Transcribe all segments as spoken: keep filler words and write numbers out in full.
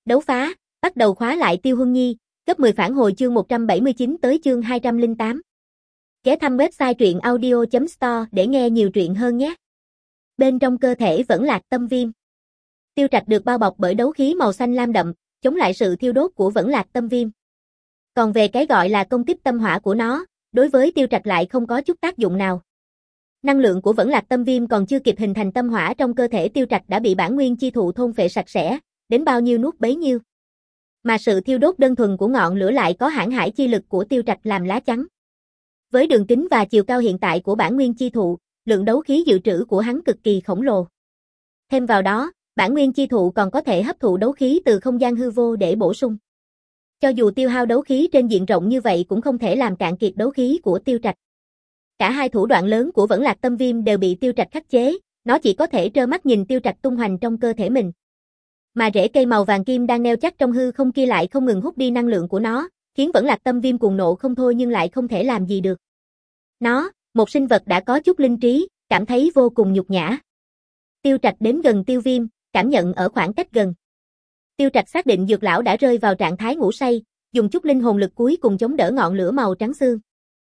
Đấu phá, bắt đầu khóa lại Tiêu Huân Nhi, gấp mười phản hồi chương một trăm bảy mươi chín tới chương hai trăm lẻ tám. Ghé thăm website truyện audio chấm store để nghe nhiều truyện hơn nhé. Bên trong cơ thể vẫn lạc tâm viêm. Tiêu Trạch được bao bọc bởi đấu khí màu xanh lam đậm, chống lại sự thiêu đốt của vẫn lạc tâm viêm. Còn về cái gọi là công kích tâm hỏa của nó, đối với Tiêu Trạch lại không có chút tác dụng nào. Năng lượng của vẫn lạc tâm viêm còn chưa kịp hình thành tâm hỏa trong cơ thể Tiêu Trạch đã bị bản nguyên chi thụ thôn phệ sạch sẽ, đến bao nhiêu nuốt bấy nhiêu. Mà sự thiêu đốt đơn thuần của ngọn lửa lại có hãn hải chi lực của Tiêu Trạch làm lá chắn. Với đường kính và chiều cao hiện tại của bản nguyên chi thụ, lượng đấu khí dự trữ của hắn cực kỳ khổng lồ. Thêm vào đó, bản nguyên chi thụ còn có thể hấp thụ đấu khí từ không gian hư vô để bổ sung. Cho dù tiêu hao đấu khí trên diện rộng như vậy cũng không thể làm cạn kiệt đấu khí của Tiêu Trạch. Cả hai thủ đoạn lớn của vẫn lạc tâm viêm đều bị Tiêu Trạch khắc chế, nó chỉ có thể trơ mắt nhìn Tiêu Trạch tung hoành trong cơ thể mình. Mà rễ cây màu vàng kim đang neo chắc trong hư không kia lại không ngừng hút đi năng lượng của nó, khiến vẫn lạc tâm viêm cuồng nộ không thôi nhưng lại không thể làm gì được. Nó, một sinh vật đã có chút linh trí, cảm thấy vô cùng nhục nhã. Tiêu Trạch đến gần Tiêu Viêm, cảm nhận ở khoảng cách gần. Tiêu Trạch xác định Dược lão đã rơi vào trạng thái ngủ say, dùng chút linh hồn lực cuối cùng chống đỡ ngọn lửa màu trắng xương.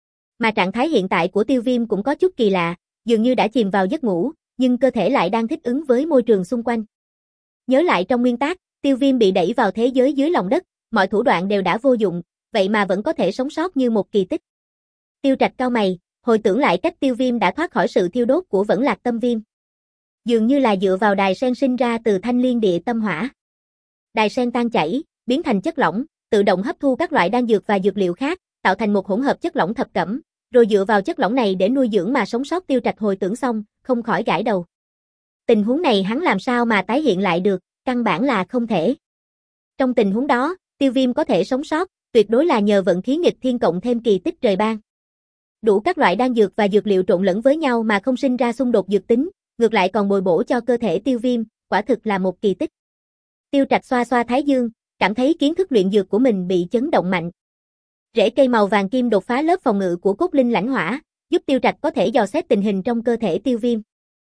Mà trạng thái hiện tại của Tiêu Viêm cũng có chút kỳ lạ, dường như đã chìm vào giấc ngủ, nhưng cơ thể lại đang thích ứng với môi trường xung quanh. Nhớ lại trong nguyên tác, Tiêu Viêm bị đẩy vào thế giới dưới lòng đất, mọi thủ đoạn đều đã vô dụng, vậy mà vẫn có thể sống sót như một kỳ tích. Tiêu Trạch cau mày, hồi tưởng lại cách Tiêu Viêm đã thoát khỏi sự thiêu đốt của vẫn lạc tâm viêm. Dường như là dựa vào đài sen sinh ra từ thanh liên địa tâm hỏa. Đài sen tan chảy, biến thành chất lỏng, tự động hấp thu các loại đan dược và dược liệu khác, tạo thành một hỗn hợp chất lỏng thập cẩm, rồi dựa vào chất lỏng này để nuôi dưỡng mà sống sót. Tiêu Trạch hồi tưởng xong, không khỏi gãi đầu. Tình huống này hắn làm sao mà tái hiện lại được, căn bản là không thể. Trong tình huống đó, Tiêu Viêm có thể sống sót, tuyệt đối là nhờ vận khí nghịch thiên cộng thêm kỳ tích trời ban. Đủ các loại đan dược và dược liệu trộn lẫn với nhau mà không sinh ra xung đột dược tính, ngược lại còn bồi bổ cho cơ thể Tiêu Viêm, quả thực là một kỳ tích. Tiêu Trạch xoa xoa thái dương, cảm thấy kiến thức luyện dược của mình bị chấn động mạnh. Rễ cây màu vàng kim đột phá lớp phòng ngự của cốt linh lãnh hỏa, giúp Tiêu Trạch có thể dò xét tình hình trong cơ thể Tiêu Viêm.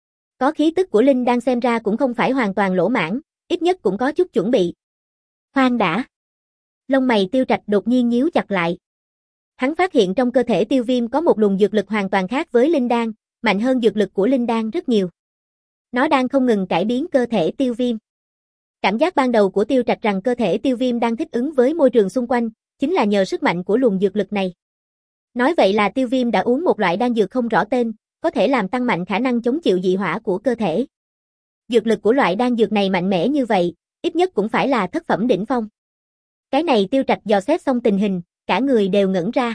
Có khí tức của linh đang xem ra cũng không phải hoàn toàn lỗ mãng, ít nhất cũng có chút chuẩn bị. Khoan đã. Lông mày Tiêu Trạch đột nhiên nhíu chặt lại. Hắn phát hiện trong cơ thể Tiêu Viêm có một luồng dược lực hoàn toàn khác với linh đan, mạnh hơn dược lực của linh đan rất nhiều. Nó đang không ngừng cải biến cơ thể Tiêu Viêm. Cảm giác ban đầu của Tiêu Trạch rằng cơ thể Tiêu Viêm đang thích ứng với môi trường xung quanh, chính là nhờ sức mạnh của luồng dược lực này. Nói vậy là Tiêu Viêm đã uống một loại đan dược không rõ tên, có thể làm tăng mạnh khả năng chống chịu dị hỏa của cơ thể. Dược lực của loại đan dược này mạnh mẽ như vậy, ít nhất cũng phải là thất phẩm đỉnh phong. Cái này Tiêu Trạch dò xét xong tình hình, cả người đều ngẩn ra.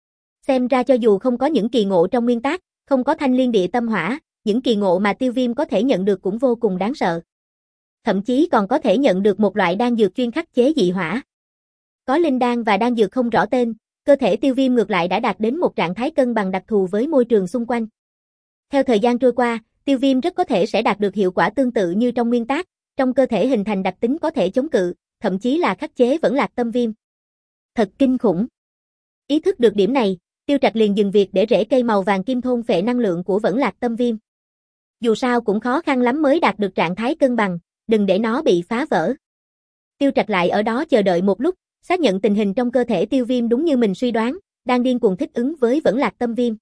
Xem ra cho dù không có những kỳ ngộ trong nguyên tác, không có thanh liên địa tâm hỏa, những kỳ ngộ mà Tiêu Viêm có thể nhận được cũng vô cùng đáng sợ. Thậm chí còn có thể nhận được một loại đan dược chuyên khắc chế dị hỏa. Có linh đan và đan dược không rõ tên, cơ thể Tiêu Viêm ngược lại đã đạt đến một trạng thái cân bằng đặc thù với môi trường xung quanh. Theo thời gian trôi qua, Tiêu Viêm rất có thể sẽ đạt được hiệu quả tương tự như trong nguyên tác, trong cơ thể hình thành đặc tính có thể chống cự, thậm chí là khắc chế vẫn lạc tâm viêm. Thật kinh khủng. Ý thức được điểm này, Tiêu Trạch liền dừng việc để rễ cây màu vàng kim thôn phệ năng lượng của vẫn lạc tâm viêm. Dù sao cũng khó khăn lắm mới đạt được trạng thái cân bằng, đừng để nó bị phá vỡ. Tiêu Trạch lại ở đó chờ đợi một lúc, xác nhận tình hình trong cơ thể Tiêu Viêm đúng như mình suy đoán, đang điên cuồng thích ứng với vẫn lạc tâm viêm.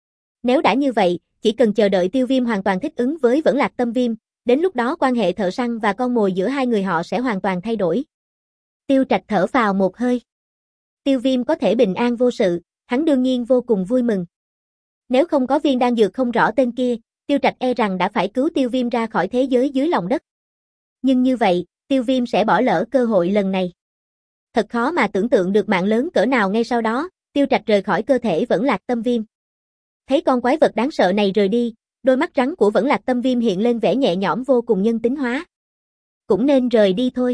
Nếu đã như vậy, chỉ cần chờ đợi Tiêu Viêm hoàn toàn thích ứng với vẫn lạc tâm viêm, đến lúc đó quan hệ thợ săn và con mồi giữa hai người họ sẽ hoàn toàn thay đổi. Tiêu Trạch thở phào một hơi. Tiêu Viêm có thể bình an vô sự, hắn đương nhiên vô cùng vui mừng. Nếu không có viên đan dược không rõ tên kia, Tiêu Trạch e rằng đã phải cứu Tiêu Viêm ra khỏi thế giới dưới lòng đất. Nhưng như vậy, Tiêu Viêm sẽ bỏ lỡ cơ hội lần này. Thật khó mà tưởng tượng được mạng lớn cỡ nào. Ngay sau đó, Tiêu Trạch rời khỏi cơ thể vẫn lạc tâm viêm. Thấy con quái vật đáng sợ này rời đi, đôi mắt trắng của vẫn lạc tâm viêm hiện lên vẻ nhẹ nhõm vô cùng nhân tính hóa. Cũng nên rời đi thôi.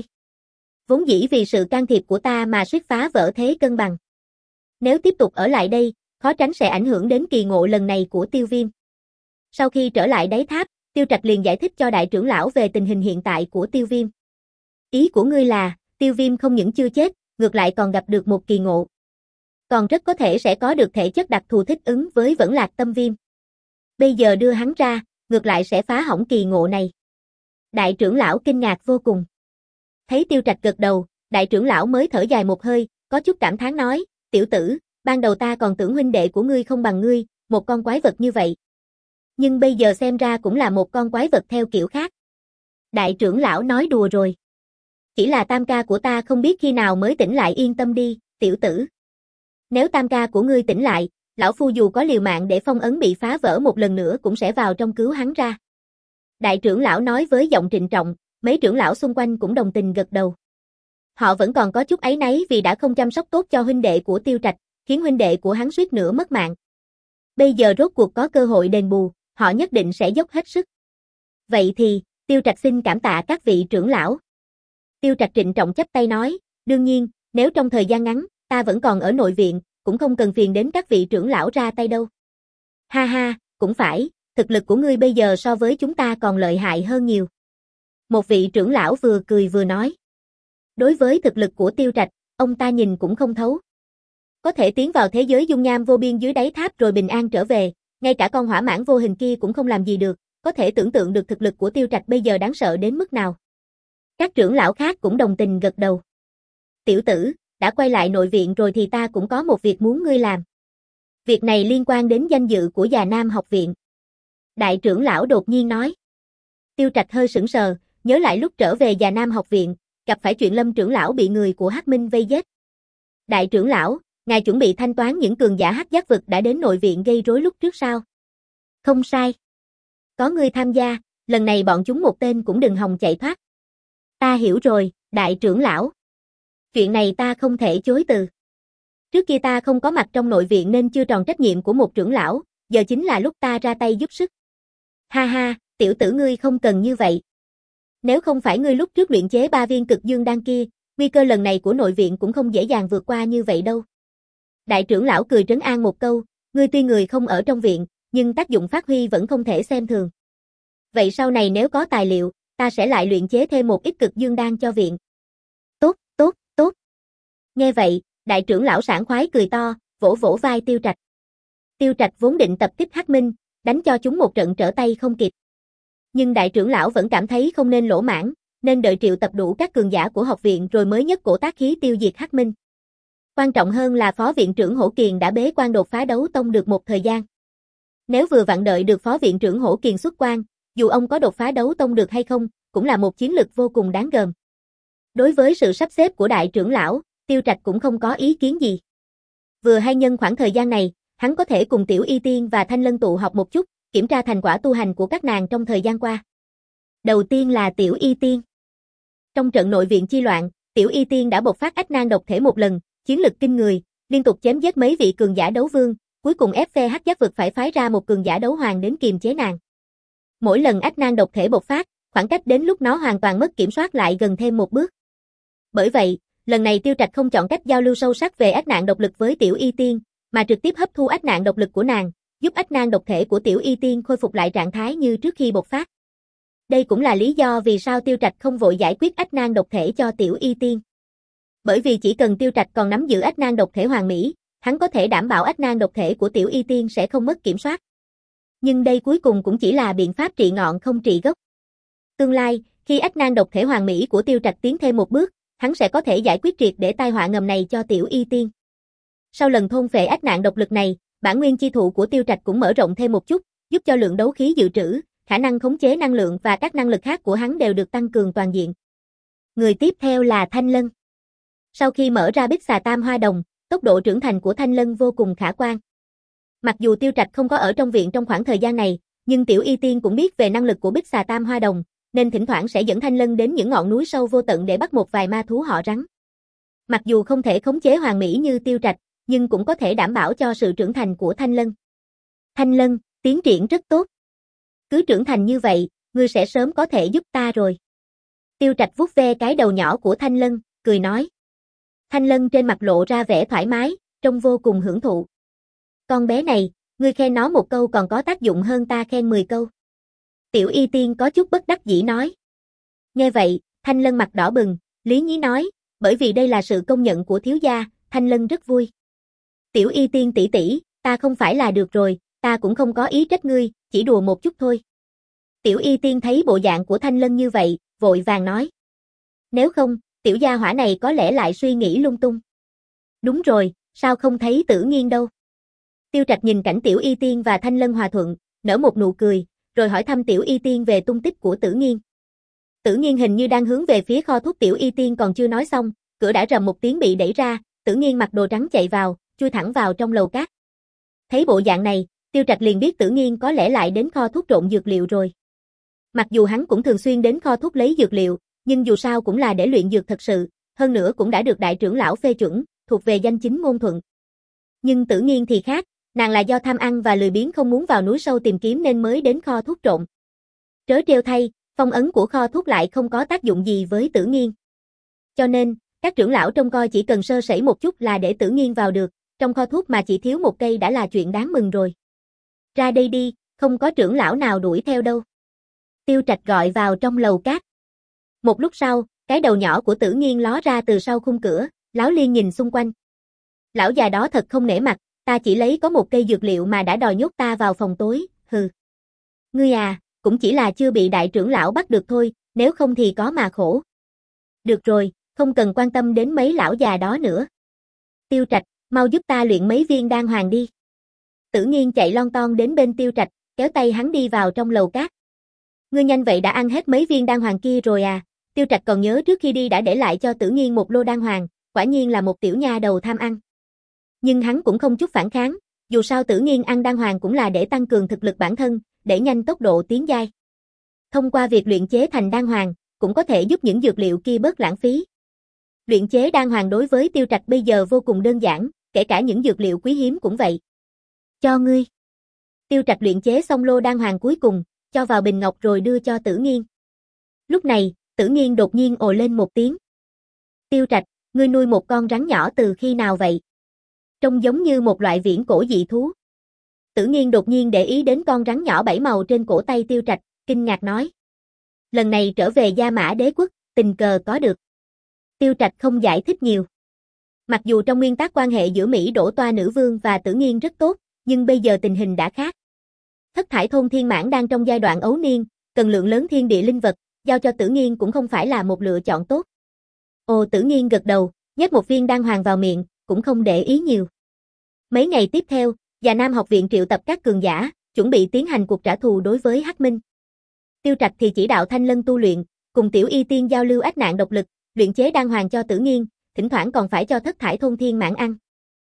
Vốn dĩ vì sự can thiệp của ta mà suýt phá vỡ thế cân bằng. Nếu tiếp tục ở lại đây, khó tránh sẽ ảnh hưởng đến kỳ ngộ lần này của Tiêu Viêm. Sau khi trở lại đáy tháp, Tiêu Trạch liền giải thích cho đại trưởng lão về tình hình hiện tại của Tiêu Viêm. Ý của ngươi là, Tiêu Viêm không những chưa chết, ngược lại còn gặp được một kỳ ngộ. Còn rất có thể sẽ có được thể chất đặc thù thích ứng với vẫn lạc tâm viêm. Bây giờ đưa hắn ra, ngược lại sẽ phá hỏng kỳ ngộ này. Đại trưởng lão kinh ngạc vô cùng. Thấy Tiêu Trạch gật đầu, đại trưởng lão mới thở dài một hơi, có chút cảm thán nói, tiểu tử, ban đầu ta còn tưởng huynh đệ của ngươi không bằng ngươi, một con quái vật như vậy. Nhưng bây giờ xem ra cũng là một con quái vật theo kiểu khác. Đại trưởng lão nói đùa rồi. Chỉ là tam ca của ta không biết khi nào mới tỉnh lại, yên tâm đi, tiểu tử. Nếu tam ca của ngươi tỉnh lại, lão phu dù có liều mạng để phong ấn bị phá vỡ một lần nữa cũng sẽ vào trong cứu hắn ra. Đại trưởng lão nói với giọng trịnh trọng, mấy trưởng lão xung quanh cũng đồng tình gật đầu. Họ vẫn còn có chút áy náy vì đã không chăm sóc tốt cho huynh đệ của Tiêu Trạch, khiến huynh đệ của hắn suýt nữa mất mạng. Bây giờ rốt cuộc có cơ hội đền bù, họ nhất định sẽ dốc hết sức. Vậy thì, Tiêu Trạch xin cảm tạ các vị trưởng lão. Tiêu Trạch trịnh trọng chắp tay nói, đương nhiên, nếu trong thời gian ngắn, ta vẫn còn ở nội viện, cũng không cần phiền đến các vị trưởng lão ra tay đâu. Ha ha, cũng phải, thực lực của ngươi bây giờ so với chúng ta còn lợi hại hơn nhiều. Một vị trưởng lão vừa cười vừa nói. Đối với thực lực của Tiêu Trạch, ông ta nhìn cũng không thấu. Có thể tiến vào thế giới dung nham vô biên dưới đáy tháp rồi bình an trở về, ngay cả con hỏa mãng vô hình kia cũng không làm gì được, có thể tưởng tượng được thực lực của Tiêu Trạch bây giờ đáng sợ đến mức nào. Các trưởng lão khác cũng đồng tình gật đầu. Tiểu tử, đã quay lại nội viện rồi thì ta cũng có một việc muốn ngươi làm. Việc này liên quan đến danh dự của Già Nam học viện. Đại trưởng lão đột nhiên nói. Tiêu Trạch hơi sững sờ, nhớ lại lúc trở về Già Nam học viện, gặp phải chuyện Lâm trưởng lão bị người của Hắc Minh vây giết. Đại trưởng lão, ngài chuẩn bị thanh toán những cường giả Hắc Giác vực đã đến nội viện gây rối lúc trước sao? Không sai. Có ngươi tham gia, lần này bọn chúng một tên cũng đừng hòng chạy thoát. Ta hiểu rồi, đại trưởng lão. Chuyện này ta không thể chối từ. Trước kia ta không có mặt trong nội viện nên chưa tròn trách nhiệm của một trưởng lão, giờ chính là lúc ta ra tay giúp sức. Ha ha, tiểu tử ngươi không cần như vậy. Nếu không phải ngươi lúc trước luyện chế ba viên cực dương đan kia, nguy cơ lần này của nội viện cũng không dễ dàng vượt qua như vậy đâu. Đại trưởng lão cười trấn an một câu, ngươi tuy người không ở trong viện, nhưng tác dụng phát huy vẫn không thể xem thường. Vậy sau này nếu có tài liệu, ta sẽ lại luyện chế thêm một ít cực dương đan cho viện. Tốt, tốt, tốt. Nghe vậy, đại trưởng lão sảng khoái cười to, vỗ vỗ vai Tiêu Trạch. Tiêu Trạch vốn định tập kích Hắc Minh, đánh cho chúng một trận trở tay không kịp. Nhưng đại trưởng lão vẫn cảm thấy không nên lỗ mãng, nên đợi triệu tập đủ các cường giả của học viện rồi mới nhất cổ tác khí tiêu diệt Hắc Minh. Quan trọng hơn là phó viện trưởng Hổ Kiền đã bế quan đột phá đấu tông được một thời gian. Nếu vừa vặn đợi được phó viện trưởng Hổ Kiền xuất quan, dù ông có đột phá đấu tông được hay không, cũng là một chiến lực vô cùng đáng gờm. Đối với sự sắp xếp của đại trưởng lão, Tiêu Trạch cũng không có ý kiến gì. Vừa hay nhân khoảng thời gian này, hắn có thể cùng Tiểu Y Tiên và Thanh Lân tụ họp một chút, kiểm tra thành quả tu hành của các nàng trong thời gian qua. Đầu tiên là Tiểu Y Tiên. Trong trận nội viện chi loạn, Tiểu Y Tiên đã bộc phát ách nan độc thể một lần, chiến lực kinh người, liên tục chém giết mấy vị cường giả đấu vương, cuối cùng ép phe Hắc Giác vực phải phái ra một cường giả đấu hoàng đến kiềm chế nàng. Mỗi lần ách nan độc thể bộc phát, khoảng cách đến lúc nó hoàn toàn mất kiểm soát lại gần thêm một bước. Bởi vậy, lần này Tiêu Trạch không chọn cách giao lưu sâu sắc về ách nạn độc lực với Tiểu Y Tiên, mà trực tiếp hấp thu ách nạn độc lực của nàng, giúp ách nan độc thể của Tiểu Y Tiên khôi phục lại trạng thái như trước khi bộc phát. Đây cũng là lý do vì sao Tiêu Trạch không vội giải quyết ách nan độc thể cho Tiểu Y Tiên. Bởi vì chỉ cần Tiêu Trạch còn nắm giữ ách nan độc thể hoàn mỹ, hắn có thể đảm bảo ách nan độc thể của Tiểu Y Tiên sẽ không mất kiểm soát. Nhưng đây cuối cùng cũng chỉ là biện pháp trị ngọn không trị gốc. Tương lai, khi ách nan độc thể hoàn mỹ của Tiêu Trạch tiến thêm một bước, hắn sẽ có thể giải quyết triệt để tai họa ngầm này cho Tiểu Y Tiên. Sau lần thôn phệ ách nạn độc lực này, bản nguyên chi thụ của Tiêu Trạch cũng mở rộng thêm một chút, giúp cho lượng đấu khí dự trữ, khả năng khống chế năng lượng và các năng lực khác của hắn đều được tăng cường toàn diện. Người tiếp theo là Thanh Lân. Sau khi mở ra Bích Xà Tam Hoa Đồng, tốc độ trưởng thành của Thanh Lân vô cùng khả quan. Mặc dù Tiêu Trạch không có ở trong viện trong khoảng thời gian này, nhưng Tiểu Y Tiên cũng biết về năng lực của Bích Xà Tam Hoa Đồng, nên thỉnh thoảng sẽ dẫn Thanh Lân đến những ngọn núi sâu vô tận để bắt một vài ma thú họ rắn. Mặc dù không thể khống chế hoàn mỹ như Tiêu Trạch, nhưng cũng có thể đảm bảo cho sự trưởng thành của Thanh Lân. Thanh Lân, tiến triển rất tốt. Cứ trưởng thành như vậy, ngươi sẽ sớm có thể giúp ta rồi. Tiêu Trạch vuốt ve cái đầu nhỏ của Thanh Lân, cười nói. Thanh Lân trên mặt lộ ra vẻ thoải mái, trông vô cùng hưởng thụ. Con bé này, ngươi khen nó một câu còn có tác dụng hơn ta khen mười câu. Tiểu Y Tiên có chút bất đắc dĩ nói. Nghe vậy, Thanh Lân mặt đỏ bừng, lý nhí nói, bởi vì đây là sự công nhận của thiếu gia, Thanh Lân rất vui. Tiểu Y Tiên tỷ tỷ, ta không phải là được rồi, ta cũng không có ý trách ngươi, chỉ đùa một chút thôi. Tiểu Y Tiên thấy bộ dạng của Thanh Lân như vậy, vội vàng nói. Nếu không, tiểu gia hỏa này có lẽ lại suy nghĩ lung tung. Đúng rồi, sao không thấy Tử Nghiên đâu? Tiêu Trạch nhìn cảnh Tiểu Y Tiên và Thanh Lân hòa thuận, nở một nụ cười, rồi hỏi thăm Tiểu Y Tiên về tung tích của Tử Nghiên. Tử Nghiên hình như đang hướng về phía kho thuốc. Tiểu Y Tiên còn chưa nói xong, cửa đã rầm một tiếng bị đẩy ra, Tử Nghiên mặc đồ trắng chạy vào, chui thẳng vào trong lầu cát. Thấy bộ dạng này, Tiêu Trạch liền biết Tử Nghiên có lẽ lại đến kho thuốc trộn dược liệu rồi. Mặc dù hắn cũng thường xuyên đến kho thuốc lấy dược liệu, nhưng dù sao cũng là để luyện dược thật sự, hơn nữa cũng đã được đại trưởng lão phê chuẩn, thuộc về danh chính ngôn thuận. Nhưng Tử Nghiên thì khác, nàng là do tham ăn và lười biếng không muốn vào núi sâu tìm kiếm nên mới đến kho thuốc trộn. Trớ trêu thay, phong ấn của kho thuốc lại không có tác dụng gì với Tử Nghiên. Cho nên, các trưởng lão trông coi chỉ cần sơ sẩy một chút là để Tử Nghiên vào được, trong kho thuốc mà chỉ thiếu một cây đã là chuyện đáng mừng rồi. Ra đây đi, không có trưởng lão nào đuổi theo đâu. Tiêu Trạch gọi vào trong lầu cát. Một lúc sau, cái đầu nhỏ của Tử Nghiên ló ra từ sau khung cửa, láo liên nhìn xung quanh. Lão già đó thật không nể mặt, ta chỉ lấy có một cây dược liệu mà đã đòi nhốt ta vào phòng tối, hừ. Ngươi à, cũng chỉ là chưa bị đại trưởng lão bắt được thôi, nếu không thì có mà khổ. Được rồi, không cần quan tâm đến mấy lão già đó nữa. Tiêu Trạch, mau giúp ta luyện mấy viên đan hoàng đi. Tử Nghiên chạy lon ton đến bên Tiêu Trạch, kéo tay hắn đi vào trong lầu cát. Ngươi nhanh vậy đã ăn hết mấy viên đan hoàng kia rồi à? Tiêu Trạch còn nhớ trước khi đi đã để lại cho Tử Nghiên một lô đan hoàng, quả nhiên là một tiểu nha đầu tham ăn. Nhưng hắn cũng không chút phản kháng, dù sao Tử Nghiên ăn đan hoàng cũng là để tăng cường thực lực bản thân, để nhanh tốc độ tiến giai. Thông qua việc luyện chế thành đan hoàng, cũng có thể giúp những dược liệu kia bớt lãng phí. Luyện chế đan hoàng đối với Tiêu Trạch bây giờ vô cùng đơn giản, kể cả những dược liệu quý hiếm cũng vậy. Cho ngươi. Tiêu Trạch luyện chế xong lô đan hoàng cuối cùng, cho vào bình ngọc rồi đưa cho Tử Nghiên. Lúc này, Tử Nghiên đột nhiên ồ lên một tiếng. Tiêu Trạch, ngươi nuôi một con rắn nhỏ từ khi nào vậy? Trông giống như một loại viễn cổ dị thú. Tử Nghiên đột nhiên để ý đến con rắn nhỏ bảy màu trên cổ tay Tiêu Trạch, kinh ngạc nói. Lần này trở về Gia Mã Đế quốc, tình cờ có được. Tiêu Trạch không giải thích nhiều. Mặc dù trong nguyên tắc quan hệ giữa Mỹ Đỗ Toa nữ vương và Tử Nghiên rất tốt, nhưng bây giờ tình hình đã khác. Thất thải thôn thiên mãn đang trong giai đoạn ấu niên, cần lượng lớn thiên địa linh vật, giao cho Tử Nghiên cũng không phải là một lựa chọn tốt. Ồ, Tử Nghiên gật đầu, nhét một viên đan hoàng vào miệng, cũng không để ý nhiều. Mấy ngày tiếp theo, Già Nam học viện triệu tập các cường giả, chuẩn bị tiến hành cuộc trả thù đối với Hắc Minh. Tiêu Trạch thì chỉ đạo Thanh Lân tu luyện, cùng Tiểu Y Tiên giao lưu ách nạn độc lực, luyện chế đan hoàng cho Tử Nghiên, thỉnh thoảng còn phải cho thất thải thôn thiên mãn ăn.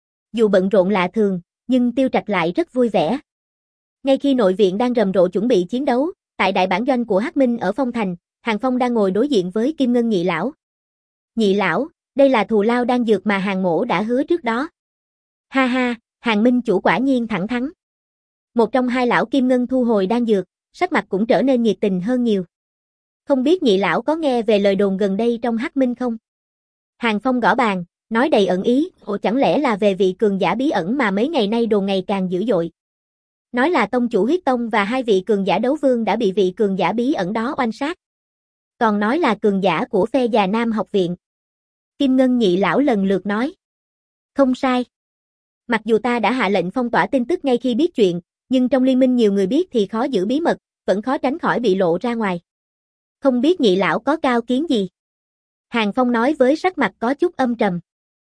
Dù bận rộn lạ thường, nhưng Tiêu Trạch lại rất vui vẻ. Ngay khi nội viện đang rầm rộ chuẩn bị chiến đấu, tại đại bản doanh của Hắc Minh ở Phong Thành, Hàng Phong đang ngồi đối diện với Kim Ngân nhị lão. Nhị lão, đây là thù lao đan dược mà Hàng mỗ đã hứa trước đó. Ha ha, Hàng Minh chủ quả nhiên thẳng thắn. Một trong hai lão Kim Ngân thu hồi đan dược, sắc mặt cũng trở nên nhiệt tình hơn nhiều. Không biết nhị lão có nghe về lời đồn gần đây trong Hắc Minh không? Hàng Phong gõ bàn, nói đầy ẩn ý, ồ chẳng lẽ là về vị cường giả bí ẩn mà mấy ngày nay đồn ngày càng dữ dội. Nói là tông chủ huyết tông và hai vị cường giả đấu vương đã bị vị cường giả bí ẩn đó oanh sát. Còn nói là cường giả của phe Già Nam học viện. Kim Ngân nhị lão lần lượt nói. Không sai. Mặc dù ta đã hạ lệnh phong tỏa tin tức ngay khi biết chuyện, nhưng trong liên minh nhiều người biết thì khó giữ bí mật, vẫn khó tránh khỏi bị lộ ra ngoài. Không biết nhị lão có cao kiến gì? Hàng Phong nói với sắc mặt có chút âm trầm.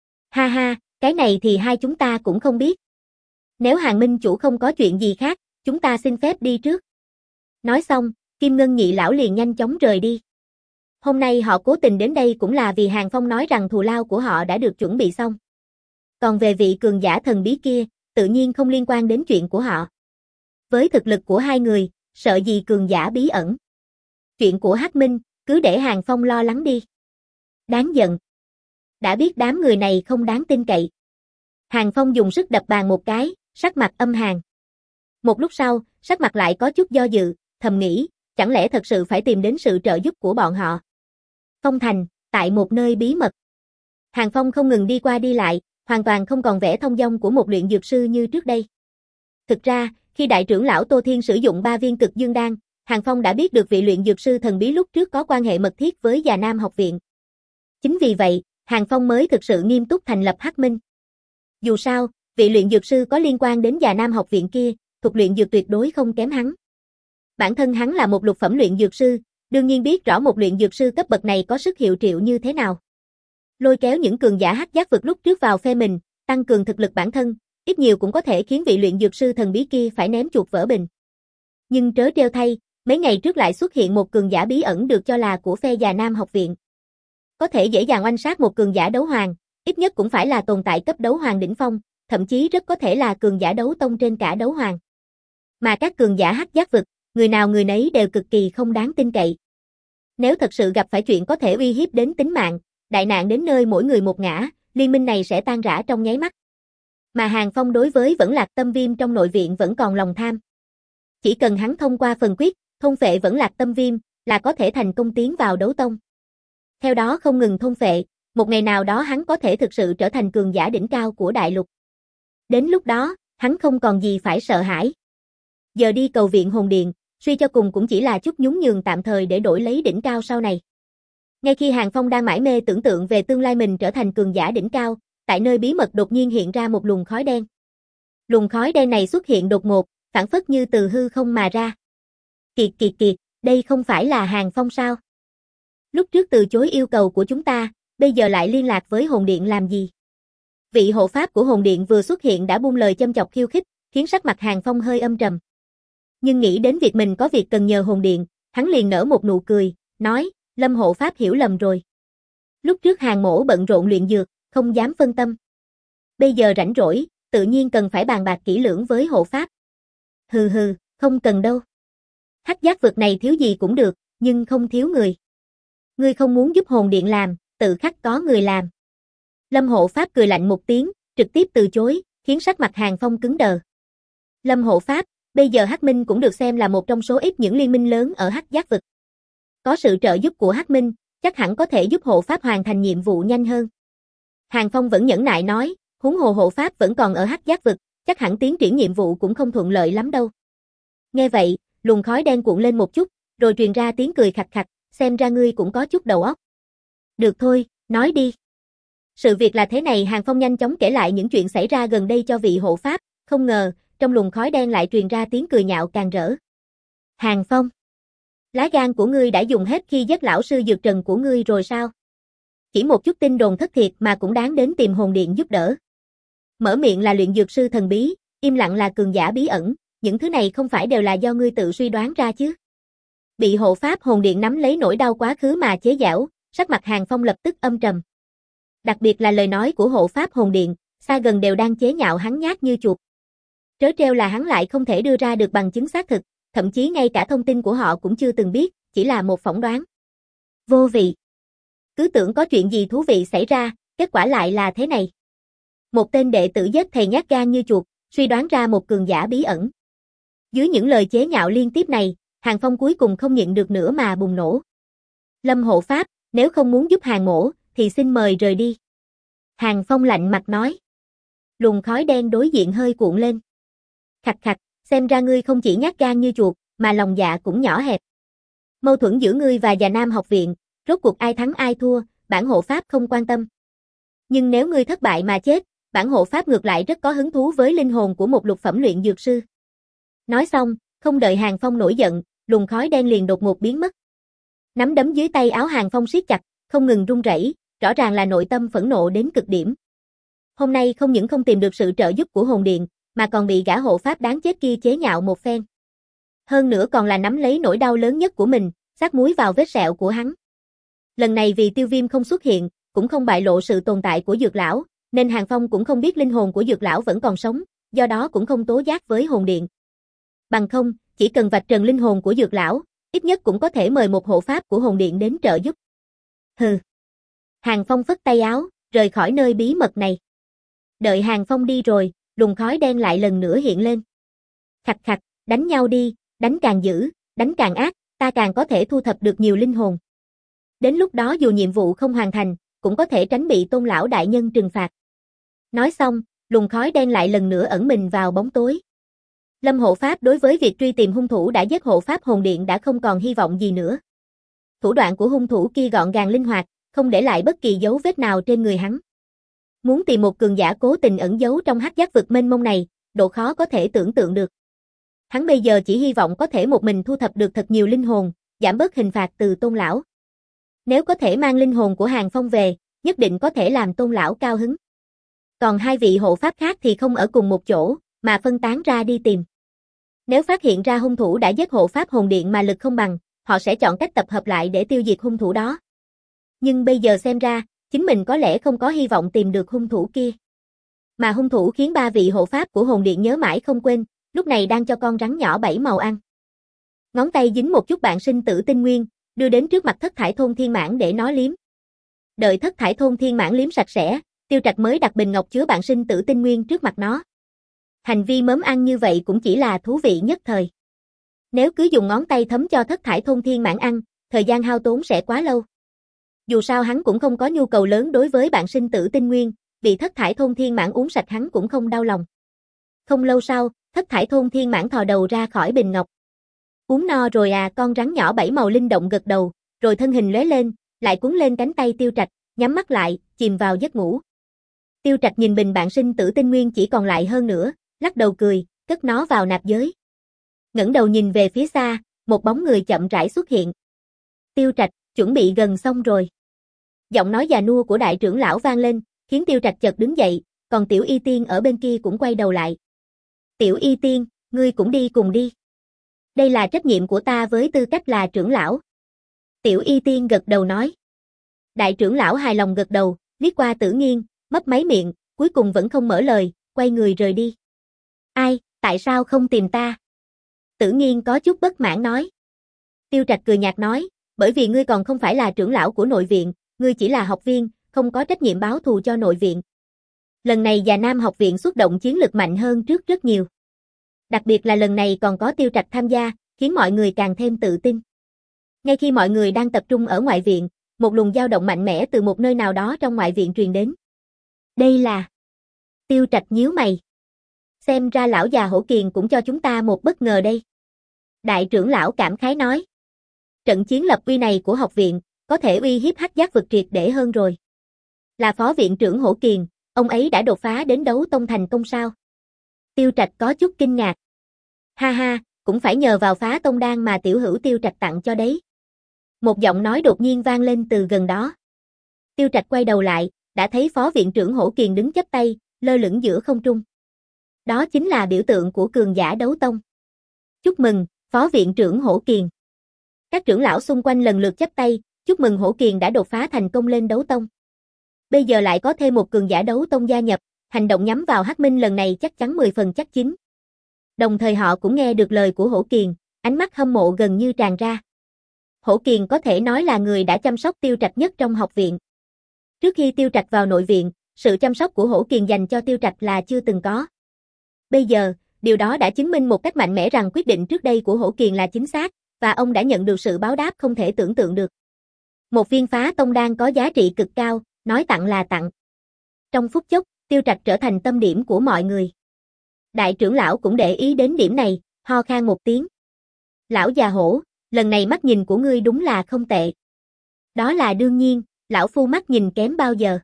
Ha ha, cái này thì hai chúng ta cũng không biết. Nếu Hàng Minh chủ không có chuyện gì khác, chúng ta xin phép đi trước. Nói xong, Kim Ngân nhị lão liền nhanh chóng rời đi. Hôm nay họ cố tình đến đây cũng là vì Hàng Phong nói rằng thù lao của họ đã được chuẩn bị xong. Còn về vị cường giả thần bí kia, tự nhiên không liên quan đến chuyện của họ. Với thực lực của hai người, sợ gì cường giả bí ẩn. Chuyện của Hắc Minh, cứ để Hàng Phong lo lắng đi. Đáng giận. Đã biết đám người này không đáng tin cậy. Hàng Phong dùng sức đập bàn một cái, sắc mặt âm hàn. Một lúc sau, sắc mặt lại có chút do dự, thầm nghĩ, chẳng lẽ thật sự phải tìm đến sự trợ giúp của bọn họ. Phong Thành, tại một nơi bí mật. Hàng Phong không ngừng đi qua đi lại, hoàn toàn không còn vẻ thông dong của một luyện dược sư như trước đây. Thực ra, khi đại trưởng lão Tô Thiên sử dụng ba viên cực dương đan, Hàng Phong đã biết được vị luyện dược sư thần bí lúc trước có quan hệ mật thiết với Già Nam học viện. Chính vì vậy, Hàng Phong mới thực sự nghiêm túc thành lập Hắc Minh. Dù sao, vị luyện dược sư có liên quan đến Già Nam học viện kia, thuộc luyện dược tuyệt đối không kém hắn. Bản thân hắn là một lục phẩm luyện dược sư, đương nhiên biết rõ một luyện dược sư cấp bậc này có sức hiệu triệu như thế nào. Lôi kéo những cường giả hắc giác vực lúc trước vào phe mình, tăng cường thực lực bản thân, ít nhiều cũng có thể khiến vị luyện dược sư thần bí kia phải ném chuột vỡ bình. Nhưng trớ trêu thay, mấy ngày trước lại xuất hiện một cường giả bí ẩn được cho là của phe Già Nam học viện. Có thể dễ dàng oanh sát một cường giả đấu hoàng, ít nhất cũng phải là tồn tại cấp đấu hoàng đỉnh phong, thậm chí rất có thể là cường giả đấu tông trên cả đấu hoàng. Mà các cường giả hắc giác vực, người nào người nấy đều cực kỳ không đáng tin cậy. Nếu thật sự gặp phải chuyện có thể uy hiếp đến tính mạng, đại nạn đến nơi mỗi người một ngã, liên minh này sẽ tan rã trong nháy mắt. Mà Hàng Phong đối với Vẫn Lạc Tâm Viêm trong nội viện vẫn còn lòng tham. Chỉ cần hắn thông qua phần quyết, thôn phệ Vẫn Lạc Tâm Viêm, là có thể thành công tiến vào đấu tông. Theo đó không ngừng thôn phệ, một ngày nào đó hắn có thể thực sự trở thành cường giả đỉnh cao của đại lục. Đến lúc đó, hắn không còn gì phải sợ hãi. Giờ đi cầu viện hồn điện, suy cho cùng cũng chỉ là chút nhún nhường tạm thời để đổi lấy đỉnh cao sau này. Ngay khi Hàng Phong đang mải mê tưởng tượng về tương lai mình trở thành cường giả đỉnh cao, tại nơi bí mật đột nhiên hiện ra một luồng khói đen. Luồng khói đen này xuất hiện đột ngột, phảng phất như từ hư không mà ra. Kiệt kiệt kiệt, đây không phải là Hàng Phong sao? Lúc trước từ chối yêu cầu của chúng ta, bây giờ lại liên lạc với hồn điện làm gì? Vị hộ pháp của hồn điện vừa xuất hiện đã buông lời châm chọc khiêu khích, khiến sắc mặt Hàng Phong hơi âm trầm. Nhưng nghĩ đến việc mình có việc cần nhờ hồn điện, hắn liền nở một nụ cười, nói, Lâm hộ pháp hiểu lầm rồi. Lúc trước Hàng mỗ bận rộn luyện dược, không dám phân tâm. Bây giờ rảnh rỗi, tự nhiên cần phải bàn bạc kỹ lưỡng với hộ pháp. Hừ hừ, không cần đâu. Hắc giác vực này thiếu gì cũng được, nhưng không thiếu người. Ngươi không muốn giúp hồn điện làm, tự khắc có người làm. Lâm hộ pháp cười lạnh một tiếng, trực tiếp từ chối, khiến sắc mặt Hàng Phong cứng đờ. Lâm hộ pháp, bây giờ Hắc Minh cũng được xem là một trong số ít những liên minh lớn ở Hắc giác vực. Có sự trợ giúp của Hắc Minh, chắc hẳn có thể giúp hộ pháp hoàn thành nhiệm vụ nhanh hơn. Hàng Phong vẫn nhẫn nại nói, huống hồ hộ pháp vẫn còn ở Hắc giác vực, chắc hẳn tiến triển nhiệm vụ cũng không thuận lợi lắm đâu. Nghe vậy, luồng khói đen cuộn lên một chút, rồi truyền ra tiếng cười khạch khạch, xem ra ngươi cũng có chút đầu óc. Được thôi, nói đi. Sự việc là thế này, Hàng Phong nhanh chóng kể lại những chuyện xảy ra gần đây cho vị hộ pháp, không ngờ, trong luồng khói đen lại truyền ra tiếng cười nhạo càng rỡ. Hàng Phong, lá gan của ngươi đã dùng hết khi giết lão sư dược trần của ngươi rồi sao? Chỉ một chút tin đồn thất thiệt mà cũng đáng đến tìm hồn điện giúp đỡ. Mở miệng là luyện dược sư thần bí, im lặng là cường giả bí ẩn, những thứ này không phải đều là do ngươi tự suy đoán ra chứ? Bị hộ pháp hồn điện nắm lấy nỗi đau quá khứ mà chế giễu, sắc mặt Hàng Phong lập tức âm trầm. Đặc biệt là lời nói của hộ pháp hồn điện, xa gần đều đang chế nhạo hắn nhát như chuột. Trớ trêu là hắn lại không thể đưa ra được bằng chứng xác thực, thậm chí ngay cả thông tin của họ cũng chưa từng biết, chỉ là một phỏng đoán. Vô vị. Cứ tưởng có chuyện gì thú vị xảy ra, kết quả lại là thế này. Một tên đệ tử giết thầy nhát gan như chuột, suy đoán ra một cường giả bí ẩn. Dưới những lời chế nhạo liên tiếp này, Hàng Phong cuối cùng không nhịn được nữa mà bùng nổ. Lâm hộ pháp, nếu không muốn giúp Hàng mỗ, thì xin mời rời đi. Hàng Phong lạnh mặt nói. Luồng khói đen đối diện hơi cuộn lên. Khạch khạch, xem ra ngươi không chỉ nhát gan như chuột, mà lòng dạ cũng nhỏ hẹp. Mâu thuẫn giữa ngươi và Già Nam học viện, rốt cuộc ai thắng ai thua, bản hộ pháp không quan tâm. Nhưng nếu ngươi thất bại mà chết, bản hộ pháp ngược lại rất có hứng thú với linh hồn của một lục phẩm luyện dược sư. Nói xong, không đợi Hàng Phong nổi giận, luồng khói đen liền đột ngột biến mất. Nắm đấm dưới tay áo Hàng Phong siết chặt, không ngừng run rẩy, rõ ràng là nội tâm phẫn nộ đến cực điểm. Hôm nay không những không tìm được sự trợ giúp của hồn điện, mà còn bị gã hộ pháp đáng chết kia chế nhạo một phen. Hơn nữa còn là nắm lấy nỗi đau lớn nhất của mình, sát muối vào vết sẹo của hắn. Lần này vì Tiêu Viêm không xuất hiện, cũng không bại lộ sự tồn tại của Dược lão, nên Hàng Phong cũng không biết linh hồn của Dược lão vẫn còn sống, do đó cũng không tố giác với hồn điện. Bằng không, chỉ cần vạch trần linh hồn của Dược lão, ít nhất cũng có thể mời một hộ pháp của hồn điện đến trợ giúp. Hừ. Hàng Phong phất tay áo, rời khỏi nơi bí mật này. Đợi Hàng Phong đi rồi, luồng khói đen lại lần nữa hiện lên. Khạch khạch, đánh nhau đi, đánh càng dữ, đánh càng ác, ta càng có thể thu thập được nhiều linh hồn. Đến lúc đó dù nhiệm vụ không hoàn thành, cũng có thể tránh bị Tôn lão đại nhân trừng phạt. Nói xong, luồng khói đen lại lần nữa ẩn mình vào bóng tối. Lâm hộ pháp đối với việc truy tìm hung thủ đã giết hộ pháp hồn điện đã không còn hy vọng gì nữa. Thủ đoạn của hung thủ kia gọn gàng linh hoạt, không để lại bất kỳ dấu vết nào trên người hắn. Muốn tìm một cường giả cố tình ẩn giấu trong hắc giác vực mênh mông này, độ khó có thể tưởng tượng được. Hắn bây giờ chỉ hy vọng có thể một mình thu thập được thật nhiều linh hồn, giảm bớt hình phạt từ Tôn lão. Nếu có thể mang linh hồn của Hàng Phong về, nhất định có thể làm Tôn lão cao hứng. Còn hai vị hộ pháp khác thì không ở cùng một chỗ, mà phân tán ra đi tìm. Nếu phát hiện ra hung thủ đã giết hộ pháp hồn điện mà lực không bằng, họ sẽ chọn cách tập hợp lại để tiêu diệt hung thủ đó. Nhưng bây giờ xem ra, chính mình có lẽ không có hy vọng tìm được hung thủ kia. Mà hung thủ khiến ba vị hộ pháp của hồn điện nhớ mãi không quên, lúc này đang cho con rắn nhỏ bảy màu ăn. Ngón tay dính một chút bạn sinh tử tinh nguyên, đưa đến trước mặt thất thải thôn thiên mãn để nó liếm. Đợi thất thải thôn thiên mãn liếm sạch sẽ, Tiêu Trạch mới đặt bình ngọc chứa bạn sinh tử tinh nguyên trước mặt nó. Hành vi mớm ăn như vậy cũng chỉ là thú vị nhất thời. Nếu cứ dùng ngón tay thấm cho thất thải thôn thiên mãn ăn, thời gian hao tốn sẽ quá lâu. Dù sao hắn cũng không có nhu cầu lớn đối với bạn sinh tử tinh nguyên, bị thất thải thôn thiên mãn uống sạch hắn cũng không đau lòng. Không lâu sau, thất thải thôn thiên mãn thò đầu ra khỏi bình ngọc. Uống no rồi à, con rắn nhỏ bảy màu linh động gật đầu, rồi thân hình lóe lên, lại cuốn lên cánh tay Tiêu Trạch, nhắm mắt lại, chìm vào giấc ngủ. Tiêu Trạch nhìn bình bạn sinh tử tinh nguyên chỉ còn lại hơn nữa, lắc đầu cười, cất nó vào nạp giới. Ngẩng đầu nhìn về phía xa, một bóng người chậm rãi xuất hiện. Tiêu Trạch, chuẩn bị gần xong rồi. Giọng nói già nua của đại trưởng lão vang lên, khiến Tiêu Trạch chợt đứng dậy, còn Tiểu Y Tiên ở bên kia cũng quay đầu lại. Tiểu Y Tiên, ngươi cũng đi cùng đi. Đây là trách nhiệm của ta với tư cách là trưởng lão. Tiểu Y Tiên gật đầu nói. Đại trưởng lão hài lòng gật đầu, liếc qua Tử Nghiên, mấp máy miệng, cuối cùng vẫn không mở lời, quay người rời đi. Ai, tại sao không tìm ta? Tử Nghiên có chút bất mãn nói. Tiêu Trạch cười nhạt nói, bởi vì ngươi còn không phải là trưởng lão của nội viện, ngươi chỉ là học viên, không có trách nhiệm báo thù cho nội viện. Lần này Già Nam học viện xuất động chiến lực mạnh hơn trước rất nhiều. Đặc biệt là lần này còn có Tiêu Trạch tham gia, khiến mọi người càng thêm tự tin. Ngay khi mọi người đang tập trung ở ngoại viện, một luồng dao động mạnh mẽ từ một nơi nào đó trong ngoại viện truyền đến. Đây là... Tiêu Trạch nhíu mày. Xem ra lão già Hổ Kiền cũng cho chúng ta một bất ngờ đây. Đại trưởng lão cảm khái nói. Trận chiến lập uy này của học viện, có thể uy hiếp Hắc Giác vực triệt để hơn rồi. Là phó viện trưởng Hổ Kiền, ông ấy đã đột phá đến đấu tông thành công sao? Tiêu Trạch có chút kinh ngạc. Ha ha, cũng phải nhờ vào phá tông đan mà tiểu hữu Tiêu Trạch tặng cho đấy. Một giọng nói đột nhiên vang lên từ gần đó. Tiêu Trạch quay đầu lại, đã thấy phó viện trưởng Hổ Kiền đứng chắp tay, lơ lửng giữa không trung. Đó chính là biểu tượng của cường giả đấu tông. Chúc mừng, phó viện trưởng Hổ Kiền. Các trưởng lão xung quanh lần lượt chắp tay, chúc mừng Hổ Kiền đã đột phá thành công lên đấu tông. Bây giờ lại có thêm một cường giả đấu tông gia nhập, hành động nhắm vào Hắc Minh lần này chắc chắn mười phần chắc chín. Đồng thời họ cũng nghe được lời của Hổ Kiền, ánh mắt hâm mộ gần như tràn ra. Hổ Kiền có thể nói là người đã chăm sóc Tiêu Trạch nhất trong học viện. Trước khi Tiêu Trạch vào nội viện, sự chăm sóc của Hổ Kiền dành cho Tiêu Trạch là chưa từng có. Bây giờ, điều đó đã chứng minh một cách mạnh mẽ rằng quyết định trước đây của Hổ Kiền là chính xác, và ông đã nhận được sự báo đáp không thể tưởng tượng được. Một viên phá tông đan có giá trị cực cao, nói tặng là tặng. Trong phút chốc, Tiêu Trạch trở thành tâm điểm của mọi người. Đại trưởng lão cũng để ý đến điểm này, ho khan một tiếng. Lão già Hổ, lần này mắt nhìn của ngươi đúng là không tệ. Đó là đương nhiên, lão phu mắt nhìn kém bao giờ.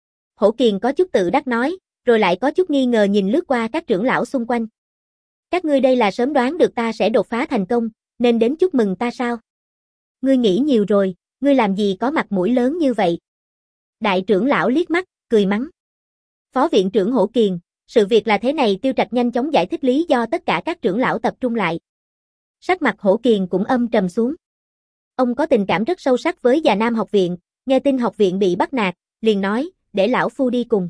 Hổ Kiền có chút tự đắc nói, rồi lại có chút nghi ngờ nhìn lướt qua các trưởng lão xung quanh. Các ngươi đây là sớm đoán được ta sẽ đột phá thành công, nên đến chúc mừng ta sao? Ngươi nghĩ nhiều rồi, ngươi làm gì có mặt mũi lớn như vậy? Đại trưởng lão liếc mắt, cười mắng. Phó viện trưởng Hổ Kiền, sự việc là thế này. Tiêu Trạch nhanh chóng giải thích lý do tất cả các trưởng lão tập trung lại. Sắc mặt Hổ Kiền cũng âm trầm xuống. Ông có tình cảm rất sâu sắc với Già Nam học viện, nghe tin học viện bị bắt nạt, liền nói, để lão phu đi cùng.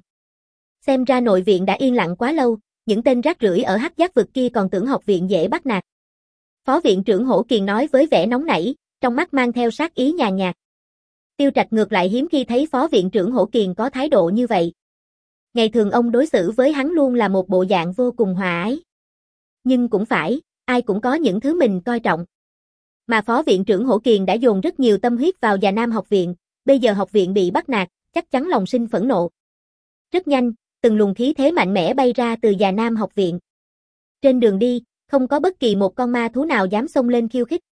Xem ra nội viện đã yên lặng quá lâu, những tên rác rưởi ở Hắc Giác vực kia còn tưởng học viện dễ bắt nạt. Phó viện trưởng Hổ Kiền nói với vẻ nóng nảy, trong mắt mang theo sát ý nhàn nhạt. Tiêu Trạch ngược lại hiếm khi thấy phó viện trưởng Hổ Kiền có thái độ như vậy. Ngày thường ông đối xử với hắn luôn là một bộ dạng vô cùng hòa ái. Nhưng cũng phải, ai cũng có những thứ mình coi trọng. Mà phó viện trưởng Hổ Kiền đã dồn rất nhiều tâm huyết vào Già Nam học viện, bây giờ học viện bị bắt nạt, chắc chắn lòng sinh phẫn nộ. Rất nhanh, từng luồng khí thế mạnh mẽ bay ra từ Già Nam học viện. Trên đường đi, không có bất kỳ một con ma thú nào dám xông lên khiêu khích.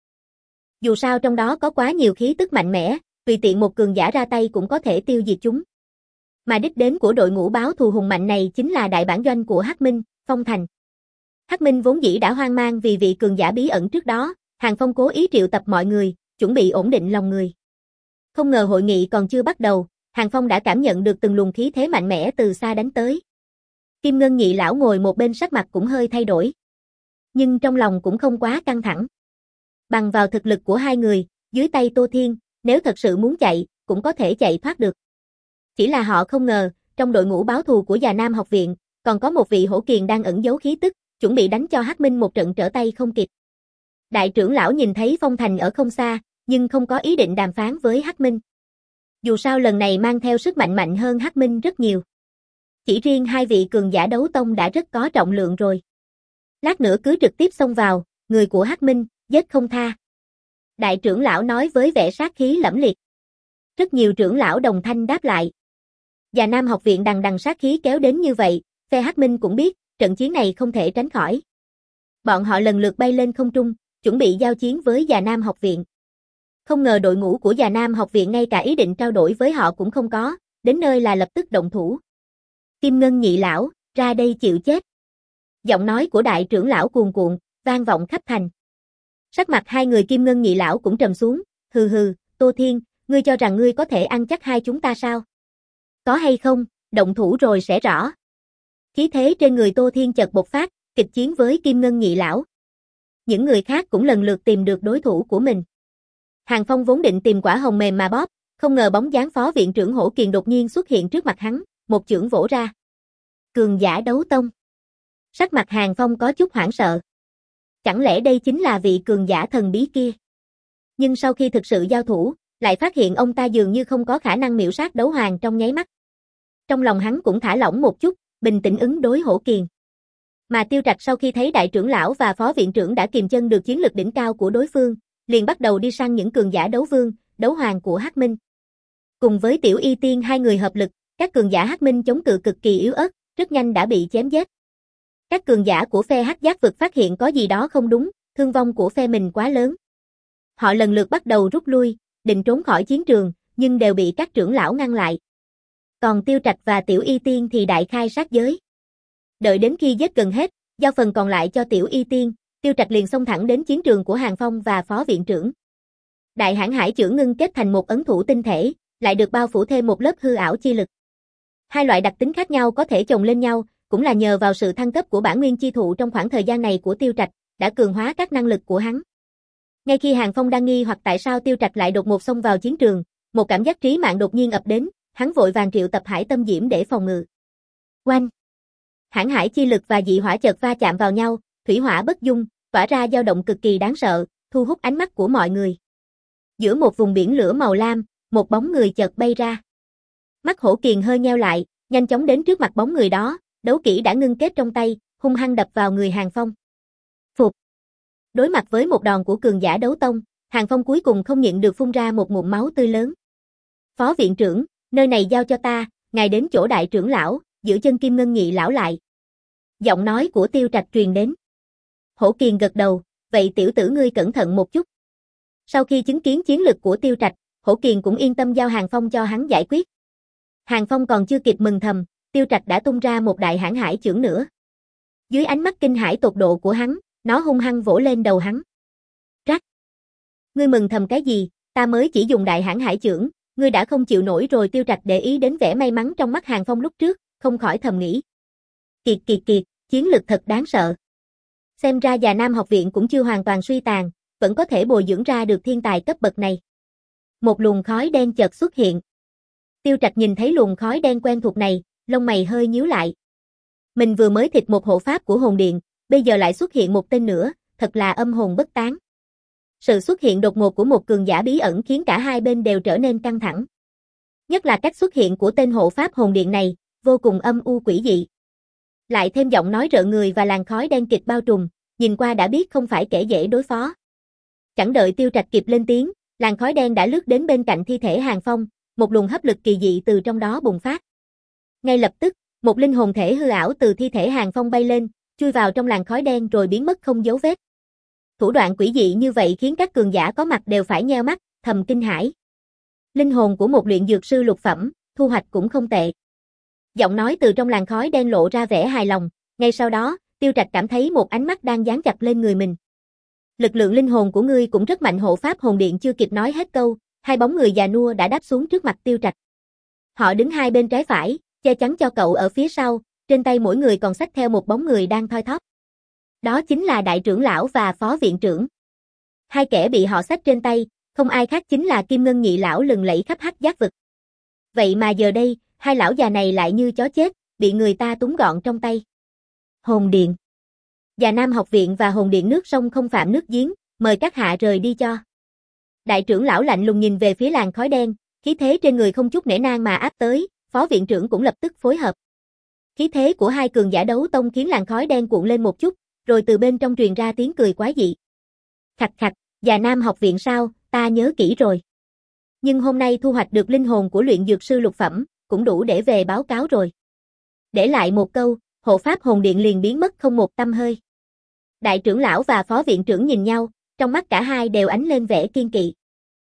Dù sao trong đó có quá nhiều khí tức mạnh mẽ, tùy tiện một cường giả ra tay cũng có thể tiêu diệt chúng. Mà đích đến của đội ngũ báo thù hùng mạnh này chính là đại bản doanh của Hắc Minh, Phong Thành. Hắc Minh vốn dĩ đã hoang mang vì vị cường giả bí ẩn trước đó, Hàng Phong cố ý triệu tập mọi người, chuẩn bị ổn định lòng người. Không ngờ hội nghị còn chưa bắt đầu, Hàng Phong đã cảm nhận được từng luồng khí thế mạnh mẽ từ xa đánh tới. Kim Ngân Nhị lão ngồi một bên sắc mặt cũng hơi thay đổi. Nhưng trong lòng cũng không quá căng thẳng. Bằng vào thực lực của hai người, dưới tay Tô Thiên, nếu thật sự muốn chạy, cũng có thể chạy thoát được. Chỉ là họ không ngờ, trong đội ngũ báo thù của Già Nam học viện, còn có một vị hổ kiền đang ẩn giấu khí tức, chuẩn bị đánh cho Hắc Minh một trận trở tay không kịp. Đại trưởng lão nhìn thấy Phong Thành ở không xa, nhưng không có ý định đàm phán với Hắc Minh. Dù sao lần này mang theo sức mạnh mạnh hơn Hắc Minh rất nhiều. Chỉ riêng hai vị cường giả đấu tông đã rất có trọng lượng rồi. Lát nữa cứ trực tiếp xông vào, người của Hắc Minh, giết không tha. Đại trưởng lão nói với vẻ sát khí lẫm liệt. Rất nhiều trưởng lão đồng thanh đáp lại. Già Nam học viện đằng đằng sát khí kéo đến như vậy, phe Hắc Minh cũng biết, trận chiến này không thể tránh khỏi. Bọn họ lần lượt bay lên không trung, chuẩn bị giao chiến với Già Nam học viện. Không ngờ đội ngũ của Già Nam học viện ngay cả ý định trao đổi với họ cũng không có, đến nơi là lập tức động thủ. Kim Ngân Nhị lão, ra đây chịu chết. Giọng nói của đại trưởng lão cuồn cuộn, vang vọng khắp thành. Sắc mặt hai người Kim Ngân Nhị lão cũng trầm xuống, hừ hừ, Tô Thiên, ngươi cho rằng ngươi có thể ăn chắc hai chúng ta sao? Có hay không, động thủ rồi sẽ rõ. Khí thế trên người Tô Thiên chợt bộc phát, kịch chiến với Kim Ngân Nhị lão. Những người khác cũng lần lượt tìm được đối thủ của mình. Hàng Phong vốn định tìm quả hồng mềm mà bóp, không ngờ bóng dáng phó viện trưởng Hổ Kiền đột nhiên xuất hiện trước mặt hắn, một chưởng vỗ ra. Cường giả đấu tông. Sắc mặt Hàng Phong có chút hoảng sợ. Chẳng lẽ đây chính là vị cường giả thần bí kia? Nhưng sau khi thực sự giao thủ, lại phát hiện ông ta dường như không có khả năng miểu sát đấu hoàng trong nháy mắt. Trong lòng hắn cũng thả lỏng một chút, bình tĩnh ứng đối Hổ Kiền. Mà Tiêu Trạch sau khi thấy đại trưởng lão và phó viện trưởng đã kiềm chân được chiến lực đỉnh cao của đối phương, liền bắt đầu đi săn những cường giả đấu vương, đấu hoàng của Hắc Minh. Cùng với Tiểu Y Tiên hai người hợp lực, các cường giả Hắc Minh chống cự cực kỳ yếu ớt, rất nhanh đã bị chém giết. Các cường giả của phe Hắc Giác vực phát hiện có gì đó không đúng, thương vong của phe mình quá lớn. Họ lần lượt bắt đầu rút lui, định trốn khỏi chiến trường, nhưng đều bị các trưởng lão ngăn lại. Còn Tiêu Trạch và Tiểu Y Tiên thì đại khai sát giới. Đợi đến khi giết gần hết, giao phần còn lại cho Tiểu Y Tiên, Tiêu Trạch liền xông thẳng đến chiến trường của Hàng Phong và phó viện trưởng. Đại Hãn Hải chưởng ngưng kết thành một ấn thủ tinh thể, lại được bao phủ thêm một lớp hư ảo chi lực. Hai loại đặc tính khác nhau có thể chồng lên nhau, cũng là nhờ vào sự thăng cấp của bản nguyên chi thụ trong khoảng thời gian này của Tiêu Trạch, đã cường hóa các năng lực của hắn. Ngay khi Hàng Phong đang nghi hoặc tại sao Tiêu Trạch lại đột ngột xông vào chiến trường, một cảm giác trí mạng đột nhiên ập đến, hắn vội vàng triệu tập Hải Tâm Diễm để phòng ngự. Oanh! Hãn hải chi lực và dị hỏa chợt va chạm vào nhau, thủy hỏa bất dung, tỏa ra dao động cực kỳ đáng sợ, thu hút ánh mắt của mọi người. Giữa một vùng biển lửa màu lam, một bóng người chợt bay ra. Mắt Hổ Kiền hơi nheo lại, nhanh chóng đến trước mặt bóng người đó, đấu kỹ đã ngưng kết trong tay, hung hăng đập vào người Hàng Phong. Phục! Đối mặt với một đòn của cường giả đấu tông, Hàng Phong cuối cùng không nhịn được phun ra một ngụm máu tươi lớn. Phó viện trưởng, nơi này giao cho ta, ngài đến chỗ đại trưởng lão, giữ chân Kim Ngân Nhị lão lại. Giọng nói của Tiêu Trạch truyền đến. Hổ Kiền gật đầu, vậy tiểu tử ngươi cẩn thận một chút. Sau khi chứng kiến chiến lực của Tiêu Trạch, Hổ Kiền cũng yên tâm giao Hàng Phong cho hắn giải quyết. Hàng Phong còn chưa kịp mừng thầm, Tiêu Trạch đã tung ra một đại hãn hải chưởng nữa. Dưới ánh mắt kinh hãi tột độ của hắn, nó hung hăng vỗ lên đầu hắn. Rắc! Ngươi mừng thầm cái gì, ta mới chỉ dùng đại hãn hải chưởng, ngươi đã không chịu nổi rồi. Tiêu Trạch để ý đến vẻ may mắn trong mắt Hàng Phong lúc trước, không khỏi thầm nghĩ. Kiệt kiệt kiệt, chiến lực thật đáng sợ. Xem ra Già Nam học viện cũng chưa hoàn toàn suy tàn, vẫn có thể bồi dưỡng ra được thiên tài cấp bậc này. Một luồng khói đen chợt xuất hiện. Tiêu Trạch nhìn thấy luồng khói đen quen thuộc này, lông mày hơi nhíu lại. Mình vừa mới thịt một hộ pháp của hồn điện, bây giờ lại xuất hiện một tên nữa, thật là âm hồn bất tán. Sự xuất hiện đột ngột của một cường giả bí ẩn khiến cả hai bên đều trở nên căng thẳng. Nhất là cách xuất hiện của tên hộ pháp hồn điện này, vô cùng âm u quỷ dị. Lại thêm giọng nói rợn người và làn khói đen kịt bao trùm, nhìn qua đã biết không phải kẻ dễ đối phó. Chẳng đợi Tiêu Trạch kịp lên tiếng, làn khói đen đã lướt đến bên cạnh thi thể Hàng Phong, một luồng hấp lực kỳ dị từ trong đó bùng phát. Ngay lập tức, một linh hồn thể hư ảo từ thi thể Hàng Phong bay lên, chui vào trong làn khói đen rồi biến mất không dấu vết. Thủ đoạn quỷ dị như vậy khiến các cường giả có mặt đều phải nheo mắt, thầm kinh hãi. Linh hồn của một luyện dược sư lục phẩm, thu hoạch cũng không tệ. Giọng nói từ trong làn khói đen lộ ra vẻ hài lòng, ngay sau đó, Tiêu Trạch cảm thấy một ánh mắt đang dán chặt lên người mình. Lực lượng linh hồn của ngươi cũng rất mạnh. Hộ pháp hồn điện chưa kịp nói hết câu, hai bóng người già nua đã đáp xuống trước mặt Tiêu Trạch. Họ đứng hai bên trái phải, che chắn cho cậu ở phía sau, trên tay mỗi người còn xách theo một bóng người đang thoi thóp. Đó chính là đại trưởng lão và phó viện trưởng. Hai kẻ bị họ xách trên tay, không ai khác chính là Kim Ngân nhị lão lừng lẫy khắp Hắc Giác vực. Vậy mà giờ đây, hai lão già này lại như chó chết, bị người ta túm gọn trong tay. Hồn điện. Già Nam học viện và hồn điện nước sông không phạm nước giếng, mời các hạ rời đi cho. Đại trưởng lão lạnh lùng nhìn về phía làn khói đen, khí thế trên người không chút nể nang mà áp tới, phó viện trưởng cũng lập tức phối hợp. Khí thế của hai cường giả đấu tông khiến làn khói đen cuộn lên một chút, rồi từ bên trong truyền ra tiếng cười quái dị. Khạch khạch, Già Nam học viện sao, ta nhớ kỹ rồi. Nhưng hôm nay thu hoạch được linh hồn của luyện dược sư lục phẩm, cũng đủ để về báo cáo rồi. Để lại một câu, hộ pháp hồn điện liền biến mất không một tăm hơi. Đại trưởng lão và phó viện trưởng nhìn nhau, trong mắt cả hai đều ánh lên vẻ kiên kỵ.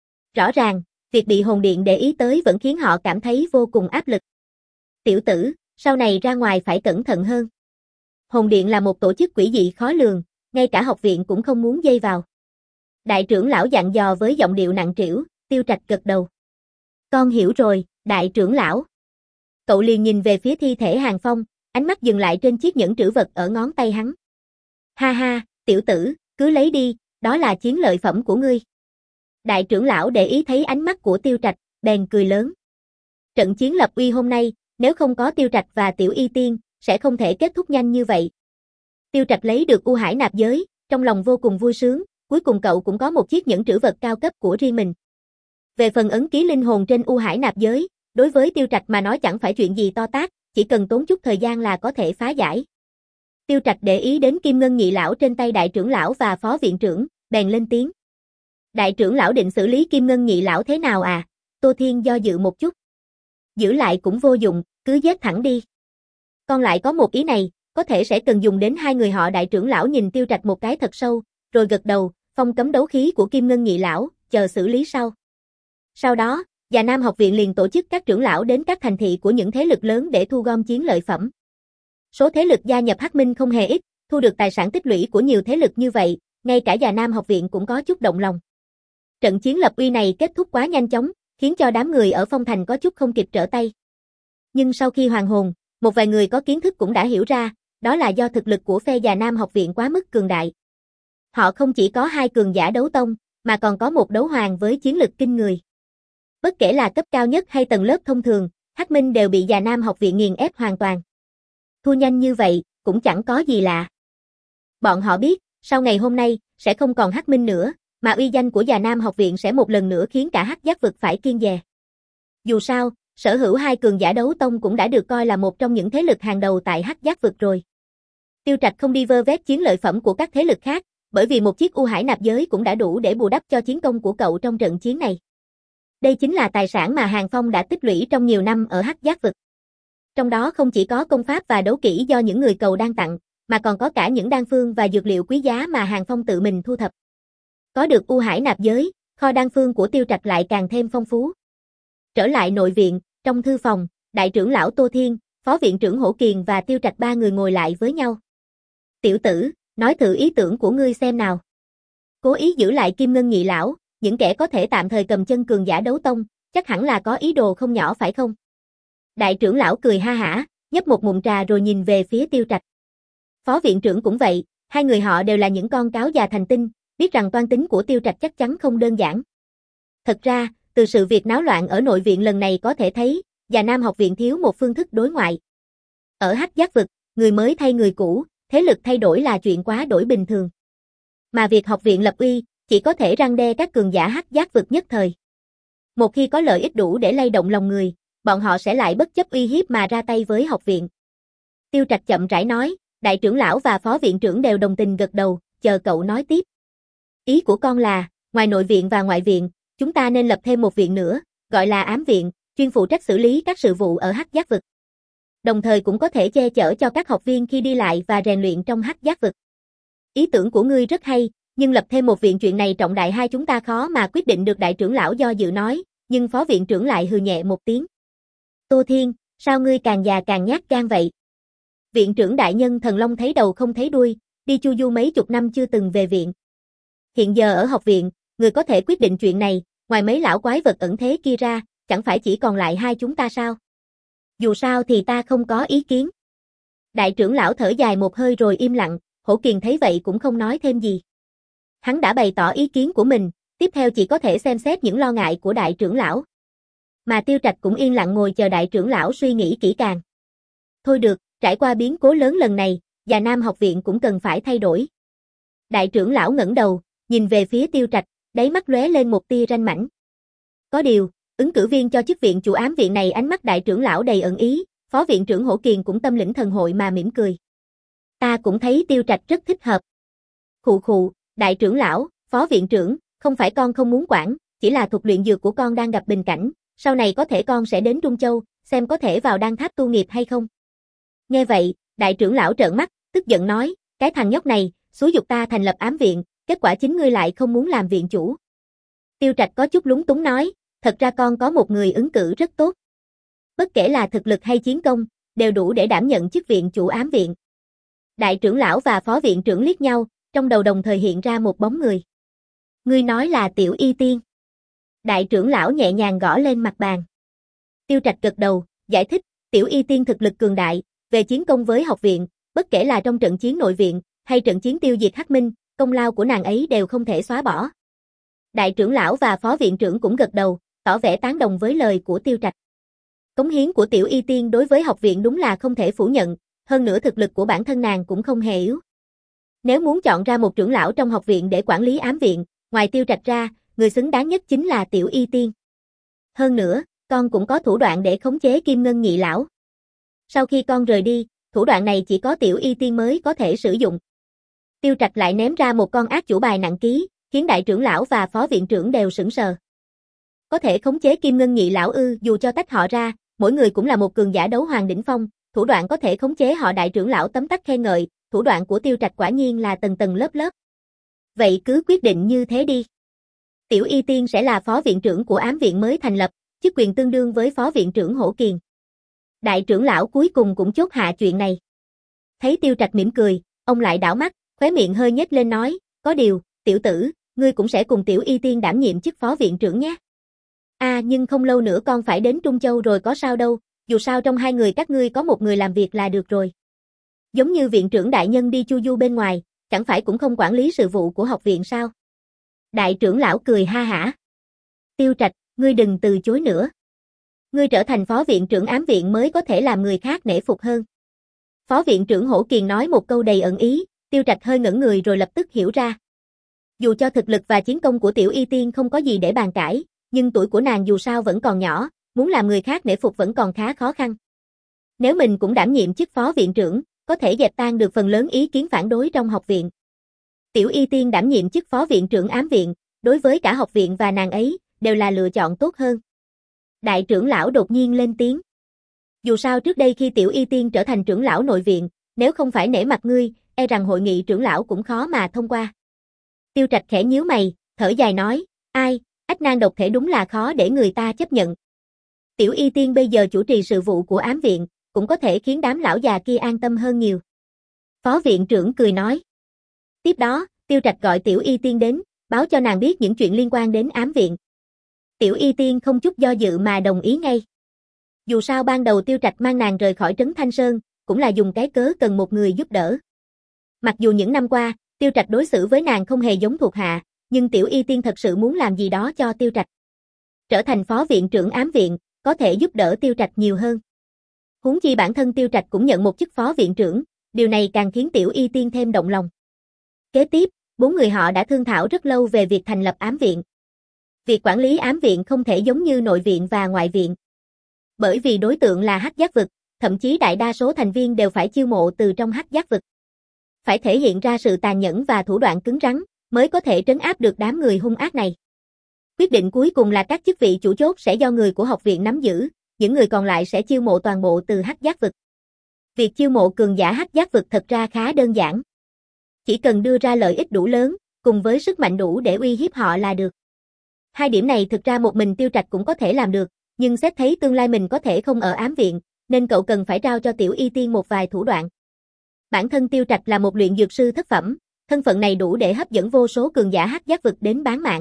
Rõ ràng, việc bị hồn điện để ý tới vẫn khiến họ cảm thấy vô cùng áp lực. Tiểu tử, sau này ra ngoài phải cẩn thận hơn. Hồn điện là một tổ chức quỷ dị khó lường, ngay cả học viện cũng không muốn dây vào. Đại trưởng lão dặn dò với giọng điệu nặng trĩu. Tiêu Trạch gật đầu. Con hiểu rồi, đại trưởng lão. Cậu liền nhìn về phía thi thể Hàng Phong, ánh mắt dừng lại trên chiếc nhẫn trữ vật ở ngón tay hắn. Ha ha, tiểu tử, cứ lấy đi, đó là chiến lợi phẩm của ngươi. Đại trưởng lão để ý thấy ánh mắt của Tiêu Trạch, bèn cười lớn. Trận chiến lập uy hôm nay, nếu không có Tiêu Trạch và Tiểu Y Tiên, sẽ không thể kết thúc nhanh như vậy. Tiêu Trạch lấy được U Hải nạp giới, trong lòng vô cùng vui sướng, cuối cùng cậu cũng có một chiếc nhẫn trữ vật cao cấp của riêng mình. Về phần ấn ký linh hồn trên U Hải nạp giới, đối với Tiêu Trạch mà nói chẳng phải chuyện gì to tát, chỉ cần tốn chút thời gian là có thể phá giải. Tiêu Trạch để ý đến Kim Ngân nhị lão trên tay đại trưởng lão và phó viện trưởng, bèn lên tiếng. Đại trưởng lão định xử lý Kim Ngân nhị lão thế nào à? Tô Thiên do dự một chút. Giữ lại cũng vô dụng, cứ giết thẳng đi. Con lại có một ý này, có thể sẽ cần dùng đến hai người họ. Đại trưởng lão nhìn Tiêu Trạch một cái thật sâu, rồi gật đầu, phong cấm đấu khí của Kim Ngân nhị lão, chờ xử lý sau. Sau đó, Già Nam học viện liền tổ chức các trưởng lão đến các thành thị của những thế lực lớn để thu gom chiến lợi phẩm. Số thế lực gia nhập Hắc Minh không hề ít, thu được tài sản tích lũy của nhiều thế lực như vậy, ngay cả Già Nam học viện cũng có chút động lòng. Trận chiến lập uy này kết thúc quá nhanh chóng, khiến cho đám người ở Phong Thành có chút không kịp trở tay. Nhưng sau khi hoàn hồn, một vài người có kiến thức cũng đã hiểu ra, đó là do thực lực của phe Già Nam học viện quá mức cường đại. Họ không chỉ có hai cường giả đấu tông, mà còn có một đấu hoàng với chiến lực kinh người. Bất kể là cấp cao nhất hay tầng lớp thông thường, Hắc Minh đều bị Già Nam học viện nghiền ép hoàn toàn. Thua nhanh như vậy, cũng chẳng có gì lạ. Bọn họ biết, sau ngày hôm nay, sẽ không còn Hắc Minh nữa, mà uy danh của Già Nam học viện sẽ một lần nữa khiến cả Hắc Giác vực phải kiêng dè. Dù sao, sở hữu hai cường giả đấu tông cũng đã được coi là một trong những thế lực hàng đầu tại Hắc Giác vực rồi. Tiêu Trạch không đi vơ vét chiến lợi phẩm của các thế lực khác, bởi vì một chiếc U Hải nạp giới cũng đã đủ để bù đắp cho chiến công của cậu trong trận chiến này. Đây chính là tài sản mà Hàng Phong đã tích lũy trong nhiều năm ở Hắc Giác vực. Trong đó không chỉ có công pháp và đấu kỹ do những người cầu đan tặng, mà còn có cả những đan phương và dược liệu quý giá mà Hàng Phong tự mình thu thập. Có được U Hải nạp giới, kho đan phương của Tiêu Trạch lại càng thêm phong phú. Trở lại nội viện, trong thư phòng, đại trưởng lão Tô Thiên, phó viện trưởng Hổ Kiền và Tiêu Trạch ba người ngồi lại với nhau. Tiểu tử, nói thử ý tưởng của ngươi xem nào. Cố ý giữ lại Kim Ngân nhị lão, những kẻ có thể tạm thời cầm chân cường giả đấu tông, chắc hẳn là có ý đồ không nhỏ phải không? Đại trưởng lão cười ha hả, nhấp một ngụm trà rồi nhìn về phía Tiêu Trạch. Phó viện trưởng cũng vậy, hai người họ đều là những con cáo già thành tinh, biết rằng toan tính của Tiêu Trạch chắc chắn không đơn giản. Thật ra, từ sự việc náo loạn ở nội viện lần này có thể thấy, Già Nam học viện thiếu một phương thức đối ngoại. Ở Hắc Giác vực, người mới thay người cũ, thế lực thay đổi là chuyện quá đổi bình thường. Mà việc học viện lập uy, chỉ có thể răn đe các cường giả Hắc Giác vực nhất thời. Một khi có lợi ích đủ để lay động lòng người, bọn họ sẽ lại bất chấp uy hiếp mà ra tay với học viện. Tiêu Trạch chậm rãi nói, đại trưởng lão và phó viện trưởng đều đồng tình gật đầu, chờ cậu nói tiếp. Ý của con là, ngoài nội viện và ngoại viện, chúng ta nên lập thêm một viện nữa, gọi là ám viện, chuyên phụ trách xử lý các sự vụ ở Hắc Giác vực. Đồng thời cũng có thể che chở cho các học viên khi đi lại và rèn luyện trong Hắc Giác vực. Ý tưởng của ngươi rất hay, nhưng lập thêm một viện chuyện này trọng đại hai chúng ta khó mà quyết định được. Đại trưởng lão do dự nói, nhưng phó viện trưởng lại hừ nhẹ một tiếng. Tô Thiên, sao ngươi càng già càng nhát gan vậy? Viện trưởng đại nhân Thần Long thấy đầu không thấy đuôi, đi chu du mấy chục năm chưa từng về viện. Hiện giờ ở học viện, người có thể quyết định chuyện này, ngoài mấy lão quái vật ẩn thế kia ra, chẳng phải chỉ còn lại hai chúng ta sao? Dù sao thì ta không có ý kiến. Đại trưởng lão thở dài một hơi rồi im lặng, Hổ Kiền thấy vậy cũng không nói thêm gì. Hắn đã bày tỏ ý kiến của mình, tiếp theo chỉ có thể xem xét những lo ngại của đại trưởng lão. Mà Tiêu Trạch cũng yên lặng ngồi chờ đại trưởng lão suy nghĩ kỹ càng. Thôi được, trải qua biến cố lớn lần này, Già Nam học viện cũng cần phải thay đổi. Đại trưởng lão ngẩng đầu, nhìn về phía Tiêu Trạch, đáy mắt lóe lên một tia ranh mãnh. Có điều, ứng cử viên cho chức viện chủ ám viện này ánh mắt đại trưởng lão đầy ẩn ý, phó viện trưởng Hổ Kiền cũng tâm lĩnh thần hội mà mỉm cười. Ta cũng thấy Tiêu Trạch rất thích hợp. Khụ khụ, đại trưởng lão, phó viện trưởng, không phải con không muốn quản, chỉ là thuật luyện dược của con đang gặp bình cảnh, sau này có thể con sẽ đến Trung Châu, xem có thể vào đan tháp tu nghiệp hay không. Nghe vậy, đại trưởng lão trợn mắt, tức giận nói, cái thằng nhóc này, xúi giục ta thành lập ám viện, kết quả chính ngươi lại không muốn làm viện chủ. Tiêu Trạch có chút lúng túng nói, thật ra con có một người ứng cử rất tốt. Bất kể là thực lực hay chiến công, đều đủ để đảm nhận chức viện chủ ám viện. Đại trưởng lão và phó viện trưởng liếc nhau, trong đầu đồng thời hiện ra một bóng người. Ngươi nói là Tiểu Y Tiên. Đại trưởng lão nhẹ nhàng gõ lên mặt bàn. Tiêu Trạch gật đầu, giải thích, Tiểu Y Tiên thực lực cường đại, về chiến công với học viện, bất kể là trong trận chiến nội viện, hay trận chiến tiêu diệt Hắc Minh, công lao của nàng ấy đều không thể xóa bỏ. Đại trưởng lão và phó viện trưởng cũng gật đầu, tỏ vẻ tán đồng với lời của Tiêu Trạch. Cống hiến của Tiểu Y Tiên đối với học viện đúng là không thể phủ nhận, hơn nữa thực lực của bản thân nàng cũng không hề yếu. Nếu muốn chọn ra một trưởng lão trong học viện để quản lý ám viện, ngoài Tiêu Trạch ra, người xứng đáng nhất chính là Tiểu Y Tiên. Hơn nữa, con cũng có thủ đoạn để khống chế Kim Ngân Nhị lão. Sau khi con rời đi, thủ đoạn này chỉ có Tiểu Y Tiên mới có thể sử dụng. Tiêu Trạch lại ném ra một con ác chủ bài nặng ký, khiến đại trưởng lão và phó viện trưởng đều sững sờ. Có thể khống chế Kim Ngân Nhị lão ư? Dù cho tách họ ra, mỗi người cũng là một cường giả đấu hoàng đỉnh phong, thủ đoạn có thể khống chế họ. Đại trưởng lão tấm tắc khen ngợi, thủ đoạn của Tiêu Trạch quả nhiên là tầng tầng lớp lớp. Vậy cứ quyết định như thế đi. Tiểu Y Tiên sẽ là phó viện trưởng của ám viện mới thành lập, chức quyền tương đương với phó viện trưởng Hổ Kiền. Đại trưởng lão cuối cùng cũng chốt hạ chuyện này. Thấy Tiêu Trạch mỉm cười, ông lại đảo mắt, khóe miệng hơi nhếch lên nói, có điều, tiểu tử, ngươi cũng sẽ cùng Tiểu Y Tiên đảm nhiệm chức phó viện trưởng nhé. À nhưng không lâu nữa con phải đến Trung Châu rồi có sao đâu, dù sao trong hai người các ngươi có một người làm việc là được rồi. Giống như viện trưởng đại nhân đi chu du bên ngoài, chẳng phải cũng không quản lý sự vụ của học viện sao? Đại trưởng lão cười ha hả. Tiêu Trạch, ngươi đừng từ chối nữa. Ngươi trở thành phó viện trưởng ám viện mới có thể làm người khác nể phục hơn. Phó viện trưởng Hổ Kiền nói một câu đầy ẩn ý, Tiêu Trạch hơi ngẩn người rồi lập tức hiểu ra. Dù cho thực lực và chiến công của Tiểu Y Tiên không có gì để bàn cãi, nhưng tuổi của nàng dù sao vẫn còn nhỏ, muốn làm người khác nể phục vẫn còn khá khó khăn. Nếu mình cũng đảm nhiệm chức phó viện trưởng, có thể dẹp tan được phần lớn ý kiến phản đối trong học viện. Tiểu Y Tiên đảm nhiệm chức phó viện trưởng ám viện, đối với cả học viện và nàng ấy, đều là lựa chọn tốt hơn. Đại trưởng lão đột nhiên lên tiếng. Dù sao trước đây khi Tiểu Y Tiên trở thành trưởng lão nội viện, nếu không phải nể mặt ngươi, e rằng hội nghị trưởng lão cũng khó mà thông qua. Tiêu Trạch khẽ nhíu mày, thở dài nói, ai, ách nan độc thể đúng là khó để người ta chấp nhận. Tiểu Y Tiên bây giờ chủ trì sự vụ của ám viện, cũng có thể khiến đám lão già kia an tâm hơn nhiều. Phó viện trưởng cười nói. Tiếp đó, Tiêu Trạch gọi Tiểu Y Tiên đến, báo cho nàng biết những chuyện liên quan đến ám viện. Tiểu Y Tiên không chút do dự mà đồng ý ngay. Dù sao ban đầu Tiêu Trạch mang nàng rời khỏi trấn Thanh Sơn, cũng là dùng cái cớ cần một người giúp đỡ. Mặc dù những năm qua, Tiêu Trạch đối xử với nàng không hề giống thuộc hạ, nhưng Tiểu Y Tiên thật sự muốn làm gì đó cho Tiêu Trạch. Trở thành phó viện trưởng ám viện, có thể giúp đỡ Tiêu Trạch nhiều hơn. Huống chi bản thân Tiêu Trạch cũng nhận một chức phó viện trưởng, điều này càng khiến Tiểu Y Tiên thêm động lòng. Kế tiếp, bốn người họ đã thương thảo rất lâu về việc thành lập ám viện. Việc quản lý ám viện không thể giống như nội viện và ngoại viện. Bởi vì đối tượng là Hắc Giác vực, thậm chí đại đa số thành viên đều phải chiêu mộ từ trong Hắc Giác vực. Phải thể hiện ra sự tàn nhẫn và thủ đoạn cứng rắn, mới có thể trấn áp được đám người hung ác này. Quyết định cuối cùng là các chức vị chủ chốt sẽ do người của học viện nắm giữ, những người còn lại sẽ chiêu mộ toàn bộ từ Hắc Giác vực. Việc chiêu mộ cường giả Hắc Giác vực thật ra khá đơn giản. Chỉ cần đưa ra lợi ích đủ lớn, cùng với sức mạnh đủ để uy hiếp họ là được. Hai điểm này thực ra một mình Tiêu Trạch cũng có thể làm được, nhưng xét thấy tương lai mình có thể không ở ám viện, nên cậu cần phải trao cho Tiểu Y Tiên một vài thủ đoạn. Bản thân Tiêu Trạch là một luyện dược sư thất phẩm, thân phận này đủ để hấp dẫn vô số cường giả hắc giác vực đến bán mạng.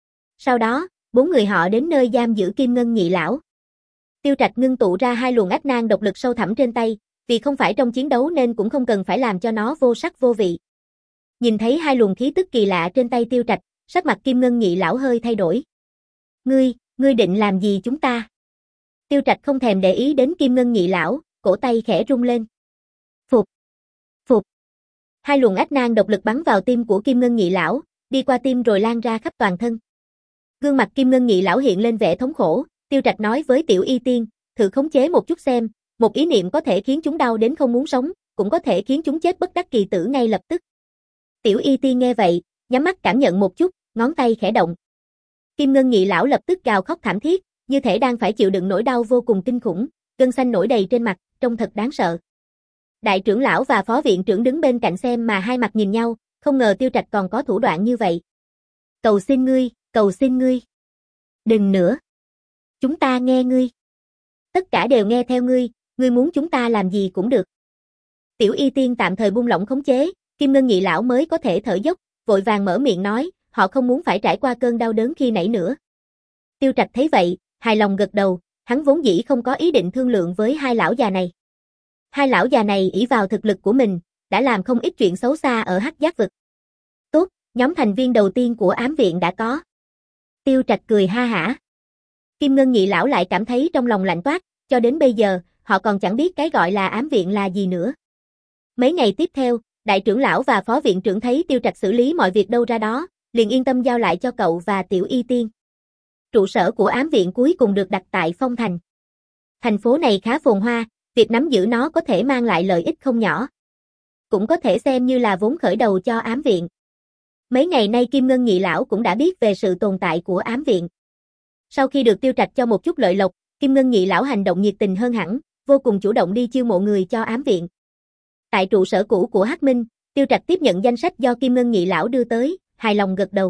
Sau đó, bốn người họ đến nơi giam giữ Kim Ngân Nhị lão. Tiêu Trạch ngưng tụ ra hai luồng ách nan độc lực sâu thẳm trên tay, vì không phải trong chiến đấu nên cũng không cần phải làm cho nó vô sắc vô vị. Nhìn thấy hai luồng khí tức kỳ lạ trên tay Tiêu Trạch, sắc mặt Kim Ngân Nhị lão hơi thay đổi. Ngươi, ngươi định làm gì chúng ta? Tiêu Trạch không thèm để ý đến Kim Ngân Nhị lão, cổ tay khẽ rung lên. Phục, phục. Hai luồng ách nan độc lực bắn vào tim của Kim Ngân Nhị lão, đi qua tim rồi lan ra khắp toàn thân. Gương mặt Kim Ngân Nhị lão hiện lên vẻ thống khổ, Tiêu Trạch nói với Tiểu Y Tiên, thử khống chế một chút xem, một ý niệm có thể khiến chúng đau đến không muốn sống, cũng có thể khiến chúng chết bất đắc kỳ tử ngay lập tức. Tiểu Y Tiên nghe vậy, nhắm mắt cảm nhận một chút, ngón tay khẽ động. Kim Ngân Nhị lão lập tức gào khóc thảm thiết, như thể đang phải chịu đựng nỗi đau vô cùng kinh khủng, gân xanh nổi đầy trên mặt, trông thật đáng sợ. Đại trưởng lão và phó viện trưởng đứng bên cạnh xem mà hai mặt nhìn nhau, không ngờ Tiêu Trạch còn có thủ đoạn như vậy. Cầu xin ngươi, cầu xin ngươi. Đừng nữa. Chúng ta nghe ngươi. Tất cả đều nghe theo ngươi, ngươi muốn chúng ta làm gì cũng được. Tiểu Y Tiên tạm thời buông lỏng khống chế, Kim Ngân Nhị lão mới có thể thở dốc, vội vàng mở miệng nói, họ không muốn phải trải qua cơn đau đớn khi nãy nữa. Tiêu Trạch thấy vậy, hài lòng gật đầu, hắn vốn dĩ không có ý định thương lượng với hai lão già này. Hai lão già này ỷ vào thực lực của mình, đã làm không ít chuyện xấu xa ở hắc giác vực. Tốt, nhóm thành viên đầu tiên của ám viện đã có. Tiêu Trạch cười ha hả. Kim Ngân Nhị lão lại cảm thấy trong lòng lạnh toát, cho đến bây giờ, họ còn chẳng biết cái gọi là ám viện là gì nữa. Mấy ngày tiếp theo, đại trưởng lão và phó viện trưởng thấy Tiêu Trạch xử lý mọi việc đâu ra đó, liền yên tâm giao lại cho cậu và Tiểu Y Tiên. Trụ sở của ám viện cuối cùng được đặt tại Phong Thành. Thành phố này khá phồn hoa, việc nắm giữ nó có thể mang lại lợi ích không nhỏ. Cũng có thể xem như là vốn khởi đầu cho ám viện. Mấy ngày nay Kim Ngân Nhị lão cũng đã biết về sự tồn tại của ám viện. Sau khi được Tiêu Trạch cho một chút lợi lộc, Kim Ngân Nhị lão hành động nhiệt tình hơn hẳn, vô cùng chủ động đi chiêu mộ người cho ám viện. Tại trụ sở cũ của Hắc Minh, Tiêu Trạch tiếp nhận danh sách do Kim Ngân Nhị lão đưa tới, hài lòng gật đầu.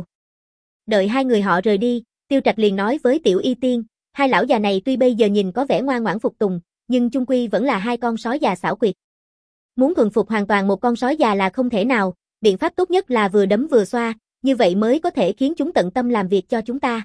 Đợi hai người họ rời đi, Tiêu Trạch liền nói với Tiểu Y Tiên, hai lão già này tuy bây giờ nhìn có vẻ ngoan ngoãn phục tùng, nhưng chung quy vẫn là hai con sói già xảo quyệt. Muốn thuần phục hoàn toàn một con sói già là không thể nào, biện pháp tốt nhất là vừa đấm vừa xoa, như vậy mới có thể khiến chúng tận tâm làm việc cho chúng ta.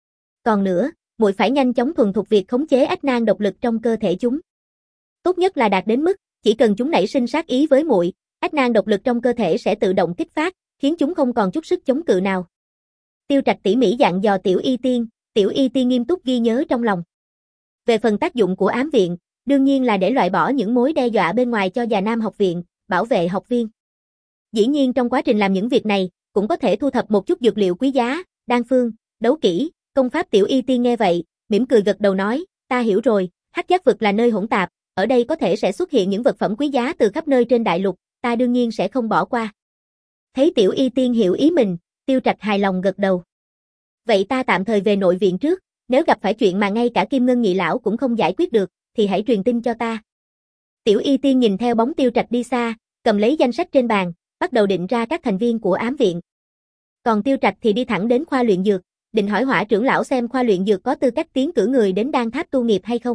Còn nữa, muội phải nhanh chóng thuần thục việc khống chế ách nan độc lực trong cơ thể chúng. Tốt nhất là đạt đến mức, chỉ cần chúng nảy sinh sát ý với muội, ách nan độc lực trong cơ thể sẽ tự động kích phát, khiến chúng không còn chút sức chống cự nào. Tiêu Trạch tỉ mỉ dặn dò Tiểu Y Tiên, Tiểu Y Tiên nghiêm túc ghi nhớ trong lòng. Về phần tác dụng của ám viện, đương nhiên là để loại bỏ những mối đe dọa bên ngoài cho Già Nam học viện, bảo vệ học viên. Dĩ nhiên trong quá trình làm những việc này, cũng có thể thu thập một chút dược liệu quý giá, đan phương, đấu kỹ, công pháp. Tiểu Y Tiên nghe vậy, mỉm cười gật đầu nói, ta hiểu rồi, hắc giác vực là nơi hỗn tạp, ở đây có thể sẽ xuất hiện những vật phẩm quý giá từ khắp nơi trên đại lục, ta đương nhiên sẽ không bỏ qua. Thấy Tiểu Y Tiên hiểu ý mình, Tiêu Trạch hài lòng gật đầu. Vậy ta tạm thời về nội viện trước, nếu gặp phải chuyện mà ngay cả Kim Ngân Nhị lão cũng không giải quyết được, thì hãy truyền tin cho ta. Tiểu Y Tiên nhìn theo bóng Tiêu Trạch đi xa, cầm lấy danh sách trên bàn, bắt đầu định ra các thành viên của ám viện. Còn Tiêu Trạch thì đi thẳng đến khoa luyện dược, định hỏi Hỏa trưởng lão xem khoa luyện dược có tư cách tiến cử người đến Đan Tháp tu nghiệp hay không.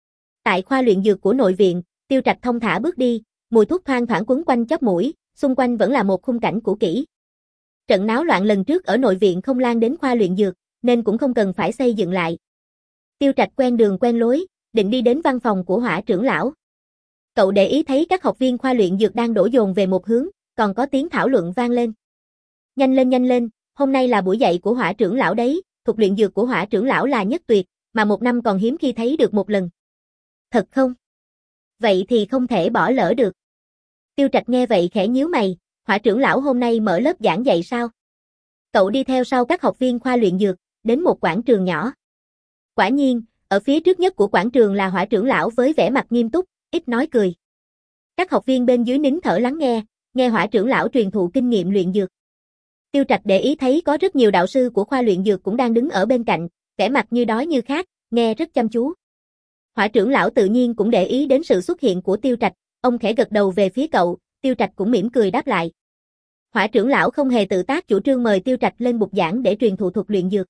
Tại khoa luyện dược của nội viện, Tiêu Trạch thông thả bước đi, mùi thuốc thoang thoảng quấn quanh chóp mũi, xung quanh vẫn là một khung cảnh cũ kỹ. Trận náo loạn lần trước ở nội viện không lan đến khoa luyện dược, nên cũng không cần phải xây dựng lại. Tiêu Trạch quen đường quen lối, định đi đến văn phòng của Hỏa trưởng lão. Cậu để ý thấy các học viên khoa luyện dược đang đổ dồn về một hướng, còn có tiếng thảo luận vang lên. Nhanh lên nhanh lên, hôm nay là buổi dạy của Hỏa trưởng lão đấy, thuật luyện dược của Hỏa trưởng lão là nhất tuyệt, mà một năm còn hiếm khi thấy được một lần. Thật không? Vậy thì không thể bỏ lỡ được. Tiêu Trạch nghe vậy khẽ nhíu mày, Hỏa trưởng lão hôm nay mở lớp giảng dạy sao? Cậu đi theo sau các học viên khoa luyện dược, đến một quảng trường nhỏ. Quả nhiên, ở phía trước nhất của quảng trường là Hỏa trưởng lão với vẻ mặt nghiêm túc, ít nói cười. Các học viên bên dưới nín thở lắng nghe, nghe Hỏa trưởng lão truyền thụ kinh nghiệm luyện dược. Tiêu Trạch để ý thấy có rất nhiều đạo sư của khoa luyện dược cũng đang đứng ở bên cạnh, vẻ mặt như đói như khát, nghe rất chăm chú. Hỏa trưởng lão tự nhiên cũng để ý đến sự xuất hiện của Tiêu Trạch, ông khẽ gật đầu về phía cậu, Tiêu Trạch cũng mỉm cười đáp lại. Hỏa trưởng lão không hề tự tác chủ trương mời Tiêu Trạch lên bục giảng để truyền thụ thuật luyện dược.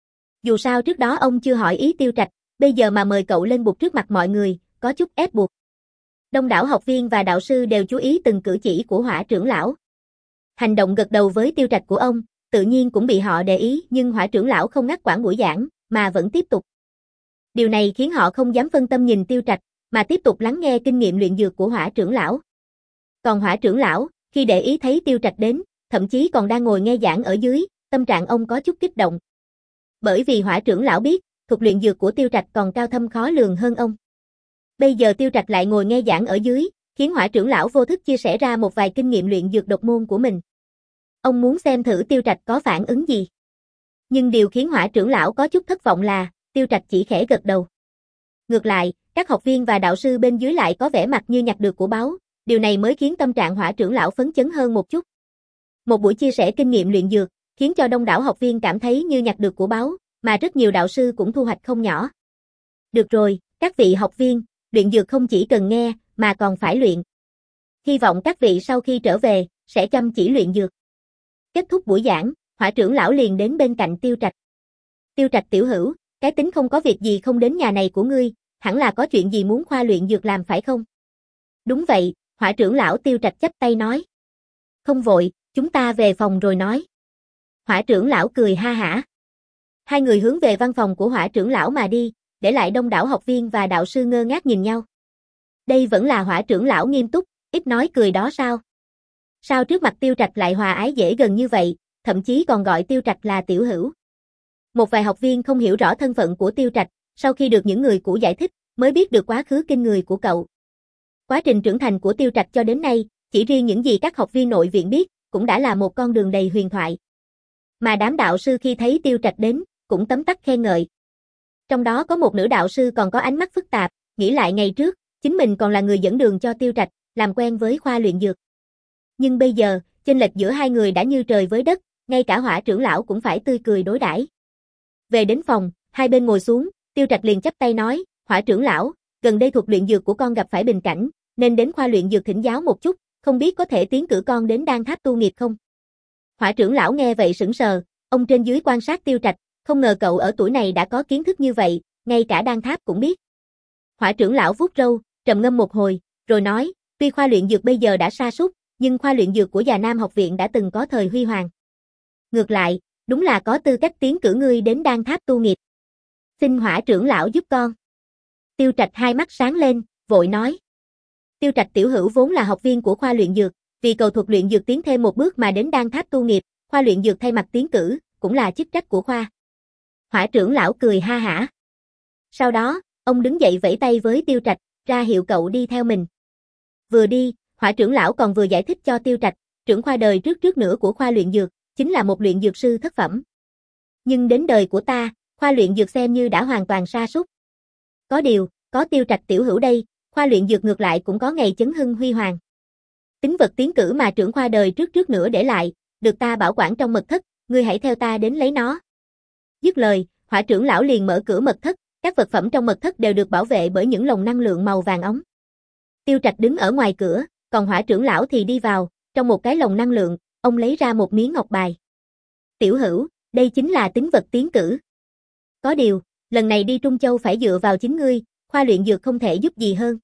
Dù sao trước đó ông chưa hỏi ý Tiêu Trạch, bây giờ mà mời cậu lên bục trước mặt mọi người, có chút ép buộc. Đông đảo học viên và đạo sư đều chú ý từng cử chỉ của Hỏa trưởng lão. Hành động gật đầu với Tiêu Trạch của ông, tự nhiên cũng bị họ để ý, nhưng Hỏa trưởng lão không ngắt quãng buổi giảng, mà vẫn tiếp tục. Điều này khiến họ không dám phân tâm nhìn Tiêu Trạch, mà tiếp tục lắng nghe kinh nghiệm luyện dược của Hỏa trưởng lão. Còn Hỏa trưởng lão, khi để ý thấy Tiêu Trạch đến, thậm chí còn đang ngồi nghe giảng ở dưới, tâm trạng ông có chút kích động. Bởi vì Hỏa trưởng lão biết, thuật luyện dược của Tiêu Trạch còn cao thâm khó lường hơn ông. Bây giờ Tiêu Trạch lại ngồi nghe giảng ở dưới, khiến Hỏa trưởng lão vô thức chia sẻ ra một vài kinh nghiệm luyện dược độc môn của mình. Ông muốn xem thử Tiêu Trạch có phản ứng gì. Nhưng điều khiến Hỏa trưởng lão có chút thất vọng là, Tiêu Trạch chỉ khẽ gật đầu. Ngược lại, các học viên và đạo sư bên dưới lại có vẻ mặt như nhặt được của báu, điều này mới khiến tâm trạng Hỏa trưởng lão phấn chấn hơn một chút. Một buổi chia sẻ kinh nghiệm luyện dược, khiến cho đông đảo học viên cảm thấy như nhặt được của báu, mà rất nhiều đạo sư cũng thu hoạch không nhỏ. Được rồi, các vị học viên, luyện dược không chỉ cần nghe, mà còn phải luyện. Hy vọng các vị sau khi trở về, sẽ chăm chỉ luyện dược. Kết thúc buổi giảng, Hỏa trưởng lão liền đến bên cạnh Tiêu Trạch. Tiêu Trạch tiểu hữu, cái tính không có việc gì không đến nhà này của ngươi, hẳn là có chuyện gì muốn khoa luyện dược làm phải không? Đúng vậy, Hỏa trưởng lão Tiêu Trạch chắp tay nói. Không vội, chúng ta về phòng rồi nói. Hỏa trưởng lão cười ha hả. Hai người hướng về văn phòng của Hỏa trưởng lão mà đi, để lại đông đảo học viên và đạo sư ngơ ngác nhìn nhau. Đây vẫn là Hỏa trưởng lão nghiêm túc, ít nói cười đó sao? Sao trước mặt Tiêu Trạch lại hòa ái dễ gần như vậy, thậm chí còn gọi Tiêu Trạch là tiểu hữu. Một vài học viên không hiểu rõ thân phận của Tiêu Trạch, sau khi được những người cũ giải thích, mới biết được quá khứ kinh người của cậu. Quá trình trưởng thành của Tiêu Trạch cho đến nay, chỉ riêng những gì các học viên nội viện biết, cũng đã là một con đường đầy huyền thoại. Mà đám đạo sư khi thấy Tiêu Trạch đến, cũng tấm tắc khen ngợi. Trong đó có một nữ đạo sư còn có ánh mắt phức tạp, nghĩ lại ngày trước, chính mình còn là người dẫn đường cho Tiêu Trạch, làm quen với khoa luyện dược. Nhưng bây giờ, chênh lệch giữa hai người đã như trời với đất, ngay cả Hỏa trưởng lão cũng phải tươi cười đối đãi. Về đến phòng, hai bên ngồi xuống, Tiêu Trạch liền chắp tay nói, Hỏa trưởng lão, gần đây thuật luyện dược của con gặp phải bình cảnh, nên đến khoa luyện dược thỉnh giáo một chút, không biết có thể tiến cử con đến Đan Tháp tu nghiệp không? Hỏa trưởng lão nghe vậy sững sờ, ông trên dưới quan sát Tiêu Trạch, không ngờ cậu ở tuổi này đã có kiến thức như vậy, ngay cả Đan Tháp cũng biết. Hỏa trưởng lão vuốt râu, trầm ngâm một hồi, rồi nói, tuy khoa luyện dược bây giờ đã sa sút, nhưng khoa luyện dược của Già Nam học viện đã từng có thời huy hoàng. Ngược lại, đúng là có tư cách tiến cử ngươi đến Đan Tháp tu nghiệp. Xin Hỏa trưởng lão giúp con. Tiêu Trạch hai mắt sáng lên, vội nói. Tiêu Trạch tiểu hữu vốn là học viên của khoa luyện dược, vì cầu thuật luyện dược tiến thêm một bước mà đến Đan Tháp tu nghiệp, khoa luyện dược thay mặt tiến cử, cũng là chức trách của khoa. Hỏa trưởng lão cười ha hả. Sau đó, ông đứng dậy vẫy tay với Tiêu Trạch, ra hiệu cậu đi theo mình. Vừa đi, Hỏa trưởng lão còn vừa giải thích cho Tiêu Trạch, trưởng khoa đời trước trước nữa của khoa luyện dược, chính là một luyện dược sư thất phẩm. Nhưng đến đời của ta, khoa luyện dược xem như đã hoàn toàn sa sút. Có điều, có Tiêu Trạch tiểu hữu đây, khoa luyện dược ngược lại cũng có ngày chấn hưng huy hoàng. Tín vật tiến cử mà trưởng khoa đời trước trước nữa để lại, được ta bảo quản trong mật thất, ngươi hãy theo ta đến lấy nó. Dứt lời, Hỏa trưởng lão liền mở cửa mật thất, các vật phẩm trong mật thất đều được bảo vệ bởi những lồng năng lượng màu vàng óng. Tiêu Trạch đứng ở ngoài cửa, còn Hỏa trưởng lão thì đi vào, trong một cái lồng năng lượng, ông lấy ra một miếng ngọc bài. Tiểu hữu, đây chính là tín vật tiến cử. Có điều, lần này đi Trung Châu phải dựa vào chính ngươi, khoa luyện dược không thể giúp gì hơn.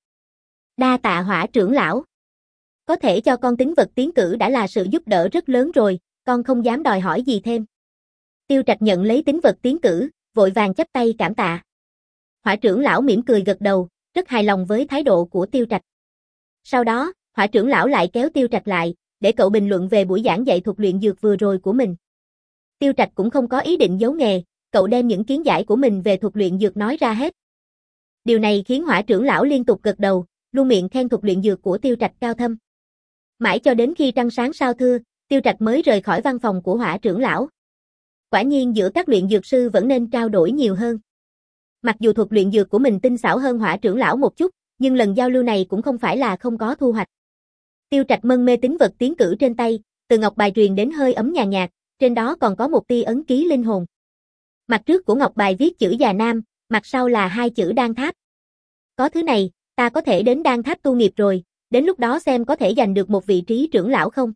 Đa tạ Hỏa trưởng lão. Có thể cho con tín vật tiến cử đã là sự giúp đỡ rất lớn rồi, con không dám đòi hỏi gì thêm. Tiêu Trạch nhận lấy tín vật tiến cử, vội vàng chắp tay cảm tạ. Hỏa trưởng lão mỉm cười gật đầu, rất hài lòng với thái độ của Tiêu Trạch. Sau đó, Hỏa trưởng lão lại kéo Tiêu Trạch lại, để cậu bình luận về buổi giảng dạy thuật luyện dược vừa rồi của mình. Tiêu Trạch cũng không có ý định giấu nghề, cậu đem những kiến giải của mình về thuật luyện dược nói ra hết. Điều này khiến Hỏa trưởng lão liên tục gật đầu, luôn miệng khen thuật luyện dược của Tiêu Trạch cao thâm. Mãi cho đến khi trăng sáng sao thưa, Tiêu Trạch mới rời khỏi văn phòng của Hỏa trưởng lão. Quả nhiên giữa các luyện dược sư vẫn nên trao đổi nhiều hơn. Mặc dù thuật luyện dược của mình tinh xảo hơn Hỏa trưởng lão một chút, nhưng lần giao lưu này cũng không phải là không có thu hoạch. Tiêu Trạch mân mê tín vật tiến cử trên tay, từ ngọc bài truyền đến hơi ấm nhàn nhạt, trên đó còn có một tia ấn ký linh hồn. Mặt trước của ngọc bài viết chữ Già Nam, mặt sau là hai chữ Đan Tháp. Có thứ này, ta có thể đến Đan Tháp tu nghiệp rồi, đến lúc đó xem có thể giành được một vị trí trưởng lão không.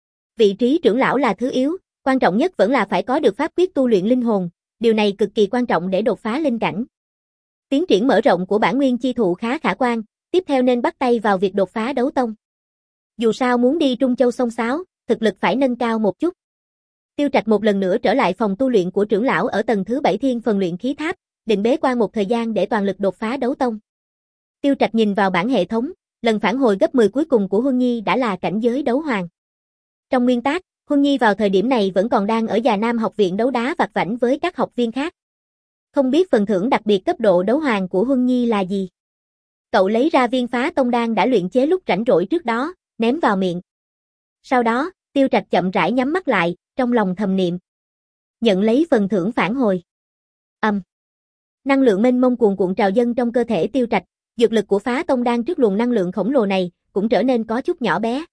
Vị trí trưởng lão là thứ yếu, quan trọng nhất vẫn là phải có được pháp quyết tu luyện linh hồn, điều này cực kỳ quan trọng để đột phá linh cảnh. Tiến triển mở rộng của bản nguyên chi thụ khá khả quan, tiếp theo nên bắt tay vào việc đột phá đấu tông. Dù sao muốn đi Trung Châu xông xáo, thực lực phải nâng cao một chút. Tiêu Trạch một lần nữa trở lại phòng tu luyện của trưởng lão ở tầng thứ bảy thiên phần luyện khí tháp, định bế quan một thời gian để toàn lực đột phá đấu tông. Tiêu Trạch nhìn vào bảng hệ thống, lần phản hồi gấp mười cuối cùng của Huân Nhi đã là cảnh giới đấu hoàng. Trong nguyên tắc, Huân Nhi vào thời điểm này vẫn còn đang ở Già Nam học viện đấu đá vặt vãnh với các học viên khác. Không biết phần thưởng đặc biệt cấp độ đấu hoàng của Huân Nhi là gì? Cậu lấy ra viên phá tông đan đã luyện chế lúc rảnh rỗi trước đó, ném vào miệng. Sau đó, Tiêu Trạch chậm rãi nhắm mắt lại, trong lòng thầm niệm. Nhận lấy phần thưởng phản hồi. Âm. Um. Năng lượng mênh mông cuồn cuộn trào dâng trong cơ thể Tiêu Trạch, dược lực của phá tông đan trước luồng năng lượng khổng lồ này cũng trở nên có chút nhỏ bé.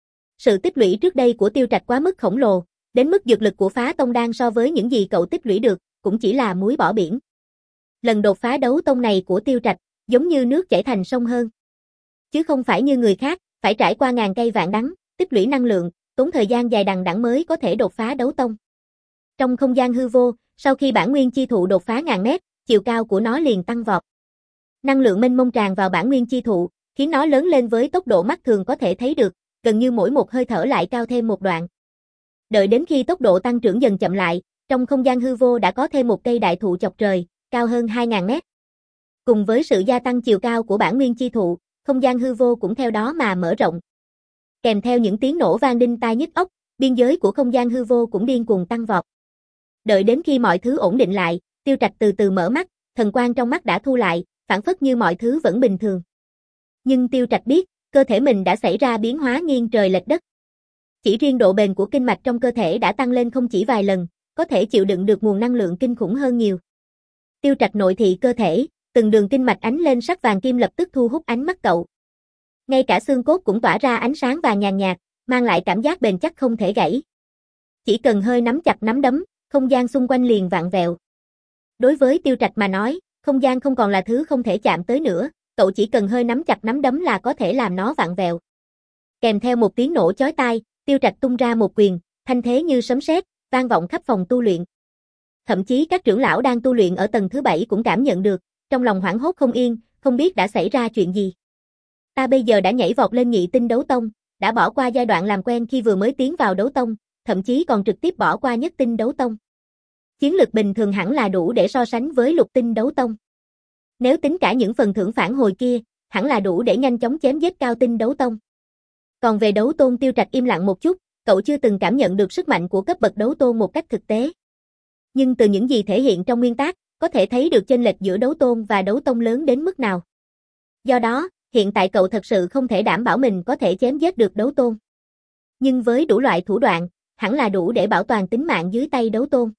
Sự tích lũy trước đây của Tiêu Trạch quá mức khổng lồ, đến mức dược lực của phá tông đan so với những gì cậu tích lũy được, cũng chỉ là muối bỏ biển. Lần đột phá đấu tông này của Tiêu Trạch, giống như nước chảy thành sông hơn. Chứ không phải như người khác, phải trải qua ngàn cây vạn đắng, tích lũy năng lượng, tốn thời gian dài đằng đẵng mới có thể đột phá đấu tông. Trong không gian hư vô, sau khi bản nguyên chi thụ đột phá ngàn mét, chiều cao của nó liền tăng vọt. Năng lượng mênh mông tràn vào bản nguyên chi thụ, khiến nó lớn lên với tốc độ mắt thường có thể thấy được, gần như mỗi một hơi thở lại cao thêm một đoạn. Đợi đến khi tốc độ tăng trưởng dần chậm lại, trong không gian hư vô đã có thêm một cây đại thụ chọc trời, cao hơn hai nghìn mét. Cùng với sự gia tăng chiều cao của bản nguyên chi thụ, không gian hư vô cũng theo đó mà mở rộng. Kèm theo những tiếng nổ vang đinh tai nhức óc, biên giới của không gian hư vô cũng điên cuồng tăng vọt. Đợi đến khi mọi thứ ổn định lại, Tiêu Trạch từ từ mở mắt, thần quang trong mắt đã thu lại, phản phất như mọi thứ vẫn bình thường. Nhưng Tiêu Trạch biết, cơ thể mình đã xảy ra biến hóa nghiêng trời lệch đất. Chỉ riêng độ bền của kinh mạch trong cơ thể đã tăng lên không chỉ vài lần, có thể chịu đựng được nguồn năng lượng kinh khủng hơn nhiều. Tiêu Trạch nội thị cơ thể, từng đường kinh mạch ánh lên sắc vàng kim lập tức thu hút ánh mắt cậu. Ngay cả xương cốt cũng tỏa ra ánh sáng vàng nhàn nhạt, mang lại cảm giác bền chắc không thể gãy. Chỉ cần hơi nắm chặt nắm đấm, không gian xung quanh liền vặn vẹo. Đối với Tiêu Trạch mà nói, không gian không còn là thứ không thể chạm tới nữa, cậu chỉ cần hơi nắm chặt nắm đấm là có thể làm nó vặn vẹo. Kèm theo một tiếng nổ chói tai, Tiêu Trạch tung ra một quyền, thanh thế như sấm sét, vang vọng khắp phòng tu luyện. Thậm chí các trưởng lão đang tu luyện ở tầng thứ bảy cũng cảm nhận được, trong lòng hoảng hốt không yên, không biết đã xảy ra chuyện gì. Ta bây giờ đã nhảy vọt lên nhị tinh đấu tông, đã bỏ qua giai đoạn làm quen khi vừa mới tiến vào đấu tông, thậm chí còn trực tiếp bỏ qua nhất tinh đấu tông. Chiến lực bình thường hẳn là đủ để so sánh với lục tinh đấu tông. Nếu tính cả những phần thưởng phản hồi kia, hẳn là đủ để nhanh chóng chém giết cao tinh đấu tông. Còn về đấu tôn, Tiêu Trạch im lặng một chút, cậu chưa từng cảm nhận được sức mạnh của cấp bậc đấu tôn một cách thực tế. Nhưng từ những gì thể hiện trong nguyên tắc, có thể thấy được chênh lệch giữa đấu tôn và đấu tông lớn đến mức nào. Do đó, hiện tại cậu thật sự không thể đảm bảo mình có thể chém giết được đấu tôn. Nhưng với đủ loại thủ đoạn, hẳn là đủ để bảo toàn tính mạng dưới tay đấu tôn.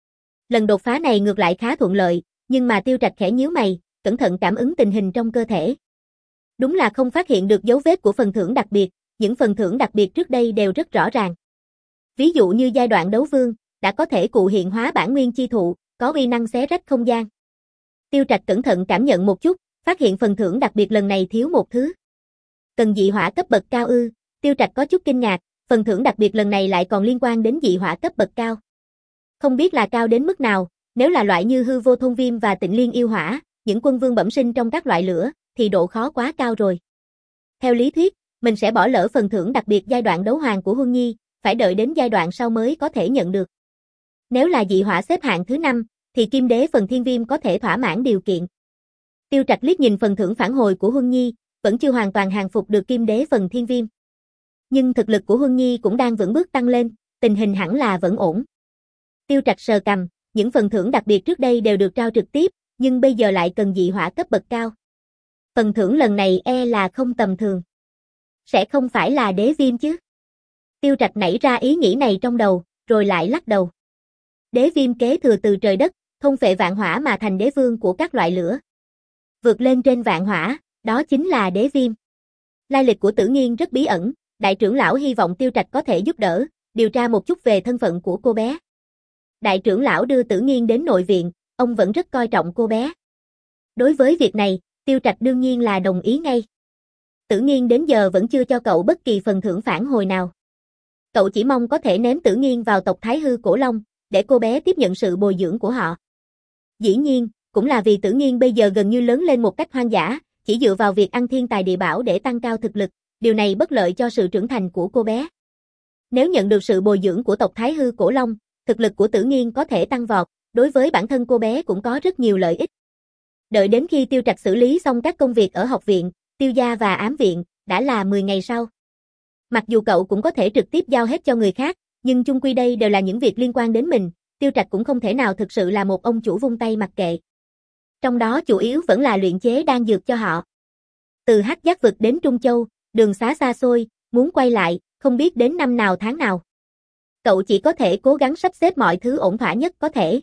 Lần đột phá này ngược lại khá thuận lợi, nhưng mà Tiêu Trạch khẽ nhíu mày, cẩn thận cảm ứng tình hình trong cơ thể. Đúng là không phát hiện được dấu vết của phần thưởng đặc biệt, những phần thưởng đặc biệt trước đây đều rất rõ ràng. Ví dụ như giai đoạn đấu vương, đã có thể cụ hiện hóa bản nguyên chi thụ, có uy năng xé rách không gian. Tiêu Trạch cẩn thận cảm nhận một chút, phát hiện phần thưởng đặc biệt lần này thiếu một thứ. Cần dị hỏa cấp bậc cao ư? Tiêu Trạch có chút kinh ngạc, phần thưởng đặc biệt lần này lại còn liên quan đến dị hỏa cấp bậc cao. Không biết là cao đến mức nào, nếu là loại như hư vô thôn viêm và tịnh liên yêu hỏa, những quân vương bẩm sinh trong các loại lửa, thì độ khó quá cao rồi. Theo lý thuyết, mình sẽ bỏ lỡ phần thưởng đặc biệt giai đoạn đấu hoàng của Huân Nhi, phải đợi đến giai đoạn sau mới có thể nhận được. Nếu là dị hỏa xếp hạng thứ năm, thì kim đế phần thiên viêm có thể thỏa mãn điều kiện. Tiêu Trạch liếc nhìn phần thưởng phản hồi của Huân Nhi, vẫn chưa hoàn toàn hàng phục được kim đế phần thiên viêm. Nhưng thực lực của Huân Nhi cũng đang vững bước tăng lên, tình hình hẳn là vẫn ổn. Tiêu Trạch sờ cằm, những phần thưởng đặc biệt trước đây đều được trao trực tiếp, nhưng bây giờ lại cần dị hỏa cấp bậc cao. Phần thưởng lần này e là không tầm thường. Sẽ không phải là đế viêm chứ? Tiêu Trạch nảy ra ý nghĩ này trong đầu, rồi lại lắc đầu. Đế viêm kế thừa từ trời đất, thôn phệ vạn hỏa mà thành đế vương của các loại lửa. Vượt lên trên vạn hỏa, đó chính là đế viêm. Lai lịch của Tử Nghiên rất bí ẩn, đại trưởng lão hy vọng Tiêu Trạch có thể giúp đỡ, điều tra một chút về thân phận của cô bé. Đại trưởng lão đưa Tử Nghiên đến nội viện, ông vẫn rất coi trọng cô bé. Đối với việc này, Tiêu Trạch đương nhiên là đồng ý ngay. Tử Nghiên đến giờ vẫn chưa cho cậu bất kỳ phần thưởng phản hồi nào. Cậu chỉ mong có thể ném Tử Nghiên vào tộc Thái Hư Cổ Long, để cô bé tiếp nhận sự bồi dưỡng của họ. Dĩ nhiên, cũng là vì Tử Nghiên bây giờ gần như lớn lên một cách hoang dã, chỉ dựa vào việc ăn thiên tài địa bảo để tăng cao thực lực, điều này bất lợi cho sự trưởng thành của cô bé. Nếu nhận được sự bồi dưỡng của tộc Thái Hư Cổ Long, thực lực của Tử Nghiên có thể tăng vọt, đối với bản thân cô bé cũng có rất nhiều lợi ích. Đợi đến khi Tiêu Trạch xử lý xong các công việc ở học viện, Tiêu gia và ám viện, đã là mười ngày sau. Mặc dù cậu cũng có thể trực tiếp giao hết cho người khác, nhưng chung quy đây đều là những việc liên quan đến mình, Tiêu Trạch cũng không thể nào thực sự là một ông chủ vung tay mặc kệ. Trong đó chủ yếu vẫn là luyện chế đan dược cho họ. Từ Hắc Giác vực đến Trung Châu, đường xá xa xôi, muốn quay lại, không biết đến năm nào tháng nào. Cậu chỉ có thể cố gắng sắp xếp mọi thứ ổn thỏa nhất có thể.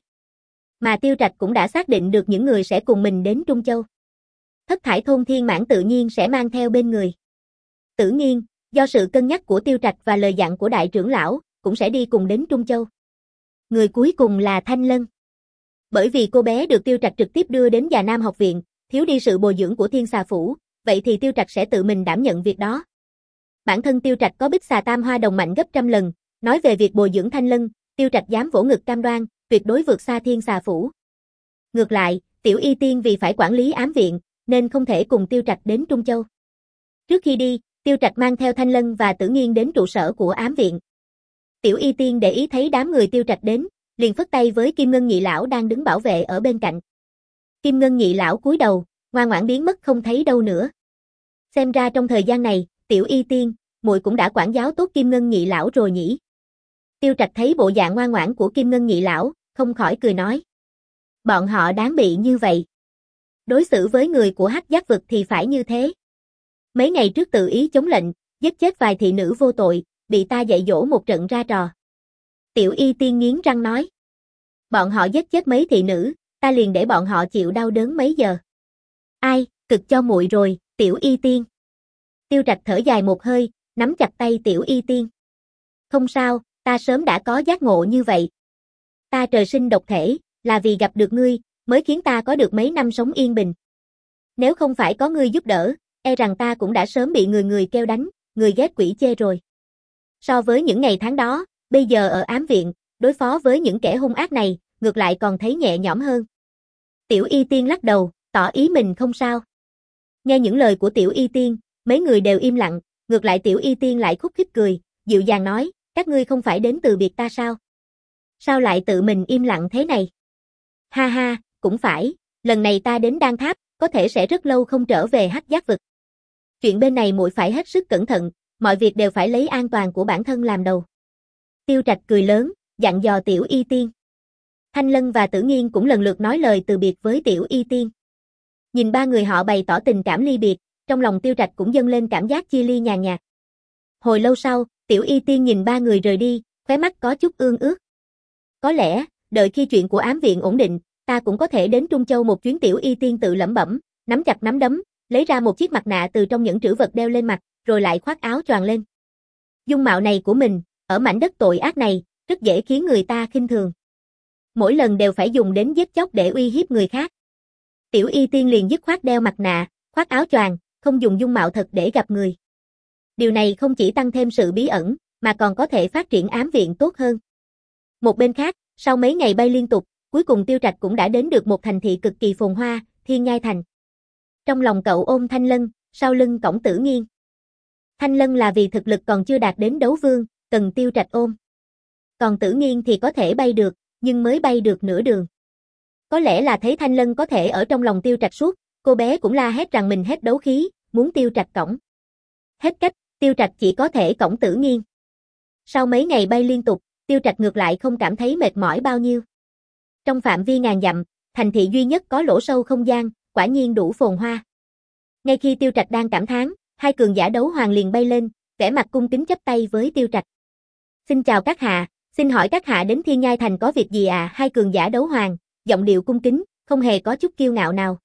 Mà Tiêu Trạch cũng đã xác định được những người sẽ cùng mình đến Trung Châu. Thất thải thôn thiên mãn tự nhiên sẽ mang theo bên người. Tử Nghiên, do sự cân nhắc của Tiêu Trạch và lời dặn của đại trưởng lão, cũng sẽ đi cùng đến Trung Châu. Người cuối cùng là Thanh Lân. Bởi vì cô bé được Tiêu Trạch trực tiếp đưa đến Già Nam học viện, thiếu đi sự bồi dưỡng của Thiên Xà Phủ, vậy thì Tiêu Trạch sẽ tự mình đảm nhận việc đó. Bản thân Tiêu Trạch có Bích Xà Tam Hoa Đồng mạnh gấp trăm lần, nói về việc bồi dưỡng Thanh Lân, Tiêu Trạch dám vỗ ngực cam đoan, tuyệt đối vượt xa Thiên Xà Phủ. Ngược lại, Tiểu Y Tiên vì phải quản lý ám viện, nên không thể cùng Tiêu Trạch đến Trung Châu. Trước khi đi, Tiêu Trạch mang theo Thanh Lân và Tử Nghiên đến trụ sở của ám viện. Tiểu Y Tiên để ý thấy đám người Tiêu Trạch đến, liền phất tay với Kim Ngân Nhị lão đang đứng bảo vệ ở bên cạnh. Kim Ngân Nhị lão cúi đầu, ngoan ngoãn biến mất không thấy đâu nữa. Xem ra trong thời gian này, Tiểu Y Tiên, muội cũng đã quản giáo tốt Kim Ngân Nhị lão rồi nhỉ. Tiêu Trạch thấy bộ dạng ngoan ngoãn của Kim Ngân Nhị lão, không khỏi cười nói. Bọn họ đáng bị như vậy. Đối xử với người của Hắc Giác vực thì phải như thế. Mấy ngày trước tự ý chống lệnh, giết chết vài thị nữ vô tội, bị ta dạy dỗ một trận ra trò. Tiểu Y Tiên nghiến răng nói. Bọn họ giết chết mấy thị nữ, ta liền để bọn họ chịu đau đớn mấy giờ. Ai, cực cho muội rồi, Tiểu Y Tiên. Tiêu Trạch thở dài một hơi, nắm chặt tay Tiểu Y Tiên. Không sao, ta sớm đã có giác ngộ như vậy. Ta trời sinh độc thể, là vì gặp được ngươi, mới khiến ta có được mấy năm sống yên bình. Nếu không phải có ngươi giúp đỡ, e rằng ta cũng đã sớm bị người người kêu đánh, người ghét quỷ chê rồi. So với những ngày tháng đó, bây giờ ở ám viện, đối phó với những kẻ hung ác này, ngược lại còn thấy nhẹ nhõm hơn. Tiểu Y Tiên lắc đầu, tỏ ý mình không sao. Nghe những lời của Tiểu Y Tiên, mấy người đều im lặng, ngược lại Tiểu Y Tiên lại khúc khích cười, dịu dàng nói, các ngươi không phải đến từ biệt ta sao? Sao lại tự mình im lặng thế này? Ha ha, cũng phải, lần này ta đến Đan Tháp, có thể sẽ rất lâu không trở về Hắc Giác vực. Chuyện bên này muội phải hết sức cẩn thận, mọi việc đều phải lấy an toàn của bản thân làm đầu. Tiêu Trạch cười lớn, dặn dò Tiểu Y Tiên. Thanh Lân và Tử Nghiên cũng lần lượt nói lời từ biệt với Tiểu Y Tiên. Nhìn ba người họ bày tỏ tình cảm ly biệt, trong lòng Tiêu Trạch cũng dâng lên cảm giác chia ly nhàn nhạt. Hồi lâu sau, Tiểu Y Tiên nhìn ba người rời đi, khóe mắt có chút ương ướt. Có lẽ, đợi khi chuyện của ám viện ổn định, ta cũng có thể đến Trung Châu một chuyến. Tiểu Y Tiên tự lẩm bẩm, nắm chặt nắm đấm, lấy ra một chiếc mặt nạ từ trong những trữ vật đeo lên mặt, rồi lại khoác áo choàng lên. Dung mạo này của mình, ở mảnh đất tội ác này, rất dễ khiến người ta khinh thường. Mỗi lần đều phải dùng đến giết chóc để uy hiếp người khác. Tiểu Y Tiên liền dứt khoát đeo mặt nạ, khoác áo choàng, không dùng dung mạo thật để gặp người. Điều này không chỉ tăng thêm sự bí ẩn, mà còn có thể phát triển ám viện tốt hơn. Một bên khác, sau mấy ngày bay liên tục, cuối cùng Tiêu Trạch cũng đã đến được một thành thị cực kỳ phồn hoa, Thiên Nhai Thành. Trong lòng cậu ôm Thanh Lân, sau lưng cõng Tử Nghiên. Thanh Lân là vì thực lực còn chưa đạt đến đấu vương, cần Tiêu Trạch ôm. Còn Tử Nghiên thì có thể bay được, nhưng mới bay được nửa đường. Có lẽ là thấy Thanh Lân có thể ở trong lòng Tiêu Trạch suốt, cô bé cũng la hét rằng mình hết đấu khí, muốn Tiêu Trạch cõng. Hết cách, Tiêu Trạch chỉ có thể cõng Tử Nghiên. Sau mấy ngày bay liên tục, Tiêu Trạch ngược lại không cảm thấy mệt mỏi bao nhiêu. Trong phạm vi ngàn dặm, thành thị duy nhất có lỗ sâu không gian, quả nhiên đủ phồn hoa. Ngay khi Tiêu Trạch đang cảm thán, hai cường giả đấu hoàng liền bay lên, vẻ mặt cung kính chắp tay với Tiêu Trạch. Xin chào các hạ, xin hỏi các hạ đến Thiên Nhai Thành có việc gì à? Hai cường giả đấu hoàng, giọng điệu cung kính, không hề có chút kiêu ngạo nào.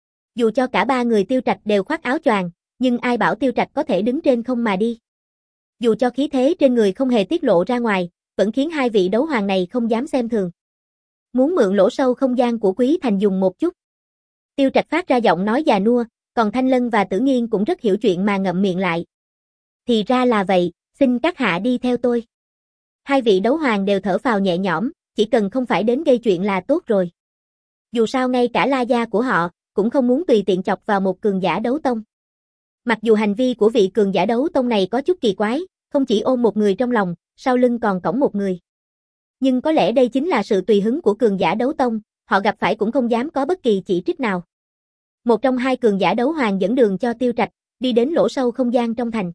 Dù cho cả ba người Tiêu Trạch đều khoác áo choàng, nhưng ai bảo Tiêu Trạch có thể đứng trên không mà đi. Dù cho khí thế trên người không hề tiết lộ ra ngoài, vẫn khiến hai vị đấu hoàng này không dám xem thường. Muốn mượn lỗ sâu không gian của Quý Thành dùng một chút. Tiêu Trạch phát ra giọng nói già nua, còn Thanh Lân và Tử Nghiên cũng rất hiểu chuyện mà ngậm miệng lại. Thì ra là vậy, xin các hạ đi theo tôi. Hai vị đấu hoàng đều thở phào nhẹ nhõm, chỉ cần không phải đến gây chuyện là tốt rồi. Dù sao ngay cả La gia của họ, cũng không muốn tùy tiện chọc vào một cường giả đấu tông. Mặc dù hành vi của vị cường giả đấu tông này có chút kỳ quái, không chỉ ôm một người trong lòng, sau lưng còn cõng một người. Nhưng có lẽ đây chính là sự tùy hứng của cường giả đấu tông, họ gặp phải cũng không dám có bất kỳ chỉ trích nào. Một trong hai cường giả đấu hoàng dẫn đường cho Tiêu Trạch, đi đến lỗ sâu không gian trong thành.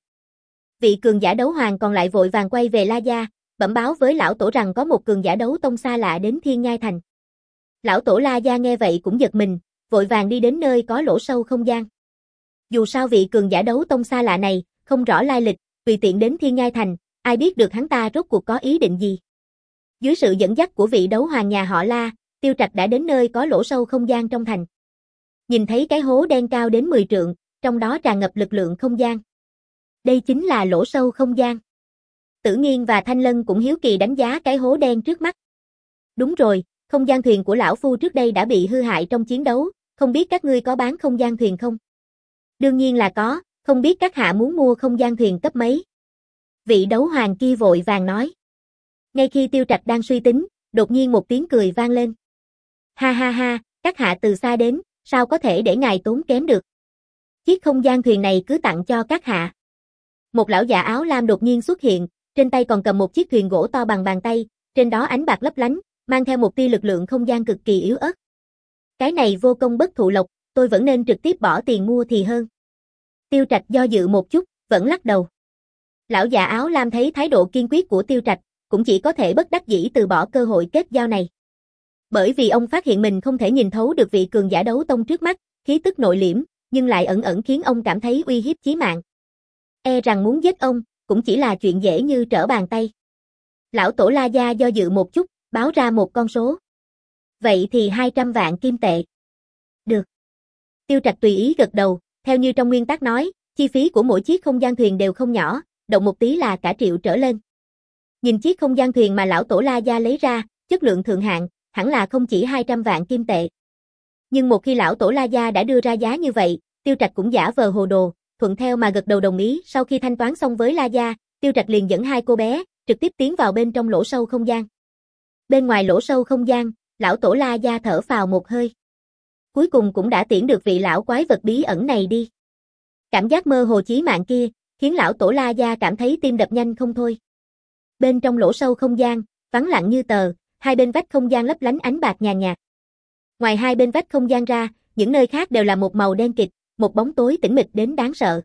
Vị cường giả đấu hoàng còn lại vội vàng quay về La Gia, bẩm báo với lão tổ rằng có một cường giả đấu tông xa lạ đến Thiên Nhai Thành. Lão tổ La Gia nghe vậy cũng giật mình, vội vàng đi đến nơi có lỗ sâu không gian. Dù sao vị cường giả đấu tông xa lạ này, không rõ lai lịch, tùy tiện đến Thiên Nhai Thành, ai biết được hắn ta rốt cuộc có ý định gì. Dưới sự dẫn dắt của vị đấu hoàng nhà họ La, Tiêu Trạch đã đến nơi có lỗ sâu không gian trong thành. Nhìn thấy cái hố đen cao đến mười trượng, trong đó tràn ngập lực lượng không gian. Đây chính là lỗ sâu không gian. Tử Nghiên và Thanh Lân cũng hiếu kỳ đánh giá cái hố đen trước mắt. Đúng rồi, không gian thuyền của lão phu trước đây đã bị hư hại trong chiến đấu, không biết các ngươi có bán không gian thuyền không? Đương nhiên là có, không biết các hạ muốn mua không gian thuyền cấp mấy? Vị đấu hoàng kia vội vàng nói. Ngay khi Tiêu Trạch đang suy tính, đột nhiên một tiếng cười vang lên. Ha ha ha, các hạ từ xa đến, sao có thể để ngài tốn kém được? Chiếc không gian thuyền này cứ tặng cho các hạ. Một lão già áo lam đột nhiên xuất hiện, trên tay còn cầm một chiếc thuyền gỗ to bằng bàn tay, trên đó ánh bạc lấp lánh, mang theo một tia lực lượng không gian cực kỳ yếu ớt. Cái này vô công bất thụ lộc, tôi vẫn nên trực tiếp bỏ tiền mua thì hơn. Tiêu Trạch do dự một chút, vẫn lắc đầu. Lão già áo lam thấy thái độ kiên quyết của Tiêu Trạch, cũng chỉ có thể bất đắc dĩ từ bỏ cơ hội kết giao này. Bởi vì ông phát hiện mình không thể nhìn thấu được vị cường giả đấu tông trước mắt, khí tức nội liễm, nhưng lại ẩn ẩn khiến ông cảm thấy uy hiếp chí mạng. E rằng muốn giết ông, cũng chỉ là chuyện dễ như trở bàn tay. Lão tổ La Gia do dự một chút, báo ra một con số. Vậy thì hai trăm vạn kim tệ. Được. Tiêu Trạch tùy ý gật đầu, theo như trong nguyên tắc nói, chi phí của mỗi chiếc không gian thuyền đều không nhỏ, động một tí là cả triệu trở lên. Nhìn chiếc không gian thuyền mà lão tổ La Gia lấy ra, chất lượng thượng hạng, hẳn là không chỉ hai trăm vạn kim tệ. Nhưng một khi lão tổ La Gia đã đưa ra giá như vậy, Tiêu Trạch cũng giả vờ hồ đồ, thuận theo mà gật đầu đồng ý. Sau khi thanh toán xong với La Gia, Tiêu Trạch liền dẫn hai cô bé, trực tiếp tiến vào bên trong lỗ sâu không gian. Bên ngoài lỗ sâu không gian, lão tổ La Gia thở phào một hơi. Cuối cùng cũng đã tiễn được vị lão quái vật bí ẩn này đi. Cảm giác mơ hồ chí mạng kia, khiến lão tổ La Gia cảm thấy tim đập nhanh không thôi. Bên trong lỗ sâu không gian, vắng lặng như tờ, hai bên vách không gian lấp lánh ánh bạc nhàn nhạt. Ngoài hai bên vách không gian ra, những nơi khác đều là một màu đen kịt, một bóng tối tĩnh mịch đến đáng sợ.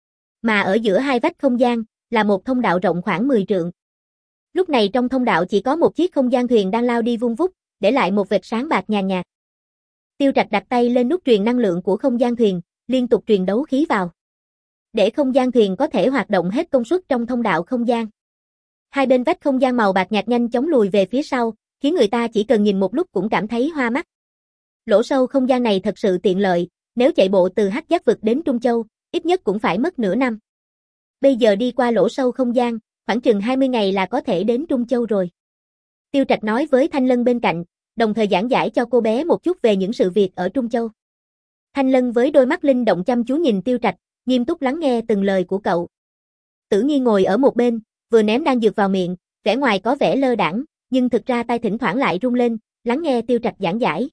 Mà ở giữa hai vách không gian, là một thông đạo rộng khoảng mười trượng. Lúc này trong thông đạo chỉ có một chiếc không gian thuyền đang lao đi vun vút, để lại một vệt sáng bạc nhàn nhạt. Tiêu Trạch đặt tay lên nút truyền năng lượng của không gian thuyền, liên tục truyền đấu khí vào. Để không gian thuyền có thể hoạt động hết công suất trong thông đạo không gian. Hai bên vách không gian màu bạc nhạt nhanh chóng lùi về phía sau, khiến người ta chỉ cần nhìn một lúc cũng cảm thấy hoa mắt. Lỗ sâu không gian này thật sự tiện lợi, nếu chạy bộ từ Hắc Giác vực đến Trung Châu, ít nhất cũng phải mất nửa năm. Bây giờ đi qua lỗ sâu không gian, khoảng chừng hai mươi ngày là có thể đến Trung Châu rồi. Tiêu Trạch nói với Thanh Lân bên cạnh, đồng thời giảng giải cho cô bé một chút về những sự việc ở Trung Châu. Thanh Lân với đôi mắt linh động chăm chú nhìn Tiêu Trạch, nghiêm túc lắng nghe từng lời của cậu. Tử Nghi ngồi ở một bên, vừa ném đan dược vào miệng, vẻ ngoài có vẻ lơ đãng, nhưng thực ra tay thỉnh thoảng lại rung lên, lắng nghe Tiêu Trạch giảng giải.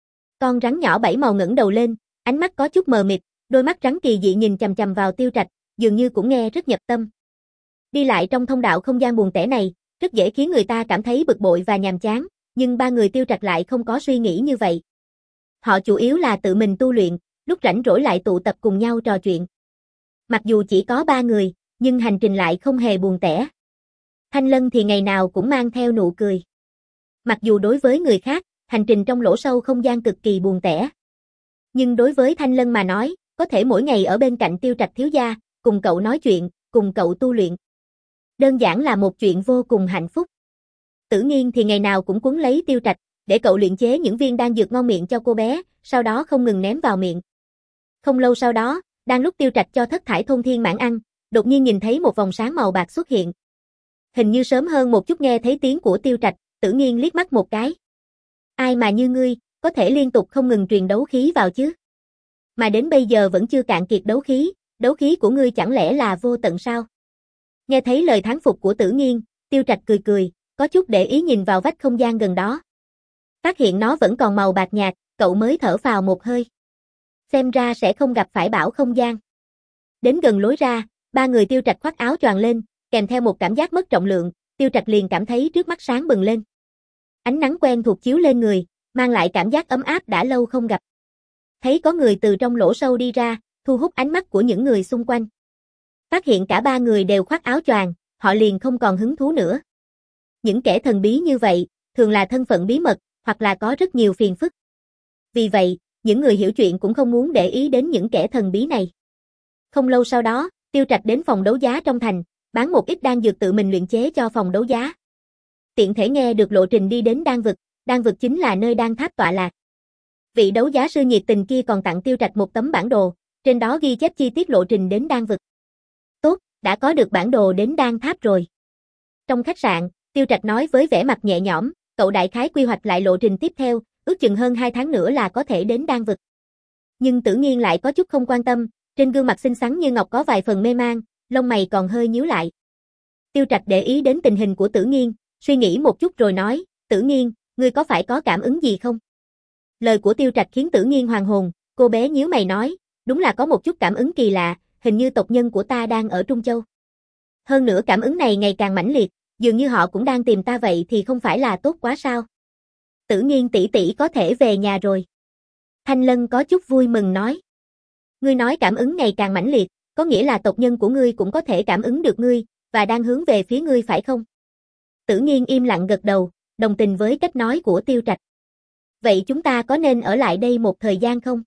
Con rắn nhỏ bảy màu ngẩng đầu lên, ánh mắt có chút mờ mịt, đôi mắt rắn kỳ dị nhìn chằm chằm vào Tiêu Trạch, dường như cũng nghe rất nhập tâm. Đi lại trong thông đạo không gian buồn tẻ này, rất dễ khiến người ta cảm thấy bực bội và nhàm chán, nhưng ba người Tiêu Trạch lại không có suy nghĩ như vậy. Họ chủ yếu là tự mình tu luyện, lúc rảnh rỗi lại tụ tập cùng nhau trò chuyện. Mặc dù chỉ có ba người, nhưng hành trình lại không hề buồn tẻ. Thanh Lân thì ngày nào cũng mang theo nụ cười. Mặc dù đối với người khác, hành trình trong lỗ sâu không gian cực kỳ buồn tẻ. Nhưng đối với Thanh Lân mà nói, có thể mỗi ngày ở bên cạnh Tiêu Trạch thiếu gia, cùng cậu nói chuyện, cùng cậu tu luyện. Đơn giản là một chuyện vô cùng hạnh phúc. Tử Nghiên thì ngày nào cũng quấn lấy Tiêu Trạch, để cậu luyện chế những viên đan dược ngon miệng cho cô bé, sau đó không ngừng ném vào miệng. Không lâu sau đó, đang lúc Tiêu Trạch cho Thất Thải Thôn Thiên Mãn ăn, đột nhiên nhìn thấy một vòng sáng màu bạc xuất hiện. Hình như sớm hơn một chút nghe thấy tiếng của Tiêu Trạch, Tử Nghiên liếc mắt một cái. Ai mà như ngươi, có thể liên tục không ngừng truyền đấu khí vào chứ? Mà đến bây giờ vẫn chưa cạn kiệt đấu khí, đấu khí của ngươi chẳng lẽ là vô tận sao? Nghe thấy lời thán phục của Tử Nghiên, Tiêu Trạch cười cười, có chút để ý nhìn vào vách không gian gần đó. Phát hiện nó vẫn còn màu bạc nhạt, cậu mới thở phào một hơi. Xem ra sẽ không gặp phải bão không gian. Đến gần lối ra, ba người Tiêu Trạch khoác áo choàng lên, kèm theo một cảm giác mất trọng lượng, Tiêu Trạch liền cảm thấy trước mắt sáng bừng lên. Ánh nắng quen thuộc chiếu lên người, mang lại cảm giác ấm áp đã lâu không gặp. Thấy có người từ trong lỗ sâu đi ra, thu hút ánh mắt của những người xung quanh. Phát hiện cả ba người đều khoác áo choàng, họ liền không còn hứng thú nữa. Những kẻ thần bí như vậy, thường là thân phận bí mật, hoặc là có rất nhiều phiền phức. Vì vậy, những người hiểu chuyện cũng không muốn để ý đến những kẻ thần bí này. Không lâu sau đó, Tiêu Trạch đến phòng đấu giá trong thành, bán một ít đan dược tự mình luyện chế cho phòng đấu giá. Tiện thể nghe được lộ trình đi đến đan vực, đan vực chính là nơi đan tháp tọa lạc. Vị đấu giá sư nhiệt tình kia còn tặng Tiêu Trạch một tấm bản đồ, trên đó ghi chép chi tiết lộ trình đến đan vực. Tốt, đã có được bản đồ đến đan tháp rồi. Trong khách sạn, Tiêu Trạch nói với vẻ mặt nhẹ nhõm, cậu đại khái quy hoạch lại lộ trình tiếp theo, ước chừng hơn hai tháng nữa là có thể đến đan vực. Nhưng Tử Nghiên lại có chút không quan tâm, trên gương mặt xinh xắn như ngọc có vài phần mê mang, lông mày còn hơi nhíu lại. Tiêu Trạch để ý đến tình hình của Tử Nghiên, suy nghĩ một chút rồi nói, Tử Nghiên, ngươi có phải có cảm ứng gì không? Lời của Tiêu Trạch khiến Tử Nghiên hoàn hồn, cô bé nhíu mày nói, đúng là có một chút cảm ứng kỳ lạ, hình như tộc nhân của ta đang ở Trung Châu. Hơn nữa cảm ứng này ngày càng mãnh liệt, dường như họ cũng đang tìm ta vậy thì không phải là tốt quá sao? Tử Nghiên tỷ tỷ có thể về nhà rồi. Thanh Lân có chút vui mừng nói. Ngươi nói cảm ứng ngày càng mãnh liệt, có nghĩa là tộc nhân của ngươi cũng có thể cảm ứng được ngươi, và đang hướng về phía ngươi phải không? Tử Nghiên im lặng gật đầu, đồng tình với cách nói của Tiêu Trạch. Vậy chúng ta có nên ở lại đây một thời gian không?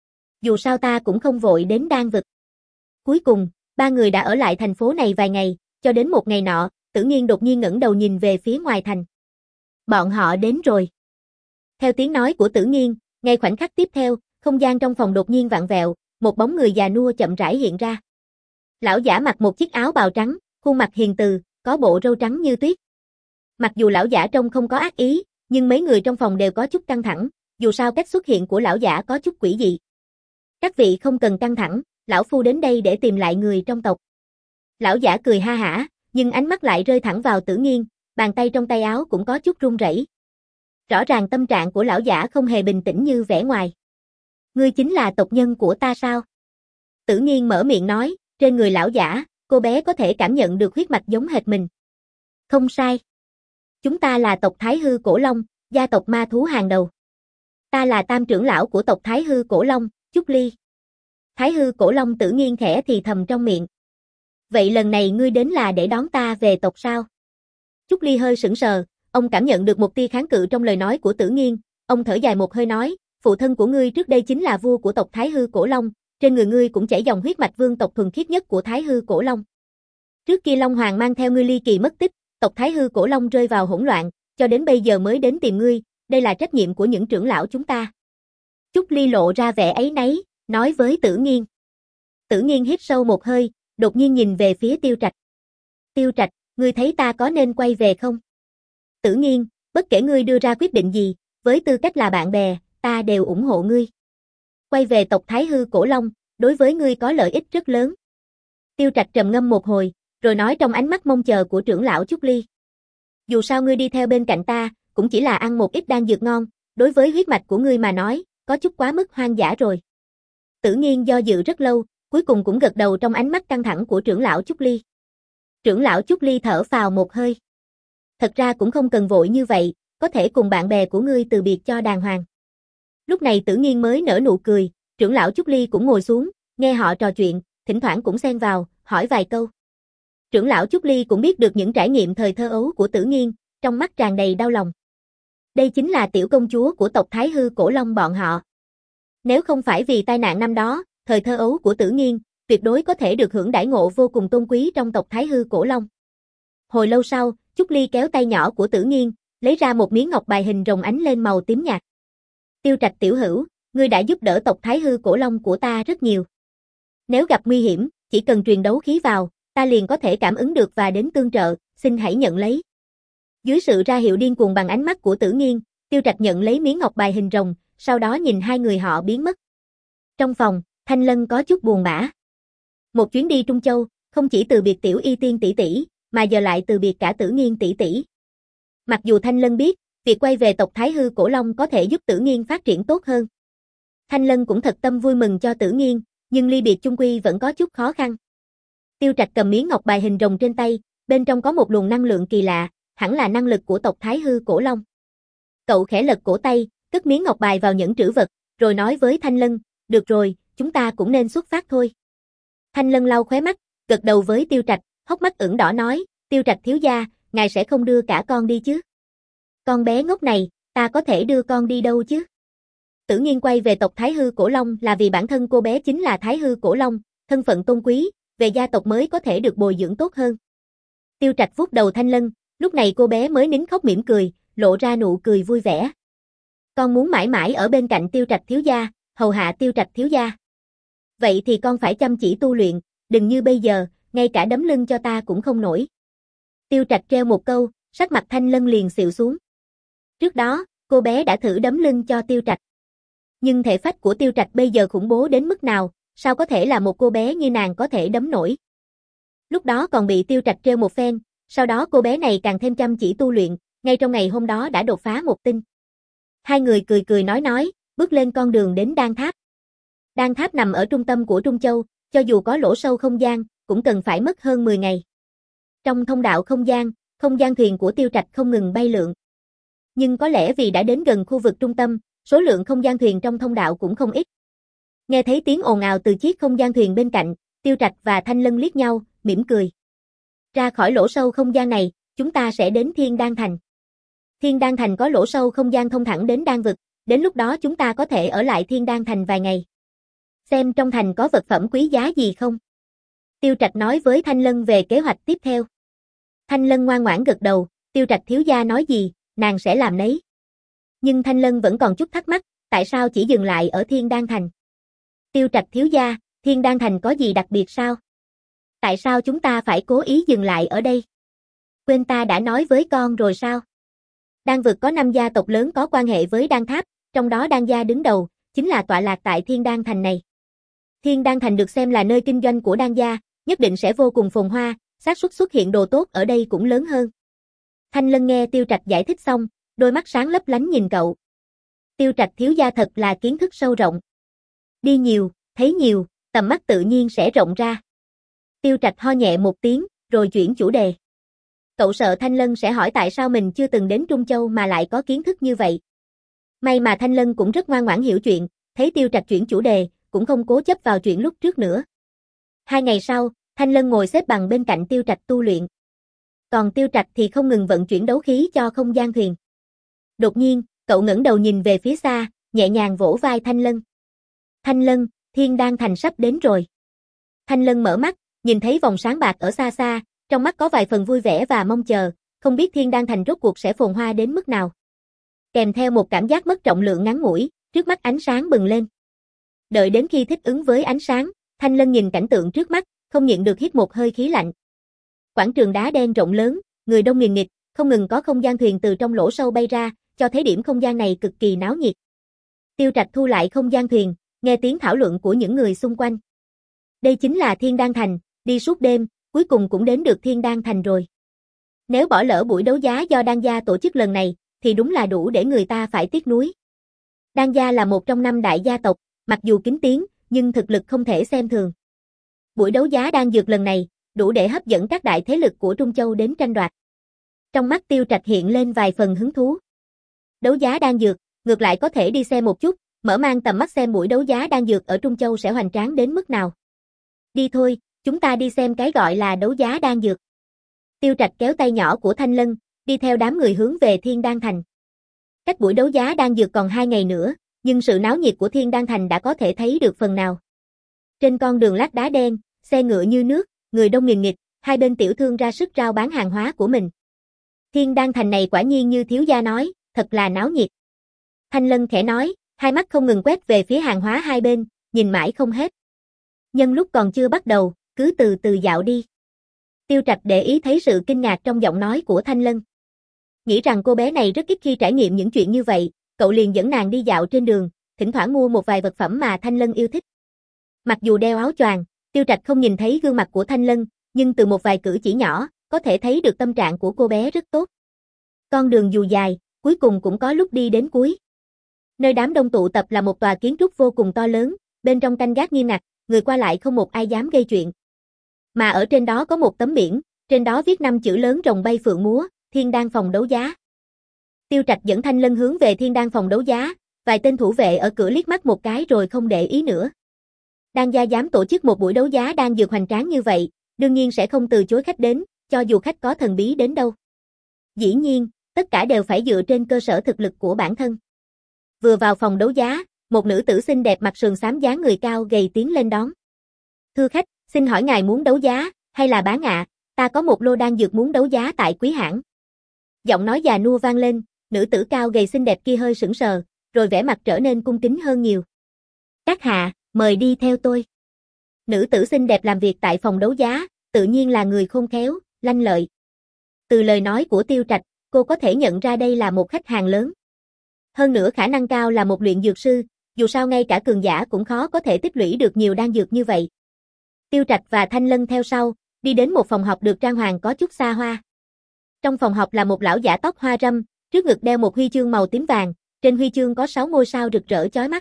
Dù sao ta cũng không vội đến đan vực. Cuối cùng, ba người đã ở lại thành phố này vài ngày, cho đến một ngày nọ, Tử Nghiên đột nhiên ngẩng đầu nhìn về phía ngoài thành. Bọn họ đến rồi. Theo tiếng nói của Tử Nghiên, ngay khoảnh khắc tiếp theo, không gian trong phòng đột nhiên vặn vẹo, một bóng người già nua chậm rãi hiện ra. Lão giả mặc một chiếc áo bào trắng, khuôn mặt hiền từ, có bộ râu trắng như tuyết. Mặc dù lão giả trông không có ác ý, nhưng mấy người trong phòng đều có chút căng thẳng, dù sao cách xuất hiện của lão giả có chút quỷ dị. Các vị không cần căng thẳng, lão phu đến đây để tìm lại người trong tộc. Lão giả cười ha hả, nhưng ánh mắt lại rơi thẳng vào Tử Nghiên, bàn tay trong tay áo cũng có chút run rẩy. Rõ ràng tâm trạng của lão giả không hề bình tĩnh như vẻ ngoài. Ngươi chính là tộc nhân của ta sao? Tử Nghiên mở miệng nói, trên người lão giả, cô bé có thể cảm nhận được huyết mạch giống hệt mình. Không sai. Chúng ta là tộc Thái Hư Cổ Long, gia tộc ma thú hàng đầu. Ta là tam trưởng lão của tộc Thái Hư Cổ Long, Trúc Ly. Thái Hư Cổ Long Tử Nghiên khẽ thì thầm trong miệng. Vậy lần này ngươi đến là để đón ta về tộc sao? Trúc Ly hơi sững sờ, ông cảm nhận được một tia kháng cự trong lời nói của Tử Nghiên, ông thở dài một hơi nói, phụ thân của ngươi trước đây chính là vua của tộc Thái Hư Cổ Long, trên người ngươi cũng chảy dòng huyết mạch vương tộc thuần khiết nhất của Thái Hư Cổ Long. Trước kia Long Hoàng mang theo ngươi ly kỳ mất tích, tộc Thái Hư Cổ Long rơi vào hỗn loạn, cho đến bây giờ mới đến tìm ngươi, đây là trách nhiệm của những trưởng lão chúng ta. Trúc Ly lộ ra vẻ áy náy, nói với Tử Nghiên. Tử Nghiên hít sâu một hơi, đột nhiên nhìn về phía Tiêu Trạch. Tiêu Trạch, ngươi thấy ta có nên quay về không? Tử Nghiên, bất kể ngươi đưa ra quyết định gì, với tư cách là bạn bè, ta đều ủng hộ ngươi. Quay về tộc Thái Hư Cổ Long, đối với ngươi có lợi ích rất lớn. Tiêu Trạch trầm ngâm một hồi, rồi nói trong ánh mắt mong chờ của trưởng lão Trúc Ly. Dù sao ngươi đi theo bên cạnh ta, cũng chỉ là ăn một ít đan dược ngon, đối với huyết mạch của ngươi mà nói, có chút quá mức hoang dã rồi. Tử Nghiên do dự rất lâu, cuối cùng cũng gật đầu trong ánh mắt căng thẳng của trưởng lão Trúc Ly. Trưởng lão Trúc Ly thở phào một hơi. Thật ra cũng không cần vội như vậy, có thể cùng bạn bè của ngươi từ biệt cho đàng hoàng. Lúc này Tử Nghiên mới nở nụ cười, trưởng lão Trúc Ly cũng ngồi xuống, nghe họ trò chuyện, thỉnh thoảng cũng xen vào, hỏi vài câu. Trưởng lão Trúc Ly cũng biết được những trải nghiệm thời thơ ấu của Tử Nghiên, trong mắt tràn đầy đau lòng. Đây chính là tiểu công chúa của tộc Thái Hư Cổ Long bọn họ. Nếu không phải vì tai nạn năm đó, thời thơ ấu của Tử Nghiên, tuyệt đối có thể được hưởng đãi ngộ vô cùng tôn quý trong tộc Thái Hư Cổ Long. Hồi lâu sau, Trúc Ly kéo tay nhỏ của Tử Nghiên, lấy ra một miếng ngọc bài hình rồng ánh lên màu tím nhạt. Tiêu Trạch tiểu hữu, ngươi đã giúp đỡ tộc Thái Hư Cổ Long của ta rất nhiều. Nếu gặp nguy hiểm, chỉ cần truyền đấu khí vào, ta liền có thể cảm ứng được và đến tương trợ, xin hãy nhận lấy. Dưới sự ra hiệu điên cuồng bằng ánh mắt của Tử Nghiên, Tiêu Trạch nhận lấy miếng ngọc bài hình rồng, sau đó nhìn hai người họ biến mất. Trong phòng, Thanh Lân có chút buồn bã. Một chuyến đi Trung Châu, không chỉ từ biệt Tiểu Y Tiên tỷ tỷ, mà giờ lại từ biệt cả Tử Nghiên tỷ tỷ. Mặc dù Thanh Lân biết, việc quay về tộc Thái Hư Cổ Long có thể giúp Tử Nghiên phát triển tốt hơn. Thanh Lân cũng thật tâm vui mừng cho Tử Nghiên, nhưng ly biệt chung quy vẫn có chút khó khăn. Tiêu Trạch cầm miếng ngọc bài hình rồng trên tay, bên trong có một luồng năng lượng kỳ lạ, hẳn là năng lực của tộc Thái Hư Cổ Long. Cậu khẽ lật cổ tay, cất miếng ngọc bài vào nhẫn trữ vật, rồi nói với Thanh Lân, được rồi, chúng ta cũng nên xuất phát thôi. Thanh Lân lau khóe mắt, gật đầu với Tiêu Trạch, hốc mắt ửng đỏ nói, Tiêu Trạch thiếu gia, ngài sẽ không đưa cả con đi chứ? Con bé ngốc này, ta có thể đưa con đi đâu chứ? Tử Nghiên quay về tộc Thái Hư Cổ Long là vì bản thân cô bé chính là Thái Hư Cổ Long, thân phận tôn quý, về gia tộc mới có thể được bồi dưỡng tốt hơn. Tiêu Trạch vuốt đầu Thanh Lân, lúc này cô bé mới nín khóc mỉm cười, lộ ra nụ cười vui vẻ. Con muốn mãi mãi ở bên cạnh Tiêu Trạch thiếu gia, hầu hạ Tiêu Trạch thiếu gia. Vậy thì con phải chăm chỉ tu luyện, đừng như bây giờ, ngay cả đấm lưng cho ta cũng không nổi. Tiêu Trạch treo một câu, sắc mặt Thanh Lân liền xịu xuống. Trước đó, cô bé đã thử đấm lưng cho Tiêu Trạch. Nhưng thể phách của Tiêu Trạch bây giờ khủng bố đến mức nào, sao có thể là một cô bé như nàng có thể đấm nổi. Lúc đó còn bị Tiêu Trạch treo một phen, sau đó cô bé này càng thêm chăm chỉ tu luyện, ngay trong ngày hôm đó đã đột phá một tinh. Hai người cười cười nói nói, bước lên con đường đến Đan Tháp. Đan Tháp nằm ở trung tâm của Trung Châu, cho dù có lỗ sâu không gian, cũng cần phải mất hơn mười ngày. Trong thông đạo không gian, không gian thuyền của Tiêu Trạch không ngừng bay lượn. Nhưng có lẽ vì đã đến gần khu vực trung tâm, số lượng không gian thuyền trong thông đạo cũng không ít. Nghe thấy tiếng ồn ào từ chiếc không gian thuyền bên cạnh, Tiêu Trạch và Thanh Lân liếc nhau, mỉm cười. Ra khỏi lỗ sâu không gian này, chúng ta sẽ đến Thiên Đan Thành. Thiên Đan Thành có lỗ sâu không gian thông thẳng đến Đan vực, đến lúc đó chúng ta có thể ở lại Thiên Đan Thành vài ngày. Xem trong thành có vật phẩm quý giá gì không? Tiêu Trạch nói với Thanh Lân về kế hoạch tiếp theo. Thanh Lân ngoan ngoãn gật đầu, Tiêu Trạch thiếu gia nói gì, nàng sẽ làm nấy. Nhưng Thanh Lân vẫn còn chút thắc mắc, tại sao chỉ dừng lại ở Thiên Đan Thành? Tiêu Trạch thiếu gia, Thiên Đan Thành có gì đặc biệt sao? Tại sao chúng ta phải cố ý dừng lại ở đây? Quên ta đã nói với con rồi sao? Đan vực có năm gia tộc lớn có quan hệ với Đan Tháp, trong đó Đan gia đứng đầu, chính là tọa lạc tại Thiên Đan Thành này. Thiên Đan Thành được xem là nơi kinh doanh của Đan gia, nhất định sẽ vô cùng phồn hoa, xác suất xuất hiện đồ tốt ở đây cũng lớn hơn. Thanh Lân nghe Tiêu Trạch giải thích xong, đôi mắt sáng lấp lánh nhìn cậu. Tiêu Trạch thiếu gia thật là kiến thức sâu rộng. Đi nhiều, thấy nhiều, tầm mắt tự nhiên sẽ rộng ra. Tiêu Trạch ho nhẹ một tiếng, rồi chuyển chủ đề. Cậu sợ Thanh Lân sẽ hỏi tại sao mình chưa từng đến Trung Châu mà lại có kiến thức như vậy. May mà Thanh Lân cũng rất ngoan ngoãn hiểu chuyện, thấy Tiêu Trạch chuyển chủ đề, cũng không cố chấp vào chuyện lúc trước nữa. Hai ngày sau, Thanh Lân ngồi xếp bằng bên cạnh Tiêu Trạch tu luyện. Còn Tiêu Trạch thì không ngừng vận chuyển đấu khí cho không gian thuyền. Đột nhiên, cậu ngẩng đầu nhìn về phía xa, nhẹ nhàng vỗ vai Thanh Lân. Thanh Lân, Thiên Đan Thành sắp đến rồi. Thanh Lân mở mắt, nhìn thấy vòng sáng bạc ở xa xa, trong mắt có vài phần vui vẻ và mong chờ, không biết Thiên Đan Thành rốt cuộc sẽ phồn hoa đến mức nào. Kèm theo một cảm giác mất trọng lượng ngắn ngủi, trước mắt ánh sáng bừng lên. Đợi đến khi thích ứng với ánh sáng, Thanh Lân nhìn cảnh tượng trước mắt, không nhịn được hít một hơi khí lạnh. Quảng trường đá đen rộng lớn, người đông nghìn nghịt, không ngừng có không gian thuyền từ trong lỗ sâu bay ra, cho thấy điểm không gian này cực kỳ náo nhiệt. Tiêu Trạch thu lại không gian thuyền, nghe tiếng thảo luận của những người xung quanh. Đây chính là Thiên Đan Thành, đi suốt đêm, cuối cùng cũng đến được Thiên Đan Thành rồi. Nếu bỏ lỡ buổi đấu giá do Đan gia tổ chức lần này, thì đúng là đủ để người ta phải tiếc nuối. Đan gia là một trong năm đại gia tộc, mặc dù kính tiếng, nhưng thực lực không thể xem thường. Buổi đấu giá đan dược lần này, đủ để hấp dẫn các đại thế lực của Trung Châu đến tranh đoạt. Trong mắt Tiêu Trạch hiện lên vài phần hứng thú. Đấu giá đan dược, ngược lại có thể đi xem một chút, mở mang tầm mắt xem buổi đấu giá đan dược ở Trung Châu sẽ hoành tráng đến mức nào. Đi thôi, chúng ta đi xem cái gọi là đấu giá đan dược. Tiêu Trạch kéo tay nhỏ của Thanh Lân, đi theo đám người hướng về Thiên Đan Thành. Cách buổi đấu giá đan dược còn hai ngày nữa, nhưng sự náo nhiệt của Thiên Đan Thành đã có thể thấy được phần nào. Trên con đường lát đá đen, xe ngựa như nước, người đông nghìn nghịt, hai bên tiểu thương ra sức rao bán hàng hóa của mình. Thiên Đan Thành này quả nhiên như thiếu gia nói, thật là náo nhiệt. Thanh Lân khẽ nói, hai mắt không ngừng quét về phía hàng hóa hai bên, nhìn mãi không hết. Nhân lúc còn chưa bắt đầu, cứ từ từ dạo đi. Tiêu Trạch để ý thấy sự kinh ngạc trong giọng nói của Thanh Lân. Nghĩ rằng cô bé này rất ít khi trải nghiệm những chuyện như vậy, cậu liền dẫn nàng đi dạo trên đường, thỉnh thoảng mua một vài vật phẩm mà Thanh Lân yêu thích. Mặc dù đeo áo choàng, Tiêu Trạch không nhìn thấy gương mặt của Thanh Lân, nhưng từ một vài cử chỉ nhỏ, có thể thấy được tâm trạng của cô bé rất tốt. Con đường dù dài, cuối cùng cũng có lúc đi đến cuối. Nơi đám đông tụ tập là một tòa kiến trúc vô cùng to lớn, bên trong canh gác nghiêm ngặt, người qua lại không một ai dám gây chuyện. Mà ở trên đó có một tấm biển, trên đó viết năm chữ lớn rồng bay phượng múa, Thiên Đan phòng đấu giá. Tiêu Trạch dẫn Thanh Lân hướng về Thiên Đan phòng đấu giá, vài tên thủ vệ ở cửa liếc mắt một cái rồi không để ý nữa. Đan gia dám tổ chức một buổi đấu giá đan dược hoành tráng như vậy, đương nhiên sẽ không từ chối khách đến, cho dù khách có thần bí đến đâu. Dĩ nhiên, tất cả đều phải dựa trên cơ sở thực lực của bản thân. Vừa vào phòng đấu giá, một nữ tử xinh đẹp mặc sườn xám dáng người cao gầy tiến lên đón. Thưa khách, xin hỏi ngài muốn đấu giá, hay là bán ạ? À? Ta có một lô đan dược muốn đấu giá tại quý hãng. Giọng nói già nua vang lên, nữ tử cao gầy xinh đẹp kia hơi sững sờ, rồi vẻ mặt trở nên cung kính hơn nhiều. Các hạ, mời đi theo tôi. Nữ tử xinh đẹp làm việc tại phòng đấu giá, tự nhiên là người khôn khéo, lanh lợi. Từ lời nói của Tiêu Trạch, cô có thể nhận ra đây là một khách hàng lớn. Hơn nữa khả năng cao là một luyện dược sư, dù sao ngay cả cường giả cũng khó có thể tích lũy được nhiều đan dược như vậy. Tiêu Trạch và Thanh Lân theo sau, đi đến một phòng họp được trang hoàng có chút xa hoa. Trong phòng họp là một lão giả tóc hoa râm, trước ngực đeo một huy chương màu tím vàng, trên huy chương có sáu ngôi sao rực rỡ chói mắt.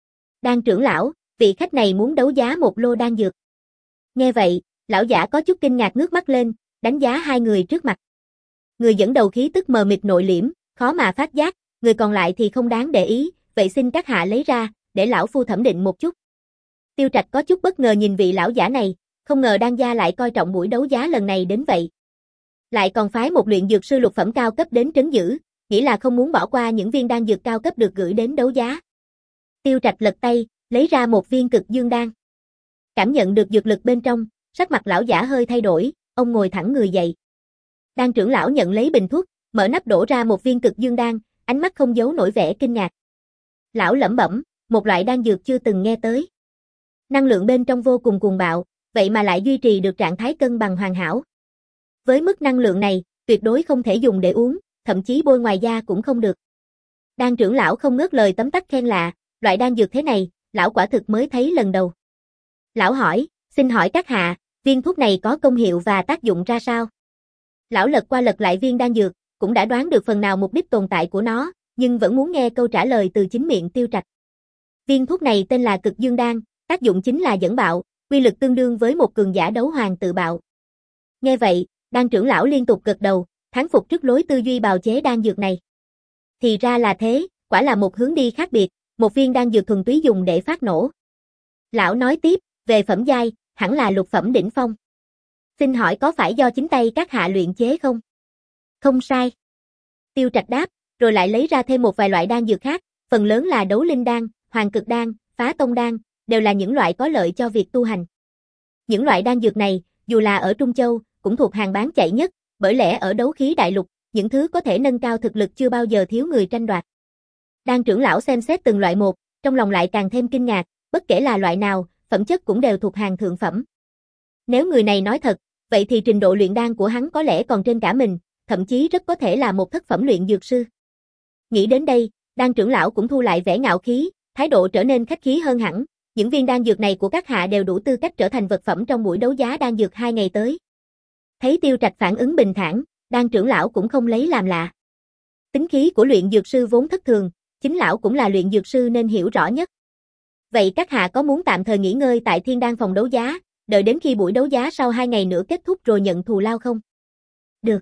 Đan trưởng lão, vị khách này muốn đấu giá một lô đan dược. Nghe vậy, lão giả có chút kinh ngạc ngước mắt lên, đánh giá hai người trước mặt. Người dẫn đầu khí tức mờ mịt nội liễm, khó mà phát giác, người còn lại thì không đáng để ý, vậy xin các hạ lấy ra, để lão phu thẩm định một chút. Tiêu Trạch có chút bất ngờ nhìn vị lão giả này, không ngờ đan gia lại coi trọng buổi đấu giá lần này đến vậy. Lại còn phái một luyện dược sư lục phẩm cao cấp đến trấn giữ, nghĩ là không muốn bỏ qua những viên đan dược cao cấp được gửi đến đấu giá. Tiêu Trạch lật tay, lấy ra một viên cực dương đan. Cảm nhận được dược lực bên trong, sắc mặt lão giả hơi thay đổi, ông ngồi thẳng người dậy. Đan trưởng lão nhận lấy bình thuốc, mở nắp đổ ra một viên cực dương đan, ánh mắt không giấu nổi vẻ kinh ngạc. Lão lẩm bẩm, một loại đan dược chưa từng nghe tới. Năng lượng bên trong vô cùng cuồng bạo, vậy mà lại duy trì được trạng thái cân bằng hoàn hảo. Với mức năng lượng này, tuyệt đối không thể dùng để uống, thậm chí bôi ngoài da cũng không được. Đan trưởng lão không ngớt lời tấm tắc khen lạ, loại đan dược thế này, lão quả thực mới thấy lần đầu. Lão hỏi, xin hỏi các hạ, viên thuốc này có công hiệu và tác dụng ra sao? Lão lật qua lật lại viên đan dược, cũng đã đoán được phần nào mục đích tồn tại của nó, nhưng vẫn muốn nghe câu trả lời từ chính miệng Tiêu Trạch. Viên thuốc này tên là Cực Dương Đan, tác dụng chính là dẫn bạo, uy lực tương đương với một cường giả đấu hoàng tự bạo. Nghe vậy, Đan trưởng lão liên tục gật đầu, thán phục trước lối tư duy bào chế đan dược này. Thì ra là thế, quả là một hướng đi khác biệt, một viên đan dược thuần túy dùng để phát nổ. Lão nói tiếp, về phẩm giai, hẳn là lục phẩm đỉnh phong. Xin hỏi có phải do chính tay các hạ luyện chế không? Không sai. Tiêu Trạch đáp, rồi lại lấy ra thêm một vài loại đan dược khác, phần lớn là đấu linh đan, hoàng cực đan, phá tông đan, đều là những loại có lợi cho việc tu hành. Những loại đan dược này, dù là ở Trung Châu, cũng thuộc hàng bán chạy nhất, bởi lẽ ở đấu khí đại lục, những thứ có thể nâng cao thực lực chưa bao giờ thiếu người tranh đoạt. Đan trưởng lão xem xét từng loại một, trong lòng lại càng thêm kinh ngạc, bất kể là loại nào, phẩm chất cũng đều thuộc hàng thượng phẩm. Nếu người này nói thật, vậy thì trình độ luyện đan của hắn có lẽ còn trên cả mình, thậm chí rất có thể là một thất phẩm luyện dược sư. Nghĩ đến đây, Đan trưởng lão cũng thu lại vẻ ngạo khí, thái độ trở nên khách khí hơn hẳn, những viên đan dược này của các hạ đều đủ tư cách trở thành vật phẩm trong buổi đấu giá đan dược hai ngày tới. Thấy Tiêu Trạch phản ứng bình thản, Đan trưởng lão cũng không lấy làm lạ. Tính khí của luyện dược sư vốn thất thường, chính lão cũng là luyện dược sư nên hiểu rõ nhất. Vậy các hạ có muốn tạm thời nghỉ ngơi tại Thiên Đan phòng đấu giá, đợi đến khi buổi đấu giá sau hai ngày nữa kết thúc rồi nhận thù lao không? Được.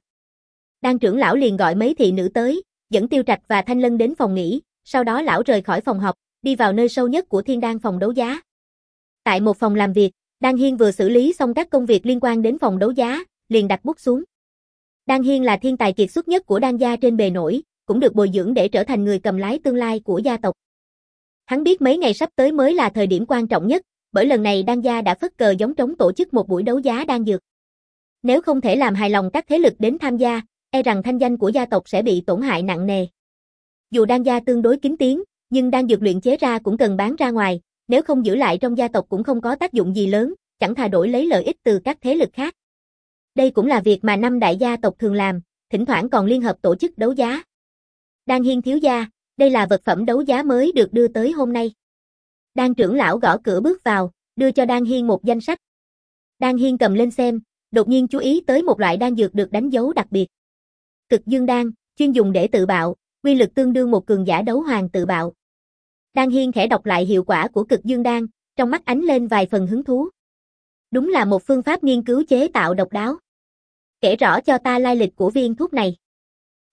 Đan trưởng lão liền gọi mấy thị nữ tới, dẫn Tiêu Trạch và Thanh Lân đến phòng nghỉ, sau đó lão rời khỏi phòng họp, đi vào nơi sâu nhất của Thiên Đan phòng đấu giá. Tại một phòng làm việc, Đan Hiên vừa xử lý xong các công việc liên quan đến phòng đấu giá, liền đặt bút xuống. Đan Hiên là thiên tài kiệt xuất nhất của Đan gia trên bề nổi, cũng được bồi dưỡng để trở thành người cầm lái tương lai của gia tộc. Hắn biết mấy ngày sắp tới mới là thời điểm quan trọng nhất, bởi lần này Đan gia đã phất cờ gióng trống tổ chức một buổi đấu giá đan dược. Nếu không thể làm hài lòng các thế lực đến tham gia, e rằng thanh danh của gia tộc sẽ bị tổn hại nặng nề. Dù Đan gia tương đối kín tiếng, nhưng đan dược luyện chế ra cũng cần bán ra ngoài, nếu không giữ lại trong gia tộc cũng không có tác dụng gì lớn, chẳng thà đổi lấy lợi ích từ các thế lực khác. Đây cũng là việc mà năm đại gia tộc thường làm, thỉnh thoảng còn liên hợp tổ chức đấu giá. Đan Hiên thiếu gia, đây là vật phẩm đấu giá mới được đưa tới hôm nay. Đan trưởng lão gõ cửa bước vào, đưa cho Đan Hiên một danh sách. Đan Hiên cầm lên xem, đột nhiên chú ý tới một loại đan dược được đánh dấu đặc biệt. Cực Dương đan, chuyên dùng để tự bạo, uy lực tương đương một cường giả đấu hoàng tự bạo. Đan Hiên khẽ đọc lại hiệu quả của Cực Dương đan, trong mắt ánh lên vài phần hứng thú. Đúng là một phương pháp nghiên cứu chế tạo độc đáo. Kể rõ cho ta lai lịch của viên thuốc này.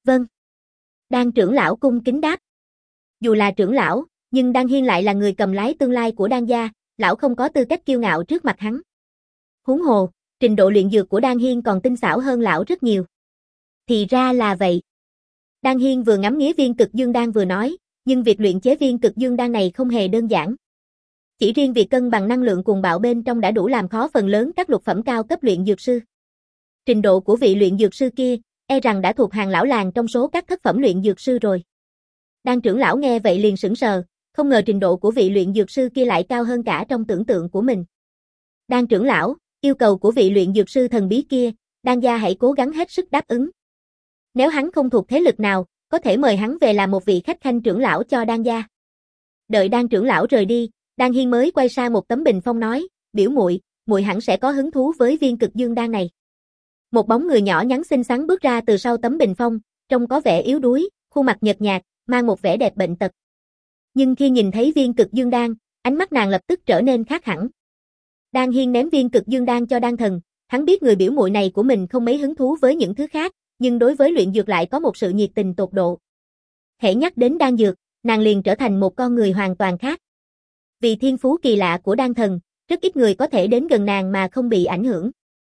Vâng. Đan trưởng lão cung kính đáp. Dù là trưởng lão, nhưng Đan Hiên lại là người cầm lái tương lai của Đan gia, lão không có tư cách kiêu ngạo trước mặt hắn. Huống hồ, trình độ luyện dược của Đan Hiên còn tinh xảo hơn lão rất nhiều. Thì ra là vậy. Đan Hiên vừa ngắm nghía viên cực dương đan vừa nói, nhưng việc luyện chế viên cực dương đan này không hề đơn giản. Chỉ riêng việc cân bằng năng lượng cuồng bạo bên trong đã đủ làm khó phần lớn các lục phẩm cao cấp luyện dược sư. Trình độ của vị luyện dược sư kia, e rằng đã thuộc hàng lão làng trong số các thất phẩm luyện dược sư rồi. Đan trưởng lão nghe vậy liền sững sờ, không ngờ trình độ của vị luyện dược sư kia lại cao hơn cả trong tưởng tượng của mình. Đan trưởng lão, yêu cầu của vị luyện dược sư thần bí kia, Đan gia hãy cố gắng hết sức đáp ứng. Nếu hắn không thuộc thế lực nào, có thể mời hắn về làm một vị khách khanh trưởng lão cho Đan gia. Đợi Đan trưởng lão rời đi, Đan Hiên mới quay sang một tấm bình phong nói, biểu muội, muội hẳn sẽ có hứng thú với viên cực dương đan này. Một bóng người nhỏ nhắn xinh xắn bước ra từ sau tấm bình phong, trông có vẻ yếu đuối, khuôn mặt nhợt nhạt, mang một vẻ đẹp bệnh tật. Nhưng khi nhìn thấy viên cực dương đan, ánh mắt nàng lập tức trở nên khác hẳn. Đan Hiên ném viên cực dương đan cho Đan Thần, hắn biết người biểu muội này của mình không mấy hứng thú với những thứ khác, nhưng đối với luyện dược lại có một sự nhiệt tình tột độ. Hễ nhắc đến đan dược, nàng liền trở thành một con người hoàn toàn khác. Vì thiên phú kỳ lạ của Đan Thần, rất ít người có thể đến gần nàng mà không bị ảnh hưởng.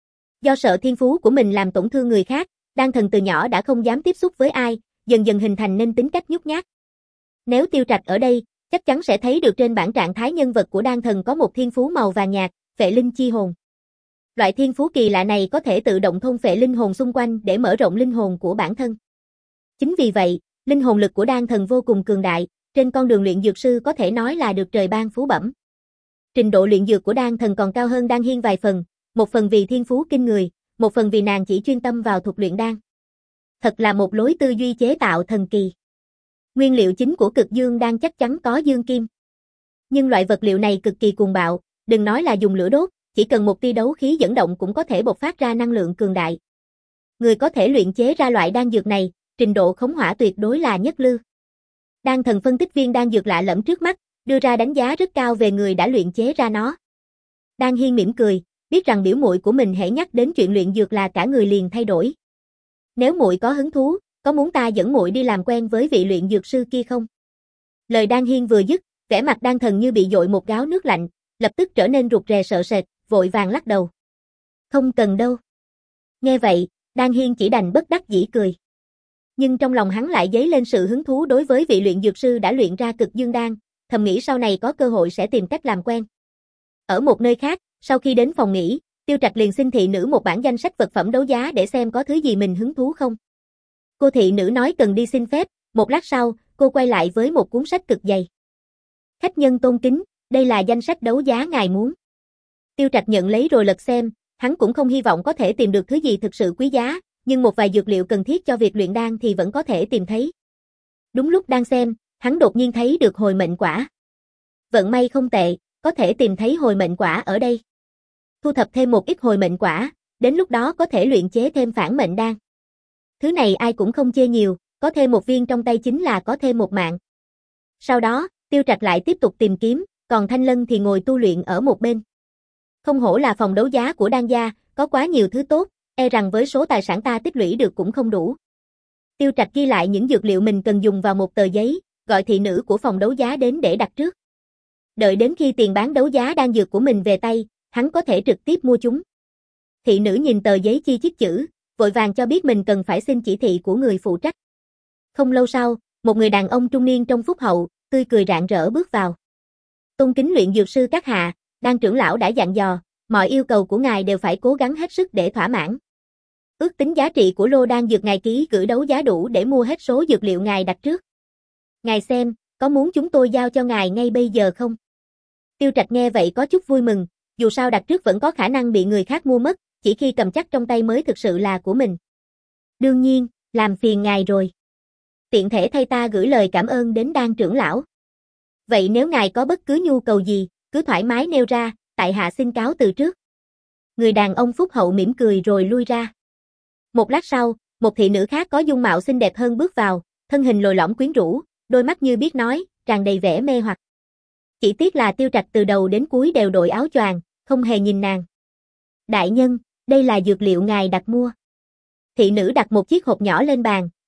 Do sợ thiên phú của mình làm tổn thương người khác, Đan Thần từ nhỏ đã không dám tiếp xúc với ai, dần dần hình thành nên tính cách nhút nhát. Nếu Tiêu Trạch ở đây, chắc chắn sẽ thấy được trên bảng trạng thái nhân vật của Đan Thần có một thiên phú màu vàng nhạt, phệ linh chi hồn. Loại thiên phú kỳ lạ này có thể tự động thôn phệ linh hồn xung quanh để mở rộng linh hồn của bản thân. Chính vì vậy, linh hồn lực của Đan Thần vô cùng cường đại, trên con đường luyện dược sư có thể nói là được trời ban phú bẩm. Trình độ luyện dược của Đan Thần còn cao hơn Đan Hiên vài phần, một phần vì thiên phú kinh người, một phần vì nàng chỉ chuyên tâm vào thuật luyện đan. Thật là một lối tư duy chế tạo thần kỳ. Nguyên liệu chính của cực dương đan chắc chắn có dương kim. Nhưng loại vật liệu này cực kỳ cuồng bạo, đừng nói là dùng lửa đốt, chỉ cần một tia đấu khí dẫn động cũng có thể bộc phát ra năng lượng cường đại. Người có thể luyện chế ra loại đan dược này, trình độ khống hỏa tuyệt đối là nhất lưu. Đan Thần phân tích viên đan dược lạ lẫm trước mắt, đưa ra đánh giá rất cao về người đã luyện chế ra nó. Đan Hiên mỉm cười, biết rằng biểu muội của mình hễ nhắc đến chuyện luyện dược là cả người liền thay đổi. Nếu muội có hứng thú, có muốn ta dẫn muội đi làm quen với vị luyện dược sư kia không? Lời Đan Hiên vừa dứt, vẻ mặt Đan Thần như bị dội một gáo nước lạnh, lập tức trở nên rụt rè sợ sệt, vội vàng lắc đầu. Không cần đâu. Nghe vậy, Đan Hiên chỉ đành bất đắc dĩ cười. Nhưng trong lòng hắn lại dấy lên sự hứng thú đối với vị luyện dược sư đã luyện ra cực dương đan, thầm nghĩ sau này có cơ hội sẽ tìm cách làm quen. Ở một nơi khác, sau khi đến phòng nghỉ, Tiêu Trạch liền xin thị nữ một bản danh sách vật phẩm đấu giá để xem có thứ gì mình hứng thú không. Cô thị nữ nói cần đi xin phép, một lát sau, cô quay lại với một cuốn sách cực dày. Khách nhân tôn kính, đây là danh sách đấu giá ngài muốn. Tiêu Trạch nhận lấy rồi lật xem, hắn cũng không hy vọng có thể tìm được thứ gì thực sự quý giá, nhưng một vài dược liệu cần thiết cho việc luyện đan thì vẫn có thể tìm thấy. Đúng lúc đang xem, hắn đột nhiên thấy được hồi mệnh quả. Vận may không tệ, có thể tìm thấy hồi mệnh quả ở đây. Thu thập thêm một ít hồi mệnh quả, đến lúc đó có thể luyện chế thêm phản mệnh đan. Thứ này ai cũng không chê nhiều, có thêm một viên trong tay chính là có thêm một mạng. Sau đó, Tiêu Trạch lại tiếp tục tìm kiếm, còn Thanh Lân thì ngồi tu luyện ở một bên. Không hổ là phòng đấu giá của Đan gia, có quá nhiều thứ tốt, e rằng với số tài sản ta tích lũy được cũng không đủ. Tiêu Trạch ghi lại những dược liệu mình cần dùng vào một tờ giấy, gọi thị nữ của phòng đấu giá đến để đặt trước. Đợi đến khi tiền bán đấu giá đan dược của mình về tay, hắn có thể trực tiếp mua chúng. Thị nữ nhìn tờ giấy chi chít chữ, vội vàng cho biết mình cần phải xin chỉ thị của người phụ trách. Không lâu sau, một người đàn ông trung niên trong phúc hậu, tươi cười rạng rỡ bước vào. Tôn kính luyện dược sư các hạ, Đan trưởng lão đã dặn dò, mọi yêu cầu của ngài đều phải cố gắng hết sức để thỏa mãn. Ước tính giá trị của lô đan dược ngài ký gửi đấu giá đủ để mua hết số dược liệu ngài đặt trước. Ngài xem, có muốn chúng tôi giao cho ngài ngay bây giờ không? Tiêu Trạch nghe vậy có chút vui mừng, dù sao đặt trước vẫn có khả năng bị người khác mua mất, chỉ khi cầm chắc trong tay mới thực sự là của mình. Đương nhiên, làm phiền ngài rồi. Tiện thể thay ta gửi lời cảm ơn đến Đan trưởng lão. Vậy nếu ngài có bất cứ nhu cầu gì, cứ thoải mái nêu ra, tại hạ xin cáo từ trước. Người đàn ông phúc hậu mỉm cười rồi lui ra. Một lát sau, một thị nữ khác có dung mạo xinh đẹp hơn bước vào, thân hình lồi lõm quyến rũ, đôi mắt như biết nói, tràn đầy vẻ mê hoặc. Chỉ tiếc là Tiêu Trạch từ đầu đến cuối đều đội áo choàng, không hề nhìn nàng. Đại nhân, đây là dược liệu ngài đặt mua. Thị nữ đặt một chiếc hộp nhỏ lên bàn,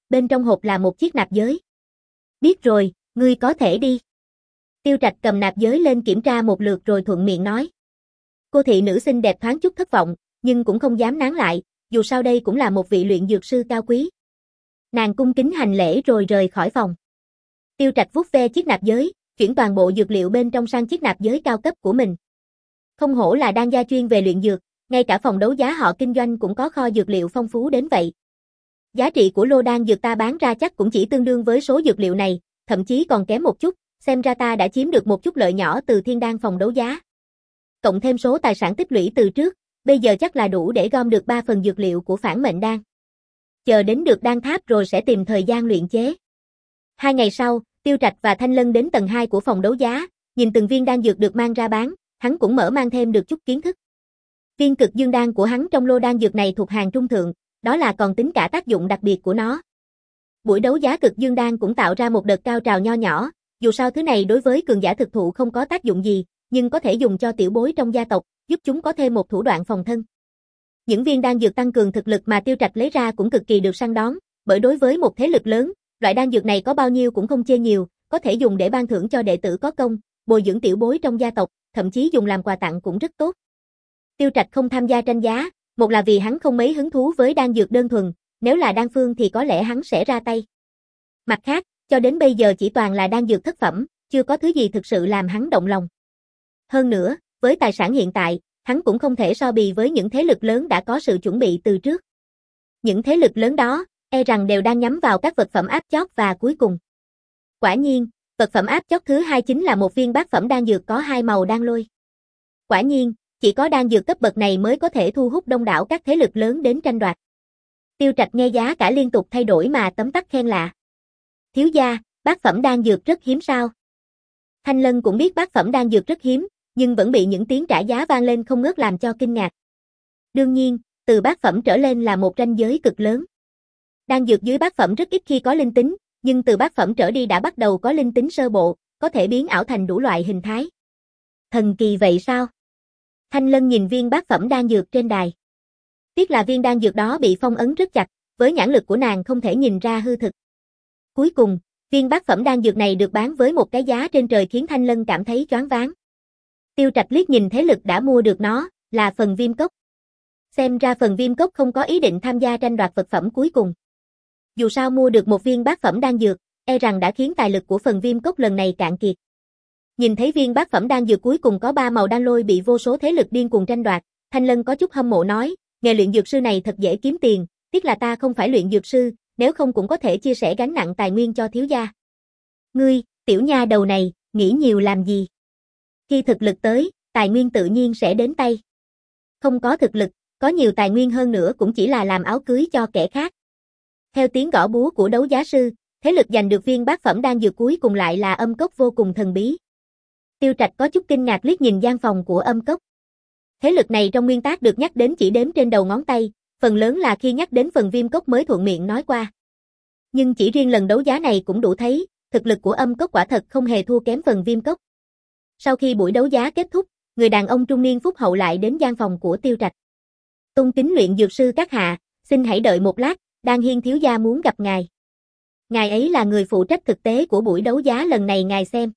bên trong hộp là một chiếc nạp giới. Biết rồi, ngươi có thể đi. Tiêu Trạch cầm nạp giới lên kiểm tra một lượt rồi thuận miệng nói. Cô thị nữ xinh đẹp thoáng chút thất vọng, nhưng cũng không dám nán lại, dù sao đây cũng là một vị luyện dược sư cao quý. Nàng cung kính hành lễ rồi rời khỏi phòng. Tiêu Trạch vuốt ve chiếc nạp giới, chuyển toàn bộ dược liệu bên trong sang chiếc nạp giới cao cấp của mình. Không hổ là đan gia chuyên về luyện dược, ngay cả phòng đấu giá họ kinh doanh cũng có kho dược liệu phong phú đến vậy. Giá trị của lô đan dược ta bán ra chắc cũng chỉ tương đương với số dược liệu này, thậm chí còn kém một chút, xem ra ta đã chiếm được một chút lợi nhỏ từ thiên đan phòng đấu giá. Cộng thêm số tài sản tích lũy từ trước, bây giờ chắc là đủ để gom được ba phần dược liệu của phản mệnh đan. Chờ đến được đan tháp rồi sẽ tìm thời gian luyện chế. Hai ngày sau, Tiêu Trạch và Thanh Lân đến tầng hai của phòng đấu giá, nhìn từng viên đan dược được mang ra bán, hắn cũng mở mang thêm được chút kiến thức. Viên cực dương đan của hắn trong lô đan dược này thuộc hàng trung thượng, đó là còn tính cả tác dụng đặc biệt của nó. Buổi đấu giá cực dương đan cũng tạo ra một đợt cao trào nho nhỏ, dù sao thứ này đối với cường giả thực thụ không có tác dụng gì, nhưng có thể dùng cho tiểu bối trong gia tộc, giúp chúng có thêm một thủ đoạn phòng thân. Những viên đan dược tăng cường thực lực mà Tiêu Trạch lấy ra cũng cực kỳ được săn đón, bởi đối với một thế lực lớn, loại đan dược này có bao nhiêu cũng không chê nhiều, có thể dùng để ban thưởng cho đệ tử có công, bồi dưỡng tiểu bối trong gia tộc, thậm chí dùng làm quà tặng cũng rất tốt. Tiêu Trạch không tham gia tranh giá, một là vì hắn không mấy hứng thú với đan dược đơn thuần, nếu là đan phương thì có lẽ hắn sẽ ra tay. Mặt khác, cho đến bây giờ chỉ toàn là đan dược thất phẩm, chưa có thứ gì thực sự làm hắn động lòng. Hơn nữa, với tài sản hiện tại, hắn cũng không thể so bì với những thế lực lớn đã có sự chuẩn bị từ trước. Những thế lực lớn đó, e rằng đều đang nhắm vào các vật phẩm áp chót và cuối cùng. Quả nhiên, vật phẩm áp chót thứ hai chính là một viên bát phẩm đan dược có hai màu đan lôi. Quả nhiên, chỉ có đan dược cấp bậc này mới có thể thu hút đông đảo các thế lực lớn đến tranh đoạt. Tiêu Trạch nghe giá cả liên tục thay đổi mà tấm tắc khen lạ. Thiếu gia, bát phẩm đan dược rất hiếm sao? Thanh Lân cũng biết bát phẩm đan dược rất hiếm, nhưng vẫn bị những tiếng trả giá vang lên không ngớt làm cho kinh ngạc. Đương nhiên, từ bát phẩm trở lên là một ranh giới cực lớn. Đan dược dưới bát phẩm rất ít khi có linh tính, nhưng từ bát phẩm trở đi đã bắt đầu có linh tính sơ bộ, có thể biến ảo thành đủ loại hình thái. Thần kỳ vậy sao? Thanh Lân nhìn viên bát phẩm đan dược trên đài. Tiếc là viên đan dược đó bị phong ấn rất chặt, với nhãn lực của nàng không thể nhìn ra hư thực. Cuối cùng, viên bát phẩm đan dược này được bán với một cái giá trên trời khiến Thanh Lân cảm thấy choáng váng. Tiêu Trạch liếc nhìn thế lực đã mua được nó, là Phần Viêm Cốc. Xem ra Phần Viêm Cốc không có ý định tham gia tranh đoạt vật phẩm cuối cùng. Dù sao mua được một viên bát phẩm đan dược, e rằng đã khiến tài lực của Phần Viêm Cốc lần này cạn kiệt. Nhìn thấy viên bát phẩm đan dược cuối cùng có ba màu đan lôi bị vô số thế lực điên cuồng tranh đoạt, Thanh Lân có chút hâm mộ nói, nghề luyện dược sư này thật dễ kiếm tiền, tiếc là ta không phải luyện dược sư, nếu không cũng có thể chia sẻ gánh nặng tài nguyên cho thiếu gia. Ngươi, tiểu nha đầu này, nghĩ nhiều làm gì? Khi thực lực tới, tài nguyên tự nhiên sẽ đến tay. Không có thực lực, có nhiều tài nguyên hơn nữa cũng chỉ là làm áo cưới cho kẻ khác. Theo tiếng gõ búa của đấu giá sư, thế lực giành được viên bát phẩm đan dược cuối cùng lại là Âm Cốc vô cùng thần bí. Tiêu Trạch có chút kinh ngạc liếc nhìn gian phòng của Âm Cốc. Thế lực này trong nguyên tắc được nhắc đến chỉ đếm trên đầu ngón tay, phần lớn là khi nhắc đến Phần Viêm Cốc mới thuận miệng nói qua. Nhưng chỉ riêng lần đấu giá này cũng đủ thấy, thực lực của Âm Cốc quả thật không hề thua kém Phần Viêm Cốc. Sau khi buổi đấu giá kết thúc, người đàn ông trung niên phúc hậu lại đến gian phòng của Tiêu Trạch. Tôn kính luyện dược sư các hạ, xin hãy đợi một lát, Đan Hiên thiếu gia muốn gặp ngài. Ngài ấy là người phụ trách thực tế của buổi đấu giá lần này ngài xem.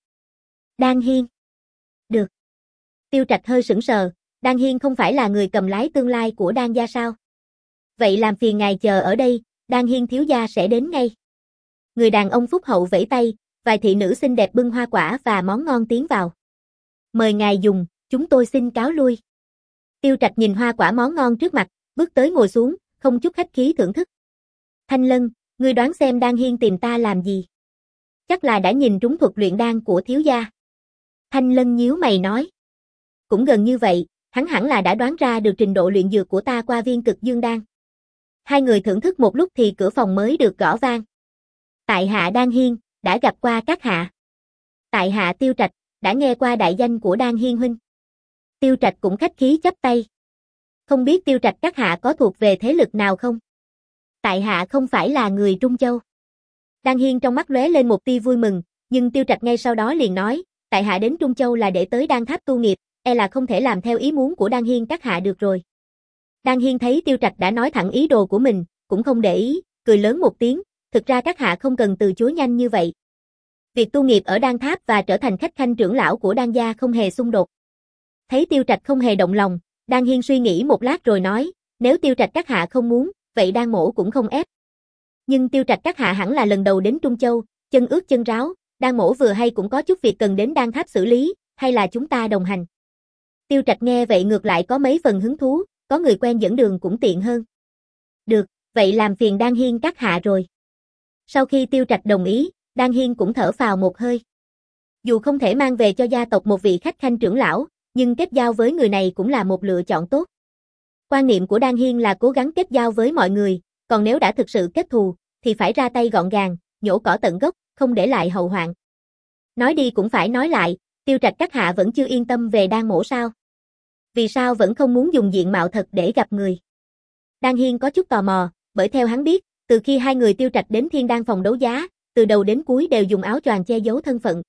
Đan Hiên. Được. Tiêu Trạch hơi sững sờ, Đan Hiên không phải là người cầm lái tương lai của Đan gia sao? Vậy làm phiền ngài chờ ở đây, Đan Hiên thiếu gia sẽ đến ngay. Người đàn ông phúc hậu vẫy tay, vài thị nữ xinh đẹp bưng hoa quả và món ngon tiến vào. Mời ngài dùng, chúng tôi xin cáo lui. Tiêu Trạch nhìn hoa quả món ngon trước mặt, bước tới ngồi xuống, không chút khách khí thưởng thức. Thanh Lân, ngươi đoán xem Đan Hiên tìm ta làm gì? Chắc là đã nhìn trúng thuật luyện đan của thiếu gia. Thanh Lân nhíu mày nói. Cũng gần như vậy, hắn hẳn là đã đoán ra được trình độ luyện dược của ta qua viên cực dương đan. Hai người thưởng thức một lúc thì cửa phòng mới được gõ vang. Tại hạ Đan Hiên, đã gặp qua các hạ. Tại hạ Tiêu Trạch, đã nghe qua đại danh của Đan Hiên huynh. Tiêu Trạch cũng khách khí chắp tay. Không biết Tiêu Trạch các hạ có thuộc về thế lực nào không? Tại hạ không phải là người Trung Châu. Đan Hiên trong mắt lóe lên một tia vui mừng, nhưng Tiêu Trạch ngay sau đó liền nói, tại hạ đến Trung Châu là để tới Đan Tháp tu nghiệp, e là không thể làm theo ý muốn của Đan Hiên các hạ được rồi. Đan Hiên thấy Tiêu Trạch đã nói thẳng ý đồ của mình, cũng không để ý, cười lớn một tiếng, thực ra các hạ không cần từ chối nhanh như vậy. Việc tu nghiệp ở Đan Tháp và trở thành khách khanh trưởng lão của Đan gia không hề xung đột. Thấy Tiêu Trạch không hề động lòng, Đan Hiên suy nghĩ một lát rồi nói, nếu Tiêu Trạch các hạ không muốn, vậy Đan mỗ cũng không ép. Nhưng Tiêu Trạch các hạ hẳn là lần đầu đến Trung Châu, chân ướt chân ráo, Đan mỗ vừa hay cũng có chút việc cần đến Đan Tháp xử lý, hay là chúng ta đồng hành. Tiêu Trạch nghe vậy ngược lại có mấy phần hứng thú, có người quen dẫn đường cũng tiện hơn. Được, vậy làm phiền Đan Hiên các hạ rồi. Sau khi Tiêu Trạch đồng ý, Đan Hiên cũng thở phào một hơi. Dù không thể mang về cho gia tộc một vị khách khanh trưởng lão, nhưng kết giao với người này cũng là một lựa chọn tốt. Quan niệm của Đan Hiên là cố gắng kết giao với mọi người, còn nếu đã thực sự kết thù, thì phải ra tay gọn gàng, nhổ cỏ tận gốc, không để lại hậu hoạn. Nói đi cũng phải nói lại, Tiêu Trạch các hạ vẫn chưa yên tâm về Đan mỗ sao? Vì sao vẫn không muốn dùng diện mạo thật để gặp người? Đan Hiên có chút tò mò, bởi theo hắn biết, từ khi hai người Tiêu Trạch đến Thiên Đan phòng đấu giá, từ đầu đến cuối đều dùng áo choàng che giấu thân phận.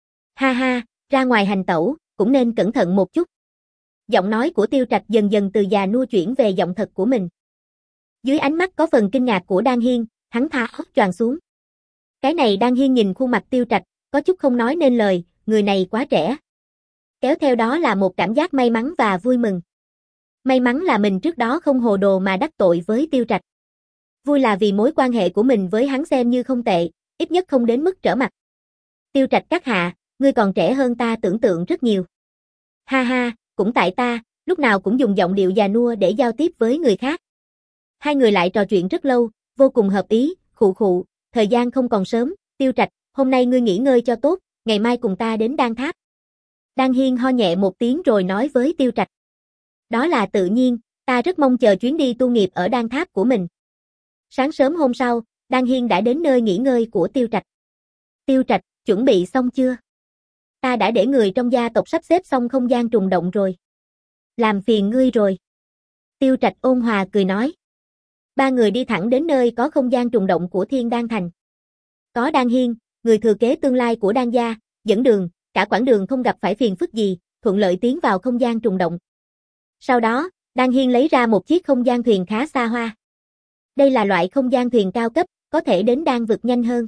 Ha ha, ra ngoài hành tẩu, cũng nên cẩn thận một chút. Giọng nói của Tiêu Trạch dần dần từ già nua chuyển về giọng thật của mình. Dưới ánh mắt có phần kinh ngạc của Đan Hiên, hắn tháo áo choàng xuống. Cái này Đan Hiên nhìn khuôn mặt Tiêu Trạch, có chút không nói nên lời, người này quá trẻ. Kéo theo đó là một cảm giác may mắn và vui mừng. May mắn là mình trước đó không hồ đồ mà đắc tội với Tiêu Trạch. Vui là vì mối quan hệ của mình với hắn xem như không tệ, ít nhất không đến mức trở mặt. Tiêu Trạch các hạ, ngươi còn trẻ hơn ta tưởng tượng rất nhiều. Ha ha, cũng tại ta, lúc nào cũng dùng giọng điệu già nua để giao tiếp với người khác. Hai người lại trò chuyện rất lâu, vô cùng hợp ý, khụ khụ, thời gian không còn sớm, Tiêu Trạch, hôm nay ngươi nghỉ ngơi cho tốt, ngày mai cùng ta đến Đan Tháp. Đan Hiên ho nhẹ một tiếng rồi nói với Tiêu Trạch. Đó là tự nhiên, ta rất mong chờ chuyến đi tu nghiệp ở Đan Tháp của mình. Sáng sớm hôm sau, Đan Hiên đã đến nơi nghỉ ngơi của Tiêu Trạch. Tiêu Trạch, chuẩn bị xong chưa? Ta đã để người trong gia tộc sắp xếp xong không gian trùng động rồi. Làm phiền ngươi rồi. Tiêu Trạch ôn hòa cười nói. Ba người đi thẳng đến nơi có không gian trùng động của Thiên Đan Thành. Có Đan Hiên, người thừa kế tương lai của Đan gia, dẫn đường, cả quãng đường không gặp phải phiền phức gì, thuận lợi tiến vào không gian trùng động. Sau đó, Đan Hiên lấy ra một chiếc không gian thuyền khá xa hoa. Đây là loại không gian thuyền cao cấp, có thể đến đan vực nhanh hơn.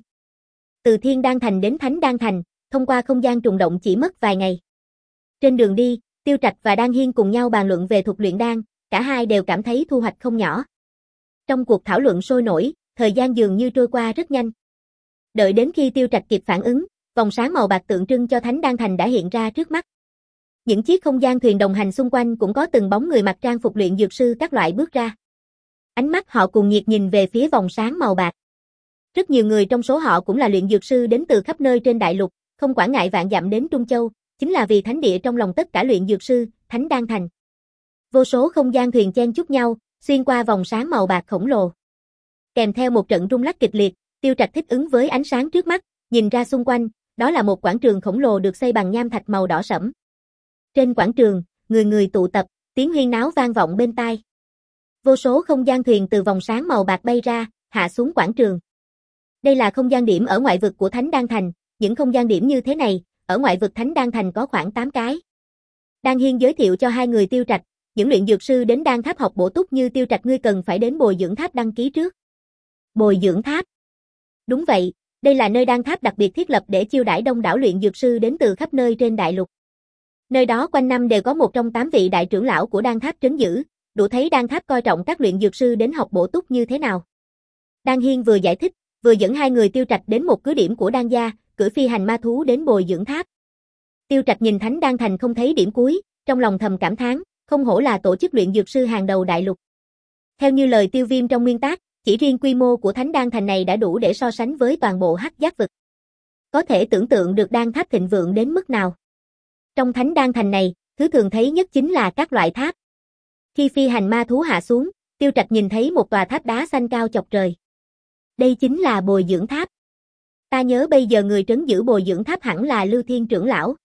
Từ Thiên Đan Thành đến Thánh Đan Thành, thông qua không gian trùng động chỉ mất vài ngày. Trên đường đi, Tiêu Trạch và Đan Hiên cùng nhau bàn luận về thuật luyện đan, cả hai đều cảm thấy thu hoạch không nhỏ. Trong cuộc thảo luận sôi nổi, thời gian dường như trôi qua rất nhanh. Đợi đến khi Tiêu Trạch kịp phản ứng, vòng sáng màu bạc tượng trưng cho Thánh Đan Thành đã hiện ra trước mắt. Những chiếc không gian thuyền đồng hành xung quanh cũng có từng bóng người mặc trang phục luyện dược sư các loại bước ra. Ánh mắt họ cùng nhiệt nhìn về phía vòng sáng màu bạc. Rất nhiều người trong số họ cũng là luyện dược sư đến từ khắp nơi trên đại lục, không quản ngại vạn dặm đến Trung Châu, chính là vì thánh địa trong lòng tất cả luyện dược sư, Thánh Đan Thành. Vô số không gian thuyền chen chúc nhau, xuyên qua vòng sáng màu bạc khổng lồ. Kèm theo một trận rung lắc kịch liệt, Tiêu Trạch thích ứng với ánh sáng trước mắt, nhìn ra xung quanh, đó là một quảng trường khổng lồ được xây bằng nham thạch màu đỏ sẫm. Trên quảng trường, người người tụ tập, tiếng huyên náo vang vọng bên tai. Vô số không gian thuyền từ vòng sáng màu bạc bay ra, hạ xuống quảng trường. Đây là không gian điểm ở ngoại vực của Thánh Đan Thành, những không gian điểm như thế này, ở ngoại vực Thánh Đan Thành có khoảng tám cái. Đan Hiên giới thiệu cho hai người Tiêu Trạch, những luyện dược sư đến Đan Tháp học bổ túc như Tiêu Trạch ngươi cần phải đến Bồi Dưỡng Tháp đăng ký trước. Bồi Dưỡng Tháp. Đúng vậy, đây là nơi Đan Tháp đặc biệt thiết lập để chiêu đãi đông đảo luyện dược sư đến từ khắp nơi trên đại lục. Nơi đó quanh năm đều có một trong tám vị đại trưởng lão của Đan Tháp trấn giữ, đủ thấy Đan Tháp coi trọng các luyện dược sư đến học bổ túc như thế nào. Đan Hiên vừa giải thích, vừa dẫn hai người Tiêu Trạch đến một cứ điểm của Đan gia, cưỡi phi hành ma thú đến Bồi Dưỡng Tháp. Tiêu Trạch nhìn Thánh Đan Thành không thấy điểm cuối, trong lòng thầm cảm thán, không hổ là tổ chức luyện dược sư hàng đầu đại lục. Theo như lời Tiêu Viêm trong nguyên tác, chỉ riêng quy mô của Thánh Đan Thành này đã đủ để so sánh với toàn bộ Hắc Giác vực. Có thể tưởng tượng được Đan Tháp thịnh vượng đến mức nào. Trong Thánh Đan Thành này, thứ thường thấy nhất chính là các loại tháp. Khi phi hành ma thú hạ xuống, Tiêu Trạch nhìn thấy một tòa tháp đá xanh cao chọc trời. Đây chính là Bồi Dưỡng Tháp. Ta nhớ bây giờ người trấn giữ Bồi Dưỡng Tháp hẳn là Lưu Thiên trưởng lão.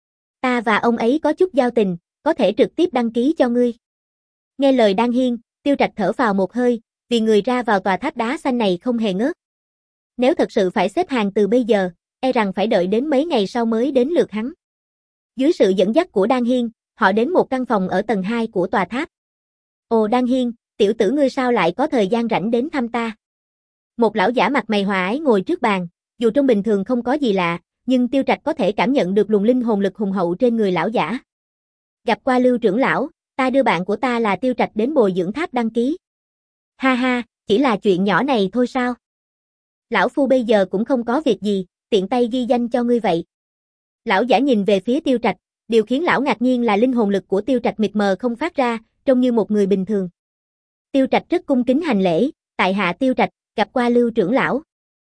Ta và ông ấy có chút giao tình, có thể trực tiếp đăng ký cho ngươi. Nghe lời Đan Hiên, Tiêu Trạch thở phào một hơi, vì người ra vào tòa tháp đá xanh này không hề ngớt. Nếu thật sự phải xếp hàng từ bây giờ, e rằng phải đợi đến mấy ngày sau mới đến lượt hắn. Dưới sự dẫn dắt của Đan Hiên, họ đến một căn phòng ở tầng hai của tòa tháp. Ồ Đan Hiên, tiểu tử ngươi sao lại có thời gian rảnh đến thăm ta? Một lão giả mặt mày hòa ái ngồi trước bàn, dù trông bình thường không có gì lạ, nhưng Tiêu Trạch có thể cảm nhận được luồng linh hồn lực hùng hậu trên người lão giả. Gặp qua Lưu trưởng lão, ta đưa bạn của ta là Tiêu Trạch đến bồi dưỡng tháp đăng ký. Ha ha, chỉ là chuyện nhỏ này thôi sao? Lão phu bây giờ cũng không có việc gì, tiện tay ghi danh cho ngươi vậy. Lão giả nhìn về phía Tiêu Trạch, điều khiến lão ngạc nhiên là linh hồn lực của Tiêu Trạch mịt mờ không phát ra, trông như một người bình thường. Tiêu Trạch rất cung kính hành lễ, tại hạ Tiêu Trạch, gặp qua Lưu trưởng lão.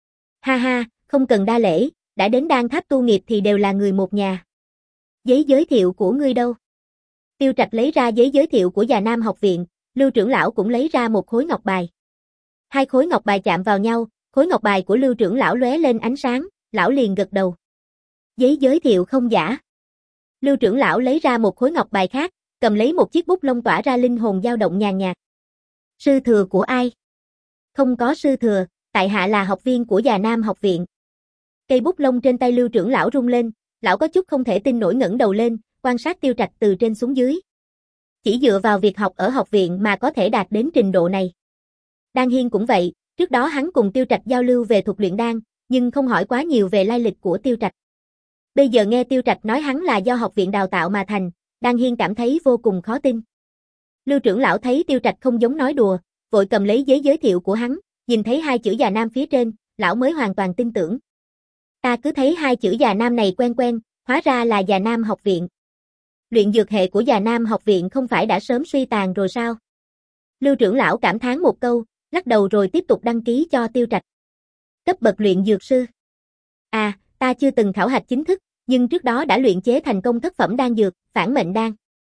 Ha ha, không cần đa lễ, đã đến Đan Tháp tu nghiệp thì đều là người một nhà. Giấy giới thiệu của ngươi đâu? Tiêu Trạch lấy ra giấy giới thiệu của Già Nam học viện, Lưu trưởng lão cũng lấy ra một khối ngọc bài. Hai khối ngọc bài chạm vào nhau, khối ngọc bài của Lưu trưởng lão lóe lên ánh sáng, lão liền gật đầu. Giấy giới thiệu không giả. Lưu trưởng lão lấy ra một khối ngọc bài khác, cầm lấy một chiếc bút lông tỏa ra linh hồn dao động nhàn nhạt. Sư thừa của ai? Không có sư thừa, tại hạ là học viên của Già Nam học viện. Cây bút lông trên tay Lưu trưởng lão rung lên, lão có chút không thể tin nổi ngẩng đầu lên, quan sát Tiêu Trạch từ trên xuống dưới. Chỉ dựa vào việc học ở học viện mà có thể đạt đến trình độ này. Đan Hiên cũng vậy, trước đó hắn cùng Tiêu Trạch giao lưu về thuật luyện đan, nhưng không hỏi quá nhiều về lai lịch của Tiêu Trạch. Bây giờ nghe Tiêu Trạch nói hắn là do học viện đào tạo mà thành, Đan Hiên cảm thấy vô cùng khó tin. Lưu trưởng lão thấy Tiêu Trạch không giống nói đùa, vội cầm lấy giấy giới thiệu của hắn, nhìn thấy hai chữ Già Nam phía trên, lão mới hoàn toàn tin tưởng. Ta cứ thấy hai chữ Già Nam này quen quen, hóa ra là Già Nam học viện. Luyện dược hệ của Già Nam học viện không phải đã sớm suy tàn rồi sao? Lưu trưởng lão cảm thán một câu, lắc đầu rồi tiếp tục đăng ký cho Tiêu Trạch. Cấp bậc luyện dược sư. À, ta chưa từng khảo hạch chính thức, nhưng trước đó đã luyện chế thành công thất phẩm đan dược, phản mệnh đan.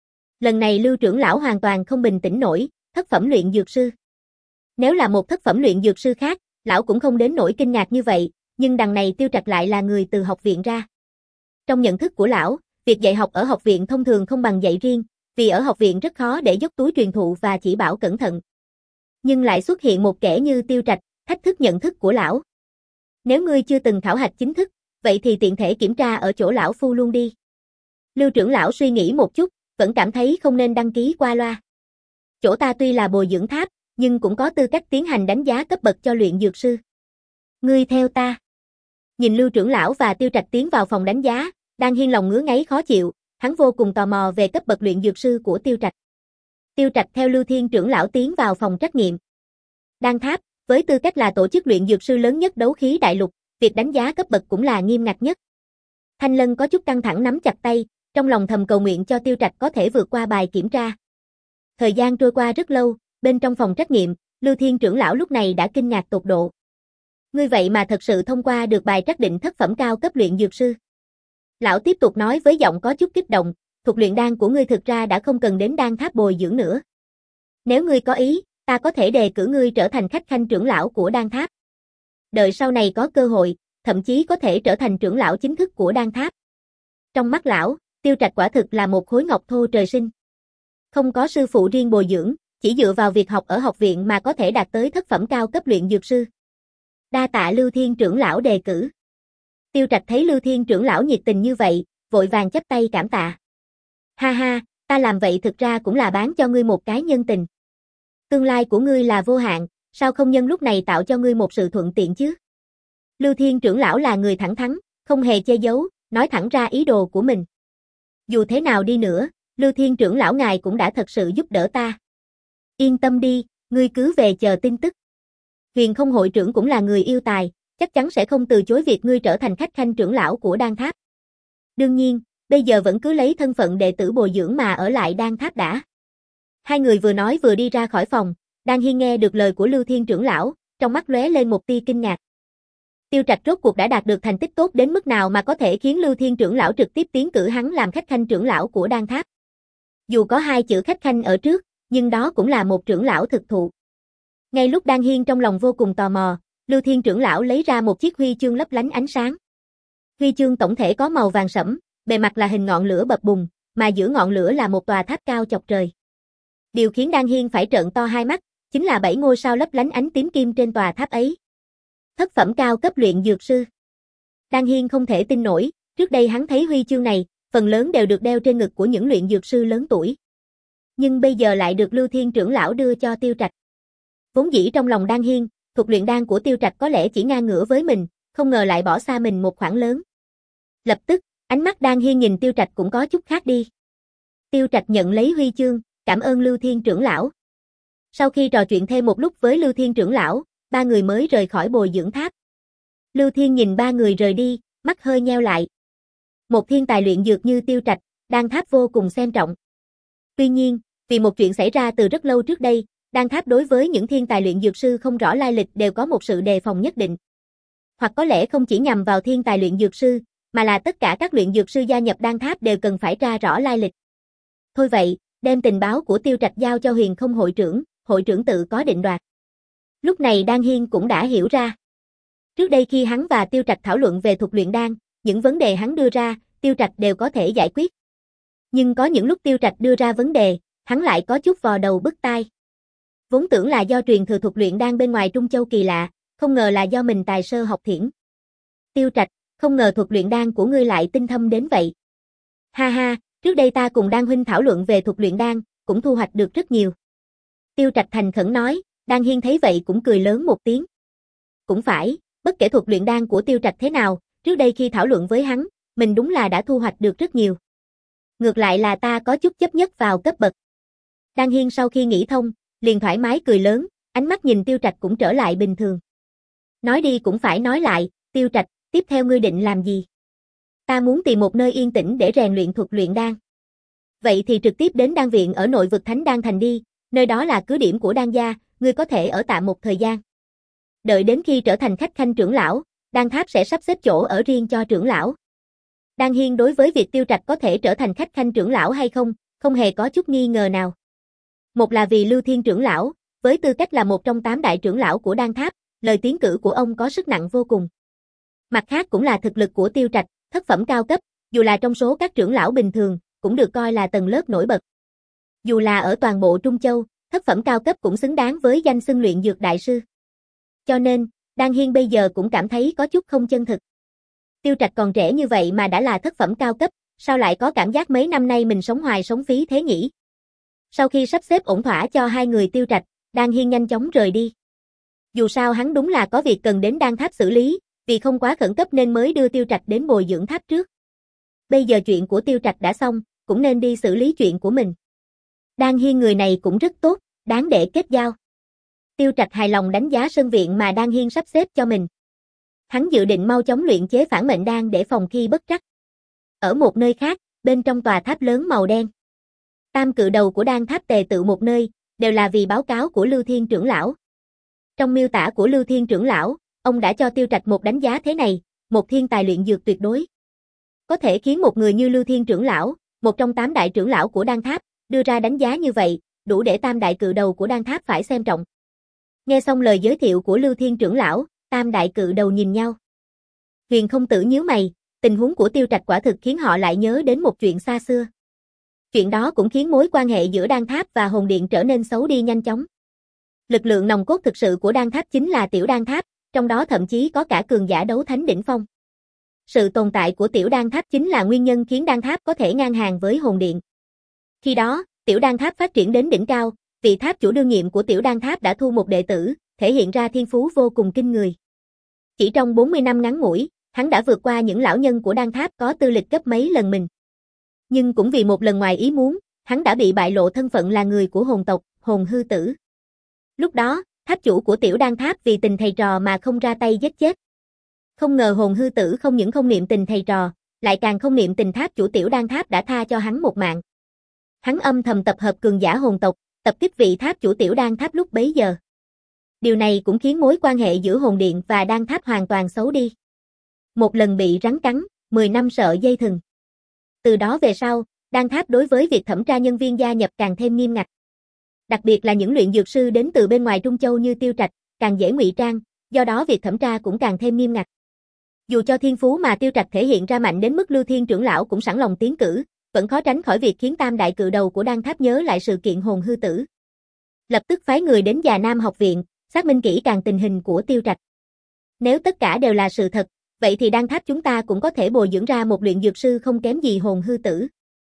Lần này Lưu trưởng lão hoàn toàn không bình tĩnh nổi, thất phẩm luyện dược sư. Nếu là một thất phẩm luyện dược sư khác, lão cũng không đến nỗi kinh ngạc như vậy, nhưng đằng này Tiêu Trạch lại là người từ học viện ra. Trong nhận thức của lão, việc dạy học ở học viện thông thường không bằng dạy riêng, vì ở học viện rất khó để dốc túi truyền thụ và chỉ bảo cẩn thận. Nhưng lại xuất hiện một kẻ như Tiêu Trạch, thách thức nhận thức của lão. Nếu ngươi chưa từng khảo hạch chính thức, vậy thì tiện thể kiểm tra ở chỗ lão phu luôn đi. Lưu trưởng lão suy nghĩ một chút, vẫn cảm thấy không nên đăng ký qua loa. Chỗ ta tuy là bồi dưỡng tháp, nhưng cũng có tư cách tiến hành đánh giá cấp bậc cho luyện dược sư. Ngươi theo ta. Nhìn Lưu trưởng lão và Tiêu Trạch tiến vào phòng đánh giá, Đan Hiên lòng ngứa ngáy khó chịu, hắn vô cùng tò mò về cấp bậc luyện dược sư của Tiêu Trạch. Tiêu Trạch theo Lưu Thiên trưởng lão tiến vào phòng trắc nghiệm. Đan Tháp, với tư cách là tổ chức luyện dược sư lớn nhất đấu khí đại lục, việc đánh giá cấp bậc cũng là nghiêm ngặt nhất. Thanh Lân có chút căng thẳng nắm chặt tay, trong lòng thầm cầu nguyện cho Tiêu Trạch có thể vượt qua bài kiểm tra. Thời gian trôi qua rất lâu, bên trong phòng trắc nghiệm, Lưu Thiên trưởng lão lúc này đã kinh ngạc tột độ. Ngươi vậy mà thật sự thông qua được bài trắc định thất phẩm cao cấp luyện dược sư. Lão tiếp tục nói với giọng có chút kích động, thuật luyện đan của ngươi thực ra đã không cần đến Đan Tháp bồi dưỡng nữa. Nếu ngươi có ý, ta có thể đề cử ngươi trở thành khách khanh trưởng lão của Đan Tháp. Đợi sau này có cơ hội, thậm chí có thể trở thành trưởng lão chính thức của Đan Tháp. Trong mắt lão, Tiêu Trạch quả thực là một khối ngọc thô trời sinh. Không có sư phụ riêng bồi dưỡng, chỉ dựa vào việc học ở học viện mà có thể đạt tới thất phẩm cao cấp luyện dược sư. Đa tạ Lưu Thiên trưởng lão đề cử. Tiêu Trạch thấy Lưu Thiên trưởng lão nhiệt tình như vậy, vội vàng chắp tay cảm tạ. Ha ha, ta làm vậy thực ra cũng là bán cho ngươi một cái nhân tình. Tương lai của ngươi là vô hạn, sao không nhân lúc này tạo cho ngươi một sự thuận tiện chứ? Lưu Thiên trưởng lão là người thẳng thắn, không hề che giấu, nói thẳng ra ý đồ của mình. Dù thế nào đi nữa, Lưu Thiên trưởng lão ngài cũng đã thật sự giúp đỡ ta. Yên tâm đi, ngươi cứ về chờ tin tức. Huyền Không hội trưởng cũng là người yêu tài, chắc chắn sẽ không từ chối việc ngươi trở thành khách khanh trưởng lão của Đan Tháp. Đương nhiên, bây giờ vẫn cứ lấy thân phận đệ tử bồi dưỡng mà ở lại Đan Tháp đã. Hai người vừa nói vừa đi ra khỏi phòng, Đan Hiên nghe được lời của Lưu Thiên trưởng lão, trong mắt lóe lên một tia kinh ngạc. Tiêu Trạch rốt cuộc đã đạt được thành tích tốt đến mức nào mà có thể khiến Lưu Thiên trưởng lão trực tiếp tiến cử hắn làm khách khanh trưởng lão của Đan Tháp. Dù có hai chữ khách khanh ở trước, nhưng đó cũng là một trưởng lão thực thụ. Ngay lúc Đan Hiên trong lòng vô cùng tò mò, Lưu Thiên trưởng lão lấy ra một chiếc huy chương lấp lánh ánh sáng. Huy chương tổng thể có màu vàng sẫm, bề mặt là hình ngọn lửa bập bùng, mà giữa ngọn lửa là một tòa tháp cao chọc trời. Điều khiến Đan Hiên phải trợn to hai mắt, chính là bảy ngôi sao lấp lánh ánh tím kim trên tòa tháp ấy. Thất phẩm cao cấp luyện dược sư. Đan Hiên không thể tin nổi, trước đây hắn thấy huy chương này, phần lớn đều được đeo trên ngực của những luyện dược sư lớn tuổi. Nhưng bây giờ lại được Lưu Thiên trưởng lão đưa cho Tiêu Trạch. Vốn dĩ trong lòng Đan Hiên, Thuật luyện đan của Tiêu Trạch có lẽ chỉ ngang ngửa với mình, không ngờ lại bỏ xa mình một khoảng lớn. Lập tức, ánh mắt Đan Hiên nhìn Tiêu Trạch cũng có chút khác đi. Tiêu Trạch nhận lấy huy chương, cảm ơn Lưu Thiên trưởng lão. Sau khi trò chuyện thêm một lúc với Lưu Thiên trưởng lão, ba người mới rời khỏi bồi dưỡng tháp. Lưu Thiên nhìn ba người rời đi, mắt hơi nheo lại. Một thiên tài luyện dược như Tiêu Trạch, Đan Tháp vô cùng xem trọng. Tuy nhiên, vì một chuyện xảy ra từ rất lâu trước đây, Đan Tháp đối với những thiên tài luyện dược sư không rõ lai lịch đều có một sự đề phòng nhất định. Hoặc có lẽ không chỉ nhằm vào thiên tài luyện dược sư, mà là tất cả các luyện dược sư gia nhập Đan Tháp đều cần phải tra rõ lai lịch. Thôi vậy, đem tình báo của Tiêu Trạch giao cho Huyền Không hội trưởng, hội trưởng tự có định đoạt. Lúc này Đan Hiên cũng đã hiểu ra. Trước đây khi hắn và Tiêu Trạch thảo luận về thuật luyện đan, những vấn đề hắn đưa ra, Tiêu Trạch đều có thể giải quyết. Nhưng có những lúc Tiêu Trạch đưa ra vấn đề, hắn lại có chút vò đầu bứt tai. Vốn tưởng là do truyền thừa thuật luyện đan bên ngoài Trung Châu kỳ lạ, không ngờ là do mình tài sơ học thiển. Tiêu Trạch, không ngờ thuật luyện đan của ngươi lại tinh thâm đến vậy. Ha ha, trước đây ta cùng Đan huynh thảo luận về thuật luyện đan, cũng thu hoạch được rất nhiều. Tiêu Trạch thành khẩn nói, Đan Hiên thấy vậy cũng cười lớn một tiếng. Cũng phải, bất kể thuật luyện đan của Tiêu Trạch thế nào, trước đây khi thảo luận với hắn, mình đúng là đã thu hoạch được rất nhiều. Ngược lại là ta có chút chấp nhất vào cấp bậc. Đan Hiên sau khi nghĩ thông, liền thoải mái cười lớn, ánh mắt nhìn Tiêu Trạch cũng trở lại bình thường. Nói đi cũng phải nói lại, Tiêu Trạch, tiếp theo ngươi định làm gì? Ta muốn tìm một nơi yên tĩnh để rèn luyện thuật luyện đan. Vậy thì trực tiếp đến đan viện ở nội vực Thánh Đan Thành đi, nơi đó là cứ điểm của đan gia, ngươi có thể ở tạm một thời gian. Đợi đến khi trở thành khách khanh trưởng lão, Đan Tháp sẽ sắp xếp chỗ ở riêng cho trưởng lão. Đan Hiên đối với việc Tiêu Trạch có thể trở thành khách khanh trưởng lão hay không, không hề có chút nghi ngờ nào. Một là vì Lưu Thiên trưởng lão, với tư cách là một trong tám đại trưởng lão của Đan Tháp, lời tiến cử của ông có sức nặng vô cùng. Mặt khác cũng là thực lực của Tiêu Trạch, thất phẩm cao cấp, dù là trong số các trưởng lão bình thường, cũng được coi là tầng lớp nổi bật. Dù là ở toàn bộ Trung Châu, thất phẩm cao cấp cũng xứng đáng với danh xưng luyện dược đại sư. Cho nên, Đan Hiên bây giờ cũng cảm thấy có chút không chân thực. Tiêu Trạch còn trẻ như vậy mà đã là thất phẩm cao cấp, sao lại có cảm giác mấy năm nay mình sống hoài sống phí thế nhỉ? Sau khi sắp xếp ổn thỏa cho hai người Tiêu Trạch, Đan Hiên nhanh chóng rời đi. Dù sao hắn đúng là có việc cần đến Đan Tháp xử lý, vì không quá khẩn cấp nên mới đưa Tiêu Trạch đến bồi dưỡng tháp trước. Bây giờ chuyện của Tiêu Trạch đã xong, cũng nên đi xử lý chuyện của mình. Đan Hiên người này cũng rất tốt, đáng để kết giao. Tiêu Trạch hài lòng đánh giá sân viện mà Đan Hiên sắp xếp cho mình. Hắn dự định mau chóng luyện chế phản mệnh đan để phòng khi bất trắc. Ở một nơi khác, bên trong tòa tháp lớn màu đen, tam cự đầu của Đan Tháp tề tự một nơi, đều là vì báo cáo của Lưu Thiên trưởng lão. Trong miêu tả của Lưu Thiên trưởng lão, ông đã cho Tiêu Trạch một đánh giá thế này, một thiên tài luyện dược tuyệt đối. Có thể khiến một người như Lưu Thiên trưởng lão, một trong tám đại trưởng lão của Đan Tháp, đưa ra đánh giá như vậy, đủ để tam đại cự đầu của Đan Tháp phải xem trọng. Nghe xong lời giới thiệu của Lưu Thiên trưởng lão, tam đại cự đầu nhìn nhau. Huyền Không Tử nhíu mày, tình huống của Tiêu Trạch quả thực khiến họ lại nhớ đến một chuyện xa xưa. Chuyện đó cũng khiến mối quan hệ giữa Đan Tháp và Hồn Điện trở nên xấu đi nhanh chóng. Lực lượng nòng cốt thực sự của Đan Tháp chính là Tiểu Đan Tháp, trong đó thậm chí có cả cường giả đấu thánh đỉnh phong. Sự tồn tại của Tiểu Đan Tháp chính là nguyên nhân khiến Đan Tháp có thể ngang hàng với Hồn Điện. Khi đó, Tiểu Đan Tháp phát triển đến đỉnh cao, vị tháp chủ đương nhiệm của Tiểu Đan Tháp đã thu một đệ tử, thể hiện ra thiên phú vô cùng kinh người. Chỉ trong bốn mươi năm ngắn ngủi, hắn đã vượt qua những lão nhân của Đan Tháp có tư lịch gấp mấy lần mình. Nhưng cũng vì một lần ngoài ý muốn, hắn đã bị bại lộ thân phận là người của hồn tộc, Hồn Hư Tử. Lúc đó, tháp chủ của Tiểu Đan Tháp vì tình thầy trò mà không ra tay giết chết. Không ngờ Hồn Hư Tử không những không niệm tình thầy trò, lại càng không niệm tình tháp chủ Tiểu Đan Tháp đã tha cho hắn một mạng. Hắn âm thầm tập hợp cường giả hồn tộc, tập kích vị tháp chủ Tiểu Đan Tháp lúc bấy giờ. Điều này cũng khiến mối quan hệ giữa Hồn Điện và Đan Tháp hoàn toàn xấu đi. Một lần bị rắn cắn, mười năm sợ dây thừng. Từ đó về sau, Đan Tháp đối với việc thẩm tra nhân viên gia nhập càng thêm nghiêm ngặt. Đặc biệt là những luyện dược sư đến từ bên ngoài Trung Châu như Tiêu Trạch, càng dễ ngụy trang, do đó việc thẩm tra cũng càng thêm nghiêm ngặt. Dù cho thiên phú mà Tiêu Trạch thể hiện ra mạnh đến mức Lưu Thiên trưởng lão cũng sẵn lòng tiến cử, vẫn khó tránh khỏi việc khiến tam đại cự đầu của Đan Tháp nhớ lại sự kiện Hồn Hư Tử. Lập tức phái người đến Già Nam học viện, xác minh kỹ càng tình hình của Tiêu Trạch. Nếu tất cả đều là sự thật, vậy thì Đan Tháp chúng ta cũng có thể bồi dưỡng ra một luyện dược sư không kém gì Hồn Hư Tử.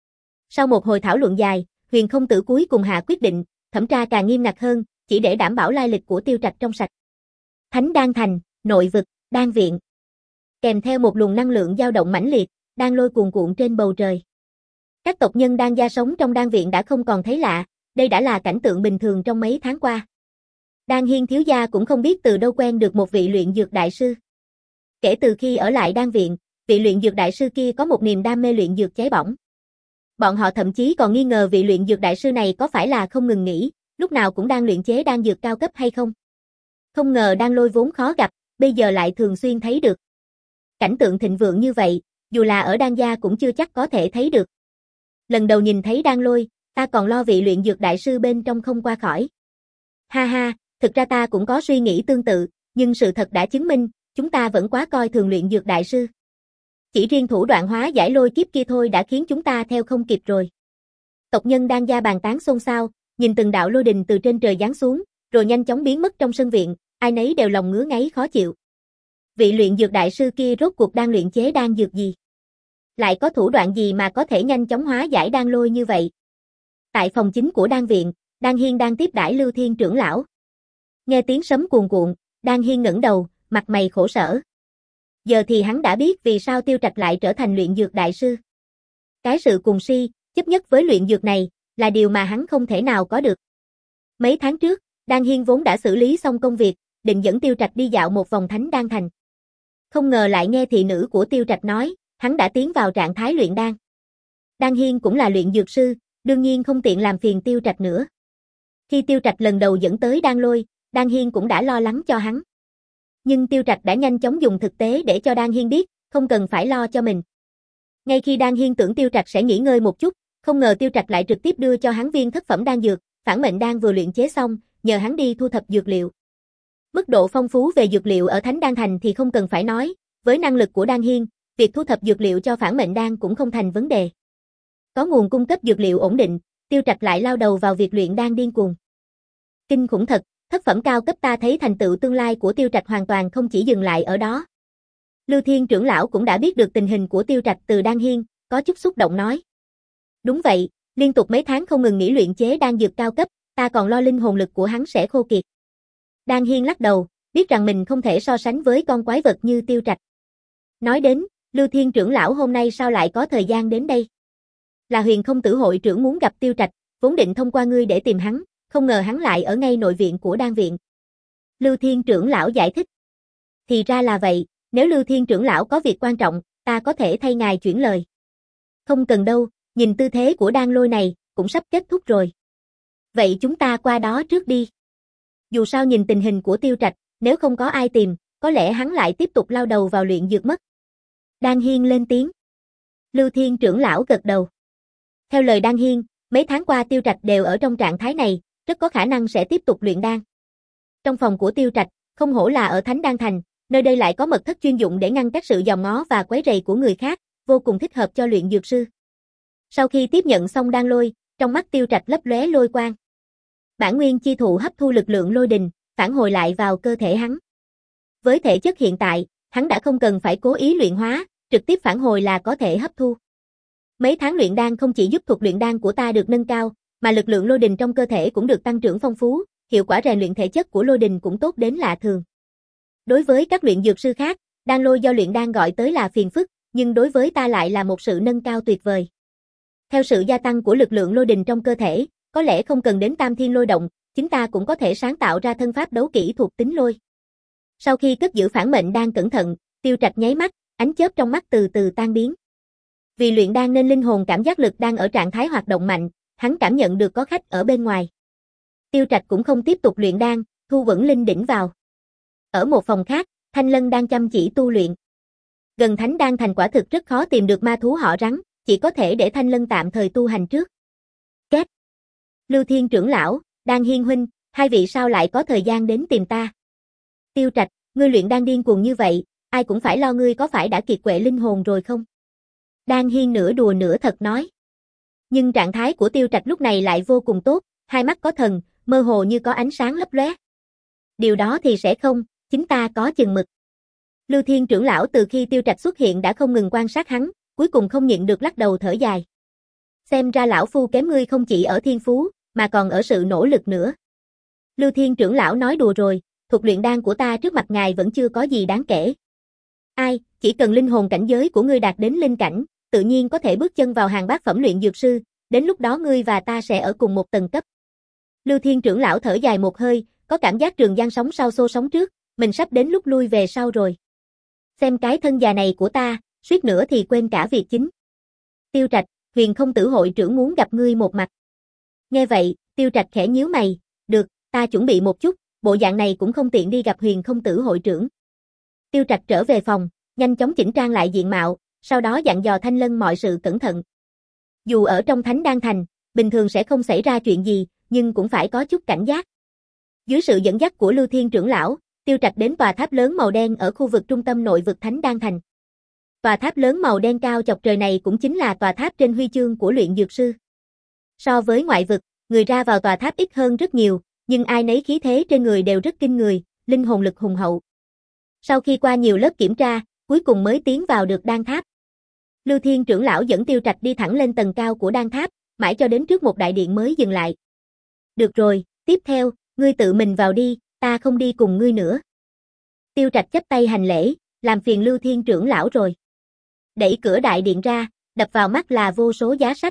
Sau một hồi thảo luận dài, Huyền Không Tử cuối cùng hạ quyết định, thẩm tra càng nghiêm ngặt hơn, chỉ để đảm bảo lai lịch của Tiêu Trạch trong sạch. Thánh Đan Thành, nội vực, đan viện. Kèm theo một luồng năng lượng dao động mãnh liệt, đan lôi cuồn cuộn trên bầu trời. Các tộc nhân đan gia sống trong đan viện đã không còn thấy lạ, đây đã là cảnh tượng bình thường trong mấy tháng qua. Đan Hiên thiếu gia cũng không biết từ đâu quen được một vị luyện dược đại sư. Kể từ khi ở lại đan viện, vị luyện dược đại sư kia có một niềm đam mê luyện dược cháy bỏng. Bọn họ thậm chí còn nghi ngờ vị luyện dược đại sư này có phải là không ngừng nghỉ, lúc nào cũng đang luyện chế đan dược cao cấp hay không. Không ngờ đan lôi vốn khó gặp, bây giờ lại thường xuyên thấy được. Cảnh tượng thịnh vượng như vậy, dù là ở đan gia cũng chưa chắc có thể thấy được. Lần đầu nhìn thấy đan lôi, ta còn lo vị luyện dược đại sư bên trong không qua khỏi. Ha ha, thực ra ta cũng có suy nghĩ tương tự, nhưng sự thật đã chứng minh, chúng ta vẫn quá coi thường luyện dược đại sư. Chỉ riêng thủ đoạn hóa giải lôi kiếp kia thôi đã khiến chúng ta theo không kịp rồi. Tộc nhân đan gia bàn tán xôn xao, nhìn từng đạo lôi đình từ trên trời giáng xuống, rồi nhanh chóng biến mất trong sân viện, ai nấy đều lòng ngứa ngáy khó chịu. Vị luyện dược đại sư kia rốt cuộc đang luyện chế đan dược gì? Lại có thủ đoạn gì mà có thể nhanh chóng hóa giải đan lôi như vậy? Tại phòng chính của đan viện, Đan Hiên đang tiếp đãi Lưu Thiên trưởng lão. Nghe tiếng sấm cuồn cuộn, Đan Hiên ngẩng đầu, mặt mày khổ sở. Giờ thì hắn đã biết vì sao Tiêu Trạch lại trở thành luyện dược đại sư. Cái sự cùng si, chấp nhất với luyện dược này, là điều mà hắn không thể nào có được. Mấy tháng trước, Đan Hiên vốn đã xử lý xong công việc, định dẫn Tiêu Trạch đi dạo một vòng Thánh Đan Thành. Không ngờ lại nghe thị nữ của Tiêu Trạch nói, hắn đã tiến vào trạng thái luyện đan. Đan Hiên cũng là luyện dược sư, đương nhiên không tiện làm phiền Tiêu Trạch nữa. Khi Tiêu Trạch lần đầu dẫn tới đan lôi, Đan Hiên cũng đã lo lắng cho hắn. Nhưng Tiêu Trạch đã nhanh chóng dùng thực tế để cho Đan Hiên biết, không cần phải lo cho mình. Ngay khi Đan Hiên tưởng Tiêu Trạch sẽ nghỉ ngơi một chút, không ngờ Tiêu Trạch lại trực tiếp đưa cho hắn viên thất phẩm đan dược, phản mệnh đan vừa luyện chế xong, nhờ hắn đi thu thập dược liệu. Mức độ phong phú về dược liệu ở Thánh Đan Thành thì không cần phải nói, với năng lực của Đan Hiên, việc thu thập dược liệu cho phản mệnh đan cũng không thành vấn đề. Có nguồn cung cấp dược liệu ổn định, Tiêu Trạch lại lao đầu vào việc luyện đan điên cuồng. Kinh khủng thật, thất phẩm cao cấp ta thấy thành tựu tương lai của Tiêu Trạch hoàn toàn không chỉ dừng lại ở đó. Lưu Thiên trưởng lão cũng đã biết được tình hình của Tiêu Trạch từ Đan Hiên, có chút xúc động nói. Đúng vậy, liên tục mấy tháng không ngừng nghỉ luyện chế đan dược cao cấp, ta còn lo linh hồn lực của hắn sẽ khô kiệt. Đan Hiên lắc đầu, biết rằng mình không thể so sánh với con quái vật như Tiêu Trạch. Nói đến, Lưu Thiên trưởng lão hôm nay sao lại có thời gian đến đây? Là Huyền Không Tử hội trưởng muốn gặp Tiêu Trạch, vốn định thông qua ngươi để tìm hắn, không ngờ hắn lại ở ngay nội viện của đan viện. Lưu Thiên trưởng lão giải thích. Thì ra là vậy, nếu Lưu Thiên trưởng lão có việc quan trọng, ta có thể thay ngài chuyển lời. Không cần đâu, nhìn tư thế của đan lôi này, cũng sắp kết thúc rồi. Vậy chúng ta qua đó trước đi. Dù sao nhìn tình hình của Tiêu Trạch, nếu không có ai tìm, có lẽ hắn lại tiếp tục lao đầu vào luyện dược mất. Đan Hiên lên tiếng. Lưu Thiên trưởng lão gật đầu. Theo lời Đan Hiên, mấy tháng qua Tiêu Trạch đều ở trong trạng thái này, rất có khả năng sẽ tiếp tục luyện đan. Trong phòng của Tiêu Trạch, không hổ là ở Thánh Đan Thành, nơi đây lại có mật thất chuyên dụng để ngăn các sự dòm ngó và quấy rầy của người khác, vô cùng thích hợp cho luyện dược sư. Sau khi tiếp nhận xong đan lôi, trong mắt Tiêu Trạch lấp lóe lôi quang. Bản nguyên chi thụ hấp thu lực lượng lôi đình, phản hồi lại vào cơ thể hắn. Với thể chất hiện tại, hắn đã không cần phải cố ý luyện hóa, trực tiếp phản hồi là có thể hấp thu. Mấy tháng luyện đan không chỉ giúp thuật luyện đan của ta được nâng cao, mà lực lượng lôi đình trong cơ thể cũng được tăng trưởng phong phú, hiệu quả rèn luyện thể chất của lôi đình cũng tốt đến lạ thường. Đối với các luyện dược sư khác, đan lôi do luyện đan gọi tới là phiền phức, nhưng đối với ta lại là một sự nâng cao tuyệt vời. Theo sự gia tăng của lực lượng lôi đình trong cơ thể, có lẽ không cần đến tam thiên lôi động, chính ta cũng có thể sáng tạo ra thân pháp đấu kỹ thuộc tính lôi. Sau khi cất giữ phản mệnh đan cẩn thận, Tiêu Trạch nháy mắt, ánh chớp trong mắt từ từ tan biến. Vì luyện đan nên linh hồn cảm giác lực đang ở trạng thái hoạt động mạnh, hắn cảm nhận được có khách ở bên ngoài. Tiêu Trạch cũng không tiếp tục luyện đan, thu vững linh đỉnh vào. Ở một phòng khác, Thanh Lân đang chăm chỉ tu luyện. Gần Thánh Đan Thành quả thực rất khó tìm được ma thú họ rắn, chỉ có thể để Thanh Lân tạm thời tu hành trước. Két. Lưu Thiên trưởng lão, Đan Hiên huynh, hai vị sao lại có thời gian đến tìm ta? Tiêu Trạch, ngươi luyện đan điên cuồng như vậy, ai cũng phải lo ngươi có phải đã kiệt quệ linh hồn rồi không? Đan Hiên nửa đùa nửa thật nói. Nhưng trạng thái của Tiêu Trạch lúc này lại vô cùng tốt, hai mắt có thần, mơ hồ như có ánh sáng lấp lóe. Điều đó thì sẽ không, chính ta có chừng mực. Lưu Thiên trưởng lão từ khi Tiêu Trạch xuất hiện đã không ngừng quan sát hắn, cuối cùng không nhịn được lắc đầu thở dài. Xem ra lão phu kém ngươi không chỉ ở thiên phú, mà còn ở sự nỗ lực nữa. Lưu Thiên trưởng lão nói đùa rồi, thuật luyện đan của ta trước mặt ngài vẫn chưa có gì đáng kể. Ai, chỉ cần linh hồn cảnh giới của ngươi đạt đến linh cảnh, tự nhiên có thể bước chân vào hàng bát phẩm luyện dược sư, đến lúc đó ngươi và ta sẽ ở cùng một tầng cấp. Lưu Thiên trưởng lão thở dài một hơi, có cảm giác Trường Giang sóng sau xô sóng trước, mình sắp đến lúc lui về sau rồi. Xem cái thân già này của ta, suýt nữa thì quên cả việc chính. Tiêu Trạch, Huyền Không Tử hội trưởng muốn gặp ngươi một mặt. Nghe vậy, Tiêu Trạch khẽ nhíu mày, được, ta chuẩn bị một chút, bộ dạng này cũng không tiện đi gặp Huyền Không Tử hội trưởng. Tiêu Trạch trở về phòng, nhanh chóng chỉnh trang lại diện mạo, sau đó dặn dò Thanh Lân mọi sự cẩn thận. Dù ở trong Thánh Đan Thành, bình thường sẽ không xảy ra chuyện gì, nhưng cũng phải có chút cảnh giác. Dưới sự dẫn dắt của Lưu Thiên trưởng lão, Tiêu Trạch đến tòa tháp lớn màu đen ở khu vực trung tâm nội vực Thánh Đan Thành. Tòa tháp lớn màu đen cao chọc trời này cũng chính là tòa tháp trên huy chương của luyện dược sư. So với ngoại vực, người ra vào tòa tháp ít hơn rất nhiều, nhưng ai nấy khí thế trên người đều rất kinh người, linh hồn lực hùng hậu. Sau khi qua nhiều lớp kiểm tra, cuối cùng mới tiến vào được đan tháp. Lưu Thiên trưởng lão dẫn Tiêu Trạch đi thẳng lên tầng cao của đan tháp, mãi cho đến trước một đại điện mới dừng lại. Được rồi, tiếp theo, ngươi tự mình vào đi, ta không đi cùng ngươi nữa. Tiêu Trạch chắp tay hành lễ, làm phiền Lưu Thiên trưởng lão rồi. Đẩy cửa đại điện ra, đập vào mắt là vô số giá sách.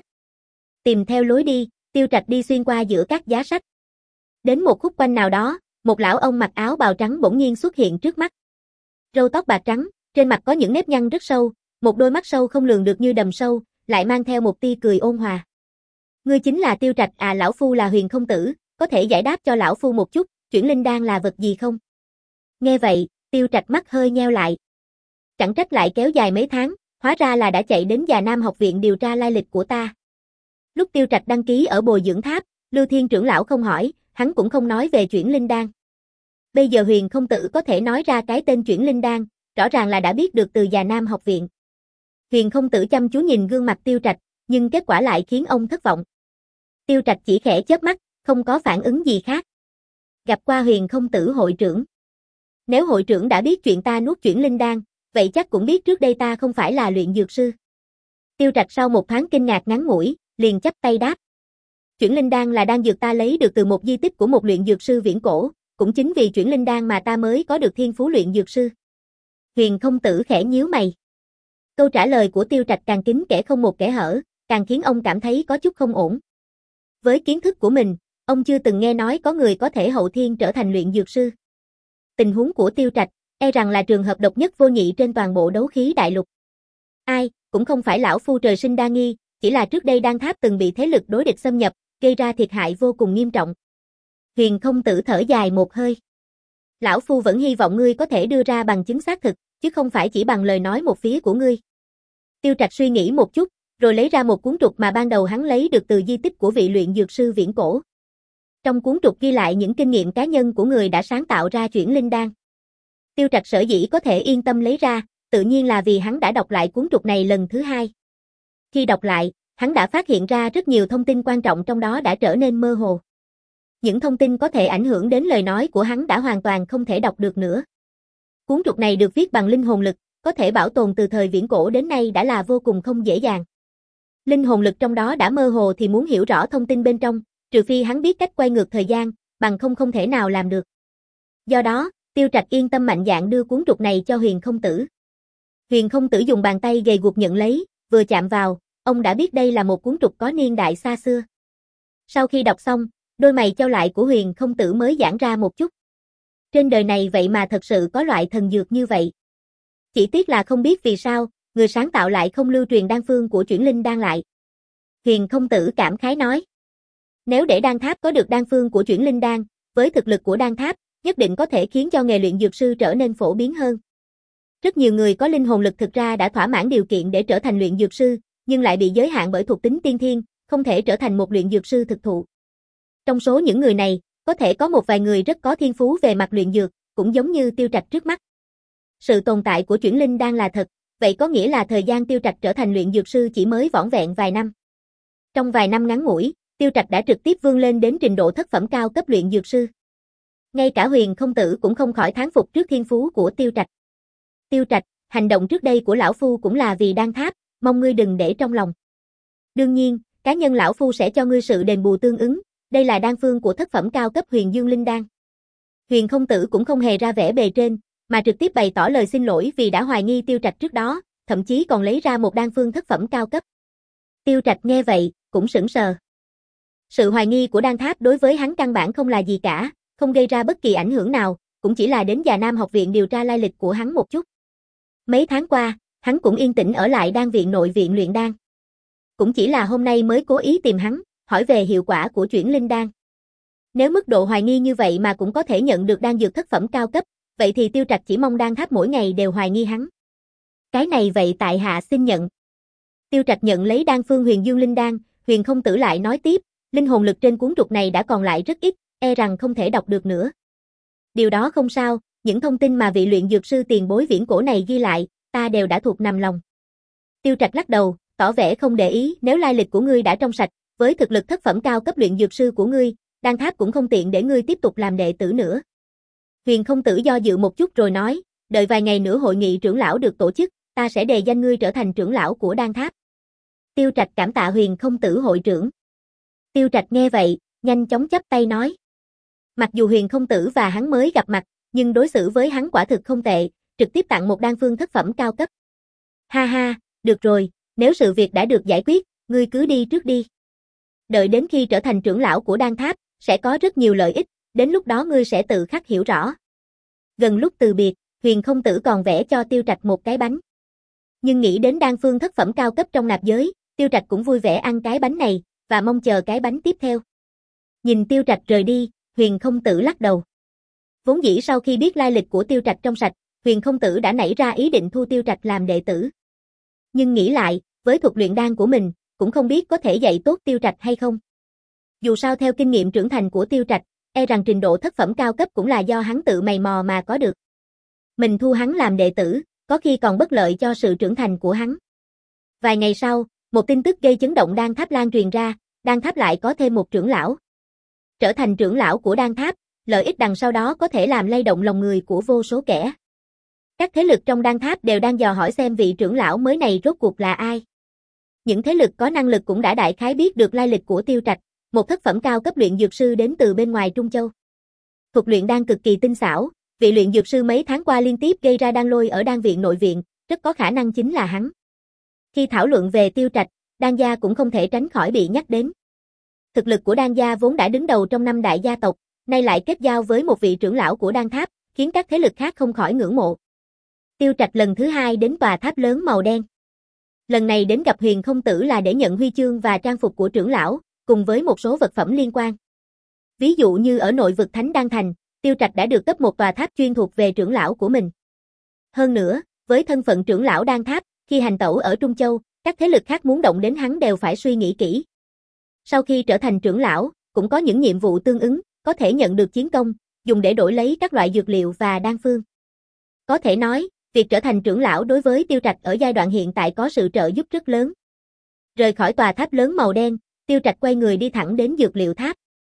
Tìm theo lối đi, Tiêu Trạch đi xuyên qua giữa các giá sách. Đến một khúc quanh nào đó, một lão ông mặc áo bào trắng bỗng nhiên xuất hiện trước mắt. Râu tóc bạc trắng, trên mặt có những nếp nhăn rất sâu, một đôi mắt sâu không lường được như đầm sâu, lại mang theo một tia cười ôn hòa. Ngươi chính là Tiêu Trạch à? Lão phu là Huyền Không Tử, có thể giải đáp cho lão phu một chút, chuyển linh đan là vật gì không? Nghe vậy, Tiêu Trạch mắt hơi nheo lại. Chẳng trách lại kéo dài mấy tháng, hóa ra là đã chạy đến Già Nam học viện điều tra lai lịch của ta. Lúc Tiêu Trạch đăng ký ở bồi dưỡng tháp, Lưu Thiên trưởng lão không hỏi, hắn cũng không nói về chuyển linh đan. Bây giờ Huyền Không Tử có thể nói ra cái tên chuyển linh đan, rõ ràng là đã biết được từ Già Nam học viện. Huyền Không Tử chăm chú nhìn gương mặt Tiêu Trạch, nhưng kết quả lại khiến ông thất vọng. Tiêu Trạch chỉ khẽ chớp mắt, không có phản ứng gì khác. Gặp qua Huyền Không Tử hội trưởng. Nếu hội trưởng đã biết chuyện ta nuốt chuyển linh đan, vậy chắc cũng biết trước đây ta không phải là luyện dược sư. Tiêu Trạch sau một thoáng kinh ngạc ngắn ngủi, liền chắp tay đáp. Chuyển linh đan là đan dược ta lấy được từ một di tích của một luyện dược sư viễn cổ, cũng chính vì chuyển linh đan mà ta mới có được thiên phú luyện dược sư. Huyền Không Tử khẽ nhíu mày. Câu trả lời của Tiêu Trạch càng kín kẽ không một kẽ hở, càng khiến ông cảm thấy có chút không ổn. Với kiến thức của mình, ông chưa từng nghe nói có người có thể hậu thiên trở thành luyện dược sư. Tình huống của Tiêu Trạch, e rằng là trường hợp độc nhất vô nhị trên toàn bộ đấu khí đại lục. Ai, cũng không phải lão phu trời sinh đa nghi, chỉ là trước đây đan tháp từng bị thế lực đối địch xâm nhập, gây ra thiệt hại vô cùng nghiêm trọng. Huyền Không Tử thở dài một hơi. Lão phu vẫn hy vọng ngươi có thể đưa ra bằng chứng xác thực, chứ không phải chỉ bằng lời nói một phía của ngươi. Tiêu Trạch suy nghĩ một chút, rồi lấy ra một cuốn trục mà ban đầu hắn lấy được từ di tích của vị luyện dược sư viễn cổ. Trong cuốn trục ghi lại những kinh nghiệm cá nhân của người đã sáng tạo ra chuyển linh đan. Tiêu Trạch sở dĩ có thể yên tâm lấy ra, tự nhiên là vì hắn đã đọc lại cuốn trục này lần thứ hai. Khi đọc lại, hắn đã phát hiện ra rất nhiều thông tin quan trọng trong đó đã trở nên mơ hồ. Những thông tin có thể ảnh hưởng đến lời nói của hắn đã hoàn toàn không thể đọc được nữa. Cuốn trục này được viết bằng linh hồn lực, có thể bảo tồn từ thời viễn cổ đến nay đã là vô cùng không dễ dàng. Linh hồn lực trong đó đã mơ hồ thì muốn hiểu rõ thông tin bên trong, trừ phi hắn biết cách quay ngược thời gian, bằng không không thể nào làm được. Do đó, Tiêu Trạch yên tâm mạnh dạn đưa cuốn trục này cho Huyền Không Tử. Huyền Không Tử dùng bàn tay gầy guộc nhận lấy, vừa chạm vào, ông đã biết đây là một cuốn trục có niên đại xa xưa. Sau khi đọc xong, đôi mày chau lại của Huyền Không Tử mới giãn ra một chút. Trên đời này vậy mà thật sự có loại thần dược như vậy. Chỉ tiếc là không biết vì sao, người sáng tạo lại không lưu truyền đan phương của chuyển linh đan lại. Huyền Không Tử cảm khái nói. Nếu để đan tháp có được đan phương của chuyển linh đan, với thực lực của đan tháp, nhất định có thể khiến cho nghề luyện dược sư trở nên phổ biến hơn. Rất nhiều người có linh hồn lực thực ra đã thỏa mãn điều kiện để trở thành luyện dược sư, nhưng lại bị giới hạn bởi thuộc tính tiên thiên, không thể trở thành một luyện dược sư thực thụ. Trong số những người này, có thể có một vài người rất có thiên phú về mặt luyện dược, cũng giống như Tiêu Trạch trước mắt. Sự tồn tại của chuyển linh đan là thật, vậy có nghĩa là thời gian Tiêu Trạch trở thành luyện dược sư chỉ mới vỏn vẹn vài năm. Trong vài năm ngắn ngủi, Tiêu Trạch đã trực tiếp vươn lên đến trình độ thất phẩm cao cấp luyện dược sư. Ngay cả Huyền Không Tử cũng không khỏi thán phục trước thiên phú của Tiêu Trạch. Tiêu Trạch, hành động trước đây của lão phu cũng là vì đan tháp, mong ngươi đừng để trong lòng. Đương nhiên, cá nhân lão phu sẽ cho ngươi sự đền bù tương ứng, đây là đan phương của thất phẩm cao cấp Huyền Dương Linh Đan. Huyền Không Tử cũng không hề ra vẻ bề trên, mà trực tiếp bày tỏ lời xin lỗi vì đã hoài nghi Tiêu Trạch trước đó, thậm chí còn lấy ra một đan phương thất phẩm cao cấp. Tiêu Trạch nghe vậy, cũng sững sờ. Sự hoài nghi của Đan Tháp đối với hắn căn bản không là gì cả, không gây ra bất kỳ ảnh hưởng nào, cũng chỉ là đến Già Nam học viện điều tra lai lịch của hắn một chút. Mấy tháng qua, hắn cũng yên tĩnh ở lại đan viện nội viện luyện đan. Cũng chỉ là hôm nay mới cố ý tìm hắn, hỏi về hiệu quả của chuyển linh đan. Nếu mức độ hoài nghi như vậy mà cũng có thể nhận được đan dược thất phẩm cao cấp, vậy thì Tiêu Trạch chỉ mong Đan Tháp mỗi ngày đều hoài nghi hắn. Cái này vậy tại hạ xin nhận. Tiêu Trạch nhận lấy đan phương Huyền Dương Linh Đan, Huyền Không Tử lại nói tiếp, linh hồn lực trên cuốn trục này đã còn lại rất ít, e rằng không thể đọc được nữa. Điều đó không sao, những thông tin mà vị luyện dược sư tiền bối viễn cổ này ghi lại, ta đều đã thuộc nằm lòng. Tiêu Trạch lắc đầu, tỏ vẻ không để ý, nếu lai lịch của ngươi đã trong sạch, với thực lực thất phẩm cao cấp luyện dược sư của ngươi, Đan Tháp cũng không tiện để ngươi tiếp tục làm đệ tử nữa. Huyền Không Tử do dự một chút rồi nói, đợi vài ngày nữa hội nghị trưởng lão được tổ chức, ta sẽ đề danh ngươi trở thành trưởng lão của Đan Tháp. Tiêu Trạch cảm tạ Huyền Không Tử hội trưởng. Tiêu Trạch nghe vậy, nhanh chóng chắp tay nói. Mặc dù Huyền Không Tử và hắn mới gặp mặt, nhưng đối xử với hắn quả thực không tệ, trực tiếp tặng một đan phương thất phẩm cao cấp. Ha ha, được rồi, nếu sự việc đã được giải quyết, ngươi cứ đi trước đi. Đợi đến khi trở thành trưởng lão của Đan Tháp, sẽ có rất nhiều lợi ích, đến lúc đó ngươi sẽ tự khắc hiểu rõ. Gần lúc từ biệt, Huyền Không Tử còn vẽ cho Tiêu Trạch một cái bánh. Nhưng nghĩ đến đan phương thất phẩm cao cấp trong nạp giới, Tiêu Trạch cũng vui vẻ ăn cái bánh này, và mong chờ cái bánh tiếp theo. Nhìn Tiêu Trạch rời đi, Huyền Không Tử lắc đầu. Vốn dĩ sau khi biết lai lịch của Tiêu Trạch trong sạch, Huyền Không Tử đã nảy ra ý định thu Tiêu Trạch làm đệ tử. Nhưng nghĩ lại, với thuật luyện đan của mình, cũng không biết có thể dạy tốt Tiêu Trạch hay không. Dù sao theo kinh nghiệm trưởng thành của Tiêu Trạch, e rằng trình độ thất phẩm cao cấp cũng là do hắn tự mày mò mà có được. Mình thu hắn làm đệ tử, có khi còn bất lợi cho sự trưởng thành của hắn. Vài ngày sau, một tin tức gây chấn động Đan Tháp lan truyền ra, Đan Tháp lại có thêm một trưởng lão. Trở thành trưởng lão của Đan Tháp, lợi ích đằng sau đó có thể làm lay động lòng người của vô số kẻ. Các thế lực trong Đan Tháp đều đang dò hỏi xem vị trưởng lão mới này rốt cuộc là ai. Những thế lực có năng lực cũng đã đại khái biết được lai lịch của Tiêu Trạch, một thất phẩm cao cấp luyện dược sư đến từ bên ngoài Trung Châu. Thuật luyện đan cực kỳ tinh xảo, vị luyện dược sư mấy tháng qua liên tiếp gây ra đan lôi ở đan viện nội viện, rất có khả năng chính là hắn. Khi thảo luận về Tiêu Trạch, Đan gia cũng không thể tránh khỏi bị nhắc đến. Thực lực của Đan gia vốn đã đứng đầu trong năm đại gia tộc, nay lại kết giao với một vị trưởng lão của Đan Tháp, khiến các thế lực khác không khỏi ngưỡng mộ. Tiêu Trạch lần thứ hai đến tòa tháp lớn màu đen. Lần này đến gặp Huyền Không Tử là để nhận huy chương và trang phục của trưởng lão, cùng với một số vật phẩm liên quan. Ví dụ như ở nội vực Thánh Đan Thành, Tiêu Trạch đã được cấp một tòa tháp chuyên thuộc về trưởng lão của mình. Hơn nữa, với thân phận trưởng lão Đan Tháp, khi hành tẩu ở Trung Châu, các thế lực khác muốn động đến hắn đều phải suy nghĩ kỹ. Sau khi trở thành trưởng lão, cũng có những nhiệm vụ tương ứng, có thể nhận được chiến công, dùng để đổi lấy các loại dược liệu và đan phương. Có thể nói, việc trở thành trưởng lão đối với Tiêu Trạch ở giai đoạn hiện tại có sự trợ giúp rất lớn. Rời khỏi tòa tháp lớn màu đen, Tiêu Trạch quay người đi thẳng đến dược liệu tháp.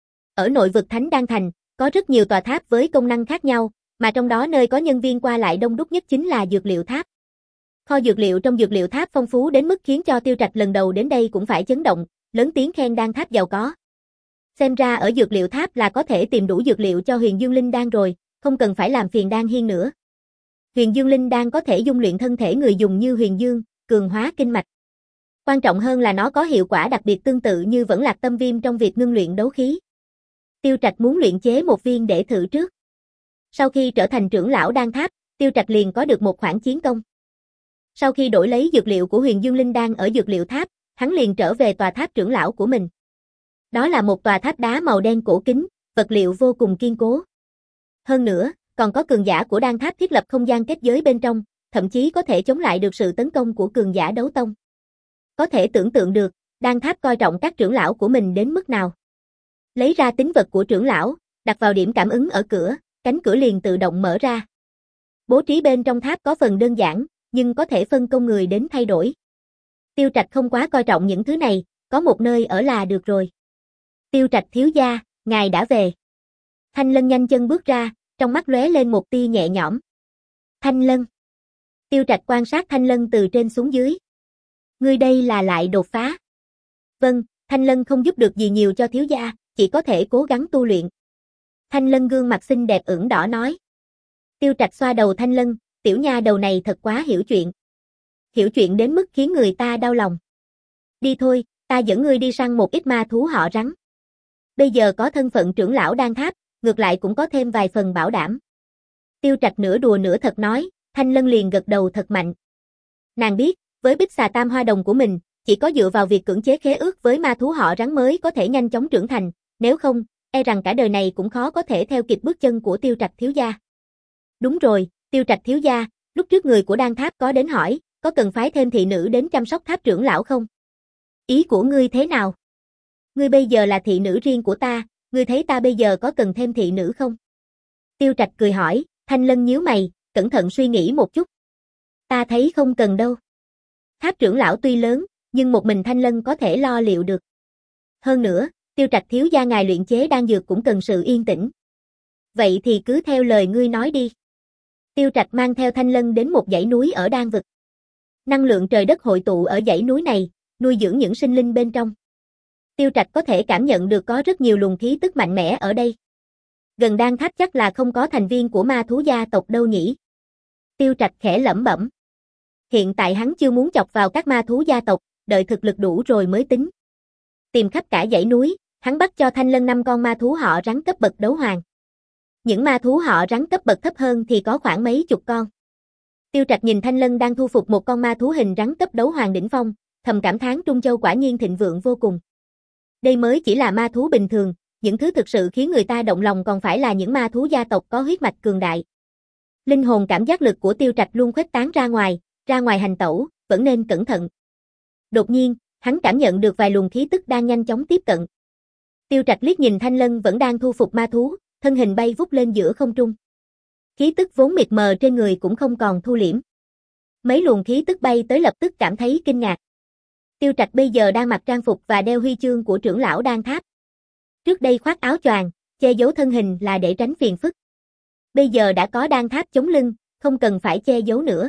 Ở nội vực Thánh Đan Thành, có rất nhiều tòa tháp với công năng khác nhau, mà trong đó nơi có nhân viên qua lại đông đúc nhất chính là dược liệu tháp. Kho dược liệu trong dược liệu tháp phong phú đến mức khiến cho Tiêu Trạch lần đầu đến đây cũng phải chấn động, lớn tiếng khen Đan Tháp giàu có. Xem ra ở dược liệu tháp là có thể tìm đủ dược liệu cho Huyền Dương Linh Đan rồi, không cần phải làm phiền Đan Hiên nữa. Huyền Dương Linh Đan có thể dung luyện thân thể người dùng như huyền dương, cường hóa kinh mạch. Quan trọng hơn là nó có hiệu quả đặc biệt tương tự như vẫn lạc tâm viêm trong việc ngưng luyện đấu khí. Tiêu Trạch muốn luyện chế một viên để thử trước. Sau khi trở thành trưởng lão Đan Tháp, Tiêu Trạch liền có được một khoản chiến công. Sau khi đổi lấy dược liệu của Huyền Dương Linh Đan ở dược liệu tháp, hắn liền trở về tòa tháp trưởng lão của mình. Đó là một tòa tháp đá màu đen cổ kính, vật liệu vô cùng kiên cố. Hơn nữa, còn có cường giả của Đan Tháp thiết lập không gian kết giới bên trong, thậm chí có thể chống lại được sự tấn công của cường giả đấu tông. Có thể tưởng tượng được, Đan Tháp coi trọng các trưởng lão của mình đến mức nào. Lấy ra tín vật của trưởng lão, đặt vào điểm cảm ứng ở cửa, cánh cửa liền tự động mở ra. Bố trí bên trong tháp có phần đơn giản, nhưng có thể phân công người đến thay đổi. Tiêu Trạch không quá coi trọng những thứ này, có một nơi ở là được rồi. Tiêu Trạch thiếu gia, ngài đã về. Thanh Lân nhanh chân bước ra, trong mắt lóe lên một tia nhẹ nhõm. Thanh Lân. Tiêu Trạch quan sát Thanh Lân từ trên xuống dưới. Ngươi đây là lại đột phá. Vâng, Thanh Lân không giúp được gì nhiều cho thiếu gia, chỉ có thể cố gắng tu luyện. Thanh Lân gương mặt xinh đẹp ửng đỏ nói. Tiêu Trạch xoa đầu Thanh Lân, tiểu nha đầu này thật quá hiểu chuyện. Hiểu chuyện đến mức khiến người ta đau lòng. Đi thôi, ta dẫn ngươi đi săn một ít ma thú họ rắn. Bây giờ có thân phận trưởng lão Đan Tháp, ngược lại cũng có thêm vài phần bảo đảm. Tiêu Trạch nửa đùa nửa thật nói, Thanh Lân liền gật đầu thật mạnh. Nàng biết, với bích xà tam hoa đồng của mình, chỉ có dựa vào việc cưỡng chế khế ước với ma thú họ rắn mới có thể nhanh chóng trưởng thành, nếu không, e rằng cả đời này cũng khó có thể theo kịp bước chân của Tiêu Trạch thiếu gia. Đúng rồi, Tiêu Trạch thiếu gia, lúc trước người của Đan Tháp có đến hỏi, có cần phái thêm thị nữ đến chăm sóc tháp trưởng lão không? Ý của ngươi thế nào? Ngươi bây giờ là thị nữ riêng của ta, ngươi thấy ta bây giờ có cần thêm thị nữ không? Tiêu Trạch cười hỏi, Thanh Lân nhíu mày, cẩn thận suy nghĩ một chút. Ta thấy không cần đâu. Tháp trưởng lão tuy lớn, nhưng một mình Thanh Lân có thể lo liệu được. Hơn nữa, Tiêu Trạch thiếu gia ngài luyện chế đan dược cũng cần sự yên tĩnh. Vậy thì cứ theo lời ngươi nói đi. Tiêu Trạch mang theo Thanh Lân đến một dãy núi ở Đan vực. Năng lượng trời đất hội tụ ở dãy núi này, nuôi dưỡng những sinh linh bên trong. Tiêu Trạch có thể cảm nhận được có rất nhiều luồng khí tức mạnh mẽ ở đây. Gần Đan Tháp chắc là không có thành viên của ma thú gia tộc đâu nhỉ. Tiêu Trạch khẽ lẩm bẩm. Hiện tại hắn chưa muốn chọc vào các ma thú gia tộc, đợi thực lực đủ rồi mới tính. Tìm khắp cả dãy núi, hắn bắt cho Thanh Lân năm con ma thú họ rắn cấp bậc đấu hoàng. Những ma thú họ rắn cấp bậc thấp hơn thì có khoảng mấy chục con. Tiêu Trạch nhìn Thanh Lân đang thu phục một con ma thú hình rắn cấp đấu hoàng đỉnh phong, thầm cảm thán Trung Châu quả nhiên thịnh vượng vô cùng. Đây mới chỉ là ma thú bình thường, những thứ thực sự khiến người ta động lòng còn phải là những ma thú gia tộc có huyết mạch cường đại. Linh hồn cảm giác lực của Tiêu Trạch luôn khuếch tán ra ngoài, ra ngoài hành tẩu, vẫn nên cẩn thận. Đột nhiên, hắn cảm nhận được vài luồng khí tức đang nhanh chóng tiếp cận. Tiêu Trạch liếc nhìn Thanh Lân vẫn đang thu phục ma thú, thân hình bay vút lên giữa không trung. Khí tức vốn mịt mờ trên người cũng không còn thu liễm. Mấy luồng khí tức bay tới lập tức cảm thấy kinh ngạc. Tiêu Trạch bây giờ đang mặc trang phục và đeo huy chương của trưởng lão Đan Tháp. Trước đây khoác áo choàng, che giấu thân hình là để tránh phiền phức. Bây giờ đã có Đan Tháp chống lưng, không cần phải che giấu nữa.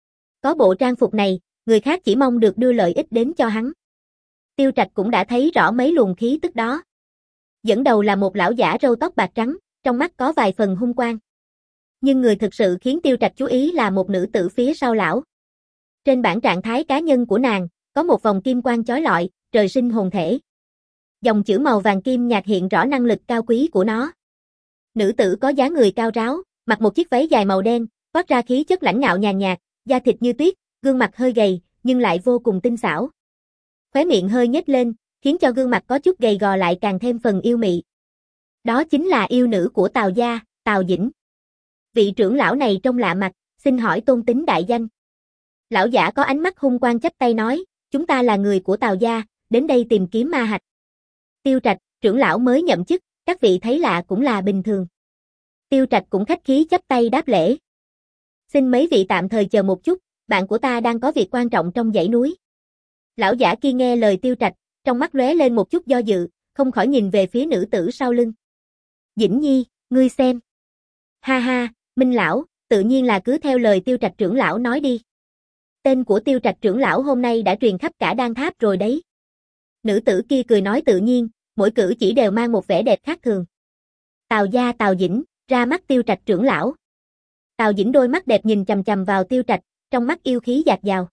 Có bộ trang phục này, người khác chỉ mong được đưa lợi ích đến cho hắn. Tiêu Trạch cũng đã thấy rõ mấy luồng khí tức đó. Dẫn đầu là một lão giả râu tóc bạc trắng, trong mắt có vài phần hung quang. Nhưng người thực sự khiến Tiêu Trạch chú ý là một nữ tử phía sau lão. Trên bảng trạng thái cá nhân của nàng, có một vòng kim quang chói lọi, trời sinh hồn thể. Dòng chữ màu vàng kim nhạt hiện rõ năng lực cao quý của nó. Nữ tử có dáng người cao ráo, mặc một chiếc váy dài màu đen, toát ra khí chất lãnh ngạo nhàn nhạt, da thịt như tuyết, gương mặt hơi gầy, nhưng lại vô cùng tinh xảo. Khóe miệng hơi nhếch lên, khiến cho gương mặt có chút gầy gò lại càng thêm phần yêu mị. Đó chính là yêu nữ của Tào gia, Tào Dĩnh. Vị trưởng lão này trông lạ mặt, xin hỏi tôn tính đại danh. Lão giả có ánh mắt hung quang chắp tay nói, chúng ta là người của Tào gia, đến đây tìm kiếm ma hạch. Tiêu Trạch, trưởng lão mới nhậm chức, các vị thấy lạ cũng là bình thường. Tiêu Trạch cũng khách khí chắp tay đáp lễ. Xin mấy vị tạm thời chờ một chút, bạn của ta đang có việc quan trọng trong dãy núi. Lão giả kia nghe lời Tiêu Trạch, trong mắt lóe lên một chút do dự, không khỏi nhìn về phía nữ tử sau lưng. Dĩnh Nhi, ngươi xem. Ha ha, Minh lão, tự nhiên là cứ theo lời Tiêu Trạch trưởng lão nói đi. Tên của Tiêu Trạch trưởng lão hôm nay đã truyền khắp cả Đan Tháp rồi đấy. Nữ tử kia cười nói tự nhiên, mỗi cử chỉ đều mang một vẻ đẹp khác thường. Tào gia Tào Dĩnh, ra mắt Tiêu Trạch trưởng lão. Tào Dĩnh đôi mắt đẹp nhìn chằm chằm vào Tiêu Trạch, trong mắt yêu khí dạt dào.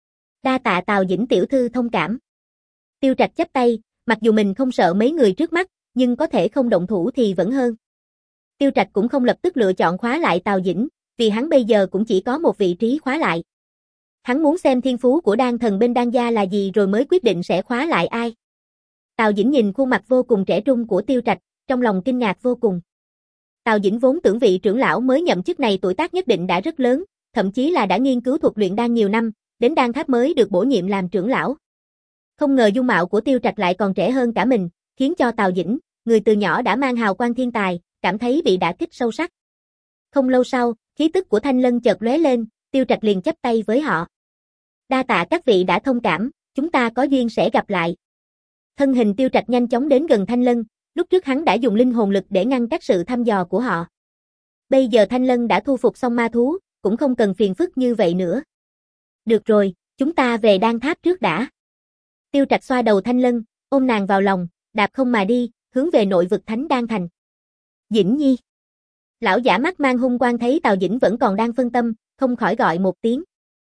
Đa tạ Tào Dĩnh tiểu thư thông cảm. Tiêu Trạch chắp tay, mặc dù mình không sợ mấy người trước mắt, nhưng có thể không động thủ thì vẫn hơn. Tiêu Trạch cũng không lập tức lựa chọn khóa lại Tào Dĩnh, vì hắn bây giờ cũng chỉ có một vị trí khóa lại. Hắn muốn xem thiên phú của đan thần bên đan gia là gì rồi mới quyết định sẽ khóa lại ai. Tào Dĩnh nhìn khuôn mặt vô cùng trẻ trung của Tiêu Trạch, trong lòng kinh ngạc vô cùng. Tào Dĩnh vốn tưởng vị trưởng lão mới nhậm chức này tuổi tác nhất định đã rất lớn, thậm chí là đã nghiên cứu thuật luyện đan nhiều năm, đến Đan Tháp mới được bổ nhiệm làm trưởng lão. Không ngờ dung mạo của Tiêu Trạch lại còn trẻ hơn cả mình, khiến cho Tào Dĩnh, người từ nhỏ đã mang hào quang thiên tài, cảm thấy bị đả kích sâu sắc. Không lâu sau, khí tức của Thanh Lân chợt lóe lên, Tiêu Trạch liền chắp tay với họ. Đa tạ các vị đã thông cảm, chúng ta có duyên sẽ gặp lại. Thân hình Tiêu Trạch nhanh chóng đến gần Thanh Lân, lúc trước hắn đã dùng linh hồn lực để ngăn các sự thăm dò của họ. Bây giờ Thanh Lân đã thu phục xong ma thú, cũng không cần phiền phức như vậy nữa. Được rồi, chúng ta về Đan Tháp trước đã. Tiêu Trạch xoa đầu Thanh Lân, ôm nàng vào lòng, đạp không mà đi, hướng về nội vực Thánh Đan Thành. Dĩnh Nhi. Lão giả mắt mang hung quang thấy Tào Dĩnh vẫn còn đang phân tâm, không khỏi gọi một tiếng.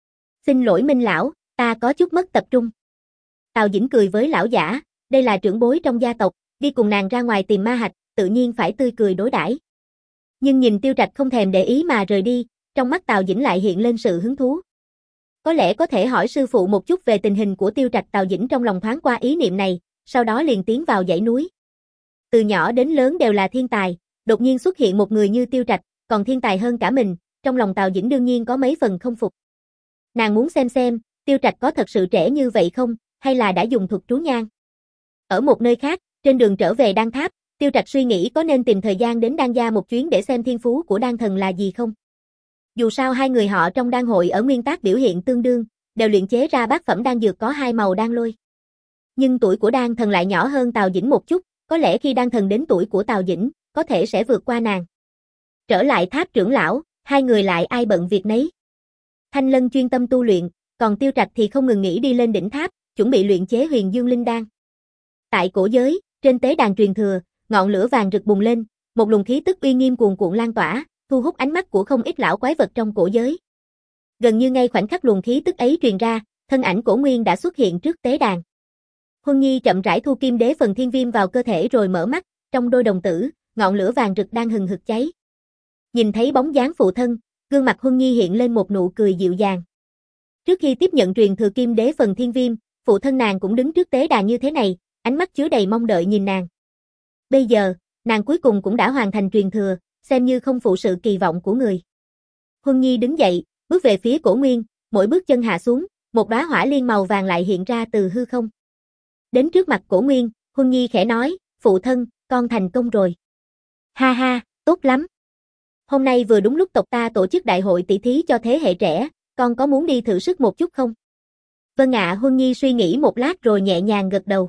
Xin lỗi Minh lão, ta có chút mất tập trung. Tào Dĩnh cười với lão giả, đây là trưởng bối trong gia tộc, đi cùng nàng ra ngoài tìm ma hạch, tự nhiên phải tươi cười đối đãi. Nhưng nhìn Tiêu Trạch không thèm để ý mà rời đi, trong mắt Tào Dĩnh lại hiện lên sự hứng thú. Có lẽ có thể hỏi sư phụ một chút về tình hình của Tiêu Trạch. Tào Dĩnh trong lòng thoáng qua ý niệm này, sau đó liền tiến vào dãy núi. Từ nhỏ đến lớn đều là thiên tài, đột nhiên xuất hiện một người như Tiêu Trạch, còn thiên tài hơn cả mình, trong lòng Tào Dĩnh đương nhiên có mấy phần không phục. Nàng muốn xem xem, Tiêu Trạch có thật sự trẻ như vậy không, hay là đã dùng thuật trú nhang. Ở một nơi khác, trên đường trở về Đan Tháp, Tiêu Trạch suy nghĩ có nên tìm thời gian đến Đan gia một chuyến để xem thiên phú của Đan thần là gì không. Dù sao hai người họ trong đan hội ở nguyên tắc biểu hiện tương đương, đều luyện chế ra bát phẩm đan dược có hai màu đan lôi. Nhưng tuổi của Đan thần lại nhỏ hơn Tào Dĩnh một chút, có lẽ khi Đan thần đến tuổi của Tào Dĩnh, có thể sẽ vượt qua nàng. Trở lại tháp trưởng lão, hai người lại ai bận việc nấy. Thanh Lân chuyên tâm tu luyện, còn Tiêu Trạch thì không ngừng nghỉ đi lên đỉnh tháp, chuẩn bị luyện chế Huyền Dương Linh Đan. Tại cổ giới, trên tế đàn truyền thừa, ngọn lửa vàng rực bùng lên, một luồng khí tức uy nghiêm cuồn cuộn lan tỏa, thu hút ánh mắt của không ít lão quái vật trong cổ giới. Gần như ngay khoảnh khắc luồng khí tức ấy truyền ra, thân ảnh Cổ Nguyên đã xuất hiện trước tế đàn. Huân Nhi chậm rãi thu kim đế phần thiên viêm vào cơ thể rồi mở mắt, trong đôi đồng tử, ngọn lửa vàng rực đang hừng hực cháy. Nhìn thấy bóng dáng phụ thân, gương mặt Huân Nhi hiện lên một nụ cười dịu dàng. Trước khi tiếp nhận truyền thừa kim đế phần thiên viêm, phụ thân nàng cũng đứng trước tế đàn như thế này, ánh mắt chứa đầy mong đợi nhìn nàng. Bây giờ, nàng cuối cùng cũng đã hoàn thành truyền thừa, xem như không phụ sự kỳ vọng của người. Huân Nhi đứng dậy, bước về phía Cổ Nguyên, mỗi bước chân hạ xuống, một đóa hỏa liên màu vàng lại hiện ra từ hư không. Đến trước mặt Cổ Nguyên, Huân Nhi khẽ nói, phụ thân, con thành công rồi. Ha ha, tốt lắm. Hôm nay vừa đúng lúc tộc ta tổ chức đại hội tỷ thí cho thế hệ trẻ, con có muốn đi thử sức một chút không? Vâng ạ. Huân Nhi suy nghĩ một lát rồi nhẹ nhàng gật đầu.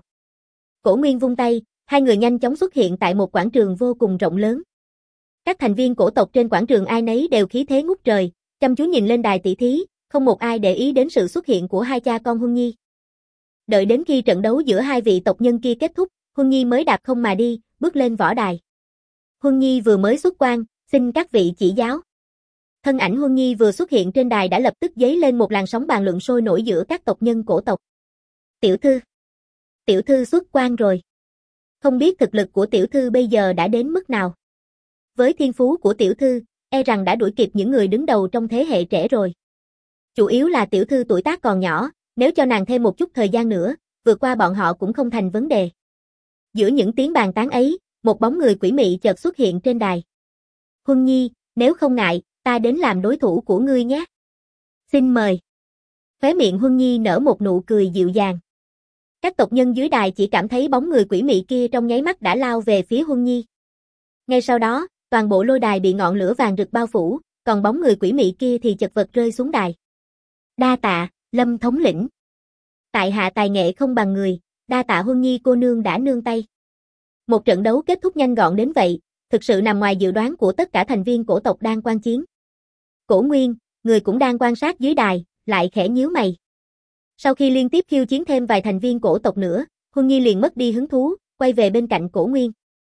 Cổ Nguyên vung tay, hai người nhanh chóng xuất hiện tại một quảng trường vô cùng rộng lớn. Các thành viên cổ tộc trên quảng trường ai nấy đều khí thế ngút trời, chăm chú nhìn lên đài tỷ thí, không một ai để ý đến sự xuất hiện của hai cha con Huân Nhi. Đợi đến khi trận đấu giữa hai vị tộc nhân kia kết thúc, Huân Nhi mới đạp không mà đi, bước lên võ đài. Huân Nhi vừa mới xuất quan, xin các vị chỉ giáo. Thân ảnh Huân Nhi vừa xuất hiện trên đài đã lập tức dấy lên một làn sóng bàn luận sôi nổi giữa các tộc nhân cổ tộc. Tiểu thư. Tiểu thư xuất quan rồi. Không biết thực lực của tiểu thư bây giờ đã đến mức nào. Với thiên phú của tiểu thư, e rằng đã đuổi kịp những người đứng đầu trong thế hệ trẻ rồi. Chủ yếu là tiểu thư tuổi tác còn nhỏ, nếu cho nàng thêm một chút thời gian nữa, vượt qua bọn họ cũng không thành vấn đề. Giữa những tiếng bàn tán ấy, một bóng người quỷ mị chợt xuất hiện trên đài. Huân Nhi, nếu không ngại, ta đến làm đối thủ của ngươi nhé. Xin mời. Khóe miệng Huân Nhi nở một nụ cười dịu dàng. Các tộc nhân dưới đài chỉ cảm thấy bóng người quỷ mị kia trong nháy mắt đã lao về phía Huân Nhi. Ngay sau đó, toàn bộ lôi đài bị ngọn lửa vàng rực bao phủ, còn bóng người quỷ mị kia thì chật vật rơi xuống đài. Đa tạ, Lâm thống lĩnh. Tại hạ tài nghệ không bằng người, đa tạ Huân Nhi cô nương đã nương tay. Một trận đấu kết thúc nhanh gọn đến vậy, thực sự nằm ngoài dự đoán của tất cả thành viên cổ tộc đang quan chiến. Cổ Nguyên, người cũng đang quan sát dưới đài, lại khẽ nhíu mày. Sau khi liên tiếp khiêu chiến thêm vài thành viên cổ tộc nữa, Huân Nhi liền mất đi hứng thú, quay về bên cạnh Cổ Nguyên.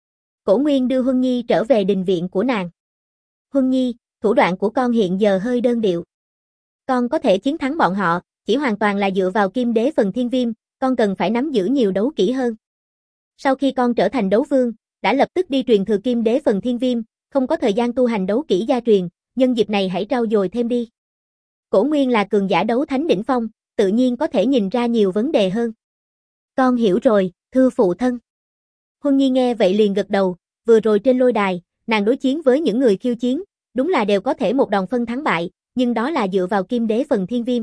Cổ Nguyên đưa Huân Nhi trở về đình viện của nàng. Huân Nhi, thủ đoạn của con hiện giờ hơi đơn điệu. Con có thể chiến thắng bọn họ, chỉ hoàn toàn là dựa vào kim đế phần thiên viêm, con cần phải nắm giữ nhiều đấu kỹ hơn. Sau khi con trở thành đấu vương, đã lập tức đi truyền thừa kim đế phần thiên viêm, không có thời gian tu hành đấu kỹ gia truyền, nhân dịp này hãy trau dồi thêm đi. Cổ Nguyên là cường giả đấu thánh đỉnh phong, tự nhiên có thể nhìn ra nhiều vấn đề hơn. Con hiểu rồi, thưa phụ thân. Huân Nhi nghe vậy liền gật đầu, vừa rồi trên lôi đài, nàng đối chiến với những người khiêu chiến, đúng là đều có thể một đòn phân thắng bại, nhưng đó là dựa vào kim đế phần thiên viêm.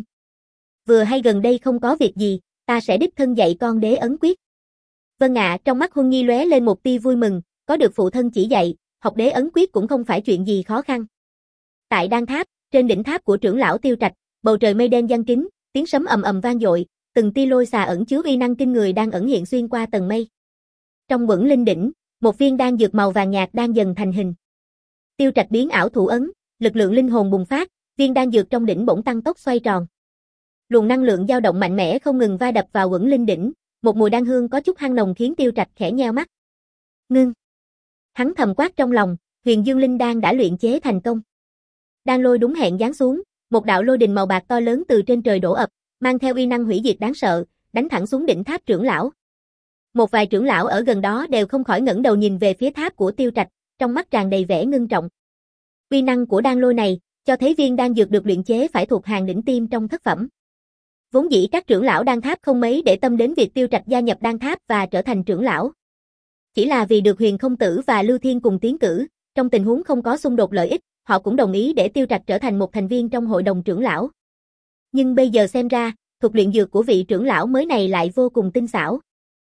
Vừa hay gần đây không có việc gì, ta sẽ đích thân dạy con đế ấn quyết. Vâng ạ. Trong mắt Huân Nhi lóe lên một tia vui mừng, có được phụ thân chỉ dạy, học đế ấn quyết cũng không phải chuyện gì khó khăn. Tại Đan Tháp, trên đỉnh tháp của trưởng lão Tiêu Trạch, bầu trời mây đen giăng kín, tiếng sấm ầm ầm vang dội, từng tia lôi xà ẩn chứa uy năng kinh người đang ẩn hiện xuyên qua tầng mây. Trong Quẩn Linh đỉnh, một viên đan dược màu vàng nhạt đang dần thành hình. Tiêu Trạch biến ảo thủ ấn, lực lượng linh hồn bùng phát, viên đan dược trong đỉnh bỗng tăng tốc xoay tròn. Luồng năng lượng dao động mạnh mẽ không ngừng va đập vào Quẩn Linh đỉnh, một mùi đan hương có chút hăng nồng khiến Tiêu Trạch khẽ nheo mắt. Ngưng. Hắn thầm quát trong lòng, Huyền Dương Linh Đan đã luyện chế thành công. Đan lôi đúng hẹn giáng xuống, một đạo lôi đình màu bạc to lớn từ trên trời đổ ập, mang theo uy năng hủy diệt đáng sợ, đánh thẳng xuống đỉnh tháp trưởng lão. Một vài trưởng lão ở gần đó đều không khỏi ngẩng đầu nhìn về phía tháp của Tiêu Trạch, trong mắt tràn đầy vẻ ngưng trọng. Uy năng của đan lôi này, cho thấy viên đan dược được luyện chế phải thuộc hàng đỉnh tiêm trong thất phẩm. Vốn dĩ các trưởng lão đan tháp không mấy để tâm đến việc Tiêu Trạch gia nhập đan tháp và trở thành trưởng lão. Chỉ là vì được Huyền Không Tử và Lưu Thiên cùng tiến cử, trong tình huống không có xung đột lợi ích, họ cũng đồng ý để Tiêu Trạch trở thành một thành viên trong hội đồng trưởng lão. Nhưng bây giờ xem ra, thuật luyện dược của vị trưởng lão mới này lại vô cùng tinh xảo.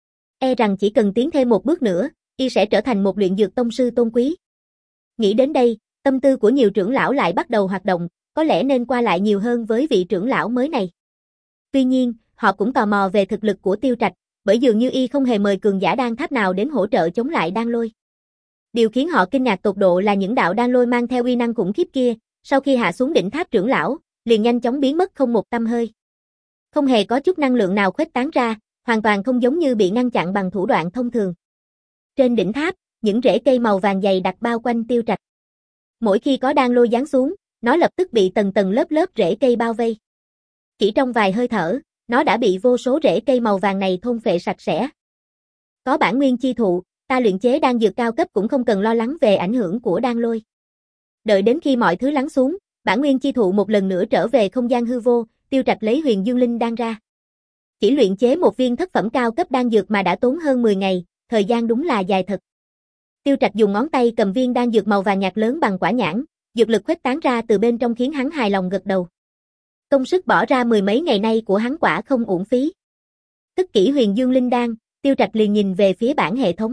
E rằng chỉ cần tiến thêm một bước nữa, y sẽ trở thành một luyện dược tông sư tôn quý. Nghĩ đến đây, tâm tư của nhiều trưởng lão lại bắt đầu hoạt động, có lẽ nên qua lại nhiều hơn với vị trưởng lão mới này. Tuy nhiên, họ cũng tò mò về thực lực của Tiêu Trạch, bởi dường như y không hề mời cường giả đan tháp nào đến hỗ trợ chống lại đan lôi. Điều khiến họ kinh ngạc tột độ là những đạo đan lôi mang theo uy năng khủng khiếp kia, sau khi hạ xuống đỉnh tháp trưởng lão, liền nhanh chóng biến mất không một tăm hơi. Không hề có chút năng lượng nào khuếch tán ra, hoàn toàn không giống như bị ngăn chặn bằng thủ đoạn thông thường. Trên đỉnh tháp, những rễ cây màu vàng dày đặc bao quanh Tiêu Trạch. Mỗi khi có đan lôi giáng xuống, nó lập tức bị tầng tầng lớp lớp rễ cây bao vây. Chỉ trong vài hơi thở, nó đã bị vô số rễ cây màu vàng này thôn phệ sạch sẽ. Có bản nguyên chi thụ, ta luyện chế đan dược cao cấp cũng không cần lo lắng về ảnh hưởng của đan lôi. Đợi đến khi mọi thứ lắng xuống, bản nguyên chi thụ một lần nữa trở về không gian hư vô, Tiêu Trạch lấy Huyền Dương Linh Đan ra. Chỉ luyện chế một viên thất phẩm cao cấp đan dược mà đã tốn hơn mười ngày, thời gian đúng là dài thật. Tiêu Trạch dùng ngón tay cầm viên đan dược màu vàng nhạt lớn bằng quả nhãn, dược lực khuếch tán ra từ bên trong khiến hắn hài lòng gật đầu. Công sức bỏ ra mười mấy ngày nay của hắn quả không uổng phí. Cất kỹ Huyền Dương Linh Đan, Tiêu Trạch liền nhìn về phía bảng hệ thống.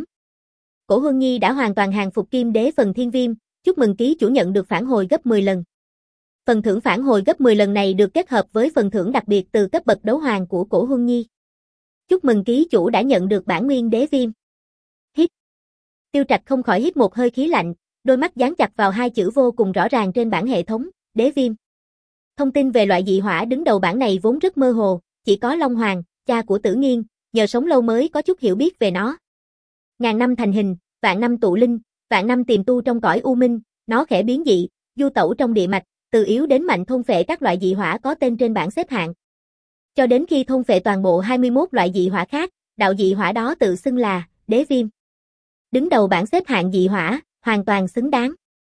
Cổ Huân Nhi đã hoàn toàn hàng phục Kim Đế phần Thiên Viêm, chúc mừng ký chủ nhận được phản hồi gấp mười lần. Phần thưởng phản hồi gấp mười lần này được kết hợp với phần thưởng đặc biệt từ cấp bậc đấu hoàng của Cổ Huân Nhi. Chúc mừng ký chủ đã nhận được bản nguyên đế viêm. Hít. Tiêu Trạch không khỏi hít một hơi khí lạnh, đôi mắt dán chặt vào hai chữ vô cùng rõ ràng trên bảng hệ thống, đế viêm. Thông tin về loại dị hỏa đứng đầu bảng này vốn rất mơ hồ, chỉ có Long Hoàng, cha của Tử Nghiên, nhờ sống lâu mới có chút hiểu biết về nó. Ngàn năm thành hình, vạn năm tụ linh, vạn năm tiềm tu trong cõi u minh, nó khẽ biến dị, du tẩu trong địa mạch, từ yếu đến mạnh thôn phệ các loại dị hỏa có tên trên bảng xếp hạng. Cho đến khi thôn phệ toàn bộ hai mươi mốt loại dị hỏa khác, đạo dị hỏa đó tự xưng là đế viêm. Đứng đầu bảng xếp hạng dị hỏa, hoàn toàn xứng đáng.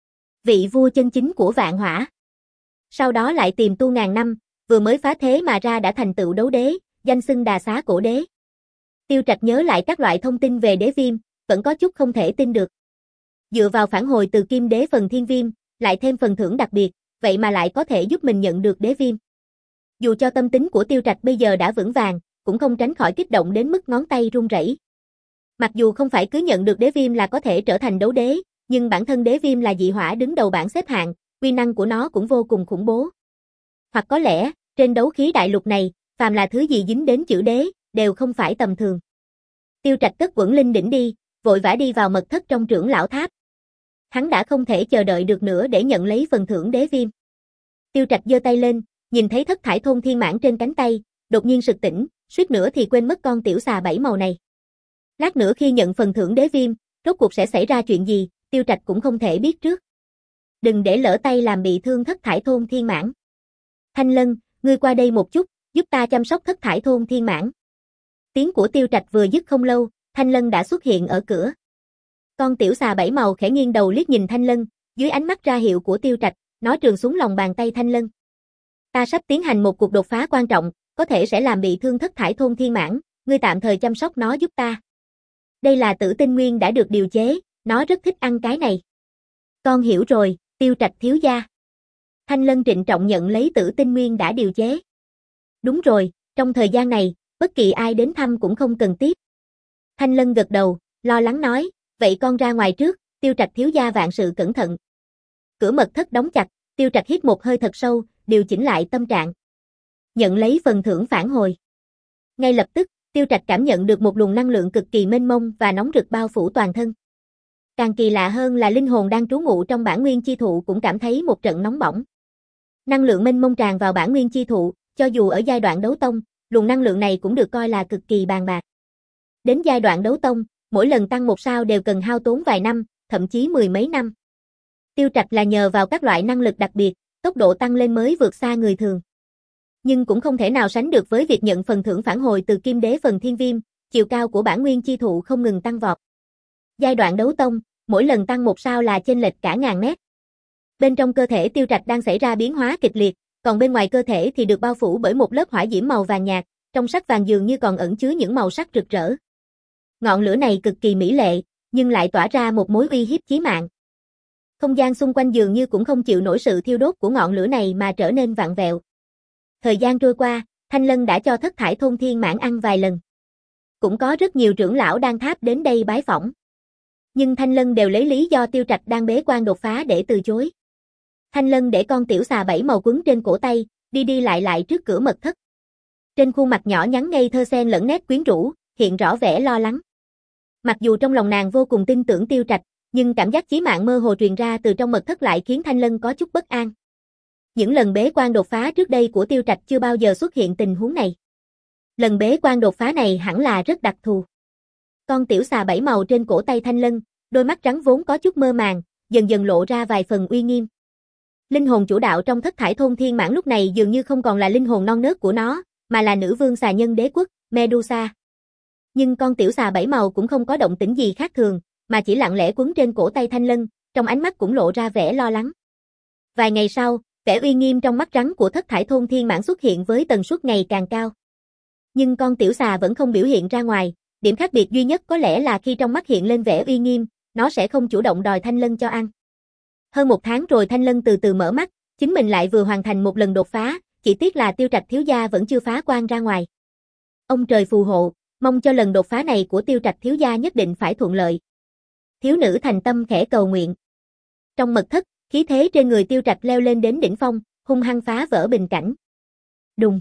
Vị vua chân chính của vạn hỏa. Sau đó lại tiềm tu ngàn năm, vừa mới phá thế mà ra đã thành tựu đấu đế, danh xưng Đà Xá Cổ Đế. Tiêu Trạch nhớ lại các loại thông tin về đế viêm, vẫn có chút không thể tin được. Dựa vào phản hồi từ Kim Đế phần Thiên Viêm, lại thêm phần thưởng đặc biệt, vậy mà lại có thể giúp mình nhận được đế viêm. Dù cho tâm tính của Tiêu Trạch bây giờ đã vững vàng, cũng không tránh khỏi kích động đến mức ngón tay run rẩy. Mặc dù không phải cứ nhận được đế viêm là có thể trở thành đấu đế, nhưng bản thân đế viêm là dị hỏa đứng đầu bảng xếp hạng, uy năng của nó cũng vô cùng khủng bố. Hoặc có lẽ, trên đấu khí đại lục này, phàm là thứ gì dính đến chữ đế, đều không phải tầm thường. Tiêu Trạch cất quẩn linh đỉnh đi, vội vã đi vào mật thất trong trưởng lão tháp. Hắn đã không thể chờ đợi được nữa để nhận lấy phần thưởng đế viêm. Tiêu Trạch giơ tay lên, nhìn thấy thất thải thôn thiên mãn trên cánh tay, đột nhiên sực tỉnh, suýt nữa thì quên mất con tiểu xà bảy màu này. Lát nữa khi nhận phần thưởng đế viêm, rốt cuộc sẽ xảy ra chuyện gì, Tiêu Trạch cũng không thể biết trước. Đừng để lỡ tay làm bị thương thất thải thôn thiên mãn. Thanh Lân, ngươi qua đây một chút, giúp ta chăm sóc thất thải thôn thiên mãn. Tiếng của Tiêu Trạch vừa dứt không lâu, Thanh Lân đã xuất hiện ở cửa. Con tiểu xà bảy màu khẽ nghiêng đầu liếc nhìn Thanh Lân, dưới ánh mắt ra hiệu của Tiêu Trạch, nó trườn xuống lòng bàn tay Thanh Lân. Ta sắp tiến hành một cuộc đột phá quan trọng, có thể sẽ làm bị thương thất thải thôn thiên mãn, ngươi tạm thời chăm sóc nó giúp ta. Đây là tử tinh nguyên đã được điều chế, nó rất thích ăn cái này. Con hiểu rồi, Tiêu Trạch thiếu gia. Thanh Lân trịnh trọng nhận lấy tử tinh nguyên đã điều chế. Đúng rồi, trong thời gian này, bất kỳ ai đến thăm cũng không cần tiếp. Thanh Lân gật đầu, lo lắng nói, vậy con ra ngoài trước, Tiêu Trạch thiếu gia vạn sự cẩn thận. Cửa mật thất đóng chặt, Tiêu Trạch hít một hơi thật sâu, điều chỉnh lại tâm trạng. Nhận lấy phần thưởng phản hồi. Ngay lập tức, Tiêu Trạch cảm nhận được một luồng năng lượng cực kỳ mênh mông và nóng rực bao phủ toàn thân. Càng kỳ lạ hơn là linh hồn đang trú ngụ trong bản nguyên chi thụ cũng cảm thấy một trận nóng bỏng. Năng lượng mênh mông tràn vào bản nguyên chi thụ, cho dù ở giai đoạn đấu tông, luồng năng lượng này cũng được coi là cực kỳ bàn bạc. Đến giai đoạn đấu tông, mỗi lần tăng một sao đều cần hao tốn vài năm, thậm chí mười mấy năm. Tiêu Trạch là nhờ vào các loại năng lực đặc biệt, tốc độ tăng lên mới vượt xa người thường. Nhưng cũng không thể nào sánh được với việc nhận phần thưởng phản hồi từ Kim Đế Phần Thiên Viêm, chiều cao của bản nguyên chi thụ không ngừng tăng vọt. Giai đoạn đấu tông, mỗi lần tăng một sao là chênh lệch cả ngàn mét. Bên trong cơ thể Tiêu Trạch đang xảy ra biến hóa kịch liệt, còn bên ngoài cơ thể thì được bao phủ bởi một lớp hỏa diễm màu vàng nhạt, trong sắc vàng dường như còn ẩn chứa những màu sắc rực rỡ. Ngọn lửa này cực kỳ mỹ lệ, nhưng lại tỏa ra một mối uy hiếp chí mạng. Không gian xung quanh dường như cũng không chịu nổi sự thiêu đốt của ngọn lửa này mà trở nên vặn vẹo. Thời gian trôi qua, Thanh Lân đã cho Thất Thải Thôn Thiên Mãn ăn vài lần. Cũng có rất nhiều trưởng lão đang tháp đến đây bái phỏng. Nhưng Thanh Lân đều lấy lý do Tiêu Trạch đang bế quan đột phá để từ chối. Thanh Lân để con tiểu xà bảy màu quấn trên cổ tay, đi đi lại lại trước cửa mật thất. Trên khuôn mặt nhỏ nhắn ngây thơ xen lẫn nét quyến rũ, hiện rõ vẻ lo lắng. Mặc dù trong lòng nàng vô cùng tin tưởng Tiêu Trạch, nhưng cảm giác chí mạng mơ hồ truyền ra từ trong mật thất lại khiến Thanh Lân có chút bất an. Những lần bế quan đột phá trước đây của Tiêu Trạch chưa bao giờ xuất hiện tình huống này. Lần bế quan đột phá này hẳn là rất đặc thù. Con tiểu xà bảy màu trên cổ tay Thanh Lân, đôi mắt trắng vốn có chút mơ màng, dần dần lộ ra vài phần uy nghiêm. Linh hồn chủ đạo trong Thất Thải Thôn Thiên Mãn lúc này dường như không còn là linh hồn non nớt của nó, mà là nữ vương xà nhân đế quốc, Medusa. Nhưng con tiểu xà bảy màu cũng không có động tĩnh gì khác thường, mà chỉ lặng lẽ quấn trên cổ tay Thanh Lân, trong ánh mắt cũng lộ ra vẻ lo lắng. Vài ngày sau, vẻ uy nghiêm trong mắt trắng của Thất Thải Thôn Thiên Mãn xuất hiện với tần suất ngày càng cao. Nhưng con tiểu xà vẫn không biểu hiện ra ngoài, điểm khác biệt duy nhất có lẽ là khi trong mắt hiện lên vẻ uy nghiêm, nó sẽ không chủ động đòi Thanh Lân cho ăn. Hơn một tháng rồi Thanh Lân từ từ mở mắt, chính mình lại vừa hoàn thành một lần đột phá, chỉ tiếc là Tiêu Trạch thiếu gia vẫn chưa phá quan ra ngoài. Ông trời phù hộ, mong cho lần đột phá này của Tiêu Trạch thiếu gia nhất định phải thuận lợi. Thiếu nữ thành tâm khẽ cầu nguyện. Trong mật thất, khí thế trên người Tiêu Trạch leo lên đến đỉnh phong, hung hăng phá vỡ bình cảnh. Đùng.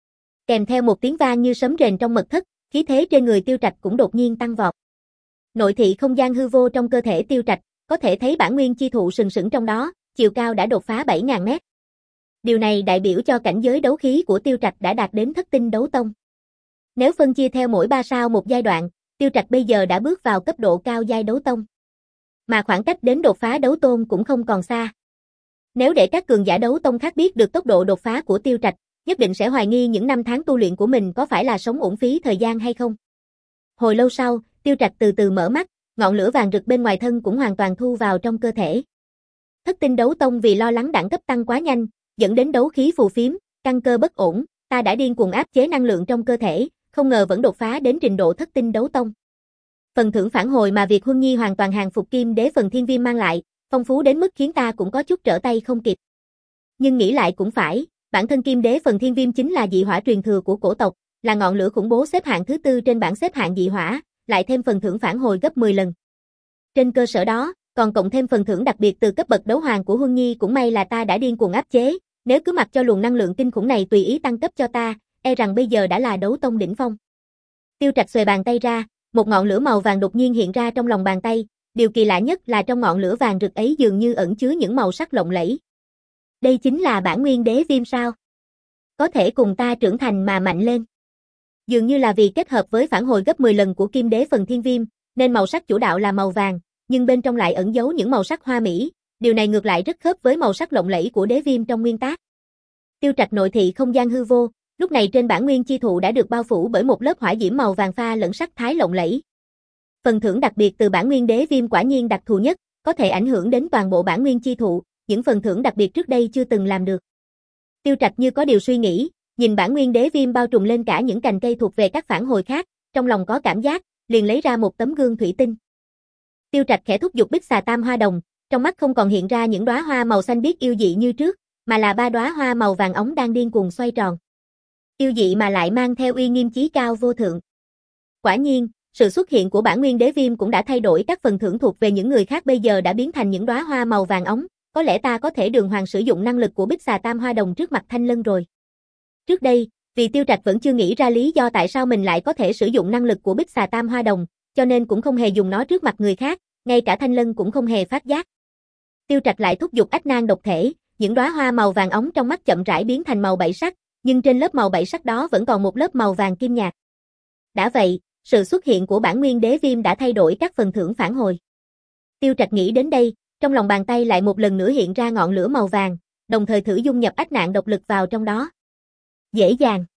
Kèm theo một tiếng vang như sấm rền trong mật thất, khí thế trên người Tiêu Trạch cũng đột nhiên tăng vọt. Nội thị không gian hư vô trong cơ thể Tiêu Trạch, có thể thấy bản nguyên chi thụ sừng sững trong đó, chiều cao đã đột phá bảy nghìn mét. Điều này đại biểu cho cảnh giới đấu khí của Tiêu Trạch đã đạt đến thất tinh đấu tông. Nếu phân chia theo mỗi ba sao một giai đoạn, Tiêu Trạch bây giờ đã bước vào cấp độ cao giai đấu tông. Mà khoảng cách đến đột phá đấu tôn cũng không còn xa. Nếu để các cường giả đấu tông khác biết được tốc độ đột phá của Tiêu Trạch, nhất định sẽ hoài nghi những năm tháng tu luyện của mình có phải là sống uổng phí thời gian hay không. Hồi lâu sau, Tiêu Trạch từ từ mở mắt, ngọn lửa vàng rực bên ngoài thân cũng hoàn toàn thu vào trong cơ thể. Thất tinh đấu tông vì lo lắng đẳng cấp tăng quá nhanh, dẫn đến đấu khí phù phiếm, căn cơ bất ổn, ta đã điên cuồng áp chế năng lượng trong cơ thể, không ngờ vẫn đột phá đến trình độ thất tinh đấu tông. Phần thưởng phản hồi mà việc Huân Nhi hoàn toàn hàng phục Kim Đế Phần Thiên Viêm mang lại, phong phú đến mức khiến ta cũng có chút trở tay không kịp. Nhưng nghĩ lại cũng phải, bản thân Kim Đế Phần Thiên Viêm chính là dị hỏa truyền thừa của cổ tộc, là ngọn lửa khủng bố xếp hạng thứ tư trên bảng xếp hạng dị hỏa, lại thêm phần thưởng phản hồi gấp mười lần. Trên cơ sở đó, còn cộng thêm phần thưởng đặc biệt từ cấp bậc đấu hoàng của Huân Nhi, cũng may là ta đã điên cuồng áp chế, nếu cứ mặc cho luồng năng lượng kinh khủng này tùy ý tăng cấp cho ta, e rằng bây giờ đã là đấu tông đỉnh phong. Tiêu Trạch xuề bàn tay ra, một ngọn lửa màu vàng đột nhiên hiện ra trong lòng bàn tay, điều kỳ lạ nhất là trong ngọn lửa vàng rực ấy dường như ẩn chứa những màu sắc lộng lẫy. Đây chính là bản nguyên đế viêm sao? Có thể cùng ta trưởng thành mà mạnh lên. Dường như là vì kết hợp với phản hồi gấp mười lần của Kim Đế Phần Thiên Viêm, nên màu sắc chủ đạo là màu vàng, nhưng bên trong lại ẩn giấu những màu sắc hoa mỹ, điều này ngược lại rất khớp với màu sắc lộng lẫy của đế viêm trong nguyên tác. Tiêu Trạch nội thị không gian hư vô, lúc này trên bản nguyên chi thụ đã được bao phủ bởi một lớp hỏa diễm màu vàng pha lẫn sắc thái lộng lẫy. Phần thưởng đặc biệt từ bản nguyên đế viêm quả nhiên đặc thù nhất, có thể ảnh hưởng đến toàn bộ bản nguyên chi thụ, những phần thưởng đặc biệt trước đây chưa từng làm được. Tiêu Trạch như có điều suy nghĩ, nhìn bản nguyên đế viêm bao trùm lên cả những cành cây thuộc về các phản hồi khác, trong lòng có cảm giác, liền lấy ra một tấm gương thủy tinh. Tiêu Trạch khẽ thúc giục Bích Xà Tam Hoa Đồng, trong mắt không còn hiện ra những đóa hoa màu xanh biếc yêu dị như trước, mà là ba đóa hoa màu vàng óng đang điên cuồng xoay tròn. Yêu dị mà lại mang theo uy nghiêm chí cao vô thượng. Quả nhiên, sự xuất hiện của bản nguyên đế viêm cũng đã thay đổi các phần thưởng thuộc về những người khác, bây giờ đã biến thành những đóa hoa màu vàng óng, có lẽ ta có thể đường hoàng sử dụng năng lực của Bích Xà Tam Hoa Đồng trước mặt Thanh Lân rồi. Trước đây, vì Tiêu Trạch vẫn chưa nghĩ ra lý do tại sao mình lại có thể sử dụng năng lực của Bích Xà Tam Hoa Đồng, cho nên cũng không hề dùng nó trước mặt người khác, ngay cả Thanh Lân cũng không hề phát giác. Tiêu Trạch lại thúc giục Ách Nan độc thể, những đóa hoa màu vàng óng trong mắt chậm rãi biến thành màu bảy sắc, nhưng trên lớp màu bảy sắc đó vẫn còn một lớp màu vàng kim nhạt. Đã vậy, sự xuất hiện của bản nguyên đế viêm đã thay đổi các phần thưởng phản hồi. Tiêu Trạch nghĩ đến đây, trong lòng bàn tay lại một lần nữa hiện ra ngọn lửa màu vàng, đồng thời thử dung nhập ách nạn độc lực vào trong đó. Dễ dàng.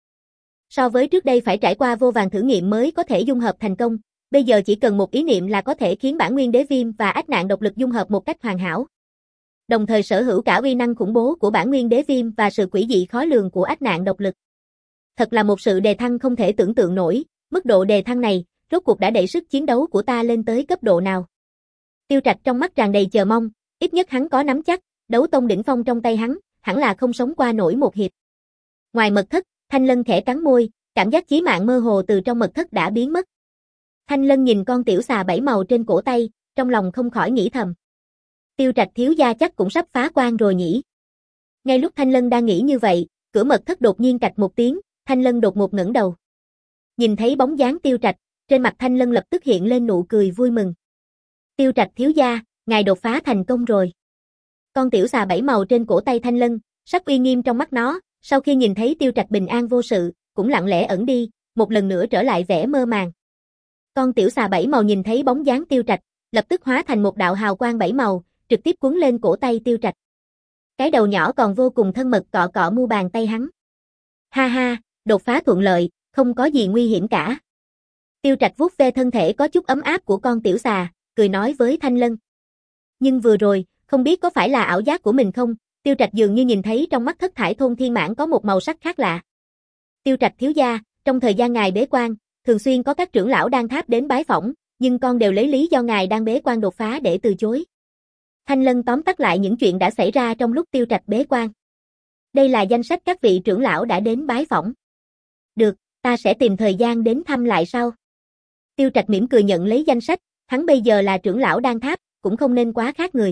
So với trước đây phải trải qua vô vàn thử nghiệm mới có thể dung hợp thành công, bây giờ chỉ cần một ý niệm là có thể khiến bản nguyên đế viêm và ách nạn độc lực dung hợp một cách hoàn hảo. Đồng thời sở hữu cả uy năng khủng bố của bản nguyên đế viêm và sự quỷ dị khó lường của ách nạn độc lực. Thật là một sự đề thăng không thể tưởng tượng nổi, mức độ đề thăng này, rốt cuộc đã đẩy sức chiến đấu của ta lên tới cấp độ nào. Tiêu Trạch trong mắt tràn đầy chờ mong, ít nhất hắn có nắm chắc, đấu tông đỉnh phong trong tay hắn, hẳn là không sống qua nổi một hiệp. Ngoài mật thất, Thanh Lân khẽ cắn môi, cảm giác chí mạng mơ hồ từ trong mật thất đã biến mất. Thanh Lân nhìn con tiểu xà bảy màu trên cổ tay, trong lòng không khỏi nghĩ thầm. Tiêu Trạch thiếu gia chắc cũng sắp phá quan rồi nhỉ. Ngay lúc Thanh Lân đang nghĩ như vậy, cửa mật thất đột nhiên cạch một tiếng, Thanh Lân đột ngột ngẩng đầu. Nhìn thấy bóng dáng Tiêu Trạch, trên mặt Thanh Lân lập tức hiện lên nụ cười vui mừng. Tiêu Trạch thiếu gia, ngài đột phá thành công rồi. Con tiểu xà bảy màu trên cổ tay Thanh Lân, sắc uy nghiêm trong mắt nó, sau khi nhìn thấy Tiêu Trạch bình an vô sự, cũng lặng lẽ ẩn đi, một lần nữa trở lại vẻ mơ màng. Con tiểu xà bảy màu nhìn thấy bóng dáng Tiêu Trạch, lập tức hóa thành một đạo hào quang bảy màu, trực tiếp cuốn lên cổ tay Tiêu Trạch. Cái đầu nhỏ còn vô cùng thân mật cọ cọ mu bàn tay hắn. Ha ha, đột phá thuận lợi, không có gì nguy hiểm cả. Tiêu Trạch vuốt ve thân thể có chút ấm áp của con tiểu xà, cười nói với Thanh Lân. Nhưng vừa rồi, không biết có phải là ảo giác của mình không, Tiêu Trạch dường như nhìn thấy trong mắt thất thải thôn thiên mãn có một màu sắc khác lạ. Tiêu Trạch thiếu gia, trong thời gian ngài bế quan, thường xuyên có các trưởng lão đan tháp đến bái phỏng, nhưng con đều lấy lý do ngài đang bế quan đột phá để từ chối. Thanh Lân tóm tắt lại những chuyện đã xảy ra trong lúc Tiêu Trạch bế quan. Đây là danh sách các vị trưởng lão đã đến bái phỏng. Được, ta sẽ tìm thời gian đến thăm lại sau. Tiêu Trạch mỉm cười nhận lấy danh sách, hắn bây giờ là trưởng lão đan tháp, cũng không nên quá khác người.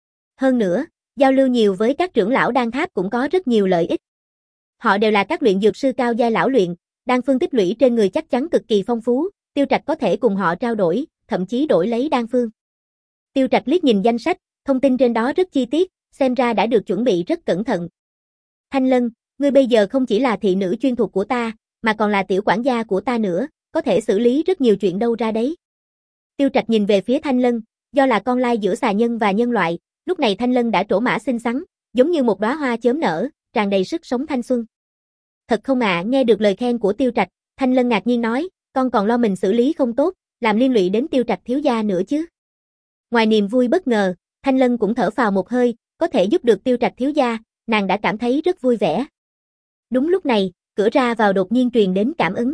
Hơn nữa, giao lưu nhiều với các trưởng lão đan tháp cũng có rất nhiều lợi ích. Họ đều là các luyện dược sư cao giai lão luyện, đan phương tích lũy trên người chắc chắn cực kỳ phong phú, Tiêu Trạch có thể cùng họ trao đổi, thậm chí đổi lấy đan phương. Tiêu Trạch liếc nhìn danh sách, thông tin trên đó rất chi tiết, xem ra đã được chuẩn bị rất cẩn thận. Thanh Lân, ngươi bây giờ không chỉ là thị nữ chuyên thuộc của ta, mà còn là tiểu quản gia của ta nữa, có thể xử lý rất nhiều chuyện đâu ra đấy. Tiêu Trạch nhìn về phía Thanh Lân, do là con lai giữa xà nhân và nhân loại, lúc này Thanh Lân đã trổ mã xinh xắn, giống như một đóa hoa chớm nở, tràn đầy sức sống thanh xuân. Thật không ạ, à, nghe được lời khen của Tiêu Trạch, Thanh Lân ngạc nhiên nói, con còn lo mình xử lý không tốt, làm liên lụy đến Tiêu Trạch thiếu gia nữa chứ. Ngoài niềm vui bất ngờ, Thanh Lân cũng thở phào một hơi, có thể giúp được Tiêu Trạch thiếu gia, nàng đã cảm thấy rất vui vẻ. Đúng lúc này, cửa ra vào đột nhiên truyền đến cảm ứng.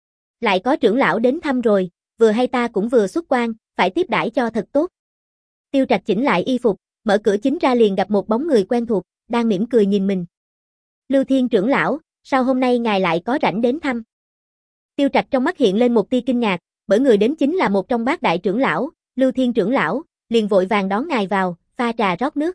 Lại có trưởng lão đến thăm rồi, vừa hay ta cũng vừa xuất quan, phải tiếp đãi cho thật tốt. Tiêu Trạch chỉnh lại y phục, mở cửa chính ra liền gặp một bóng người quen thuộc, đang mỉm cười nhìn mình. Lưu Thiên trưởng lão, sao hôm nay ngài lại có rảnh đến thăm? Tiêu Trạch trong mắt hiện lên một tia kinh ngạc, bởi người đến chính là một trong bát đại trưởng lão, Lưu Thiên trưởng lão, liền vội vàng đón ngài vào, pha trà rót nước.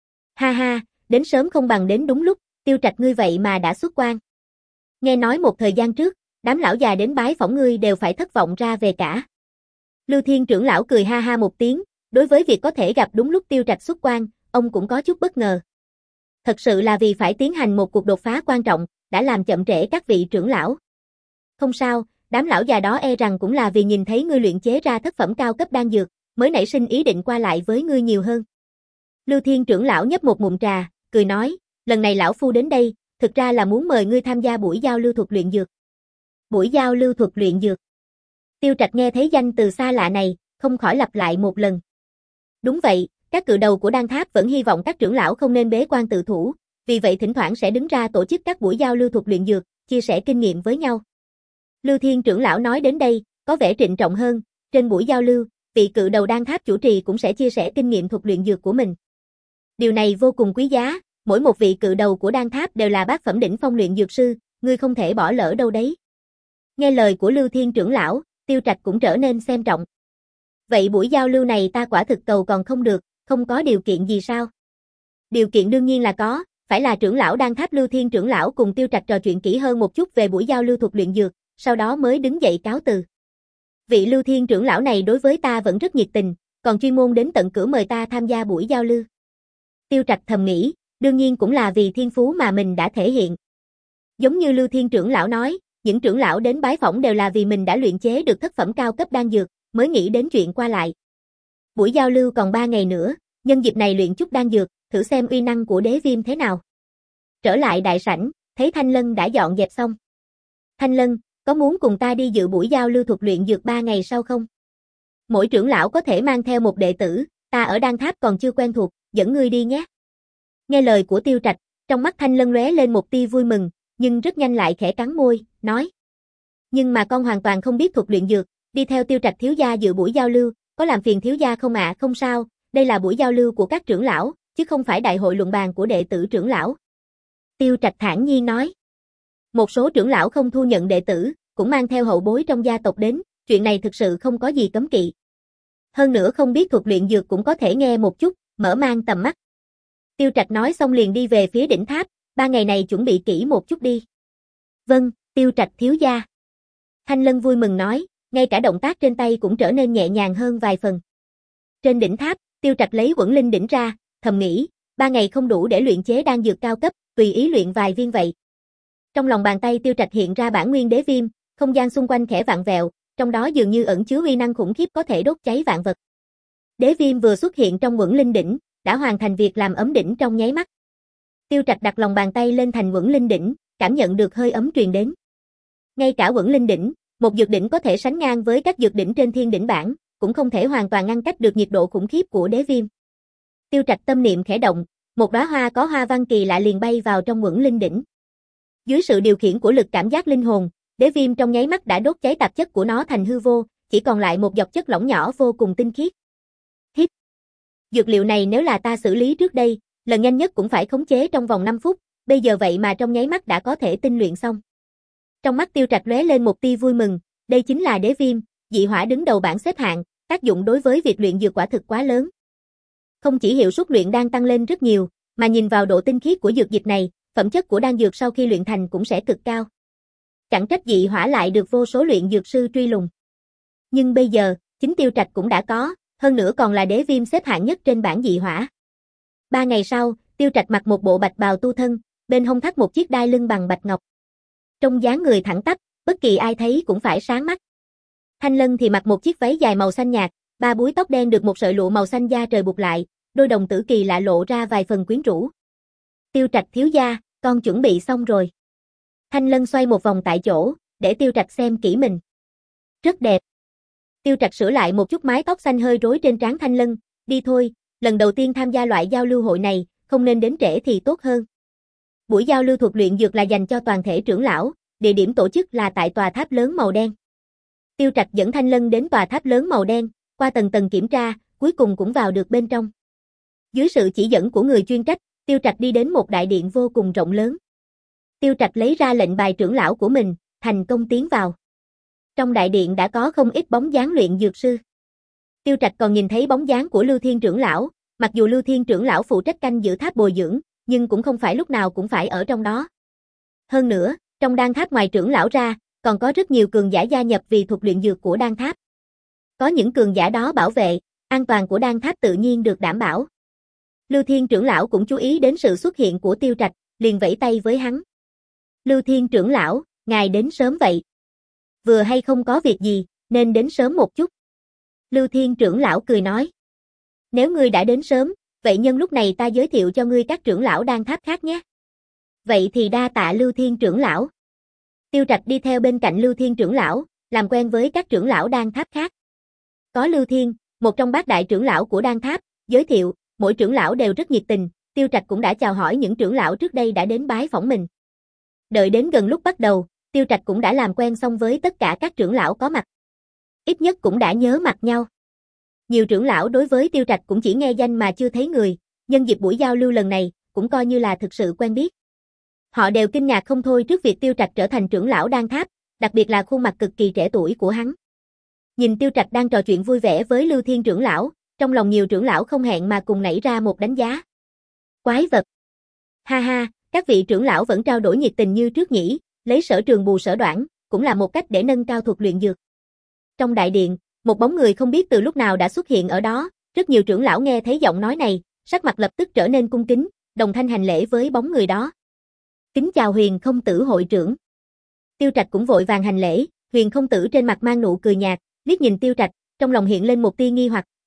Ha ha, đến sớm không bằng đến đúng lúc, Tiêu Trạch ngươi vậy mà đã xuất quan. Nghe nói một thời gian trước, đám lão già đến bái phỏng ngươi đều phải thất vọng ra về cả. Lưu Thiên trưởng lão cười ha ha một tiếng, đối với việc có thể gặp đúng lúc Tiêu Trạch xuất quan, ông cũng có chút bất ngờ. Thật sự là vì phải tiến hành một cuộc đột phá quan trọng, đã làm chậm trễ các vị trưởng lão. Không sao, đám lão già đó e rằng cũng là vì nhìn thấy ngươi luyện chế ra thất phẩm cao cấp đan dược, mới nảy sinh ý định qua lại với ngươi nhiều hơn. Lưu Thiên trưởng lão nhấp một ngụm trà, cười nói, lần này lão phu đến đây, thực ra là muốn mời ngươi tham gia buổi giao lưu thuật luyện dược. Buổi giao lưu thuật luyện dược. Tiêu Trạch nghe thấy danh từ xa lạ này, không khỏi lặp lại một lần. Đúng vậy, các cự đầu của đan tháp vẫn hy vọng các trưởng lão không nên bế quan tự thủ, vì vậy thỉnh thoảng sẽ đứng ra tổ chức các buổi giao lưu thuật luyện dược, chia sẻ kinh nghiệm với nhau. Lưu Thiên trưởng lão nói đến đây, có vẻ trịnh trọng hơn, trên buổi giao lưu, vị cự đầu đan tháp chủ trì cũng sẽ chia sẻ kinh nghiệm thuật luyện dược của mình. Điều này vô cùng quý giá, mỗi một vị cự đầu của đan tháp đều là bát phẩm đỉnh phong luyện dược sư, ngươi không thể bỏ lỡ đâu đấy. Nghe lời của Lưu Thiên trưởng lão, Tiêu Trạch cũng trở nên xem trọng. Vậy buổi giao lưu này ta quả thực cầu còn không được, không có điều kiện gì sao? Điều kiện đương nhiên là có, phải là trưởng lão đan tháp Lưu Thiên trưởng lão cùng Tiêu Trạch trò chuyện kỹ hơn một chút về buổi giao lưu thuật luyện dược, sau đó mới đứng dậy cáo từ. Vị Lưu Thiên trưởng lão này đối với ta vẫn rất nhiệt tình, còn chuyên môn đến tận cửa mời ta tham gia buổi giao lưu. Tiêu Trạch thầm nghĩ, đương nhiên cũng là vì thiên phú mà mình đã thể hiện. Giống như Lưu Thiên trưởng lão nói, những trưởng lão đến bái phỏng đều là vì mình đã luyện chế được thất phẩm cao cấp đan dược, mới nghĩ đến chuyện qua lại. Buổi giao lưu còn ba ngày nữa, nhân dịp này luyện chút đan dược, thử xem uy năng của đế viêm thế nào. Trở lại đại sảnh, thấy Thanh Lân đã dọn dẹp xong. Thanh Lân, có muốn cùng ta đi dự buổi giao lưu thuật luyện dược ba ngày sau không? Mỗi trưởng lão có thể mang theo một đệ tử, ta ở đan tháp còn chưa quen thuộc, dẫn ngươi đi nhé. Nghe lời của Tiêu Trạch, trong mắt Thanh Lân lóe lên một tia vui mừng, nhưng rất nhanh lại khẽ cắn môi, nói. Nhưng mà con hoàn toàn không biết thuật luyện dược, đi theo Tiêu Trạch thiếu gia dự buổi giao lưu, có làm phiền thiếu gia không ạ? À? Không sao, đây là buổi giao lưu của các trưởng lão, chứ không phải đại hội luận bàn của đệ tử trưởng lão. Tiêu Trạch thản nhiên nói. Một số trưởng lão không thu nhận đệ tử, cũng mang theo hậu bối trong gia tộc đến, chuyện này thực sự không có gì cấm kỵ. Hơn nữa không biết thuật luyện dược cũng có thể nghe một chút, mở mang tầm mắt. Tiêu Trạch nói xong liền đi về phía đỉnh tháp, ba ngày này chuẩn bị kỹ một chút đi. Vâng, Tiêu Trạch thiếu gia. Thanh Lân vui mừng nói, ngay cả động tác trên tay cũng trở nên nhẹ nhàng hơn vài phần. Trên đỉnh tháp, Tiêu Trạch lấy Quẩn Linh đỉnh ra, thầm nghĩ, ba ngày không đủ để luyện chế đan dược cao cấp, tùy ý luyện vài viên vậy. Trong lòng bàn tay Tiêu Trạch hiện ra bản nguyên đế viêm, không gian xung quanh khẽ vặn vẹo, trong đó dường như ẩn chứa uy năng khủng khiếp có thể đốt cháy vạn vật. Đế viêm vừa xuất hiện trong Quẩn Linh đỉnh, đã hoàn thành việc làm ấm đỉnh trong nháy mắt. Tiêu Trạch đặt lòng bàn tay lên thành Quẩn Linh đỉnh, cảm nhận được hơi ấm truyền đến. Ngay cả Quẩn Linh đỉnh, một dược đỉnh có thể sánh ngang với các dược đỉnh trên thiên đỉnh bảng, cũng không thể hoàn toàn ngăn cách được nhiệt độ khủng khiếp của đế viêm. Tiêu Trạch tâm niệm khẽ động, một đóa hoa có hoa văn kỳ lạ liền bay vào trong Quẩn Linh đỉnh. Dưới sự điều khiển của lực cảm giác linh hồn, đế viêm trong nháy mắt đã đốt cháy tạp chất của nó thành hư vô, chỉ còn lại một giọt chất lỏng nhỏ vô cùng tinh khiết. Hít. Dược liệu này nếu là ta xử lý trước đây, lần nhanh nhất cũng phải khống chế trong vòng năm phút, bây giờ vậy mà trong nháy mắt đã có thể tinh luyện xong. Trong mắt Tiêu Trạch lóe lên một tia vui mừng, đây chính là đế viêm, dị hỏa đứng đầu bảng xếp hạng, tác dụng đối với việc luyện dược quả thực quá lớn. Không chỉ hiệu suất luyện đan tăng lên rất nhiều, mà nhìn vào độ tinh khiết của dược dịch này, phẩm chất của đan dược sau khi luyện thành cũng sẽ cực cao. Chẳng trách dị hỏa lại được vô số luyện dược sư truy lùng. Nhưng bây giờ, chính Tiêu Trạch cũng đã có, hơn nữa còn là đế viêm xếp hạng nhất trên bảng dị hỏa. Ba ngày sau, Tiêu Trạch mặc một bộ bạch bào tu thân, bên hông thắt một chiếc đai lưng bằng bạch ngọc. Trong dáng người thẳng tắp, bất kỳ ai thấy cũng phải sáng mắt. Thanh Lân thì mặc một chiếc váy dài màu xanh nhạt, ba búi tóc đen được một sợi lụa màu xanh da trời buộc lại, đôi đồng tử kỳ lạ lộ ra vài phần quyến rũ. Tiêu Trạch thiếu gia, con chuẩn bị xong rồi. Thanh Lân xoay một vòng tại chỗ, để Tiêu Trạch xem kỹ mình. Rất đẹp. Tiêu Trạch sửa lại một chút mái tóc xanh hơi rối trên trán Thanh Lân, đi thôi, lần đầu tiên tham gia loại giao lưu hội này, không nên đến trễ thì tốt hơn. Buổi giao lưu thuật luyện dược là dành cho toàn thể trưởng lão, địa điểm tổ chức là tại tòa tháp lớn màu đen. Tiêu Trạch dẫn Thanh Lân đến tòa tháp lớn màu đen, qua tầng tầng kiểm tra, cuối cùng cũng vào được bên trong. Dưới sự chỉ dẫn của người chuyên trách, Tiêu Trạch đi đến một đại điện vô cùng rộng lớn. Tiêu Trạch lấy ra lệnh bài trưởng lão của mình, thành công tiến vào. Trong đại điện đã có không ít bóng dáng luyện dược sư. Tiêu Trạch còn nhìn thấy bóng dáng của Lưu Thiên trưởng lão, mặc dù Lưu Thiên trưởng lão phụ trách canh giữ tháp bồi dưỡng, nhưng cũng không phải lúc nào cũng phải ở trong đó. Hơn nữa, trong đan tháp ngoài trưởng lão ra, còn có rất nhiều cường giả gia nhập vì thuật luyện dược của đan tháp. Có những cường giả đó bảo vệ, an toàn của đan tháp tự nhiên được đảm bảo. Lưu Thiên trưởng lão cũng chú ý đến sự xuất hiện của Tiêu Trạch, liền vẫy tay với hắn. Lưu Thiên trưởng lão, ngài đến sớm vậy. Vừa hay không có việc gì, nên đến sớm một chút. Lưu Thiên trưởng lão cười nói. Nếu ngươi đã đến sớm, vậy nhân lúc này ta giới thiệu cho ngươi các trưởng lão đan tháp khác nhé. Vậy thì đa tạ Lưu Thiên trưởng lão. Tiêu Trạch đi theo bên cạnh Lưu Thiên trưởng lão, làm quen với các trưởng lão đan tháp khác. Có Lưu Thiên, một trong bát đại trưởng lão của đan tháp, giới thiệu, mỗi trưởng lão đều rất nhiệt tình, Tiêu Trạch cũng đã chào hỏi những trưởng lão trước đây đã đến bái phỏng mình. Đợi đến gần lúc bắt đầu, Tiêu Trạch cũng đã làm quen xong với tất cả các trưởng lão có mặt. Ít nhất cũng đã nhớ mặt nhau. Nhiều trưởng lão đối với Tiêu Trạch cũng chỉ nghe danh mà chưa thấy người, nhân dịp buổi giao lưu lần này, cũng coi như là thực sự quen biết. Họ đều kinh ngạc không thôi trước việc Tiêu Trạch trở thành trưởng lão đan tháp, đặc biệt là khuôn mặt cực kỳ trẻ tuổi của hắn. Nhìn Tiêu Trạch đang trò chuyện vui vẻ với Lưu Thiên trưởng lão, trong lòng nhiều trưởng lão không hẹn mà cùng nảy ra một đánh giá. Quái vật! Ha ha, các vị trưởng lão vẫn trao đổi nhiệt tình như trước nhỉ, lấy sở trường bù sở đoản, cũng là một cách để nâng cao thuật luyện dược. Trong đại điện, một bóng người không biết từ lúc nào đã xuất hiện ở đó, rất nhiều trưởng lão nghe thấy giọng nói này, sắc mặt lập tức trở nên cung kính, đồng thanh hành lễ với bóng người đó. Kính chào Huyền Không Tử hội trưởng. Tiêu Trạch cũng vội vàng hành lễ, Huyền Không Tử trên mặt mang nụ cười nhạt, liếc nhìn Tiêu Trạch, trong lòng hiện lên một tia nghi hoặc,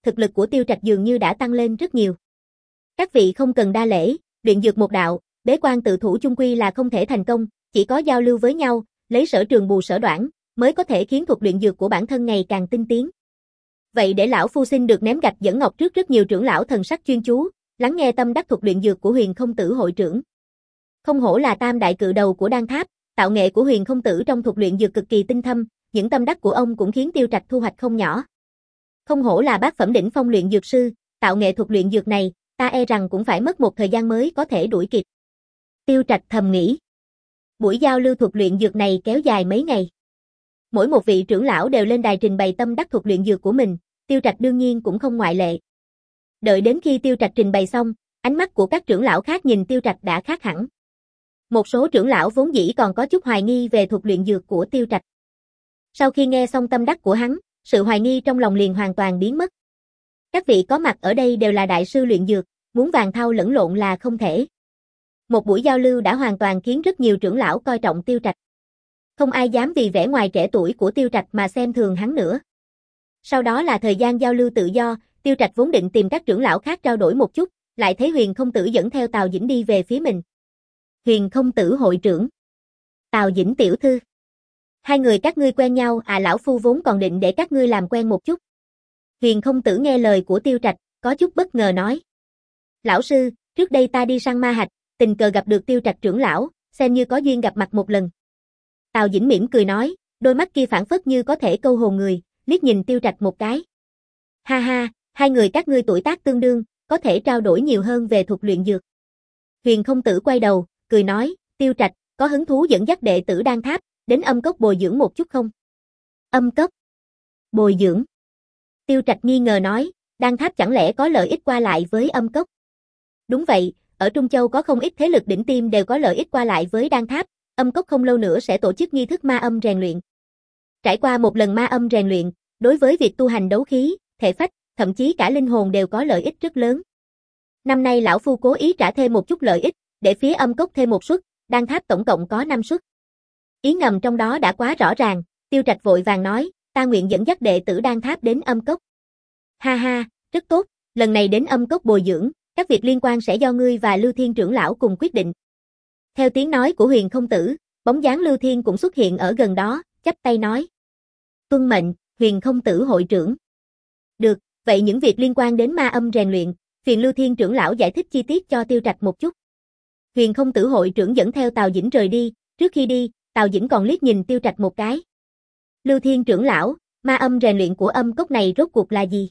thực lực của Tiêu Trạch dường như đã tăng lên rất nhiều. Các vị không cần đa lễ, luyện dược một đạo, bế quan tự thủ chung quy là không thể thành công, chỉ có giao lưu với nhau, lấy sở trường bù sở đoản, mới có thể khiến thuật luyện dược của bản thân ngày càng tinh tiến. Vậy để lão phu xin được ném gạch dẫn ngọc trước rất nhiều trưởng lão thần sắc chuyên chú, lắng nghe tâm đắc thuật luyện dược của Huyền Không Tử hội trưởng. Không hổ là tam đại cự đầu của đan tháp, tạo nghệ của Huyền Không Tử trong thuật luyện dược cực kỳ tinh thâm, những tâm đắc của ông cũng khiến Tiêu Trạch thu hoạch không nhỏ. Không hổ là bát phẩm đỉnh phong luyện dược sư, tạo nghệ thuật luyện dược này, ta e rằng cũng phải mất một thời gian mới có thể đuổi kịp. Tiêu Trạch thầm nghĩ. Buổi giao lưu thuật luyện dược này kéo dài mấy ngày. Mỗi một vị trưởng lão đều lên đài trình bày tâm đắc thuật luyện dược của mình, Tiêu Trạch đương nhiên cũng không ngoại lệ. Đợi đến khi Tiêu Trạch trình bày xong, ánh mắt của các trưởng lão khác nhìn Tiêu Trạch đã khác hẳn. Một số trưởng lão vốn dĩ còn có chút hoài nghi về thuật luyện dược của Tiêu Trạch. Sau khi nghe xong tâm đắc của hắn, sự hoài nghi trong lòng liền hoàn toàn biến mất. Các vị có mặt ở đây đều là đại sư luyện dược, muốn vàng thau lẫn lộn là không thể. Một buổi giao lưu đã hoàn toàn khiến rất nhiều trưởng lão coi trọng Tiêu Trạch. Không ai dám vì vẻ ngoài trẻ tuổi của Tiêu Trạch mà xem thường hắn nữa. Sau đó là thời gian giao lưu tự do, Tiêu Trạch vốn định tìm các trưởng lão khác trao đổi một chút, lại thấy Huyền Không Tử dẫn theo Tào Dĩnh đi về phía mình. Huyền Không Tử hội trưởng. Tào Dĩnh tiểu thư. Hai người các ngươi quen nhau à, lão phu vốn còn định để các ngươi làm quen một chút. Huyền Không Tử nghe lời của Tiêu Trạch, có chút bất ngờ nói. Lão sư, trước đây ta đi săn ma hạch, tình cờ gặp được Tiêu Trạch trưởng lão, xem như có duyên gặp mặt một lần. Tào Dĩnh mỉm cười nói, đôi mắt kia phảng phất như có thể câu hồn người, liếc nhìn Tiêu Trạch một cái. Ha ha, hai người các ngươi tuổi tác tương đương, có thể trao đổi nhiều hơn về thuật luyện dược. Huyền Không Tử quay đầu, cười nói, Tiêu Trạch, có hứng thú dẫn dắt đệ tử Đan Tháp, đến âm cốc bồi dưỡng một chút không? Âm cốc? Bồi dưỡng? Tiêu Trạch nghi ngờ nói, Đan Tháp chẳng lẽ có lợi ích qua lại với âm cốc? Đúng vậy, ở Trung Châu có không ít thế lực đỉnh tiêm đều có lợi ích qua lại với Đan Tháp, âm cốc không lâu nữa sẽ tổ chức nghi thức ma âm rèn luyện. Trải qua một lần ma âm rèn luyện, đối với việc tu hành đấu khí, thể phách, thậm chí cả linh hồn đều có lợi ích rất lớn. Năm nay lão phu cố ý trả thêm một chút lợi ích, để phía âm cốc thêm một suất, Đan Tháp tổng cộng có năm suất. Ý ngầm trong đó đã quá rõ ràng, Tiêu Trạch vội vàng nói, ta nguyện dẫn dắt đệ tử Đan Tháp đến âm cốc. Ha ha, rất tốt, lần này đến âm cốc bồi dưỡng, các việc liên quan sẽ do ngươi và Lưu Thiên trưởng lão cùng quyết định. Theo tiếng nói của Huyền Không Tử, bóng dáng Lưu Thiên cũng xuất hiện ở gần đó, chắp tay nói. Tuân mệnh, Huyền Không Tử hội trưởng. Được, vậy những việc liên quan đến ma âm rèn luyện, phiền Lưu Thiên trưởng lão giải thích chi tiết cho Tiêu Trạch một chút. Huyền Không Tử hội trưởng dẫn theo Tào Dĩnh rời đi, trước khi đi, Tào Dĩnh còn liếc nhìn Tiêu Trạch một cái. Lưu Thiên trưởng lão, ma âm rèn luyện của âm cốc này rốt cuộc là gì?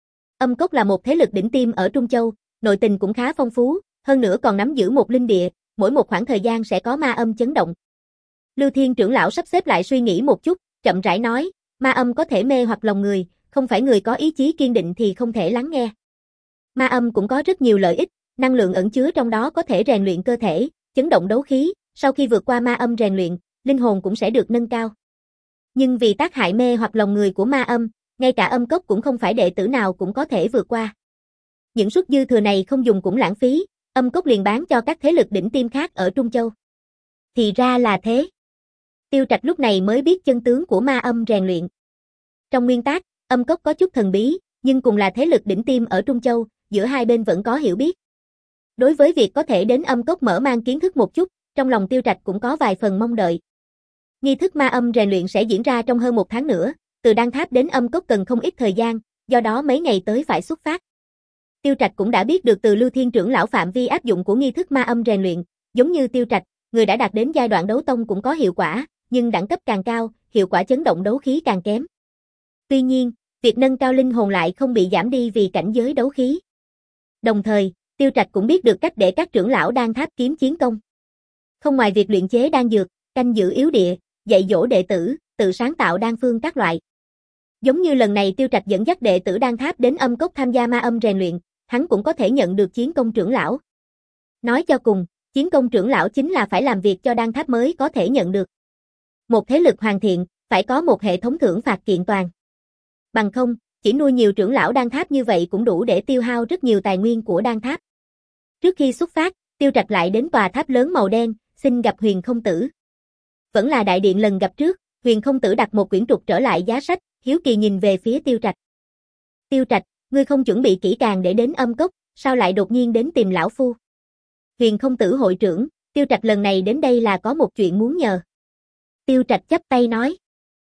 Âm cốc là một thế lực đỉnh tiêm ở Trung Châu, nội tình cũng khá phong phú, hơn nữa còn nắm giữ một linh địa, mỗi một khoảng thời gian sẽ có ma âm chấn động. Lưu Thiên trưởng lão sắp xếp lại suy nghĩ một chút, chậm rãi nói, ma âm có thể mê hoặc lòng người, không phải người có ý chí kiên định thì không thể lắng nghe. Ma âm cũng có rất nhiều lợi ích, năng lượng ẩn chứa trong đó có thể rèn luyện cơ thể, chấn động đấu khí, sau khi vượt qua ma âm rèn luyện, linh hồn cũng sẽ được nâng cao. Nhưng vì tác hại mê hoặc lòng người của ma âm, ngay cả âm cốc cũng không phải đệ tử nào cũng có thể vượt qua. Những suất dư thừa này không dùng cũng lãng phí, âm cốc liền bán cho các thế lực đỉnh tiêm khác ở Trung Châu. Thì ra là thế. Tiêu Trạch lúc này mới biết chân tướng của ma âm rèn luyện. Trong nguyên tắc, âm cốc có chút thần bí, nhưng cùng là thế lực đỉnh tiêm ở Trung Châu, giữa hai bên vẫn có hiểu biết. Đối với việc có thể đến âm cốc mở mang kiến thức một chút, trong lòng Tiêu Trạch cũng có vài phần mong đợi. Nghi thức ma âm rèn luyện sẽ diễn ra trong hơn một tháng nữa, từ Đan Tháp đến âm cốc cần không ít thời gian, do đó mấy ngày tới phải xuất phát. Tiêu Trạch cũng đã biết được từ Lưu Thiên trưởng lão phạm vi áp dụng của nghi thức ma âm rèn luyện, giống như Tiêu Trạch, người đã đạt đến giai đoạn đấu tông cũng có hiệu quả, nhưng đẳng cấp càng cao, hiệu quả chấn động đấu khí càng kém. Tuy nhiên, việc nâng cao linh hồn lại không bị giảm đi vì cảnh giới đấu khí. Đồng thời, Tiêu Trạch cũng biết được cách để các trưởng lão Đan Tháp kiếm chiến công. Không ngoài việc luyện chế đan dược, canh giữ yếu địa, dạy dỗ đệ tử, tự sáng tạo đan phương các loại. Giống như lần này Tiêu Trạch dẫn dắt đệ tử Đan Tháp đến âm cốc tham gia ma âm rèn luyện, hắn cũng có thể nhận được chiến công trưởng lão. Nói cho cùng, chiến công trưởng lão chính là phải làm việc cho Đan Tháp mới có thể nhận được. Một thế lực hoàn thiện, phải có một hệ thống thưởng phạt kiện toàn. Bằng không, chỉ nuôi nhiều trưởng lão Đan Tháp như vậy cũng đủ để tiêu hao rất nhiều tài nguyên của Đan Tháp. Trước khi xuất phát, Tiêu Trạch lại đến tòa tháp lớn màu đen, xin gặp Huyền Không Tử. Vẫn là đại điện lần gặp trước, Huyền Không Tử đặt một quyển trục trở lại giá sách, hiếu kỳ nhìn về phía Tiêu Trạch. Tiêu Trạch, Ngươi không chuẩn bị kỹ càng để đến âm cốc, sao lại đột nhiên đến tìm lão phu? Huyền Không Tử hội trưởng, Tiêu Trạch lần này đến đây là có một chuyện muốn nhờ. Tiêu Trạch chắp tay nói.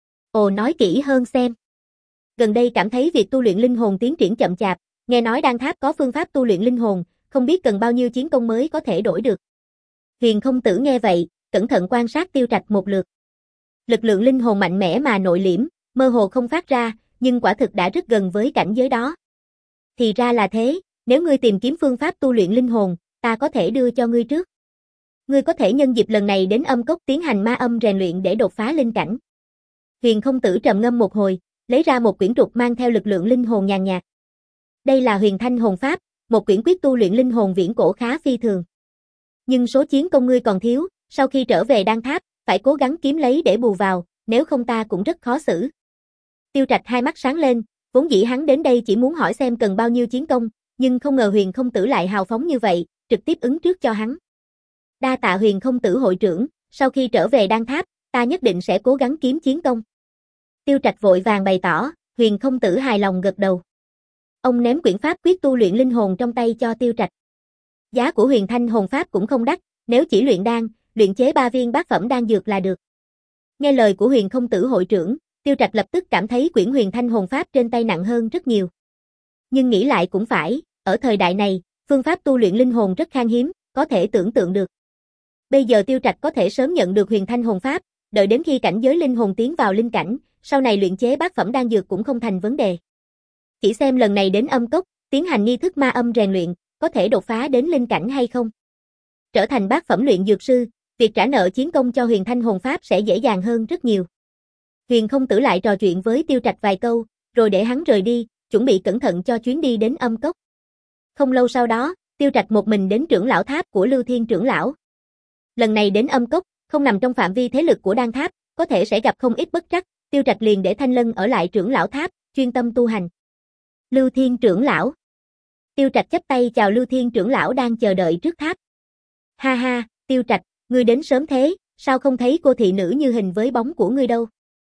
Ồ, nói kỹ hơn xem. Gần đây cảm thấy việc tu luyện linh hồn tiến triển chậm chạp, nghe nói Đan Tháp có phương pháp tu luyện linh hồn, không biết cần bao nhiêu chiến công mới có thể đổi được. Huyền Không Tử nghe vậy, cẩn thận quan sát Tiêu Trạch một lượt. Lực lượng linh hồn mạnh mẽ mà nội liễm, mơ hồ không phát ra, nhưng quả thực đã rất gần với cảnh giới đó. Thì ra là thế, nếu ngươi tìm kiếm phương pháp tu luyện linh hồn, ta có thể đưa cho ngươi trước. Ngươi có thể nhân dịp lần này đến âm cốc tiến hành ma âm rèn luyện để đột phá linh cảnh. Huyền Không Tử trầm ngâm một hồi, lấy ra một quyển trục mang theo lực lượng linh hồn nhàn nhạt. Đây là Huyền Thanh Hồn Pháp, một quyển quyết tu luyện linh hồn viễn cổ khá phi thường. Nhưng số chiến công ngươi còn thiếu, sau khi trở về Đan Tháp, phải cố gắng kiếm lấy để bù vào, nếu không ta cũng rất khó xử. Tiêu Trạch hai mắt sáng lên, vốn dĩ hắn đến đây chỉ muốn hỏi xem cần bao nhiêu chiến công, nhưng không ngờ Huyền Không Tử lại hào phóng như vậy, trực tiếp ứng trước cho hắn. Đa tạ Huyền Không Tử hội trưởng, sau khi trở về Đan Tháp, ta nhất định sẽ cố gắng kiếm chiến công. Tiêu Trạch vội vàng bày tỏ, Huyền Không Tử hài lòng gật đầu. Ông ném quyển pháp quyết tu luyện linh hồn trong tay cho Tiêu Trạch. Giá của Huyền Thanh Hồn Pháp cũng không đắt, nếu chỉ luyện đan, luyện chế ba viên bát phẩm đan dược là được. Nghe lời của Huyền Không Tử hội trưởng, Tiêu Trạch lập tức cảm thấy quyển Huyền Thanh Hồn Pháp trên tay nặng hơn rất nhiều. Nhưng nghĩ lại cũng phải, ở thời đại này, phương pháp tu luyện linh hồn rất khan hiếm, có thể tưởng tượng được. Bây giờ Tiêu Trạch có thể sớm nhận được Huyền Thanh Hồn Pháp, đợi đến khi cảnh giới linh hồn tiến vào linh cảnh, sau này luyện chế bát phẩm đan dược cũng không thành vấn đề. Chỉ xem lần này đến âm cốc, tiến hành nghi thức ma âm rèn luyện, có thể đột phá đến linh cảnh hay không. Trở thành bát phẩm luyện dược sư, việc trả nợ chiến công cho Huyền Thanh Hồn Pháp sẽ dễ dàng hơn rất nhiều. Huyền Không Tử lại trò chuyện với Tiêu Trạch vài câu, rồi để hắn rời đi, chuẩn bị cẩn thận cho chuyến đi đến âm cốc. Không lâu sau đó, Tiêu Trạch một mình đến trưởng lão tháp của Lưu Thiên trưởng lão. Lần này đến âm cốc, không nằm trong phạm vi thế lực của Đan Tháp, có thể sẽ gặp không ít bất trắc, Tiêu Trạch liền để Thanh Lân ở lại trưởng lão tháp, chuyên tâm tu hành. Lưu Thiên trưởng lão. Tiêu Trạch chắp tay chào Lưu Thiên trưởng lão đang chờ đợi trước tháp. Ha ha, Tiêu Trạch, ngươi đến sớm thế, sao không thấy cô thị nữ như hình với bóng của ngươi đâu?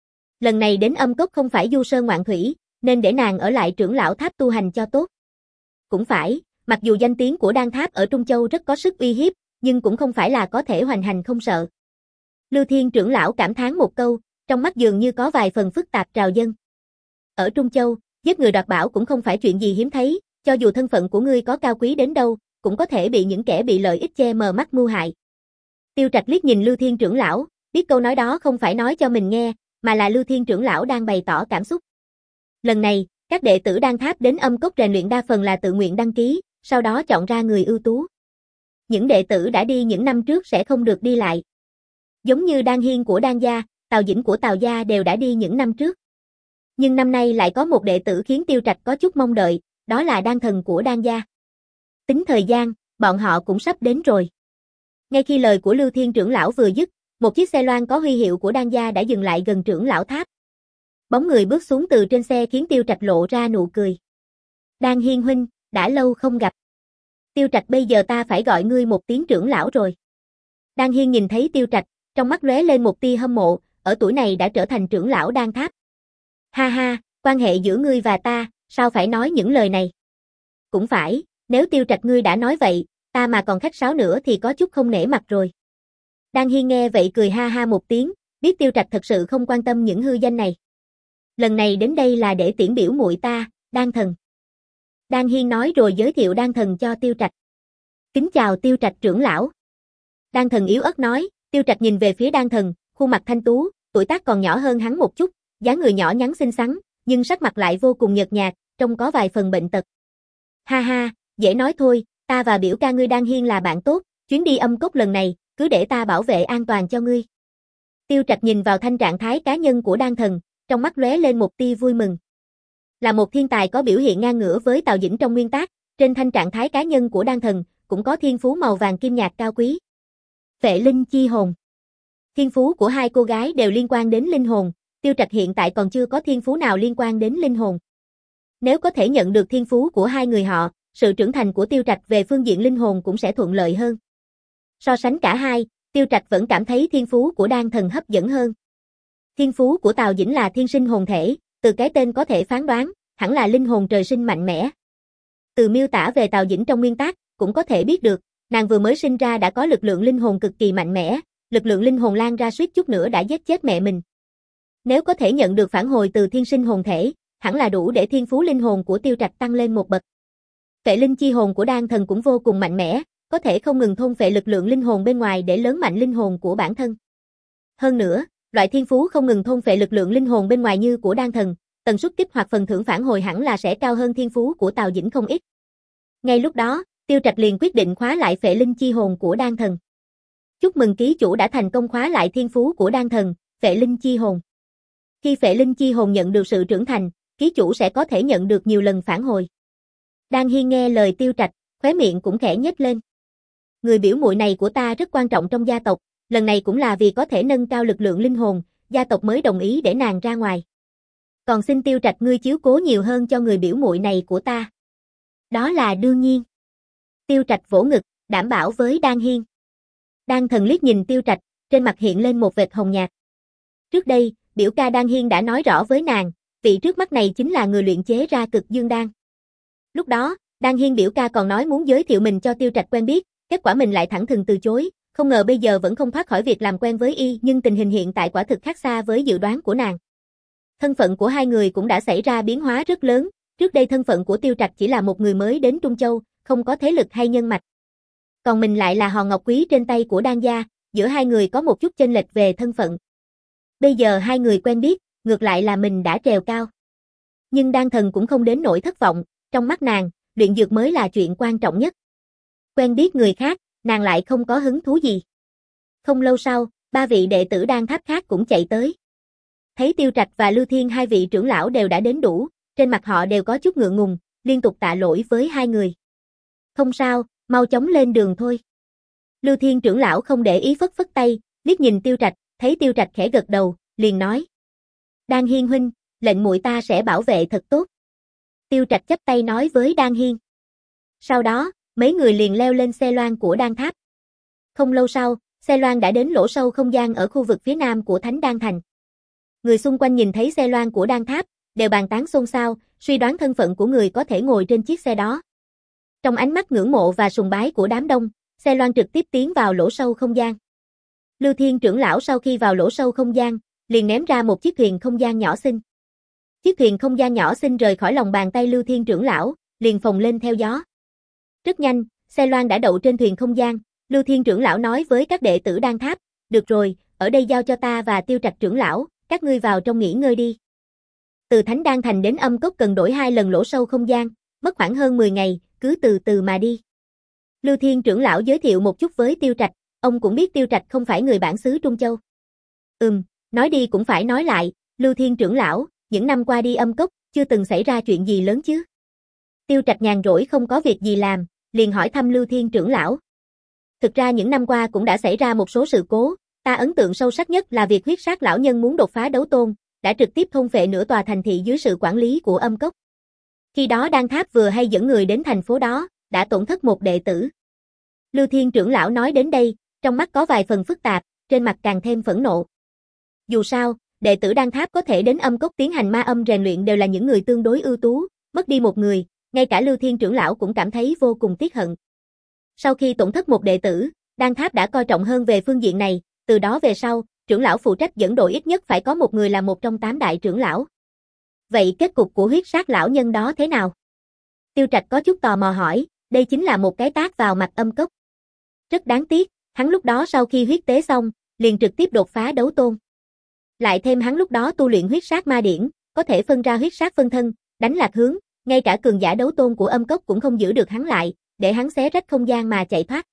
Lần này đến âm cốc không phải du sơn ngoạn thủy, nên để nàng ở lại trưởng lão tháp tu hành cho tốt. Cũng phải, mặc dù danh tiếng của Đan Tháp ở Trung Châu rất có sức uy hiếp, nhưng cũng không phải là có thể hoành hành không sợ. Lưu Thiên trưởng lão cảm thán một câu, trong mắt dường như có vài phần phức tạp trào dâng. Ở Trung Châu, giết người đoạt bảo cũng không phải chuyện gì hiếm thấy, cho dù thân phận của ngươi có cao quý đến đâu, cũng có thể bị những kẻ bị lợi ích che mờ mắt mưu hại. Tiêu Trạch liếc nhìn Lưu Thiên trưởng lão, biết câu nói đó không phải nói cho mình nghe, mà là Lưu Thiên trưởng lão đang bày tỏ cảm xúc. Lần này, các đệ tử Đan Tháp đến âm cốc rèn luyện đa phần là tự nguyện đăng ký, sau đó chọn ra người ưu tú. Những đệ tử đã đi những năm trước sẽ không được đi lại. Giống như Đan Hiên của Đan gia, Tào Dĩnh của Tào gia đều đã đi những năm trước. Nhưng năm nay lại có một đệ tử khiến Tiêu Trạch có chút mong đợi, đó là Đan Thần của Đan gia. Tính thời gian, bọn họ cũng sắp đến rồi. Ngay khi lời của Lưu Thiên trưởng lão vừa dứt, một chiếc xe loan có huy hiệu của Đan gia đã dừng lại gần trưởng lão tháp. Bóng người bước xuống từ trên xe khiến Tiêu Trạch lộ ra nụ cười. Đan Hiên huynh, đã lâu không gặp. Tiêu Trạch, bây giờ ta phải gọi ngươi một tiếng trưởng lão rồi. Đan Hiên nhìn thấy Tiêu Trạch, trong mắt lóe lên một tia hâm mộ, ở tuổi này đã trở thành trưởng lão Đan Tháp. Ha ha, quan hệ giữa ngươi và ta, sao phải nói những lời này? Cũng phải, nếu Tiêu Trạch ngươi đã nói vậy, ta mà còn khách sáo nữa thì có chút không nể mặt rồi. Đan Hiên nghe vậy cười ha ha một tiếng, biết Tiêu Trạch thật sự không quan tâm những hư danh này. Lần này đến đây là để tiễn biểu muội ta, Đan Thần. Đan Hiên nói rồi giới thiệu Đan Thần cho Tiêu Trạch. Kính chào Tiêu Trạch trưởng lão. Đan Thần yếu ớt nói, Tiêu Trạch nhìn về phía Đan Thần, khuôn mặt thanh tú, tuổi tác còn nhỏ hơn hắn một chút, dáng người nhỏ nhắn xinh xắn, nhưng sắc mặt lại vô cùng nhợt nhạt, trông có vài phần bệnh tật. Ha ha, dễ nói thôi, ta và biểu ca ngươi Đan Hiên là bạn tốt, chuyến đi âm cốc lần này, cứ để ta bảo vệ an toàn cho ngươi. Tiêu Trạch nhìn vào thanh trạng thái cá nhân của Đan Thần, trong mắt lóe lên một tia vui mừng. Là một thiên tài có biểu hiện ngang ngửa với Tào Dĩnh trong nguyên tác, trên thanh trạng thái cá nhân của Đan Thần, cũng có thiên phú màu vàng kim nhạt cao quý. Vệ linh chi hồn. Thiên phú của hai cô gái đều liên quan đến linh hồn, Tiêu Trạch hiện tại còn chưa có thiên phú nào liên quan đến linh hồn. Nếu có thể nhận được thiên phú của hai người họ, sự trưởng thành của Tiêu Trạch về phương diện linh hồn cũng sẽ thuận lợi hơn. So sánh cả hai, Tiêu Trạch vẫn cảm thấy thiên phú của Đan Thần hấp dẫn hơn. Thiên phú của Tào Dĩnh là thiên sinh hồn thể, từ cái tên có thể phán đoán, hẳn là linh hồn trời sinh mạnh mẽ. Từ miêu tả về Tào Dĩnh trong nguyên tác, cũng có thể biết được, nàng vừa mới sinh ra đã có lực lượng linh hồn cực kỳ mạnh mẽ, lực lượng linh hồn lan ra suýt chút nữa đã giết chết mẹ mình. Nếu có thể nhận được phản hồi từ thiên sinh hồn thể, hẳn là đủ để thiên phú linh hồn của Tiêu Trạch tăng lên một bậc. Phệ linh chi hồn của Đan Thần cũng vô cùng mạnh mẽ, có thể không ngừng thôn phệ lực lượng linh hồn bên ngoài để lớn mạnh linh hồn của bản thân. Hơn nữa, loại thiên phú không ngừng thôn phệ lực lượng linh hồn bên ngoài như của Đan Thần, tần suất kích hoạt phần thưởng phản hồi hẳn là sẽ cao hơn thiên phú của Tào Dĩnh không ít. Ngay lúc đó, Tiêu Trạch liền quyết định khóa lại phệ linh chi hồn của Đan Thần. Chúc mừng ký chủ đã thành công khóa lại thiên phú của Đan Thần, phệ linh chi hồn. Khi phệ linh chi hồn nhận được sự trưởng thành, ký chủ sẽ có thể nhận được nhiều lần phản hồi. Đan Hiên nghe lời Tiêu Trạch, khóe miệng cũng khẽ nhếch lên. Người biểu muội này của ta rất quan trọng trong gia tộc, lần này cũng là vì có thể nâng cao lực lượng linh hồn, gia tộc mới đồng ý để nàng ra ngoài. Còn xin Tiêu Trạch ngươi chiếu cố nhiều hơn cho người biểu muội này của ta. Đó là đương nhiên. Tiêu Trạch vỗ ngực, đảm bảo với Đan Hiên. Đan Thần liếc nhìn Tiêu Trạch, trên mặt hiện lên một vệt hồng nhạt. Trước đây, biểu ca Đan Hiên đã nói rõ với nàng, vị trước mắt này chính là người luyện chế ra cực dương đan. Lúc đó, Đan Hiên biểu ca còn nói muốn giới thiệu mình cho Tiêu Trạch quen biết, kết quả mình lại thẳng thừng từ chối, không ngờ bây giờ vẫn không thoát khỏi việc làm quen với y, nhưng tình hình hiện tại quả thực khác xa với dự đoán của nàng. Thân phận của hai người cũng đã xảy ra biến hóa rất lớn, trước đây thân phận của Tiêu Trạch chỉ là một người mới đến Trung Châu, không có thế lực hay nhân mạch. Còn mình lại là hòn ngọc quý trên tay của Đan gia, giữa hai người có một chút chênh lệch về thân phận. Bây giờ hai người quen biết, ngược lại là mình đã trèo cao. Nhưng Đan Thần cũng không đến nỗi thất vọng, trong mắt nàng, luyện dược mới là chuyện quan trọng nhất. Quen biết người khác, nàng lại không có hứng thú gì. Không lâu sau, ba vị đệ tử Đan Tháp khác cũng chạy tới. Thấy Tiêu Trạch và Lưu Thiên hai vị trưởng lão đều đã đến đủ, trên mặt họ đều có chút ngượng ngùng, liên tục tạ lỗi với hai người. Không sao, mau chóng lên đường thôi. Lưu Thiên trưởng lão không để ý phất phất tay, liếc nhìn Tiêu Trạch, thấy Tiêu Trạch khẽ gật đầu, liền nói. Đan Hiên huynh, lệnh muội ta sẽ bảo vệ thật tốt. Tiêu Trạch chắp tay nói với Đan Hiên. Sau đó, mấy người liền leo lên xe loan của Đan Tháp. Không lâu sau, xe loan đã đến lỗ sâu không gian ở khu vực phía nam của Thánh Đan Thành. Người xung quanh nhìn thấy xe loan của Đan Tháp, đều bàn tán xôn xao, suy đoán thân phận của người có thể ngồi trên chiếc xe đó. Trong ánh mắt ngưỡng mộ và sùng bái của đám đông, xe loan trực tiếp tiến vào lỗ sâu không gian. Lưu Thiên trưởng lão sau khi vào lỗ sâu không gian, liền ném ra một chiếc thuyền không gian nhỏ xinh. Chiếc thuyền không gian nhỏ xinh rời khỏi lòng bàn tay Lưu Thiên trưởng lão, liền phồng lên theo gió. Rất nhanh, xe loan đã đậu trên thuyền không gian, Lưu Thiên trưởng lão nói với các đệ tử Đan Tháp, được rồi, ở đây giao cho ta và Tiêu Trạch trưởng lão, các ngươi vào trong nghỉ ngơi đi. Từ Thánh Đan Thành đến Âm Cốc cần đổi hai lần lỗ sâu không gian, mất khoảng hơn mười ngày, cứ từ từ mà đi. Lưu Thiên trưởng lão giới thiệu một chút với Tiêu Trạch, ông cũng biết Tiêu Trạch không phải người bản xứ Trung Châu. Ừm, nói đi cũng phải nói lại, Lưu Thiên trưởng lão, những năm qua đi Âm Cốc, chưa từng xảy ra chuyện gì lớn chứ. Tiêu Trạch nhàn rỗi không có việc gì làm, liền hỏi thăm Lưu Thiên trưởng lão. Thực ra những năm qua cũng đã xảy ra một số sự cố, ta ấn tượng sâu sắc nhất là việc huyết sát lão nhân muốn đột phá đấu tôn, đã trực tiếp thôn phệ nửa tòa thành thị dưới sự quản lý của Âm Cốc. Khi đó Đan Tháp vừa hay dẫn người đến thành phố đó, đã tổn thất một đệ tử. Lưu Thiên trưởng lão nói đến đây, trong mắt có vài phần phức tạp, trên mặt càng thêm phẫn nộ. Dù sao, đệ tử Đan Tháp có thể đến Âm Cốc tiến hành ma âm rèn luyện đều là những người tương đối ưu tú, mất đi một người, ngay cả Lưu Thiên trưởng lão cũng cảm thấy vô cùng tiếc hận. Sau khi tổn thất một đệ tử, Đan Tháp đã coi trọng hơn về phương diện này, từ đó về sau, trưởng lão phụ trách dẫn đội ít nhất phải có một người là một trong tám đại trưởng lão. Vậy kết cục của huyết sát lão nhân đó thế nào? Tiêu Trạch có chút tò mò hỏi, đây chính là một cái tát vào mặt Âm Cốc. Rất đáng tiếc, hắn lúc đó sau khi huyết tế xong, liền trực tiếp đột phá đấu tôn. Lại thêm hắn lúc đó tu luyện huyết sát ma điển, có thể phân ra huyết sát phân thân, đánh lạc hướng, ngay cả cường giả đấu tôn của Âm Cốc cũng không giữ được hắn lại, để hắn xé rách không gian mà chạy thoát.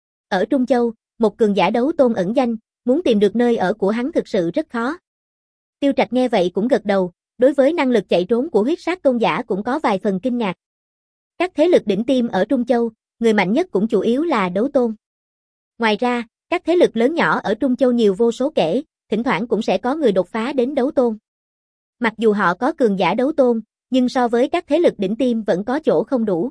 Ở Trung Châu, một cường giả đấu tôn ẩn danh, muốn tìm được nơi ở của hắn thực sự rất khó. Tiêu Trạch nghe vậy cũng gật đầu, đối với năng lực chạy trốn của huyết sát tôn giả cũng có vài phần kinh ngạc. Các thế lực đỉnh tiêm ở Trung Châu, người mạnh nhất cũng chủ yếu là đấu tôn. Ngoài ra, các thế lực lớn nhỏ ở Trung Châu nhiều vô số kể, thỉnh thoảng cũng sẽ có người đột phá đến đấu tôn. Mặc dù họ có cường giả đấu tôn, nhưng so với các thế lực đỉnh tiêm vẫn có chỗ không đủ.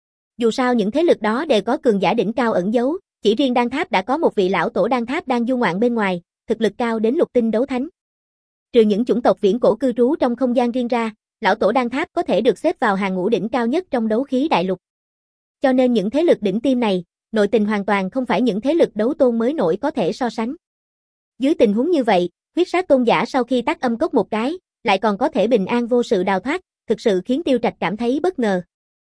Dù sao những thế lực đó đều có cường giả đỉnh cao ẩn giấu, chỉ riêng Đan Tháp đã có một vị lão tổ Đan Tháp đang du ngoạn bên ngoài, thực lực cao đến lục tinh đấu thánh. Trừ những chủng tộc viễn cổ cư trú trong không gian riêng ra, lão tổ đan tháp có thể được xếp vào hàng ngũ đỉnh cao nhất trong đấu khí đại lục. Cho nên những thế lực đỉnh tiêm này, nội tình hoàn toàn không phải những thế lực đấu tôn mới nổi có thể so sánh. Dưới tình huống như vậy, huyết sát tôn giả sau khi tắt âm cốc một cái, lại còn có thể bình an vô sự đào thoát, thực sự khiến Tiêu Trạch cảm thấy bất ngờ.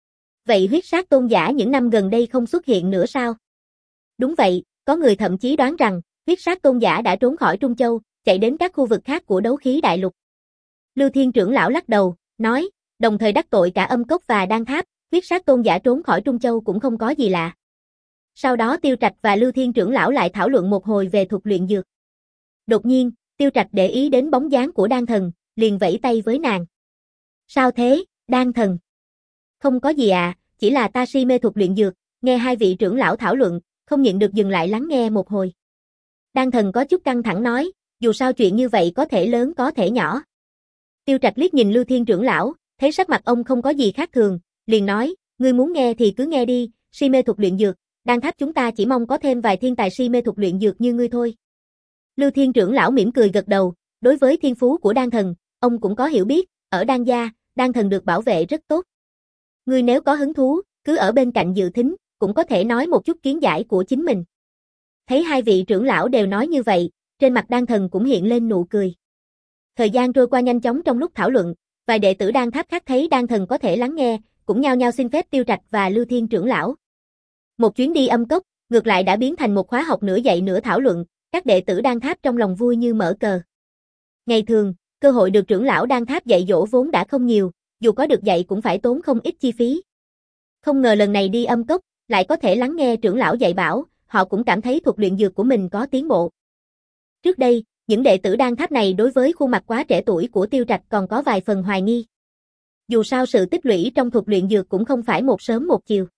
Vậy huyết sát tôn giả những năm gần đây không xuất hiện nữa sao? Đúng vậy, có người thậm chí đoán rằng, huyết sát tôn giả đã trốn khỏi Trung Châu, chạy đến các khu vực khác của đấu khí đại lục. Lưu Thiên trưởng lão lắc đầu, nói, đồng thời đắc tội cả âm cốc và đan tháp, huyết sát tôn giả trốn khỏi Trung Châu cũng không có gì lạ. Sau đó Tiêu Trạch và Lưu Thiên trưởng lão lại thảo luận một hồi về thuật luyện dược. Đột nhiên, Tiêu Trạch để ý đến bóng dáng của đan thần, liền vẫy tay với nàng. Sao thế, đan thần? Không có gì à, chỉ là ta si mê thuật luyện dược, nghe hai vị trưởng lão thảo luận, không nhịn được dừng lại lắng nghe một hồi. Đan thần có chút căng thẳng nói, dù sao chuyện như vậy có thể lớn có thể nhỏ. Tiêu Trạch liếc nhìn Lưu Thiên trưởng lão, thấy sắc mặt ông không có gì khác thường, liền nói, ngươi muốn nghe thì cứ nghe đi, si mê thuật luyện dược, đan tháp chúng ta chỉ mong có thêm vài thiên tài si mê thuật luyện dược như ngươi thôi. Lưu Thiên trưởng lão mỉm cười gật đầu, đối với thiên phú của đan thần, ông cũng có hiểu biết, ở đan gia, đan thần được bảo vệ rất tốt. Ngươi nếu có hứng thú, cứ ở bên cạnh dự thính, cũng có thể nói một chút kiến giải của chính mình. Thấy hai vị trưởng lão đều nói như vậy, trên mặt đan thần cũng hiện lên nụ cười. Thời gian trôi qua nhanh chóng trong lúc thảo luận, vài đệ tử đan tháp khác thấy đan thần có thể lắng nghe, cũng nhao nhao xin phép Tiêu Trạch và Lưu Thiên trưởng lão. Một chuyến đi âm cốc, ngược lại đã biến thành một khóa học nửa dạy nửa thảo luận, các đệ tử đan tháp trong lòng vui như mở cờ. Ngày thường, cơ hội được trưởng lão đan tháp dạy dỗ vốn đã không nhiều, dù có được dạy cũng phải tốn không ít chi phí. Không ngờ lần này đi âm cốc, lại có thể lắng nghe trưởng lão dạy bảo, họ cũng cảm thấy thuật luyện dược của mình có tiến bộ. Trước đây, những đệ tử đan tháp này đối với khuôn mặt quá trẻ tuổi của Tiêu Trạch còn có vài phần hoài nghi. Dù sao sự tích lũy trong thuật luyện dược cũng không phải một sớm một chiều.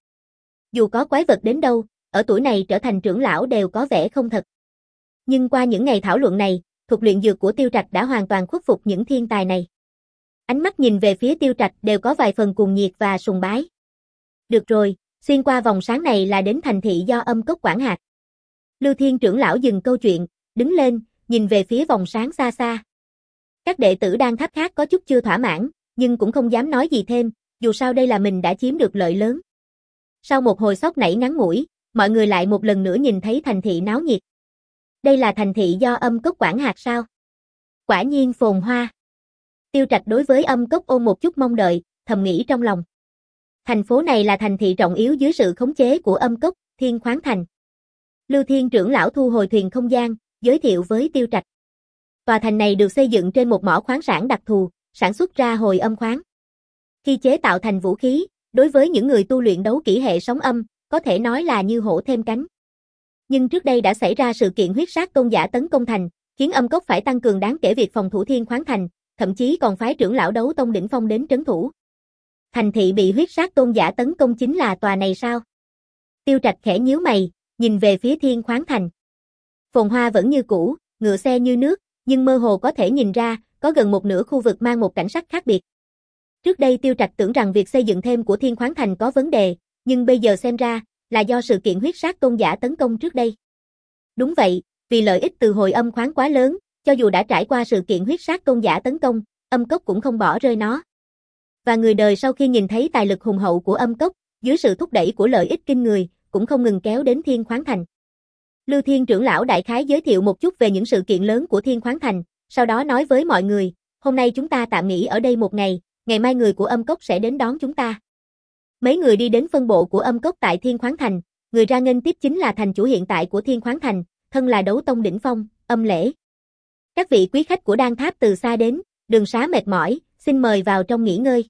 Dù có quái vật đến đâu, ở tuổi này trở thành trưởng lão đều có vẻ không thật. Nhưng qua những ngày thảo luận này, thuật luyện dược của Tiêu Trạch đã hoàn toàn khuất phục những thiên tài này. Ánh mắt nhìn về phía Tiêu Trạch đều có vài phần cuồng nhiệt và sùng bái. Được rồi, xuyên qua vòng sáng này là đến thành thị do âm cốc quản hạt. Lưu Thiên trưởng lão dừng câu chuyện, đứng lên, nhìn về phía vòng sáng xa xa. Các đệ tử đan tháp khác có chút chưa thỏa mãn, nhưng cũng không dám nói gì thêm, dù sao đây là mình đã chiếm được lợi lớn. Sau một hồi sóc nảy ngắn ngủi, mọi người lại một lần nữa nhìn thấy thành thị náo nhiệt. Đây là thành thị do âm cốc quản hạt sao? Quả nhiên phồn hoa. Tiêu Trạch đối với âm cốc ôm một chút mong đợi, thầm nghĩ trong lòng. Thành phố này là thành thị trọng yếu dưới sự khống chế của âm cốc, Thiên Khoáng Thành. Lưu Thiên trưởng lão thu hồi thuyền không gian, giới thiệu với Tiêu Trạch. Tòa thành này được xây dựng trên một mỏ khoáng sản đặc thù, sản xuất ra hồi âm khoáng. Khi chế tạo thành vũ khí, đối với những người tu luyện đấu kỹ hệ sóng âm, có thể nói là như hổ thêm cánh. Nhưng trước đây đã xảy ra sự kiện huyết sát tôn giả tấn công thành, khiến âm cốc phải tăng cường đáng kể việc phòng thủ Thiên Khoáng Thành, thậm chí còn phái trưởng lão đấu tông đỉnh phong đến trấn thủ. Thành thị bị huyết sát tôn giả tấn công chính là tòa này sao? Tiêu Trạch khẽ nhíu mày, nhìn về phía Thiên Khoáng Thành. Phồn hoa vẫn như cũ, ngựa xe như nước, nhưng mơ hồ có thể nhìn ra, có gần một nửa khu vực mang một cảnh sắc khác biệt. Trước đây Tiêu Trạch tưởng rằng việc xây dựng thêm của Thiên Khoáng Thành có vấn đề, nhưng bây giờ xem ra, là do sự kiện huyết sát tôn giả tấn công trước đây. Đúng vậy, vì lợi ích từ hồi âm khoáng quá lớn, cho dù đã trải qua sự kiện huyết sát tôn giả tấn công, âm cốc cũng không bỏ rơi nó. Và người đời sau khi nhìn thấy tài lực hùng hậu của âm cốc, dưới sự thúc đẩy của lợi ích kinh người, cũng không ngừng kéo đến Thiên Khoáng Thành. Lưu Thiên trưởng lão đại khái giới thiệu một chút về những sự kiện lớn của Thiên Khoáng Thành, sau đó nói với mọi người, hôm nay chúng ta tạm nghỉ ở đây một ngày, ngày mai người của âm cốc sẽ đến đón chúng ta. Mấy người đi đến phân bộ của âm cốc tại Thiên Khoáng Thành, người ra nghênh tiếp chính là thành chủ hiện tại của Thiên Khoáng Thành, thân là đấu tông đỉnh phong, Âm Lễ. Các vị quý khách của đan tháp từ xa đến, đường xá mệt mỏi, xin mời vào trong nghỉ ngơi.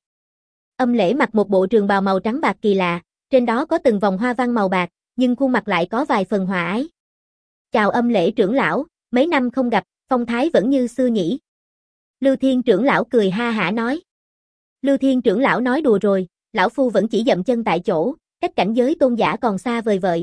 Âm Lễ mặc một bộ trường bào màu trắng bạc kỳ lạ, trên đó có từng vòng hoa văn màu bạc, nhưng khuôn mặt lại có vài phần hòa ái. Chào Âm Lễ trưởng lão, mấy năm không gặp, phong thái vẫn như xưa nhỉ. Lưu Thiên trưởng lão cười ha hả nói. Lưu Thiên trưởng lão nói đùa rồi, lão phu vẫn chỉ dậm chân tại chỗ, cách cảnh giới tôn giả còn xa vời vợi.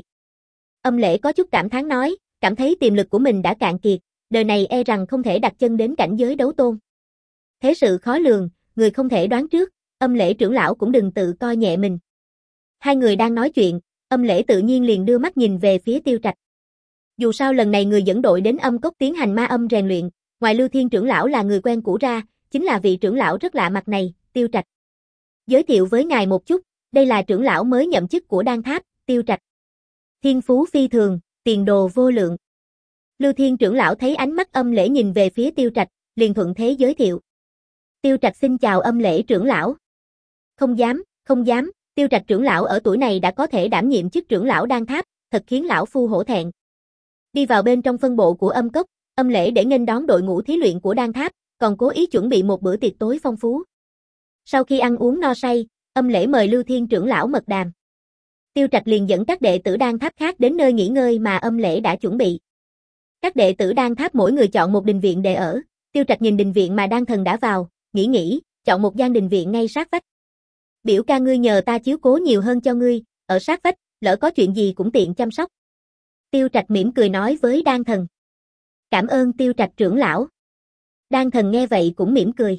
Âm Lễ có chút cảm thán nói, cảm thấy tiềm lực của mình đã cạn kiệt, đời này e rằng không thể đặt chân đến cảnh giới đấu tôn. Thế sự khó lường, người không thể đoán trước, Âm Lễ trưởng lão cũng đừng tự coi nhẹ mình. Hai người đang nói chuyện, Âm Lễ tự nhiên liền đưa mắt nhìn về phía Tiêu Trạch. Dù sao lần này người dẫn đội đến âm cốc tiến hành ma âm rèn luyện, ngoài Lưu Thiên trưởng lão là người quen cũ ra, chính là vị trưởng lão rất lạ mặt này, Tiêu Trạch. Giới thiệu với ngài một chút, đây là trưởng lão mới nhậm chức của Đan Tháp, Tiêu Trạch. Thiên phú phi thường, tiền đồ vô lượng. Lưu Thiên trưởng lão thấy ánh mắt Âm Lễ nhìn về phía Tiêu Trạch, liền thuận thế giới thiệu. Tiêu Trạch xin chào Âm Lễ trưởng lão. Không dám, không dám, Tiêu Trạch trưởng lão ở tuổi này đã có thể đảm nhiệm chức trưởng lão Đan Tháp, thật khiến lão phu hổ thẹn. Đi vào bên trong phân bộ của Âm Cốc, Âm Lễ để nghênh đón đội ngũ thí luyện của Đan Tháp, còn cố ý chuẩn bị một bữa tiệc tối phong phú. Sau khi ăn uống no say, Âm Lễ mời Lưu Thiên trưởng lão mật đàm. Tiêu Trạch liền dẫn các đệ tử Đan Tháp khác đến nơi nghỉ ngơi mà Âm Lễ đã chuẩn bị. Các đệ tử Đan Tháp mỗi người chọn một đình viện để ở, Tiêu Trạch nhìn đình viện mà Đan Thần đã vào, nghĩ nghĩ, chọn một gian đình viện ngay sát vách. Biểu ca ngươi nhờ ta chiếu cố nhiều hơn cho ngươi, ở sát vách, lỡ có chuyện gì cũng tiện chăm sóc. Tiêu Trạch mỉm cười nói với Đan Thần. Cảm ơn Tiêu Trạch trưởng lão. Đan Thần nghe vậy cũng mỉm cười.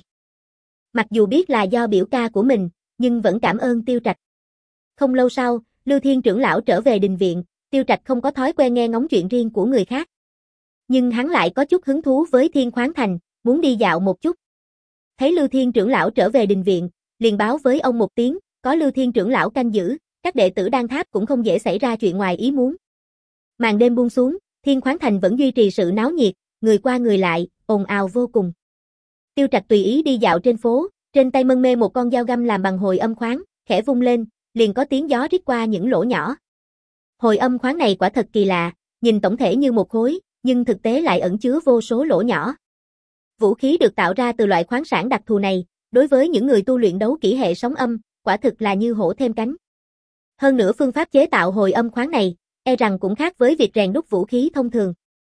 Mặc dù biết là do biểu ca của mình, nhưng vẫn cảm ơn Tiêu Trạch. Không lâu sau, Lưu Thiên trưởng lão trở về đình viện, Tiêu Trạch không có thói quen nghe ngóng chuyện riêng của người khác. Nhưng hắn lại có chút hứng thú với Thiên Khoáng Thành, muốn đi dạo một chút. Thấy Lưu Thiên trưởng lão trở về đình viện, liền báo với ông một tiếng, có Lưu Thiên trưởng lão canh giữ, các đệ tử Đan Tháp cũng không dễ xảy ra chuyện ngoài ý muốn. Màn đêm buông xuống, Thiên Khoáng Thành vẫn duy trì sự náo nhiệt, người qua người lại, ồn ào vô cùng. Tiêu Trạch tùy ý đi dạo trên phố, trên tay mân mê một con dao găm làm bằng hồi âm khoáng, khẽ vung lên, liền có tiếng gió rít qua những lỗ nhỏ. Hồi âm khoáng này quả thật kỳ lạ, nhìn tổng thể như một khối, nhưng thực tế lại ẩn chứa vô số lỗ nhỏ. Vũ khí được tạo ra từ loại khoáng sản đặc thù này, đối với những người tu luyện đấu kỹ hệ sóng âm, quả thực là như hổ thêm cánh. Hơn nữa phương pháp chế tạo hồi âm khoáng này, e rằng cũng khác với việc rèn đúc vũ khí thông thường.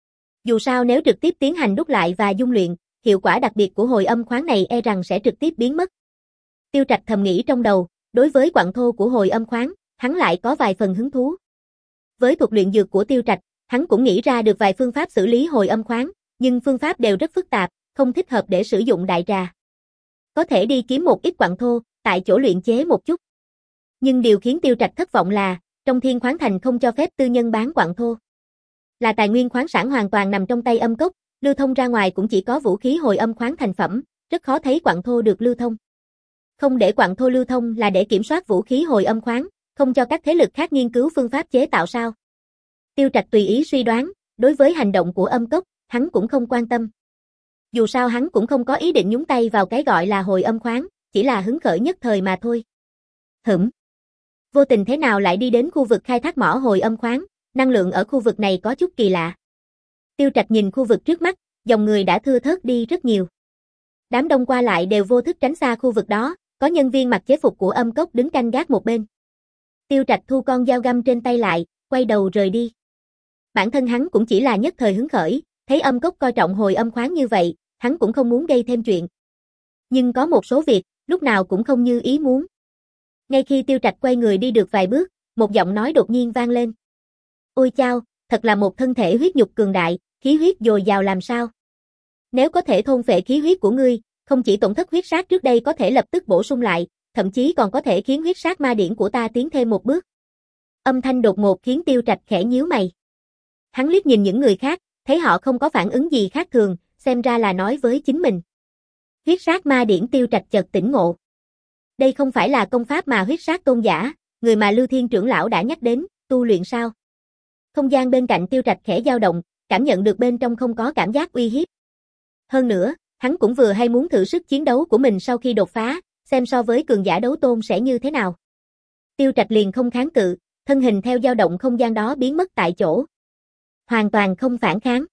Dù sao nếu trực tiếp tiến hành đúc lại và dung luyện, hiệu quả đặc biệt của hồi âm khoáng này e rằng sẽ trực tiếp biến mất. Tiêu Trạch thầm nghĩ trong đầu, đối với quặng thô của hồi âm khoáng, hắn lại có vài phần hứng thú. Với thuật luyện dược của Tiêu Trạch, hắn cũng nghĩ ra được vài phương pháp xử lý hồi âm khoáng, nhưng phương pháp đều rất phức tạp, không thích hợp để sử dụng đại trà. Có thể đi kiếm một ít quặng thô, tại chỗ luyện chế một chút. Nhưng điều khiến Tiêu Trạch thất vọng là, trong Thiên Khoáng Thành không cho phép tư nhân bán quặng thô. Là tài nguyên khoáng sản hoàn toàn nằm trong tay Âm Cốc, lưu thông ra ngoài cũng chỉ có vũ khí hồi âm khoáng thành phẩm, rất khó thấy quặng thô được lưu thông. Không để quặng thô lưu thông là để kiểm soát vũ khí hồi âm khoáng, không cho các thế lực khác nghiên cứu phương pháp chế tạo sao? Tiêu Trạch tùy ý suy đoán, đối với hành động của Âm Cốc, hắn cũng không quan tâm. Dù sao hắn cũng không có ý định nhúng tay vào cái gọi là hồi âm khoáng, chỉ là hứng khởi nhất thời mà thôi. Hửm. Vô tình thế nào lại đi đến khu vực khai thác mỏ hồi âm khoáng, năng lượng ở khu vực này có chút kỳ lạ. Tiêu Trạch nhìn khu vực trước mắt, dòng người đã thưa thớt đi rất nhiều. Đám đông qua lại đều vô thức tránh xa khu vực đó, có nhân viên mặc chế phục của Âm Cốc đứng canh gác một bên. Tiêu Trạch thu con dao găm trên tay lại, quay đầu rời đi. Bản thân hắn cũng chỉ là nhất thời hứng khởi, thấy Âm Cốc coi trọng hồi âm khoáng như vậy, hắn cũng không muốn gây thêm chuyện. Nhưng có một số việc, lúc nào cũng không như ý muốn. Ngay khi Tiêu Trạch quay người đi được vài bước, một giọng nói đột nhiên vang lên. Ôi chao, thật là một thân thể huyết nhục cường đại, khí huyết dồi dào làm sao? Nếu có thể thôn phệ khí huyết của ngươi, không chỉ tổn thất huyết sát trước đây có thể lập tức bổ sung lại, thậm chí còn có thể khiến huyết sát ma điển của ta tiến thêm một bước. Âm thanh đột ngột khiến Tiêu Trạch khẽ nhíu mày. Hắn liếc nhìn những người khác, thấy họ không có phản ứng gì khác thường, xem ra là nói với chính mình. Huyết sát ma điển. Tiêu Trạch chợt tỉnh ngộ. Đây không phải là công pháp mà huyết sát tôn giả, người mà Lưu Thiên trưởng lão đã nhắc đến, tu luyện sao? Không gian bên cạnh Tiêu Trạch khẽ dao động, cảm nhận được bên trong không có cảm giác uy hiếp. Hơn nữa, hắn cũng vừa hay muốn thử sức chiến đấu của mình sau khi đột phá, xem so với cường giả đấu tôn sẽ như thế nào. Tiêu Trạch liền không kháng cự, thân hình theo dao động không gian đó biến mất tại chỗ. Hoàn toàn không phản kháng.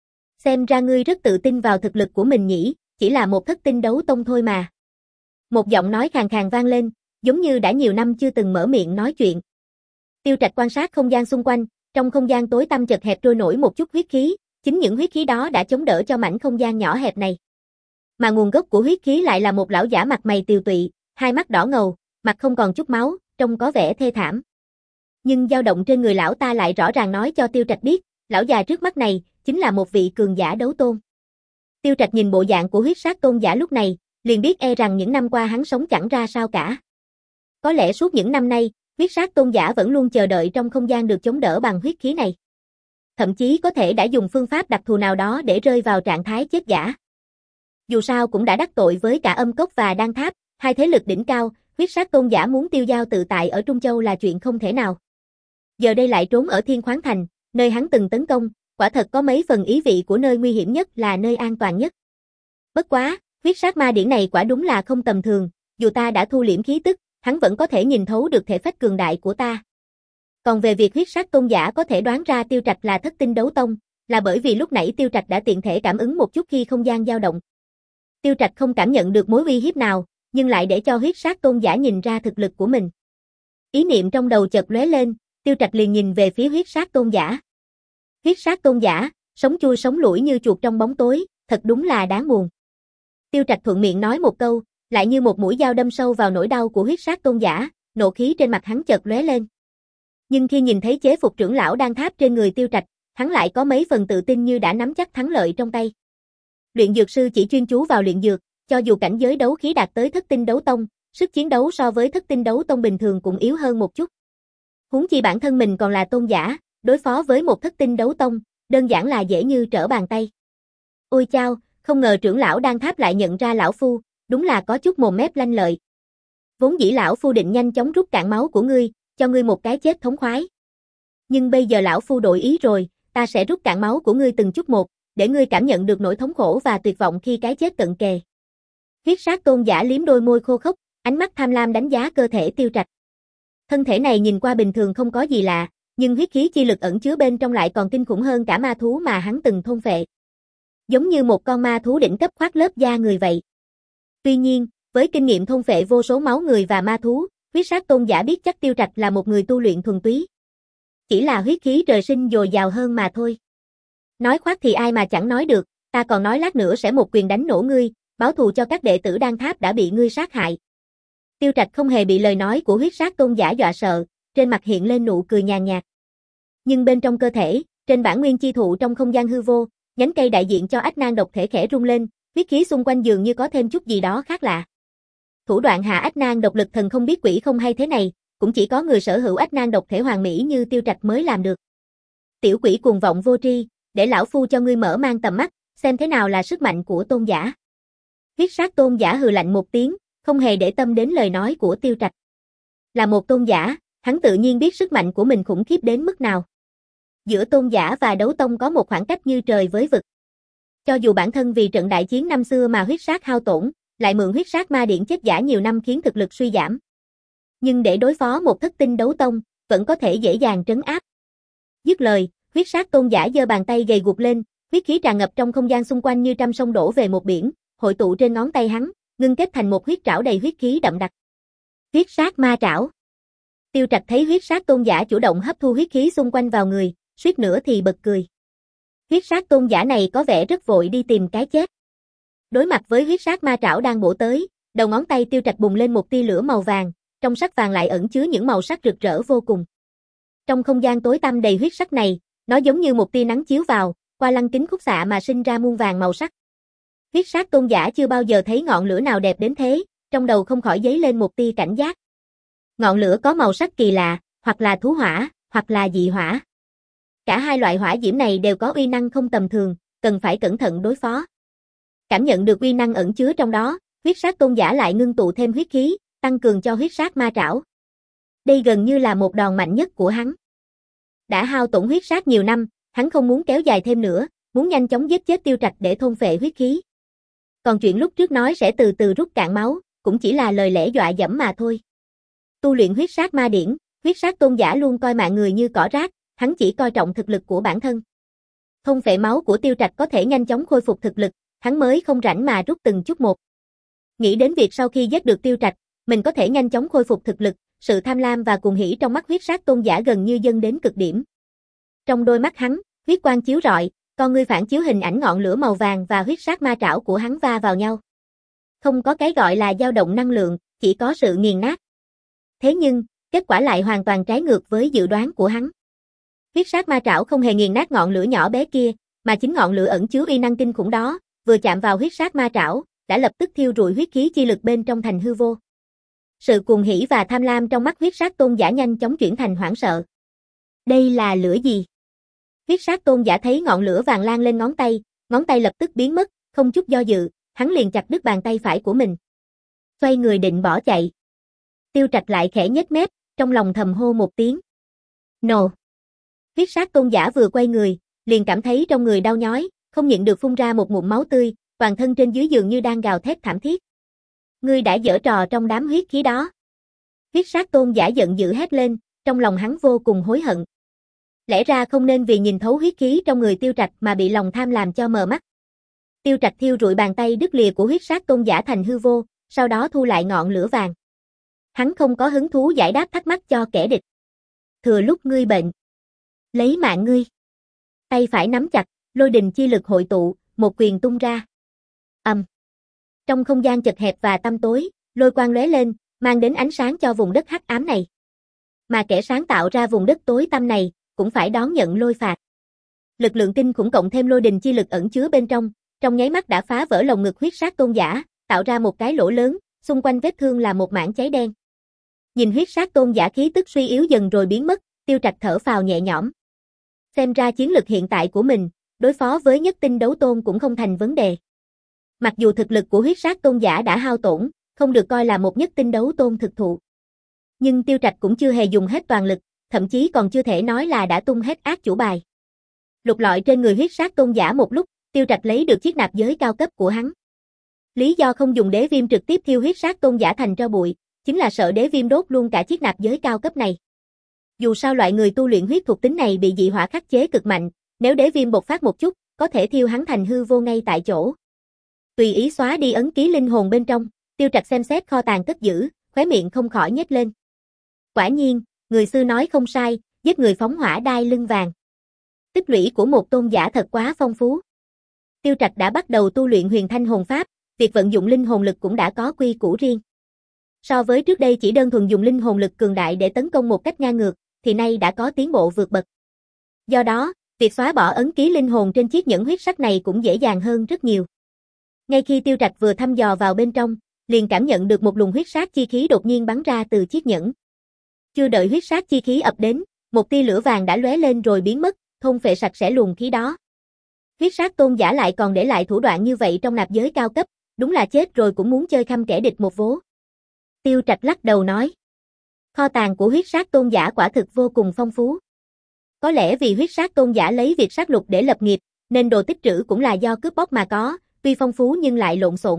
Xem ra ngươi rất tự tin vào thực lực của mình nhỉ, chỉ là một thất tinh đấu tông thôi mà. Một giọng nói khàn khàn vang lên, giống như đã nhiều năm chưa từng mở miệng nói chuyện. Tiêu Trạch quan sát không gian xung quanh, trong không gian tối tăm chật hẹp trôi nổi một chút huyết khí, chính những huyết khí đó đã chống đỡ cho mảnh không gian nhỏ hẹp này. Mà nguồn gốc của huyết khí lại là một lão giả mặt mày tiều tụy, hai mắt đỏ ngầu, mặt không còn chút máu, trông có vẻ thê thảm. Nhưng dao động trên người lão ta lại rõ ràng nói cho Tiêu Trạch biết, lão già trước mắt này chính là một vị cường giả đấu tôn. Tiêu Trạch nhìn bộ dạng của huyết sát tôn giả lúc này, liền biết e rằng những năm qua hắn sống chẳng ra sao cả. Có lẽ suốt những năm nay, huyết sát tôn giả vẫn luôn chờ đợi trong không gian được chống đỡ bằng huyết khí này. Thậm chí có thể đã dùng phương pháp đặc thù nào đó để rơi vào trạng thái chết giả. Dù sao cũng đã đắc tội với cả Âm Cốc và Đan Tháp, hai thế lực đỉnh cao, huyết sát tôn giả muốn tiêu dao tự tại ở Trung Châu là chuyện không thể nào. Giờ đây lại trốn ở Thiên Khoáng Thành, nơi hắn từng tấn công, quả thật có mấy phần ý vị của nơi nguy hiểm nhất là nơi an toàn nhất. Bất quá, huyết sát ma điển này quả đúng là không tầm thường, dù ta đã thu liễm khí tức, hắn vẫn có thể nhìn thấu được thể phách cường đại của ta. Còn về việc huyết sát tôn giả có thể đoán ra Tiêu Trạch là thất tinh đấu tông, là bởi vì lúc nãy Tiêu Trạch đã tiện thể cảm ứng một chút khi không gian dao động. Tiêu Trạch không cảm nhận được mối uy hiếp nào, nhưng lại để cho huyết sát tôn giả nhìn ra thực lực của mình. Ý niệm trong đầu chợt lóe lên, Tiêu Trạch liền nhìn về phía huyết sát tôn giả. Huyết sát tôn giả, sống chui sống lủi như chuột trong bóng tối, thật đúng là đáng buồn. Tiêu Trạch thuận miệng nói một câu, lại như một mũi dao đâm sâu vào nỗi đau của huyết sát tôn giả, nộ khí trên mặt hắn chợt lóe lên. Nhưng khi nhìn thấy chế phục trưởng lão đang tháp trên người Tiêu Trạch, hắn lại có mấy phần tự tin như đã nắm chắc thắng lợi trong tay. Luyện dược sư chỉ chuyên chú vào luyện dược, cho dù cảnh giới đấu khí đạt tới thất tinh đấu tông, sức chiến đấu so với thất tinh đấu tông bình thường cũng yếu hơn một chút. Huống chi bản thân mình còn là tôn giả, đối phó với một thất tinh đấu tông, đơn giản là dễ như trở bàn tay. Ôi chao, không ngờ trưởng lão đang tháp lại nhận ra lão phu, đúng là có chút mồm mép lanh lợi. Vốn dĩ lão phu định nhanh chóng rút cạn máu của ngươi, cho ngươi một cái chết thống khoái. Nhưng bây giờ lão phu đổi ý rồi, ta sẽ rút cạn máu của ngươi từng chút một, để ngươi cảm nhận được nỗi thống khổ và tuyệt vọng khi cái chết cận kề. Huyết sát tôn giả liếm đôi môi khô khốc, ánh mắt tham lam đánh giá cơ thể Tiêu Trạch. Thân thể này nhìn qua bình thường không có gì lạ, nhưng huyết khí chi lực ẩn chứa bên trong lại còn kinh khủng hơn cả ma thú mà hắn từng thôn phệ. Giống như một con ma thú đỉnh cấp khoác lớp da người vậy. Tuy nhiên, với kinh nghiệm thôn phệ vô số máu người và ma thú, huyết sát tôn giả biết chắc Tiêu Trạch là một người tu luyện thuần túy. Chỉ là huyết khí trời sinh dồi dào hơn mà thôi. Nói khoác thì ai mà chẳng nói được, ta còn nói lát nữa sẽ một quyền đánh nổ ngươi, báo thù cho các đệ tử Đan Tháp đã bị ngươi sát hại. Tiêu Trạch không hề bị lời nói của huyết sát tôn giả dọa sợ, trên mặt hiện lên nụ cười nhàn nhạt. Nhưng bên trong cơ thể, trên bản nguyên chi thụ trong không gian hư vô, nhánh cây đại diện cho ách nan độc thể khẽ rung lên, huyết khí xung quanh dường như có thêm chút gì đó khác lạ. Thủ đoạn hạ ách nan độc lực thần không biết quỷ không hay thế này, cũng chỉ có người sở hữu ách nan độc thể hoàn mỹ như Tiêu Trạch mới làm được. Tiểu quỷ cuồng vọng vô tri, để lão phu cho ngươi mở mang tầm mắt, xem thế nào là sức mạnh của tôn giả. Huyết sát tôn giả hừ lạnh một tiếng, không hề để tâm đến lời nói của Tiêu Trạch. Là một tôn giả, hắn tự nhiên biết sức mạnh của mình khủng khiếp đến mức nào. Giữa tôn giả và đấu tông có một khoảng cách như trời với vực. Cho dù bản thân vì trận đại chiến năm xưa mà huyết sát hao tổn, lại mượn huyết sát ma điển chết giả nhiều năm khiến thực lực suy giảm. Nhưng để đối phó một thất tinh đấu tông, vẫn có thể dễ dàng trấn áp. Dứt lời, huyết sát tôn giả giơ bàn tay gầy guộc lên, huyết khí tràn ngập trong không gian xung quanh như trăm sông đổ về một biển, hội tụ trên ngón tay hắn, ngưng kết thành một huyết trảo đầy huyết khí đậm đặc. Huyết sát ma trảo. Tiêu Trạch thấy huyết sát tôn giả chủ động hấp thu huyết khí xung quanh vào người, suýt nữa thì bật cười. Huyết sát tôn giả này có vẻ rất vội đi tìm cái chết. Đối mặt với huyết sát ma trảo đang bổ tới, đầu ngón tay Tiêu Trạch bùng lên một tia lửa màu vàng, trong sắc vàng lại ẩn chứa những màu sắc rực rỡ vô cùng. Trong không gian tối tăm đầy huyết sắc này, nó giống như một tia nắng chiếu vào, qua lăng kính khúc xạ mà sinh ra muôn vàng màu sắc. Huyết sát tôn giả chưa bao giờ thấy ngọn lửa nào đẹp đến thế, trong đầu không khỏi dấy lên một tia cảnh giác. Ngọn lửa có màu sắc kỳ lạ, hoặc là thú hỏa, hoặc là dị hỏa. Cả hai loại hỏa diễm này đều có uy năng không tầm thường, cần phải cẩn thận đối phó. Cảm nhận được uy năng ẩn chứa trong đó, huyết sát tôn giả lại ngưng tụ thêm huyết khí, tăng cường cho huyết sát ma trảo. Đây gần như là một đòn mạnh nhất của hắn. Đã hao tổn huyết sát nhiều năm, hắn không muốn kéo dài thêm nữa, muốn nhanh chóng giết chết Tiêu Trạch để thôn phệ huyết khí. Còn chuyện lúc trước nói sẽ từ từ rút cạn máu, cũng chỉ là lời lẽ dọa dẫm mà thôi. Tu luyện huyết sát ma điển, huyết sát tôn giả luôn coi mạng người như cỏ rác, hắn chỉ coi trọng thực lực của bản thân. Thôn phệ máu của Tiêu Trạch có thể nhanh chóng khôi phục thực lực, hắn mới không rảnh mà rút từng chút một. Nghĩ đến việc sau khi giết được Tiêu Trạch, mình có thể nhanh chóng khôi phục thực lực, sự tham lam và cuồng hỉ trong mắt huyết sát tôn giả gần như dâng đến cực điểm. Trong đôi mắt hắn, huyết quang chiếu rọi, con ngươi phản chiếu hình ảnh ngọn lửa màu vàng và huyết sát ma trảo của hắn va vào nhau. Không có cái gọi là dao động năng lượng, chỉ có sự nghiền nát. Thế nhưng, kết quả lại hoàn toàn trái ngược với dự đoán của hắn. Huyết sát ma trảo không hề nghiền nát ngọn lửa nhỏ bé kia, mà chính ngọn lửa ẩn chứa uy năng kinh khủng đó, vừa chạm vào huyết sát ma trảo, đã lập tức thiêu rụi huyết khí chi lực bên trong thành hư vô. Sự cuồng hỉ và tham lam trong mắt huyết sát tôn giả nhanh chóng chuyển thành hoảng sợ. Đây là lửa gì? Huyết sát tôn giả thấy ngọn lửa vàng lan lên ngón tay, ngón tay lập tức biến mất, không chút do dự, hắn liền chặt đứt bàn tay phải của mình. Xoay người định bỏ chạy. Tiêu Trạch lại khẽ nhếch mép, trong lòng thầm hô một tiếng. Nồ! Huyết sát tôn giả vừa quay người, liền cảm thấy trong người đau nhói, không nhịn được phun ra một ngụm máu tươi, toàn thân trên dưới dường như đang gào thét thảm thiết. Ngươi đã giở trò trong đám huyết khí đó. Huyết sát tôn giả giận dữ hét lên, trong lòng hắn vô cùng hối hận. Lẽ ra không nên vì nhìn thấu huyết khí trong người Tiêu Trạch mà bị lòng tham làm cho mờ mắt. Tiêu Trạch thiêu rụi bàn tay đứt lìa của huyết sát tôn giả thành hư vô, sau đó thu lại ngọn lửa vàng. Hắn không có hứng thú giải đáp thắc mắc cho kẻ địch. Thừa lúc ngươi bệnh, lấy mạng ngươi. Tay phải nắm chặt, lôi đình chi lực hội tụ, một quyền tung ra. Ầm. Um. Trong không gian chật hẹp và tăm tối, lôi quang lóe lên, mang đến ánh sáng cho vùng đất hắc ám này. Mà kẻ sáng tạo ra vùng đất tối tăm này, cũng phải đón nhận lôi phạt. Lực lượng kinh khủng cộng thêm lôi đình chi lực ẩn chứa bên trong, trong nháy mắt đã phá vỡ lồng ngực huyết sát tôn giả, tạo ra một cái lỗ lớn, xung quanh vết thương là một mảng cháy đen. Nhìn huyết sát tôn giả khí tức suy yếu dần rồi biến mất, Tiêu Trạch thở phào nhẹ nhõm. Xem ra chiến lực hiện tại của mình, đối phó với nhất tinh đấu tôn cũng không thành vấn đề. Mặc dù thực lực của huyết sát tôn giả đã hao tổn, không được coi là một nhất tinh đấu tôn thực thụ. Nhưng Tiêu Trạch cũng chưa hề dùng hết toàn lực, thậm chí còn chưa thể nói là đã tung hết ác chủ bài. Lục lọi trên người huyết sát tôn giả một lúc, Tiêu Trạch lấy được chiếc nạp giới cao cấp của hắn. Lý do không dùng đế viêm trực tiếp thiêu huyết sát tôn giả thành tro bụi, chính là sợ đế viêm đốt luôn cả chiếc nạp giới cao cấp này. Dù sao loại người tu luyện huyết thuộc tính này bị dị hỏa khắc chế cực mạnh, nếu đế viêm bộc phát một chút, có thể thiêu hắn thành hư vô ngay tại chỗ. Tùy ý xóa đi ấn ký linh hồn bên trong, Tiêu Trạch xem xét kho tàng cất giữ, khóe miệng không khỏi nhếch lên. Quả nhiên, người xưa nói không sai, giết người phóng hỏa đai lưng vàng. Tích lũy của một tôn giả thật quá phong phú. Tiêu Trạch đã bắt đầu tu luyện huyền thanh hồn pháp, việc vận dụng linh hồn lực cũng đã có quy củ riêng. So với trước đây chỉ đơn thuần dùng linh hồn lực cường đại để tấn công một cách ngang ngược, thì nay đã có tiến bộ vượt bậc. Do đó, việc xóa bỏ ấn ký linh hồn trên chiếc nhẫn huyết sắc này cũng dễ dàng hơn rất nhiều. Ngay khi Tiêu Trạch vừa thăm dò vào bên trong, liền cảm nhận được một luồng huyết sát chi khí đột nhiên bắn ra từ chiếc nhẫn. Chưa đợi huyết sát chi khí ập đến, một tia lửa vàng đã lóe lên rồi biến mất, thôn phệ sạch sẽ luồng khí đó. Huyết sát tôn giả lại còn để lại thủ đoạn như vậy trong nạp giới cao cấp, đúng là chết rồi cũng muốn chơi khăm kẻ địch một vố. Tiêu Trạch lắc đầu nói. Kho tàng của huyết sát tôn giả quả thực vô cùng phong phú. Có lẽ vì huyết sát tôn giả lấy việc sát lục để lập nghiệp, nên đồ tích trữ cũng là do cướp bóc mà có, tuy phong phú nhưng lại lộn xộn.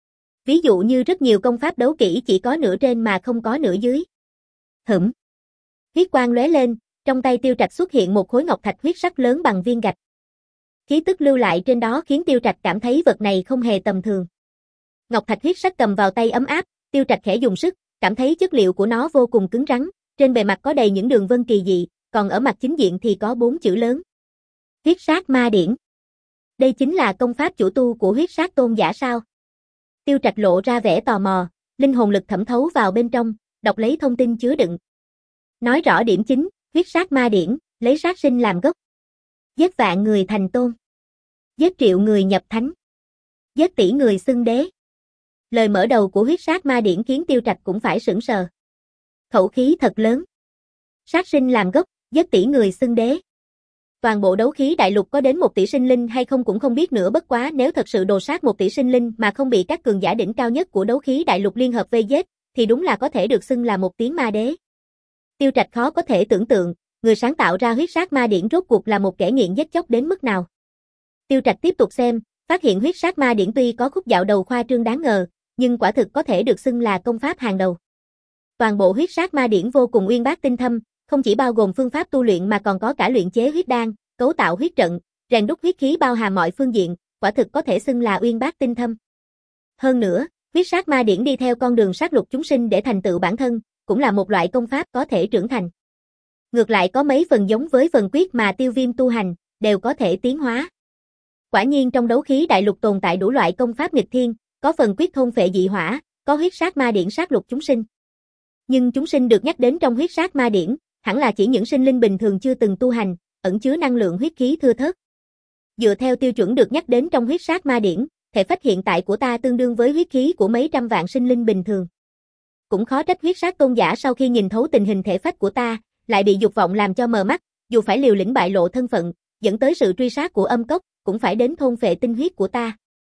Ví dụ như rất nhiều công pháp đấu kỹ chỉ có nửa trên mà không có nửa dưới. Hửm. Huyết quang lóe lên, trong tay Tiêu Trạch xuất hiện một khối ngọc thạch huyết sắc lớn bằng viên gạch. Khí tức lưu lại trên đó khiến Tiêu Trạch cảm thấy vật này không hề tầm thường. Ngọc thạch huyết sắc cầm vào tay ấm áp, Tiêu Trạch khẽ dùng sức, cảm thấy chất liệu của nó vô cùng cứng rắn, trên bề mặt có đầy những đường vân kỳ dị, còn ở mặt chính diện thì có bốn chữ lớn. Huyết sát ma điển. Đây chính là công pháp chủ tu của huyết sát tôn giả sao? Tiêu Trạch lộ ra vẻ tò mò, linh hồn lực thẩm thấu vào bên trong, đọc lấy thông tin chứa đựng. Nói rõ điểm chính, huyết sát ma điển, lấy sát sinh làm gốc. Giết vạn người thành tôn. Giết triệu người nhập thánh. Giết tỷ người xưng đế. Lời mở đầu của huyết sát ma điển khiến Tiêu Trạch cũng phải sửng sờ. Khẩu khí thật lớn. Sát sinh làm gốc, giết tỷ người xưng đế. Toàn bộ đấu khí đại lục có đến một tỷ sinh linh hay không cũng không biết nữa, bất quá nếu thật sự đồ sát một tỷ sinh linh mà không bị các cường giả đỉnh cao nhất của đấu khí đại lục liên hợp vây giết, thì đúng là có thể được xưng là một tiếng ma đế. Tiêu Trạch khó có thể tưởng tượng, người sáng tạo ra huyết sát ma điển rốt cuộc là một kẻ nghiện giết chóc đến mức nào. Tiêu Trạch tiếp tục xem, phát hiện huyết sát ma điển tuy có khúc dạo đầu khoa trương đáng ngờ, nhưng quả thực có thể được xưng là công pháp hàng đầu. Toàn bộ huyết sát ma điển vô cùng uyên bác tinh thâm, không chỉ bao gồm phương pháp tu luyện mà còn có cả luyện chế huyết đan, cấu tạo huyết trận, rèn đúc huyết khí, bao hàm mọi phương diện, quả thực có thể xưng là uyên bác tinh thâm. Hơn nữa, huyết sát ma điển đi theo con đường sát lục chúng sinh để thành tựu bản thân, cũng là một loại công pháp có thể trưởng thành. Ngược lại có mấy phần giống với phần quyết mà Tiêu Viêm tu hành, đều có thể tiến hóa. Quả nhiên trong đấu khí đại lục tồn tại đủ loại công pháp nghịch thiên, có phần quyết thôn phệ dị hỏa, có huyết sát ma điển sát lục chúng sinh. Nhưng chúng sinh được nhắc đến trong huyết sát ma điển, hẳn là chỉ những sinh linh bình thường chưa từng tu hành, ẩn chứa năng lượng huyết khí thưa thớt. Dựa theo tiêu chuẩn được nhắc đến trong huyết sát ma điển, thể phách hiện tại của ta tương đương với huyết khí của mấy trăm vạn sinh linh bình thường. Cũng khó trách huyết sát tôn giả sau khi nhìn thấu tình hình thể phách của ta, lại bị dục vọng làm cho mờ mắt, dù phải liều lĩnh bại lộ thân phận, dẫn tới sự truy sát của âm cốc, cũng phải đến thôn phệ tinh huyết của ta.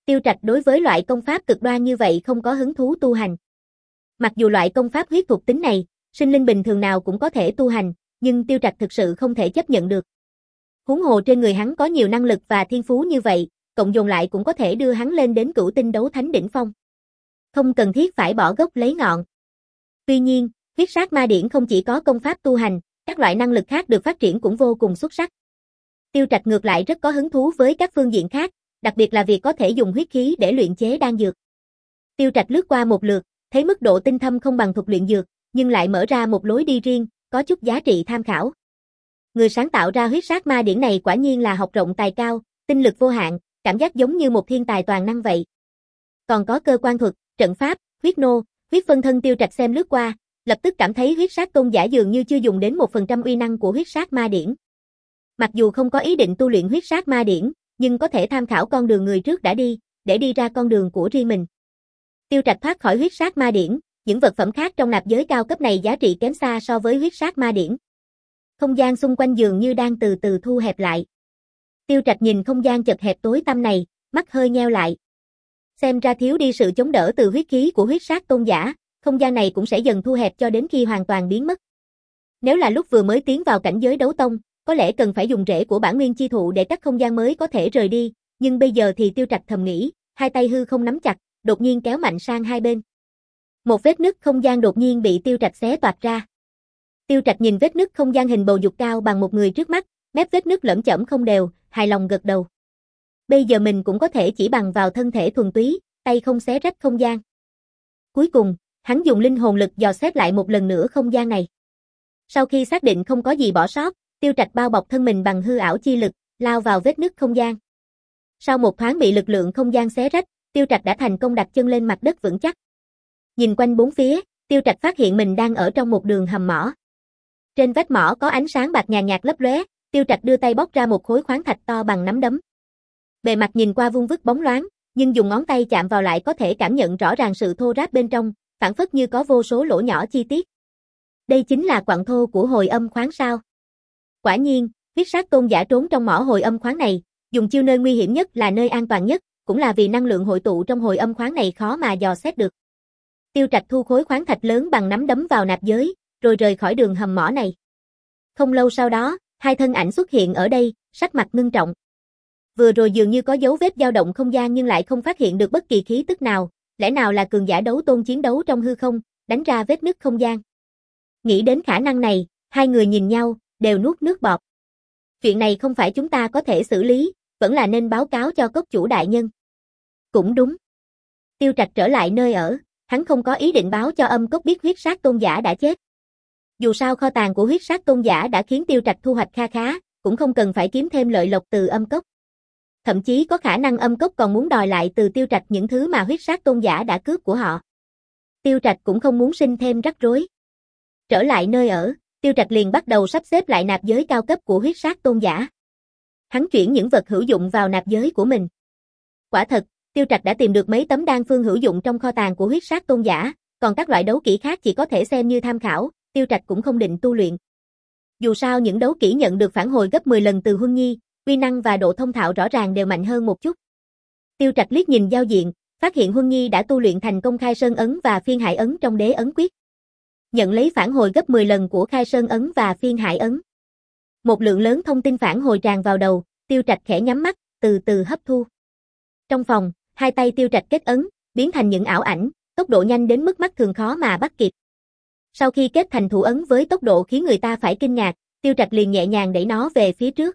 Tiêu Trạch đối với loại công pháp cực đoan như vậy không có hứng thú tu hành. Mặc dù loại công pháp huyết thuộc tính này, sinh linh bình thường nào cũng có thể tu hành, nhưng Tiêu Trạch thực sự không thể chấp nhận được. Huống hồ trên người hắn có nhiều năng lực và thiên phú như vậy, cộng dồn lại cũng có thể đưa hắn lên đến cửu tinh đấu thánh đỉnh phong. Không cần thiết phải bỏ gốc lấy ngọn. Tuy nhiên, huyết sát ma điển không chỉ có công pháp tu hành, các loại năng lực khác được phát triển cũng vô cùng xuất sắc. Tiêu Trạch ngược lại rất có hứng thú với các phương diện khác, đặc biệt là việc có thể dùng huyết khí để luyện chế đan dược. Tiêu Trạch lướt qua một lượt, thấy mức độ tinh thâm không bằng thuật luyện dược, nhưng lại mở ra một lối đi riêng, có chút giá trị tham khảo. Người sáng tạo ra huyết sát ma điển này quả nhiên là học rộng tài cao, tinh lực vô hạn, cảm giác giống như một thiên tài toàn năng vậy. Còn có cơ quan thuật, trận pháp, huyết nô, huyết phân thân. Tiêu Trạch xem lướt qua, lập tức cảm thấy huyết sát tôn giả dường như chưa dùng đến một phần trăm uy năng của huyết sát ma điển. Mặc dù không có ý định tu luyện huyết sát ma điển, nhưng có thể tham khảo con đường người trước đã đi, để đi ra con đường của riêng mình. Tiêu Trạch thoát khỏi huyết sát ma điển, những vật phẩm khác trong nạp giới cao cấp này giá trị kém xa so với huyết sát ma điển. Không gian xung quanh dường như đang từ từ thu hẹp lại. Tiêu Trạch nhìn không gian chật hẹp tối tăm này, mắt hơi nheo lại. Xem ra thiếu đi sự chống đỡ từ huyết khí của huyết sát tôn giả, không gian này cũng sẽ dần thu hẹp cho đến khi hoàn toàn biến mất. Nếu là lúc vừa mới tiến vào cảnh giới đấu tông, có lẽ cần phải dùng rễ của bản nguyên chi thụ để cắt không gian mới có thể rời đi, nhưng bây giờ thì Tiêu Trạch thầm nghĩ, hai tay hư không nắm chặt, đột nhiên kéo mạnh sang hai bên. Một vết nứt không gian đột nhiên bị Tiêu Trạch xé toạc ra. Tiêu Trạch nhìn vết nứt không gian hình bầu dục cao bằng một người trước mắt, mép vết nứt lởm chởm không đều, hài lòng gật đầu. Bây giờ mình cũng có thể chỉ bằng vào thân thể thuần túy, tay không xé rách không gian. Cuối cùng, hắn dùng linh hồn lực dò xét lại một lần nữa không gian này. Sau khi xác định không có gì bỏ sót, Tiêu Trạch bao bọc thân mình bằng hư ảo chi lực, lao vào vết nứt không gian. Sau một thoáng bị lực lượng không gian xé rách, Tiêu Trạch đã thành công đặt chân lên mặt đất vững chắc. Nhìn quanh bốn phía, Tiêu Trạch phát hiện mình đang ở trong một đường hầm mỏ. Trên vách mỏ có ánh sáng bạc nhàn nhạt lấp lóe, Tiêu Trạch đưa tay bóc ra một khối khoáng thạch to bằng nắm đấm. Bề mặt nhìn qua vuông vức bóng loáng, nhưng dùng ngón tay chạm vào lại có thể cảm nhận rõ ràng sự thô ráp bên trong, phảng phất như có vô số lỗ nhỏ chi tiết. Đây chính là quặng thô của hồi âm khoáng sao? Quả nhiên, huyết sát tôn giả trốn trong mỏ hồi âm khoáng này, dùng chiêu nơi nguy hiểm nhất là nơi an toàn nhất, cũng là vì năng lượng hội tụ trong hồi âm khoáng này khó mà dò xét được. Tiêu Trạch thu khối khoáng thạch lớn bằng nắm đấm vào nạp giới, rồi rời khỏi đường hầm mỏ này. Không lâu sau đó, hai thân ảnh xuất hiện ở đây, sắc mặt ngưng trọng. Vừa rồi dường như có dấu vết dao động không gian nhưng lại không phát hiện được bất kỳ khí tức nào, lẽ nào là cường giả đấu tôn chiến đấu trong hư không, đánh ra vết nứt không gian. Nghĩ đến khả năng này, hai người nhìn nhau, đều nuốt nước bọt. Chuyện này không phải chúng ta có thể xử lý, vẫn là nên báo cáo cho cốc chủ đại nhân. Cũng đúng. Tiêu Trạch trở lại nơi ở, hắn không có ý định báo cho âm cốc biết huyết sát tôn giả đã chết. Dù sao kho tàng của huyết sát tôn giả đã khiến Tiêu Trạch thu hoạch kha khá, cũng không cần phải kiếm thêm lợi lộc từ âm cốc. Thậm chí có khả năng âm cốc còn muốn đòi lại từ Tiêu Trạch những thứ mà huyết sát tôn giả đã cướp của họ. Tiêu Trạch cũng không muốn sinh thêm rắc rối. Trở lại nơi ở, Tiêu Trạch liền bắt đầu sắp xếp lại nạp giới cao cấp của huyết sát tôn giả. Hắn chuyển những vật hữu dụng vào nạp giới của mình. Quả thật, Tiêu Trạch đã tìm được mấy tấm đan phương hữu dụng trong kho tàng của huyết sát tôn giả, còn các loại đấu kỹ khác chỉ có thể xem như tham khảo, Tiêu Trạch cũng không định tu luyện. Dù sao những đấu kỹ nhận được phản hồi gấp mười lần từ Huân Nhi, uy năng và độ thông thạo rõ ràng đều mạnh hơn một chút. Tiêu Trạch liếc nhìn giao diện, phát hiện Huân Nhi đã tu luyện thành công Khai Sơn ấn và Phiên Hải ấn trong Đế ấn quyết. Nhận lấy phản hồi gấp mười lần của Khai Sơn ấn và Phiên Hải ấn. Một lượng lớn thông tin phản hồi tràn vào đầu, Tiêu Trạch khẽ nhắm mắt, từ từ hấp thu. Trong phòng, hai tay Tiêu Trạch kết ấn, biến thành những ảo ảnh, tốc độ nhanh đến mức mắt thường khó mà bắt kịp. Sau khi kết thành thủ ấn với tốc độ khiến người ta phải kinh ngạc, Tiêu Trạch liền nhẹ nhàng đẩy nó về phía trước.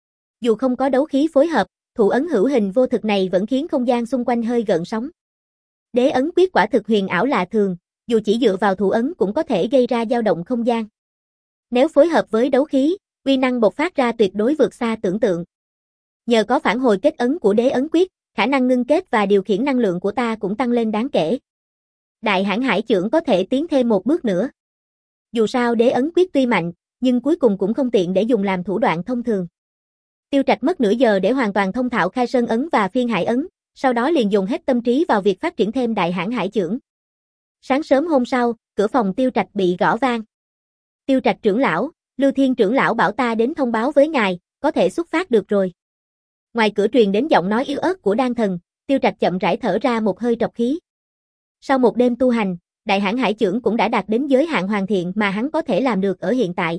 Dù không có đấu khí phối hợp, thủ ấn hữu hình vô thực này vẫn khiến không gian xung quanh hơi gợn sóng. Đế ấn quyết quả thực huyền ảo lạ thường, dù chỉ dựa vào thủ ấn cũng có thể gây ra dao động không gian. Nếu phối hợp với đấu khí, uy năng bộc phát ra tuyệt đối vượt xa tưởng tượng. Nhờ có phản hồi kết ấn của đế ấn quyết, khả năng ngưng kết và điều khiển năng lượng của ta cũng tăng lên đáng kể. Đại Hãn Hải Chưởng có thể tiến thêm một bước nữa. Dù sao đế ấn quyết tuy mạnh, nhưng cuối cùng cũng không tiện để dùng làm thủ đoạn thông thường. Tiêu Trạch mất nửa giờ để hoàn toàn thông thạo Khai Sơn ấn và Phiên Hải ấn, sau đó liền dùng hết tâm trí vào việc phát triển thêm Đại Hãn Hải Chưởng. Sáng sớm hôm sau, cửa phòng Tiêu Trạch bị gõ vang. Tiêu Trạch trưởng lão, Lưu Thiên trưởng lão bảo ta đến thông báo với ngài, có thể xuất phát được rồi. Ngoài cửa truyền đến giọng nói yếu ớt của đan thần, Tiêu Trạch chậm rãi thở ra một hơi trọc khí. Sau một đêm tu hành, Đại Hãn Hải Chưởng cũng đã đạt đến giới hạn hoàn thiện mà hắn có thể làm được ở hiện tại.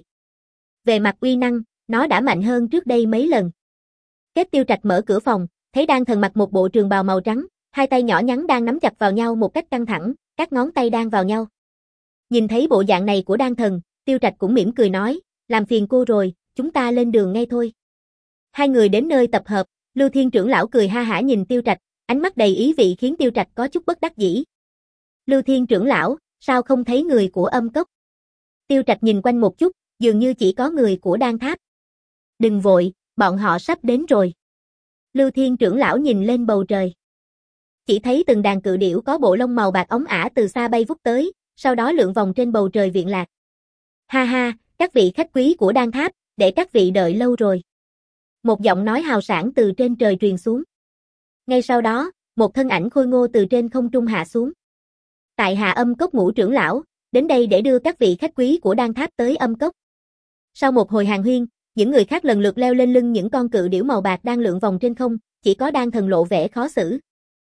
Về mặt uy năng, nó đã mạnh hơn trước đây mấy lần. Kết Tiêu Trạch mở cửa phòng, thấy Đan Thần mặc một bộ trường bào màu trắng, hai tay nhỏ nhắn đang nắm chặt vào nhau một cách căng thẳng, các ngón tay đang vào nhau. Nhìn thấy bộ dạng này của Đan Thần, Tiêu Trạch cũng mỉm cười nói, làm phiền cô rồi, chúng ta lên đường ngay thôi. Hai người đến nơi tập hợp, Lưu Thiên trưởng lão cười ha hả nhìn Tiêu Trạch, ánh mắt đầy ý vị khiến Tiêu Trạch có chút bất đắc dĩ. Lưu Thiên trưởng lão, sao không thấy người của Âm Cốc? Tiêu Trạch nhìn quanh một chút, dường như chỉ có người của Đan Tháp. Đừng vội, bọn họ sắp đến rồi. Lưu Thiên trưởng lão nhìn lên bầu trời. Chỉ thấy từng đàn cự điểu có bộ lông màu bạc óng ả từ xa bay vút tới, sau đó lượn vòng trên bầu trời viện lạc. Ha ha, các vị khách quý của Đan Tháp, để các vị đợi lâu rồi. Một giọng nói hào sảng từ trên trời truyền xuống. Ngay sau đó, một thân ảnh khôi ngô từ trên không trung hạ xuống. Tại hạ Âm Cốc Ngũ trưởng lão, đến đây để đưa các vị khách quý của Đan Tháp tới Âm Cốc. Sau một hồi hàn huyên, những người khác lần lượt leo lên lưng những con cự điểu màu bạc đang lượn vòng trên không, chỉ có Đan Thần lộ vẻ khó xử.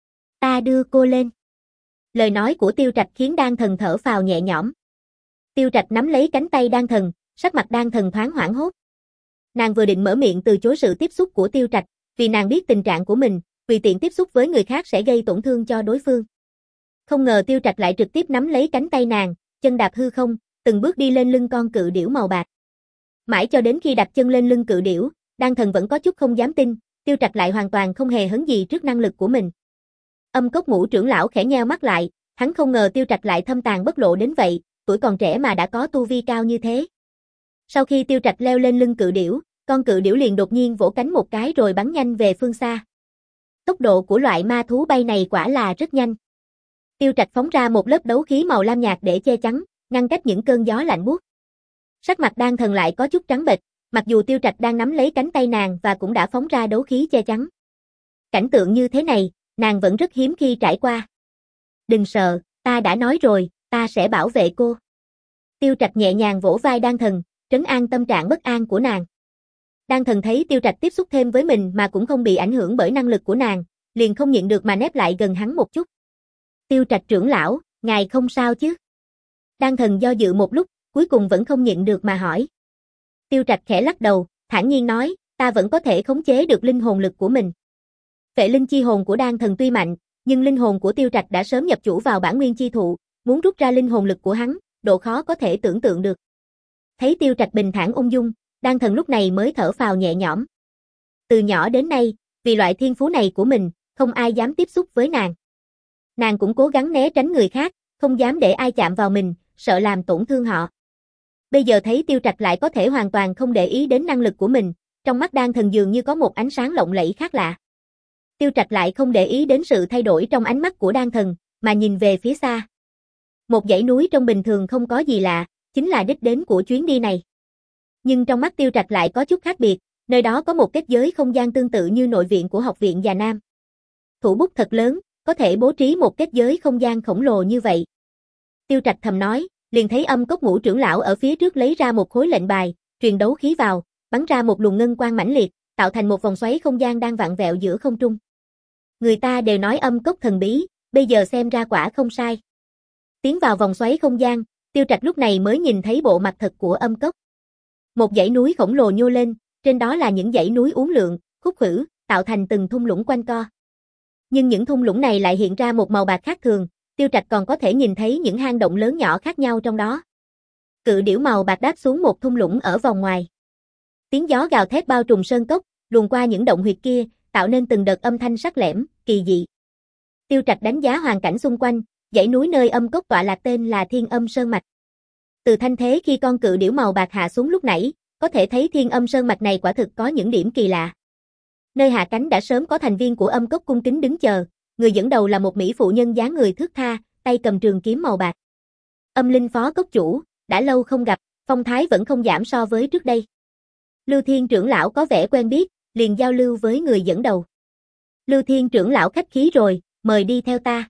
Ta đưa cô lên. Lời nói của Tiêu Trạch khiến Đan Thần thở phào nhẹ nhõm. Tiêu Trạch nắm lấy cánh tay Đan Thần, sắc mặt Đan Thần thoáng hoảng hốt. Nàng vừa định mở miệng từ chối sự tiếp xúc của Tiêu Trạch, vì nàng biết tình trạng của mình, tùy tiện tiếp xúc với người khác sẽ gây tổn thương cho đối phương. Không ngờ Tiêu Trạch lại trực tiếp nắm lấy cánh tay nàng, chân đạp hư không, từng bước đi lên lưng con cự điểu màu bạc. Mãi cho đến khi đặt chân lên lưng cự điểu, Đan Thần vẫn có chút không dám tin, Tiêu Trạch lại hoàn toàn không hề hấn gì trước năng lực của mình. Âm Cốc Ngũ trưởng lão khẽ nheo mắt lại, hắn không ngờ Tiêu Trạch lại thâm tàn bất lộ đến vậy, tuổi còn trẻ mà đã có tu vi cao như thế. Sau khi Tiêu Trạch leo lên lưng cự điểu, con cự điểu liền đột nhiên vỗ cánh một cái rồi bắn nhanh về phương xa. Tốc độ của loại ma thú bay này quả là rất nhanh. Tiêu Trạch phóng ra một lớp đấu khí màu lam nhạt để che chắn, ngăn cách những cơn gió lạnh buốt. Sắc mặt Đan Thần lại có chút trắng bệch, mặc dù Tiêu Trạch đang nắm lấy cánh tay nàng và cũng đã phóng ra đấu khí che chắn. Cảnh tượng như thế này, nàng vẫn rất hiếm khi trải qua. Đừng sợ, ta đã nói rồi, ta sẽ bảo vệ cô. Tiêu Trạch nhẹ nhàng vỗ vai Đan Thần, trấn an tâm trạng bất an của nàng. Đan Thần thấy Tiêu Trạch tiếp xúc thêm với mình mà cũng không bị ảnh hưởng bởi năng lực của nàng, liền không nhịn được mà nép lại gần hắn một chút. Tiêu Trạch trưởng lão, ngài không sao chứ? Đan Thần do dự một lúc, cuối cùng vẫn không nhịn được mà hỏi. Tiêu Trạch khẽ lắc đầu, thản nhiên nói, ta vẫn có thể khống chế được linh hồn lực của mình. Phệ linh chi hồn của Đan Thần tuy mạnh, nhưng linh hồn của Tiêu Trạch đã sớm nhập chủ vào bản nguyên chi thụ, muốn rút ra linh hồn lực của hắn, độ khó có thể tưởng tượng được. Thấy Tiêu Trạch bình thản ung dung, Đan Thần lúc này mới thở phào nhẹ nhõm. Từ nhỏ đến nay, vì loại thiên phú này của mình, không ai dám tiếp xúc với nàng. Nàng cũng cố gắng né tránh người khác, không dám để ai chạm vào mình, sợ làm tổn thương họ. Bây giờ thấy Tiêu Trạch lại có thể hoàn toàn không để ý đến năng lực của mình, trong mắt Đan Thần dường như có một ánh sáng lộng lẫy khác lạ. Tiêu Trạch lại không để ý đến sự thay đổi trong ánh mắt của Đan Thần, mà nhìn về phía xa. Một dãy núi trong bình thường không có gì lạ, chính là đích đến của chuyến đi này. Nhưng trong mắt Tiêu Trạch lại có chút khác biệt, nơi đó có một kết giới không gian tương tự như nội viện của học viện Già Nam. Thủ bút thật lớn, có thể bố trí một kết giới không gian khổng lồ như vậy. Tiêu Trạch thầm nói, liền thấy Âm Cốc Ngũ trưởng lão ở phía trước lấy ra một khối lệnh bài, truyền đấu khí vào, bắn ra một luồng ngân quang mãnh liệt, tạo thành một vòng xoáy không gian đang vặn vẹo giữa không trung. Người ta đều nói Âm Cốc thần bí, bây giờ xem ra quả không sai. Tiến vào vòng xoáy không gian, Tiêu Trạch lúc này mới nhìn thấy bộ mặt thật của Âm Cốc. Một dãy núi khổng lồ nhô lên, trên đó là những dãy núi uốn lượn, khúc khuỷu, tạo thành từng thung lũng quanh co. Nhưng những thung lũng này lại hiện ra một màu bạc khác thường, Tiêu Trạch còn có thể nhìn thấy những hang động lớn nhỏ khác nhau trong đó. Cự điểu màu bạc đáp xuống một thung lũng ở vòng ngoài. Tiếng gió gào thét bao trùm sơn cốc, luồn qua những động huyệt kia, tạo nên từng đợt âm thanh sắc lẻm, kỳ dị. Tiêu Trạch đánh giá hoàn cảnh xung quanh, dãy núi nơi Âm Cốc tọa lạc tên là Thiên Âm Sơn Mạch. Từ thanh thế khi con cự điểu màu bạc hạ xuống lúc nãy, có thể thấy Thiên Âm Sơn Mạch này quả thực có những điểm kỳ lạ. Nơi hạ cánh đã sớm có thành viên của Âm Cốc cung kính đứng chờ, người dẫn đầu là một mỹ phụ nhân dáng người thướt tha, tay cầm trường kiếm màu bạc. Âm Linh phó cốc chủ, đã lâu không gặp, phong thái vẫn không giảm so với trước đây. Lưu Thiên trưởng lão có vẻ quen biết, liền giao lưu với người dẫn đầu. Lưu Thiên trưởng lão khách khí rồi, mời đi theo ta.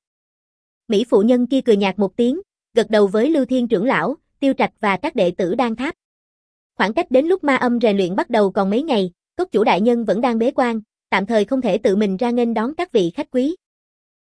Mỹ phụ nhân kia cười nhạt một tiếng, gật đầu với Lưu Thiên trưởng lão, Tiêu Trạch và các đệ tử Đan Tháp. Khoảng cách đến lúc ma âm rèn luyện bắt đầu còn mấy ngày, cốc chủ đại nhân vẫn đang bế quan, tạm thời không thể tự mình ra nghênh đón các vị khách quý.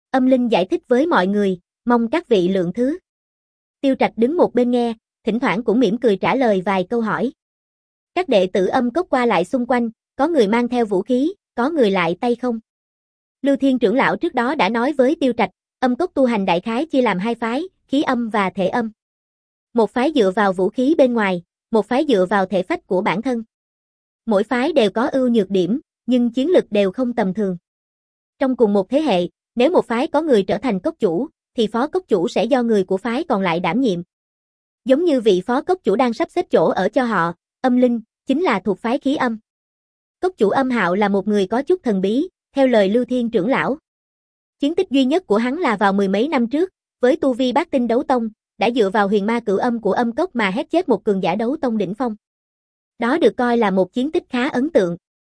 Âm Linh giải thích với mọi người, mong các vị lượng thứ. Tiêu Trạch đứng một bên nghe, thỉnh thoảng cũng mỉm cười trả lời vài câu hỏi. Các đệ tử Âm Cốc qua lại xung quanh, có người mang theo vũ khí, có người lại tay không. Lưu Thiên trưởng lão trước đó đã nói với Tiêu Trạch, Âm Cốc tu hành đại khái chia làm hai phái, khí âm và thể âm. Một phái dựa vào vũ khí bên ngoài, một phái dựa vào thể phách của bản thân. Mỗi phái đều có ưu nhược điểm, nhưng chiến lực đều không tầm thường. Trong cùng một thế hệ, nếu một phái có người trở thành cốc chủ, thì phó cốc chủ sẽ do người của phái còn lại đảm nhiệm. Giống như vị phó cốc chủ đang sắp xếp chỗ ở cho họ, Âm Linh, chính là thuộc phái khí âm. Cốc chủ Âm Hạo là một người có chút thần bí, theo lời Lưu Thiên trưởng lão. Chiến tích duy nhất của hắn là vào mười mấy năm trước, với tu vi bát tinh đấu tông, đã dựa vào huyền ma cửu âm của âm cốc mà hét chết một cường giả đấu tông đỉnh phong. Đó được coi là một chiến tích khá ấn tượng.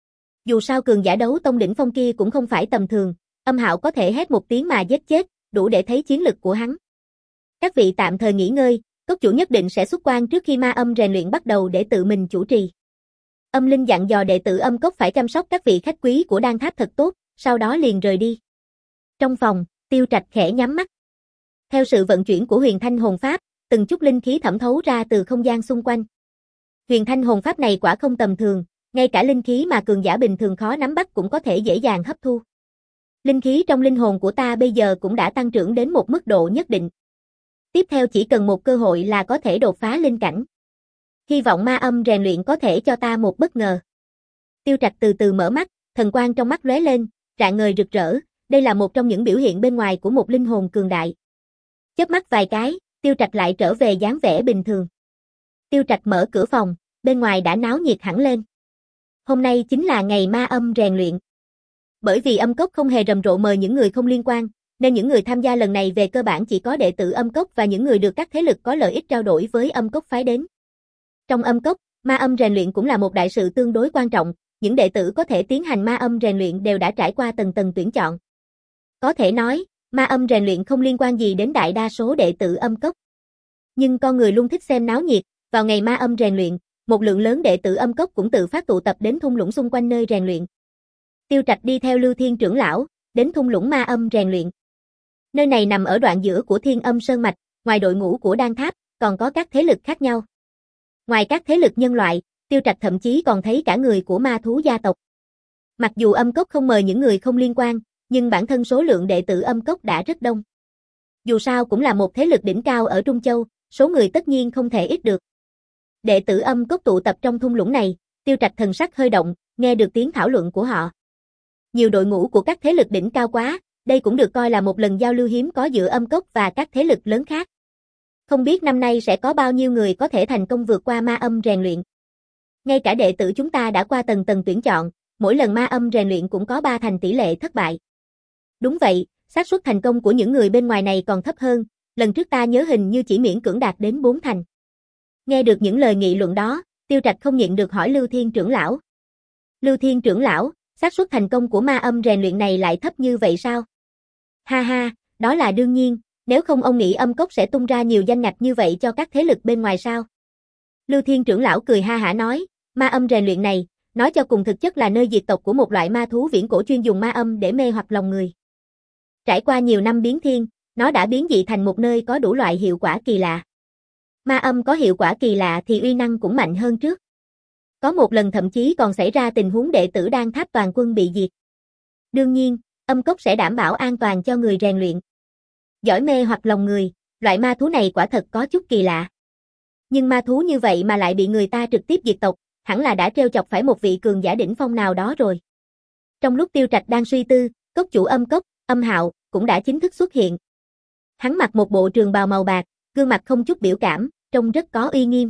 Dù sao cường giả đấu tông đỉnh phong kia cũng không phải tầm thường, Âm Hạo có thể hét một tiếng mà giết chết, đủ để thấy chiến lực của hắn. Các vị tạm thời nghỉ ngơi, cốc chủ nhất định sẽ xuất quan trước khi ma âm rèn luyện bắt đầu để tự mình chủ trì. Âm Linh dặn dò đệ tử Âm Cốc phải chăm sóc các vị khách quý của Đan Tháp thật tốt, sau đó liền rời đi. Trong phòng, Tiêu Trạch khẽ nhắm mắt. Theo sự vận chuyển của huyền thanh hồn pháp, từng chút linh khí thẩm thấu ra từ không gian xung quanh. Huyền thanh hồn pháp này quả không tầm thường, ngay cả linh khí mà cường giả bình thường khó nắm bắt cũng có thể dễ dàng hấp thu. Linh khí trong linh hồn của ta bây giờ cũng đã tăng trưởng đến một mức độ nhất định. Tiếp theo chỉ cần một cơ hội là có thể đột phá linh cảnh. Hy vọng ma âm rèn luyện có thể cho ta một bất ngờ. Tiêu Trạch từ từ mở mắt, thần quang trong mắt lóe lên, rạng ngời rực rỡ, đây là một trong những biểu hiện bên ngoài của một linh hồn cường đại. Chớp mắt vài cái, Tiêu Trạch lại trở về dáng vẻ bình thường. Tiêu Trạch mở cửa phòng, bên ngoài đã náo nhiệt hẳn lên. Hôm nay chính là ngày ma âm rèn luyện. Bởi vì Âm Cốc không hề rầm rộ mời những người không liên quan, nên những người tham gia lần này về cơ bản chỉ có đệ tử Âm Cốc và những người được các thế lực có lợi ích trao đổi với Âm Cốc phái đến. Trong Âm Cốc, ma âm rèn luyện cũng là một đại sự tương đối quan trọng, những đệ tử có thể tiến hành ma âm rèn luyện đều đã trải qua tầng tầng tuyển chọn. Có thể nói, ma âm rèn luyện không liên quan gì đến đại đa số đệ tử Âm Cốc. Nhưng con người luôn thích xem náo nhiệt, vào ngày ma âm rèn luyện, một lượng lớn đệ tử Âm Cốc cũng tự phát tụ tập đến thung lũng xung quanh nơi rèn luyện. Tiêu Trạch đi theo Lưu Thiên trưởng lão, đến thung lũng ma âm rèn luyện. Nơi này nằm ở đoạn giữa của Thiên Âm Sơn Mạch, ngoài đội ngũ của Đan Tháp, còn có các thế lực khác nhau. Ngoài các thế lực nhân loại, Tiêu Trạch thậm chí còn thấy cả người của ma thú gia tộc. Mặc dù Âm Cốc không mời những người không liên quan, nhưng bản thân số lượng đệ tử Âm Cốc đã rất đông. Dù sao cũng là một thế lực đỉnh cao ở Trung Châu, số người tất nhiên không thể ít được. Đệ tử Âm Cốc tụ tập trong thung lũng này, Tiêu Trạch thần sắc hơi động, nghe được tiếng thảo luận của họ. Nhiều đội ngũ của các thế lực đỉnh cao quá, đây cũng được coi là một lần giao lưu hiếm có giữa Âm Cốc và các thế lực lớn khác. Không biết năm nay sẽ có bao nhiêu người có thể thành công vượt qua ma âm rèn luyện. Ngay cả đệ tử chúng ta đã qua tầng tầng tuyển chọn, mỗi lần ma âm rèn luyện cũng có ba thành tỷ lệ thất bại. Đúng vậy, xác suất thành công của những người bên ngoài này còn thấp hơn, lần trước ta nhớ hình như chỉ miễn cưỡng đạt đến bốn thành. Nghe được những lời nghị luận đó, Tiêu Trạch không nhịn được hỏi Lưu Thiên trưởng lão. Lưu Thiên trưởng lão, xác suất thành công của ma âm rèn luyện này lại thấp như vậy sao? Ha ha, đó là đương nhiên, nếu không ông nghĩ Âm Cốc sẽ tung ra nhiều danh ngạch như vậy cho các thế lực bên ngoài sao? Lưu Thiên trưởng lão cười ha hả nói, ma âm rèn luyện này, nói cho cùng thực chất là nơi diệt tộc của một loại ma thú viễn cổ chuyên dùng ma âm để mê hoặc lòng người. Trải qua nhiều năm biến thiên, nó đã biến dị thành một nơi có đủ loại hiệu quả kỳ lạ. Ma âm có hiệu quả kỳ lạ thì uy năng cũng mạnh hơn trước. Có một lần thậm chí còn xảy ra tình huống đệ tử Đan Tháp toàn quân bị diệt. Đương nhiên, Âm Cốc sẽ đảm bảo an toàn cho người rèn luyện. Giỏi mê hoặc lòng người, loại ma thú này quả thật có chút kỳ lạ. Nhưng ma thú như vậy mà lại bị người ta trực tiếp diệt tộc, hẳn là đã trêu chọc phải một vị cường giả đỉnh phong nào đó rồi. Trong lúc Tiêu Trạch đang suy tư, cốc chủ Âm Cốc, Âm Hạo, cũng đã chính thức xuất hiện. Hắn mặc một bộ trường bào màu bạc, gương mặt không chút biểu cảm, trông rất có uy nghiêm.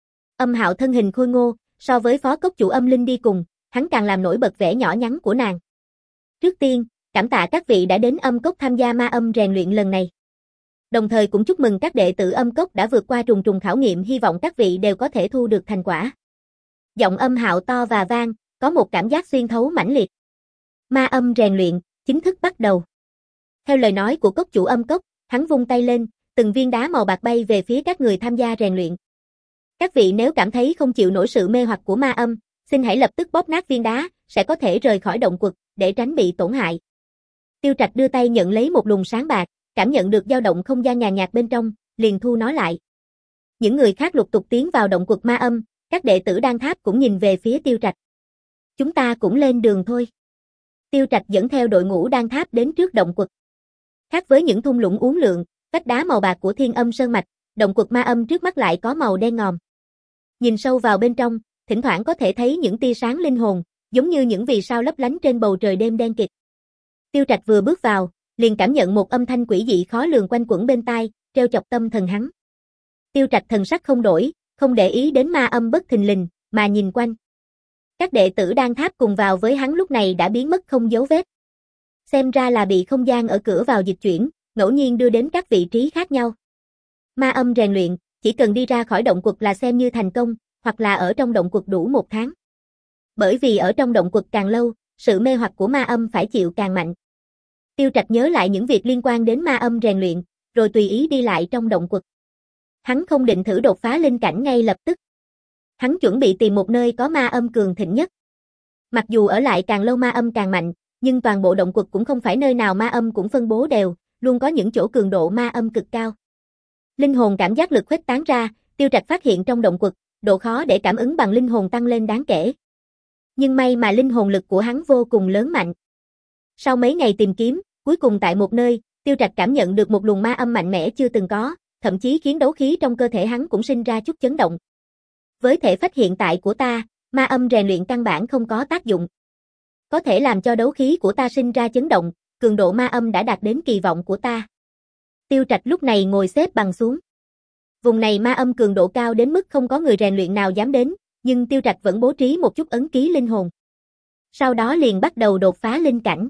Âm Hạo thân hình khôi ngô, so với phó cốc chủ Âm Linh đi cùng, hắn càng làm nổi bật vẻ nhỏ nhắn của nàng. Trước tiên, cảm tạ các vị đã đến Âm Cốc tham gia ma âm rèn luyện lần này. Đồng thời cũng chúc mừng các đệ tử Âm Cốc đã vượt qua trùng trùng khảo nghiệm, hy vọng các vị đều có thể thu được thành quả. Giọng Âm Hạo to và vang, có một cảm giác xuyên thấu mãnh liệt. Ma âm rèn luyện, chính thức bắt đầu. Theo lời nói của cốc chủ Âm Cốc, hắn vung tay lên, từng viên đá màu bạc bay về phía các người tham gia rèn luyện. Các vị nếu cảm thấy không chịu nổi sự mê hoặc của ma âm, xin hãy lập tức bóp nát viên đá, sẽ có thể rời khỏi động quật, để tránh bị tổn hại. Tiêu Trạch đưa tay nhận lấy một luồng sáng bạc, cảm nhận được dao động không gian nhàn nhạt bên trong, liền thu nó lại. Những người khác lục tục tiến vào động quật ma âm, các đệ tử Đan Tháp cũng nhìn về phía Tiêu Trạch. Chúng ta cũng lên đường thôi. Tiêu Trạch dẫn theo đội ngũ Đan Tháp đến trước động quật. Khác với những thung lũng uốn lượn, vách đá màu bạc của Thiên Âm Sơn Mạch, động quật ma âm trước mắt lại có màu đen ngòm. Nhìn sâu vào bên trong, thỉnh thoảng có thể thấy những tia sáng linh hồn, giống như những vì sao lấp lánh trên bầu trời đêm đen kịt. Tiêu Trạch vừa bước vào, liền cảm nhận một âm thanh quỷ dị khó lường quanh quẩn bên tai, treo chọc tâm thần hắn. Tiêu Trạch thần sắc không đổi, không để ý đến ma âm bất thình lình, mà nhìn quanh. Các đệ tử Đan Tháp cùng vào với hắn lúc này đã biến mất không dấu vết. Xem ra là bị không gian ở cửa vào dịch chuyển, ngẫu nhiên đưa đến các vị trí khác nhau. Ma âm rèn luyện, chỉ cần đi ra khỏi động quật là xem như thành công, hoặc là ở trong động quật đủ một tháng. Bởi vì ở trong động quật càng lâu, sự mê hoặc của ma âm phải chịu càng mạnh. Tiêu Trạch nhớ lại những việc liên quan đến ma âm rèn luyện, rồi tùy ý đi lại trong động quật. Hắn không định thử đột phá linh cảnh ngay lập tức. Hắn chuẩn bị tìm một nơi có ma âm cường thịnh nhất. Mặc dù ở lại càng lâu ma âm càng mạnh, nhưng toàn bộ động quật cũng không phải nơi nào ma âm cũng phân bố đều, luôn có những chỗ cường độ ma âm cực cao. Linh hồn cảm giác lực khuếch tán ra, Tiêu Trạch phát hiện trong động quật, độ khó để cảm ứng bằng linh hồn tăng lên đáng kể. Nhưng may mà linh hồn lực của hắn vô cùng lớn mạnh. Sau mấy ngày tìm kiếm, cuối cùng tại một nơi, Tiêu Trạch cảm nhận được một luồng ma âm mạnh mẽ chưa từng có, thậm chí khiến đấu khí trong cơ thể hắn cũng sinh ra chút chấn động. Với thể phách hiện tại của ta, ma âm rèn luyện căn bản không có tác dụng. Có thể làm cho đấu khí của ta sinh ra chấn động, cường độ ma âm đã đạt đến kỳ vọng của ta. Tiêu Trạch lúc này ngồi xếp bằng xuống. Vùng này ma âm cường độ cao đến mức không có người rèn luyện nào dám đến, nhưng Tiêu Trạch vẫn bố trí một chút ấn ký linh hồn. Sau đó liền bắt đầu đột phá linh cảnh.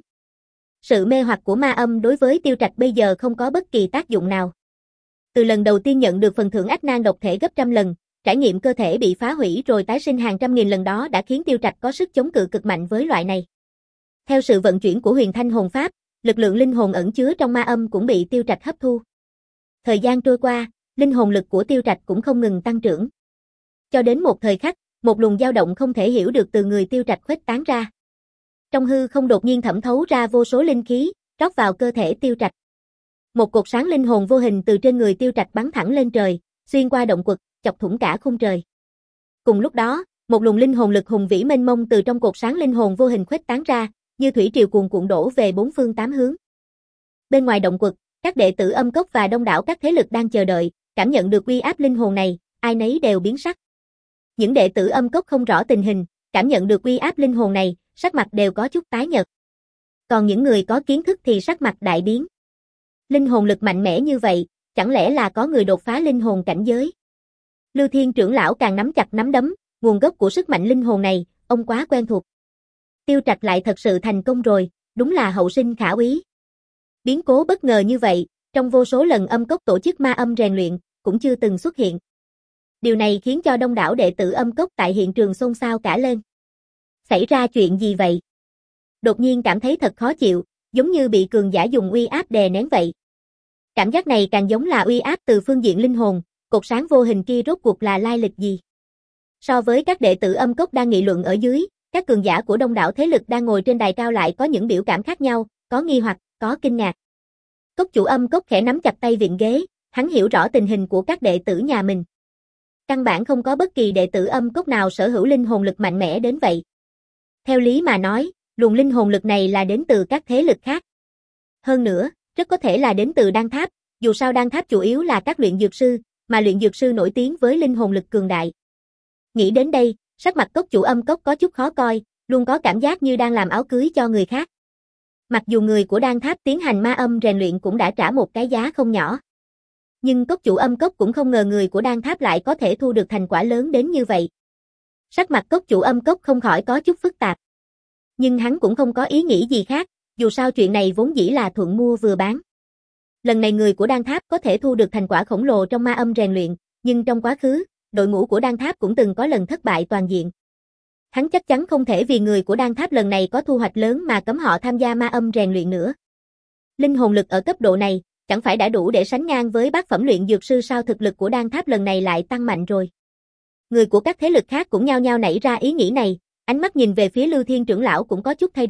Sự mê hoặc của ma âm đối với Tiêu Trạch bây giờ không có bất kỳ tác dụng nào. Từ lần đầu tiên nhận được phần thưởng ách nan độc thể gấp trăm lần, trải nghiệm cơ thể bị phá hủy rồi tái sinh hàng trăm nghìn lần đó đã khiến Tiêu Trạch có sức chống cự cực mạnh với loại này. Theo sự vận chuyển của huyền thanh hồn pháp, lực lượng linh hồn ẩn chứa trong ma âm cũng bị Tiêu Trạch hấp thu. Thời gian trôi qua, linh hồn lực của Tiêu Trạch cũng không ngừng tăng trưởng. Cho đến một thời khắc, một luồng dao động không thể hiểu được từ người Tiêu Trạch khuếch tán ra. Trong hư không đột nhiên thẩm thấu ra vô số linh khí, rót vào cơ thể Tiêu Trạch. Một cột sáng linh hồn vô hình từ trên người Tiêu Trạch bắn thẳng lên trời, xuyên qua động quật, chọc thủng cả khung trời. Cùng lúc đó, một luồng linh hồn lực hùng vĩ mênh mông từ trong cột sáng linh hồn vô hình khuếch tán ra, như thủy triều cuồn cuộn đổ về bốn phương tám hướng. Bên ngoài động quật, các đệ tử Âm Cốc và đông đảo các thế lực đang chờ đợi, cảm nhận được uy áp linh hồn này, ai nấy đều biến sắc. Những đệ tử Âm Cốc không rõ tình hình, cảm nhận được uy áp linh hồn này, sắc mặt đều có chút tái nhợt. Còn những người có kiến thức thì sắc mặt đại biến. Linh hồn lực mạnh mẽ như vậy, chẳng lẽ là có người đột phá linh hồn cảnh giới? Lưu Thiên trưởng lão càng nắm chặt nắm đấm, nguồn gốc của sức mạnh linh hồn này, ông quá quen thuộc. Tiêu Trạch lại thật sự thành công rồi, đúng là hậu sinh khả úy. Biến cố bất ngờ như vậy, trong vô số lần Âm Cốc tổ chức ma âm rèn luyện, cũng chưa từng xuất hiện. Điều này khiến cho đông đảo đệ tử Âm Cốc tại hiện trường xôn xao cả lên. Xảy ra chuyện gì vậy? Đột nhiên cảm thấy thật khó chịu, giống như bị cường giả dùng uy áp đè nén vậy. Cảm giác này càng giống là uy áp từ phương diện linh hồn, cột sáng vô hình kia rốt cuộc là lai lịch gì? So với các đệ tử Âm Cốc đang nghị luận ở dưới, các cường giả của đông đảo thế lực đang ngồi trên đài cao lại có những biểu cảm khác nhau, có nghi hoặc, có kinh ngạc. Cốc chủ Âm Cốc khẽ nắm chặt tay viện ghế, hắn hiểu rõ tình hình của các đệ tử nhà mình. Căn bản không có bất kỳ đệ tử Âm Cốc nào sở hữu linh hồn lực mạnh mẽ đến vậy. Theo lý mà nói, luồng linh hồn lực này là đến từ các thế lực khác. Hơn nữa, rất có thể là đến từ Đan Tháp, dù sao Đan Tháp chủ yếu là các luyện dược sư, mà luyện dược sư nổi tiếng với linh hồn lực cường đại. Nghĩ đến đây, sắc mặt Cốc chủ Âm Cốc có chút khó coi, luôn có cảm giác như đang làm áo cưới cho người khác. Mặc dù người của Đan Tháp tiến hành ma âm rèn luyện cũng đã trả một cái giá không nhỏ. Nhưng Cốc chủ Âm Cốc cũng không ngờ người của Đan Tháp lại có thể thu được thành quả lớn đến như vậy. Sắc mặt Cốc chủ Âm Cốc không khỏi có chút phức tạp. Nhưng hắn cũng không có ý nghĩ gì khác, dù sao chuyện này vốn dĩ là thuận mua vừa bán. Lần này người của Đan Tháp có thể thu được thành quả khổng lồ trong ma âm rèn luyện, nhưng trong quá khứ, đội ngũ của Đan Tháp cũng từng có lần thất bại toàn diện. Hắn chắc chắn không thể vì người của Đan Tháp lần này có thu hoạch lớn mà cấm họ tham gia ma âm rèn luyện nữa. Linh hồn lực ở cấp độ này, chẳng phải đã đủ để sánh ngang với bát phẩm luyện dược sư sao? Thực lực của Đan Tháp lần này lại tăng mạnh rồi. Người của các thế lực khác cũng nhao nhao nảy ra ý nghĩ này, ánh mắt nhìn về phía Lưu Thiên trưởng lão cũng có chút thay đổi,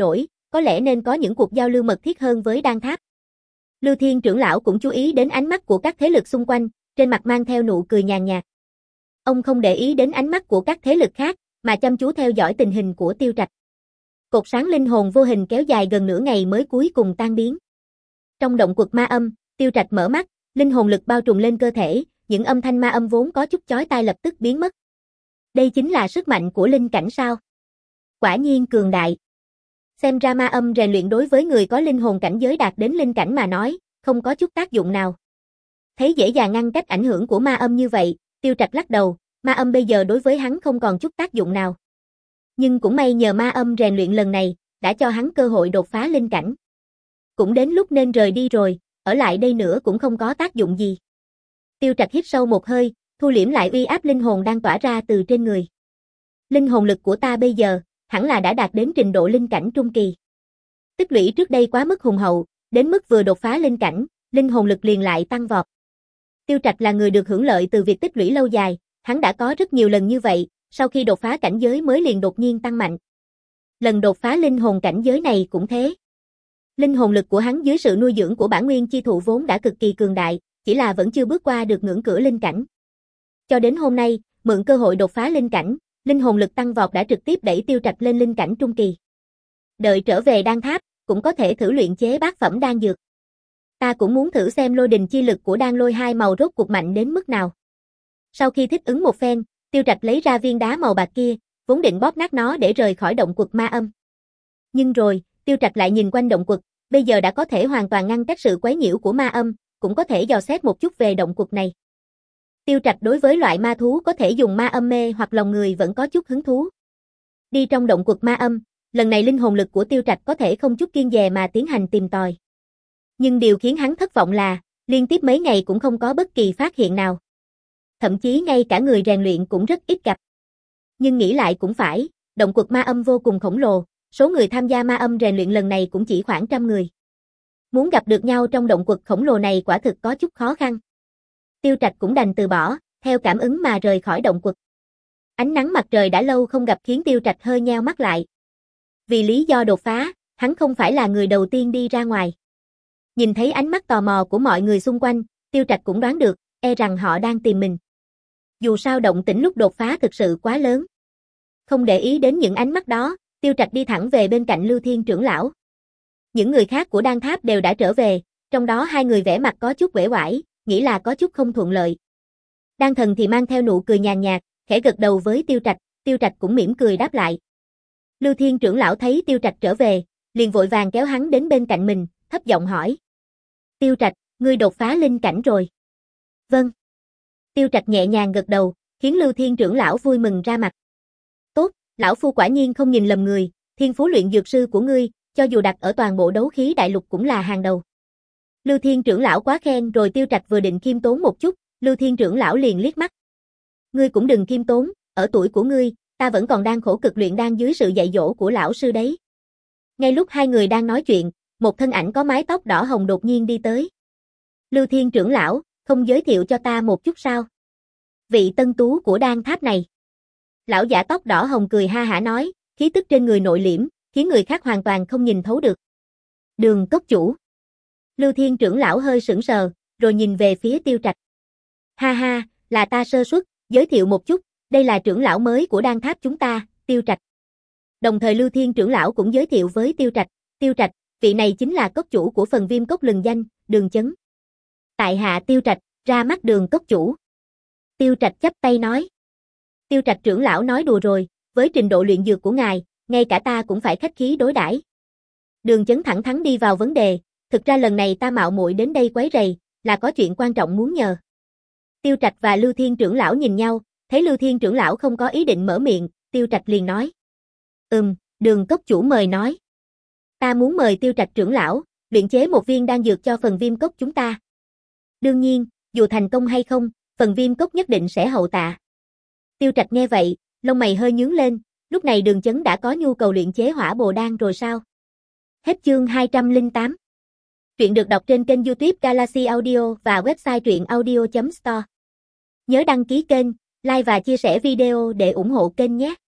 có lẽ nên có những cuộc giao lưu mật thiết hơn với Đan Tháp. Lưu Thiên trưởng lão cũng chú ý đến ánh mắt của các thế lực xung quanh, trên mặt mang theo nụ cười nhàn nhạt. Ông không để ý đến ánh mắt của các thế lực khác, mà chăm chú theo dõi tình hình của Tiêu Trạch. Cột sáng linh hồn vô hình kéo dài gần nửa ngày mới cuối cùng tan biến. Trong động quật ma âm, Tiêu Trạch mở mắt, linh hồn lực bao trùm lên cơ thể, những âm thanh ma âm vốn có chút chói tai lập tức biến mất. Đây chính là sức mạnh của linh cảnh sao? Quả nhiên cường đại. Xem ra ma âm rèn luyện đối với người có linh hồn cảnh giới đạt đến linh cảnh mà nói, không có chút tác dụng nào. Thấy dễ dàng ngăn cách ảnh hưởng của ma âm như vậy, Tiêu Trạch lắc đầu, ma âm bây giờ đối với hắn không còn chút tác dụng nào. Nhưng cũng may nhờ ma âm rèn luyện lần này, đã cho hắn cơ hội đột phá linh cảnh. Cũng đến lúc nên rời đi rồi, ở lại đây nữa cũng không có tác dụng gì. Tiêu Trạch hít sâu một hơi, thu liễm lại uy áp linh hồn đang tỏa ra từ trên người. Linh hồn lực của ta bây giờ, hẳn là đã đạt đến trình độ linh cảnh trung kỳ. Tích lũy trước đây quá mức hùng hậu, đến mức vừa đột phá linh cảnh, linh hồn lực liền lại tăng vọt. Tiêu Trạch là người được hưởng lợi từ việc tích lũy lâu dài, hắn đã có rất nhiều lần như vậy, sau khi đột phá cảnh giới mới liền đột nhiên tăng mạnh. Lần đột phá linh hồn cảnh giới này cũng thế. Linh hồn lực của hắn dưới sự nuôi dưỡng của bản nguyên chi thụ vốn đã cực kỳ cường đại, chỉ là vẫn chưa bước qua được ngưỡng cửa linh cảnh. Cho đến hôm nay, mượn cơ hội đột phá linh cảnh, linh hồn lực tăng vọt đã trực tiếp đẩy Tiêu Trạch lên linh cảnh trung kỳ. Đợi trở về Đan Tháp, cũng có thể thử luyện chế bát phẩm đan dược. Ta cũng muốn thử xem lôi đình chi lực của đan lôi hai màu rốt cuộc mạnh đến mức nào. Sau khi thích ứng một phen, Tiêu Trạch lấy ra viên đá màu bạc kia, vốn định bóp nát nó để rời khỏi động quật ma âm. Nhưng rồi, Tiêu Trạch lại nhìn quanh động quật, bây giờ đã có thể hoàn toàn ngăn cách sự quấy nhiễu của ma âm, cũng có thể dò xét một chút về động quật này. Tiêu Trạch đối với loại ma thú có thể dùng ma âm mê hoặc lòng người vẫn có chút hứng thú. Đi trong động quật ma âm, lần này linh hồn lực của Tiêu Trạch có thể không chút kiêng dè mà tiến hành tìm tòi. Nhưng điều khiến hắn thất vọng là, liên tiếp mấy ngày cũng không có bất kỳ phát hiện nào. Thậm chí ngay cả người rèn luyện cũng rất ít gặp. Nhưng nghĩ lại cũng phải, động quật ma âm vô cùng khổng lồ, số người tham gia ma âm rèn luyện lần này cũng chỉ khoảng trăm người. Muốn gặp được nhau trong động quật khổng lồ này quả thực có chút khó khăn. Tiêu Trạch cũng đành từ bỏ, theo cảm ứng mà rời khỏi động quật. Ánh nắng mặt trời đã lâu không gặp khiến Tiêu Trạch hơi nheo mắt lại. Vì lý do đột phá, hắn không phải là người đầu tiên đi ra ngoài. Nhìn thấy ánh mắt tò mò của mọi người xung quanh, Tiêu Trạch cũng đoán được, e rằng họ đang tìm mình. Dù sao động tĩnh lúc đột phá thực sự quá lớn. Không để ý đến những ánh mắt đó, Tiêu Trạch đi thẳng về bên cạnh Lưu Thiên trưởng lão. Những người khác của Đan Tháp đều đã trở về, trong đó hai người vẻ mặt có chút uể oải, nghĩ là có chút không thuận lợi. Đan Thần thì mang theo nụ cười nhàn nhạt, khẽ gật đầu với Tiêu Trạch, Tiêu Trạch cũng mỉm cười đáp lại. Lưu Thiên trưởng lão thấy Tiêu Trạch trở về, liền vội vàng kéo hắn đến bên cạnh mình, thấp giọng hỏi. Tiêu Trạch, ngươi đột phá linh cảnh rồi. Vâng. Tiêu Trạch nhẹ nhàng gật đầu, khiến Lưu Thiên trưởng lão vui mừng ra mặt. Tốt, lão phu quả nhiên không nhìn lầm người, thiên phú luyện dược sư của ngươi, cho dù đặt ở toàn bộ đấu khí đại lục cũng là hàng đầu. Lưu Thiên trưởng lão quá khen rồi. Tiêu Trạch vừa định khiêm tốn một chút, Lưu Thiên trưởng lão liền liếc mắt. Ngươi cũng đừng khiêm tốn, ở tuổi của ngươi, ta vẫn còn đang khổ cực luyện đan dưới sự dạy dỗ của lão sư đấy. Ngay lúc hai người đang nói chuyện, một thân ảnh có mái tóc đỏ hồng đột nhiên đi tới. Lưu Thiên trưởng lão, không giới thiệu cho ta một chút sao? Vị tân tú của Đan Tháp này. Lão giả tóc đỏ hồng cười ha hả nói, khí tức trên người nội liễm, khiến người khác hoàn toàn không nhìn thấu được. Đường cốc chủ. Lưu Thiên trưởng lão hơi sững sờ, rồi nhìn về phía Tiêu Trạch. Ha ha, là ta sơ suất, giới thiệu một chút, đây là trưởng lão mới của Đan Tháp chúng ta, Tiêu Trạch. Đồng thời Lưu Thiên trưởng lão cũng giới thiệu với Tiêu Trạch, Tiêu Trạch, vị này chính là cốc chủ của phần viêm cốc lừng danh, Đường Chấn. Tại hạ Tiêu Trạch, ra mắt Đường cốc chủ. Tiêu Trạch chắp tay nói. Tiêu Trạch trưởng lão nói đùa rồi, với trình độ luyện dược của ngài, ngay cả ta cũng phải khách khí đối đãi. Đường Chấn thẳng thắn đi vào vấn đề, thực ra lần này ta mạo muội đến đây quấy rầy, là có chuyện quan trọng muốn nhờ. Tiêu Trạch và Lưu Thiên trưởng lão nhìn nhau, thấy Lưu Thiên trưởng lão không có ý định mở miệng, Tiêu Trạch liền nói. Ừm, Đường cốc chủ mời nói. Ta muốn mời Tiêu Trạch trưởng lão, luyện chế một viên đan dược cho phần viêm cốc chúng ta. Đương nhiên, dù thành công hay không, phần viêm cốc nhất định sẽ hậu tạ. Tiêu Trạch nghe vậy, lông mày hơi nhướng lên, lúc này Đường Chấn đã có nhu cầu luyện chế hỏa bồ đan rồi sao? Hết chương hai trăm lẻ tám. Truyện được đọc trên kênh YouTube Galaxy Audio và website truyện audio chấm store. Nhớ đăng ký kênh, like và chia sẻ video để ủng hộ kênh nhé.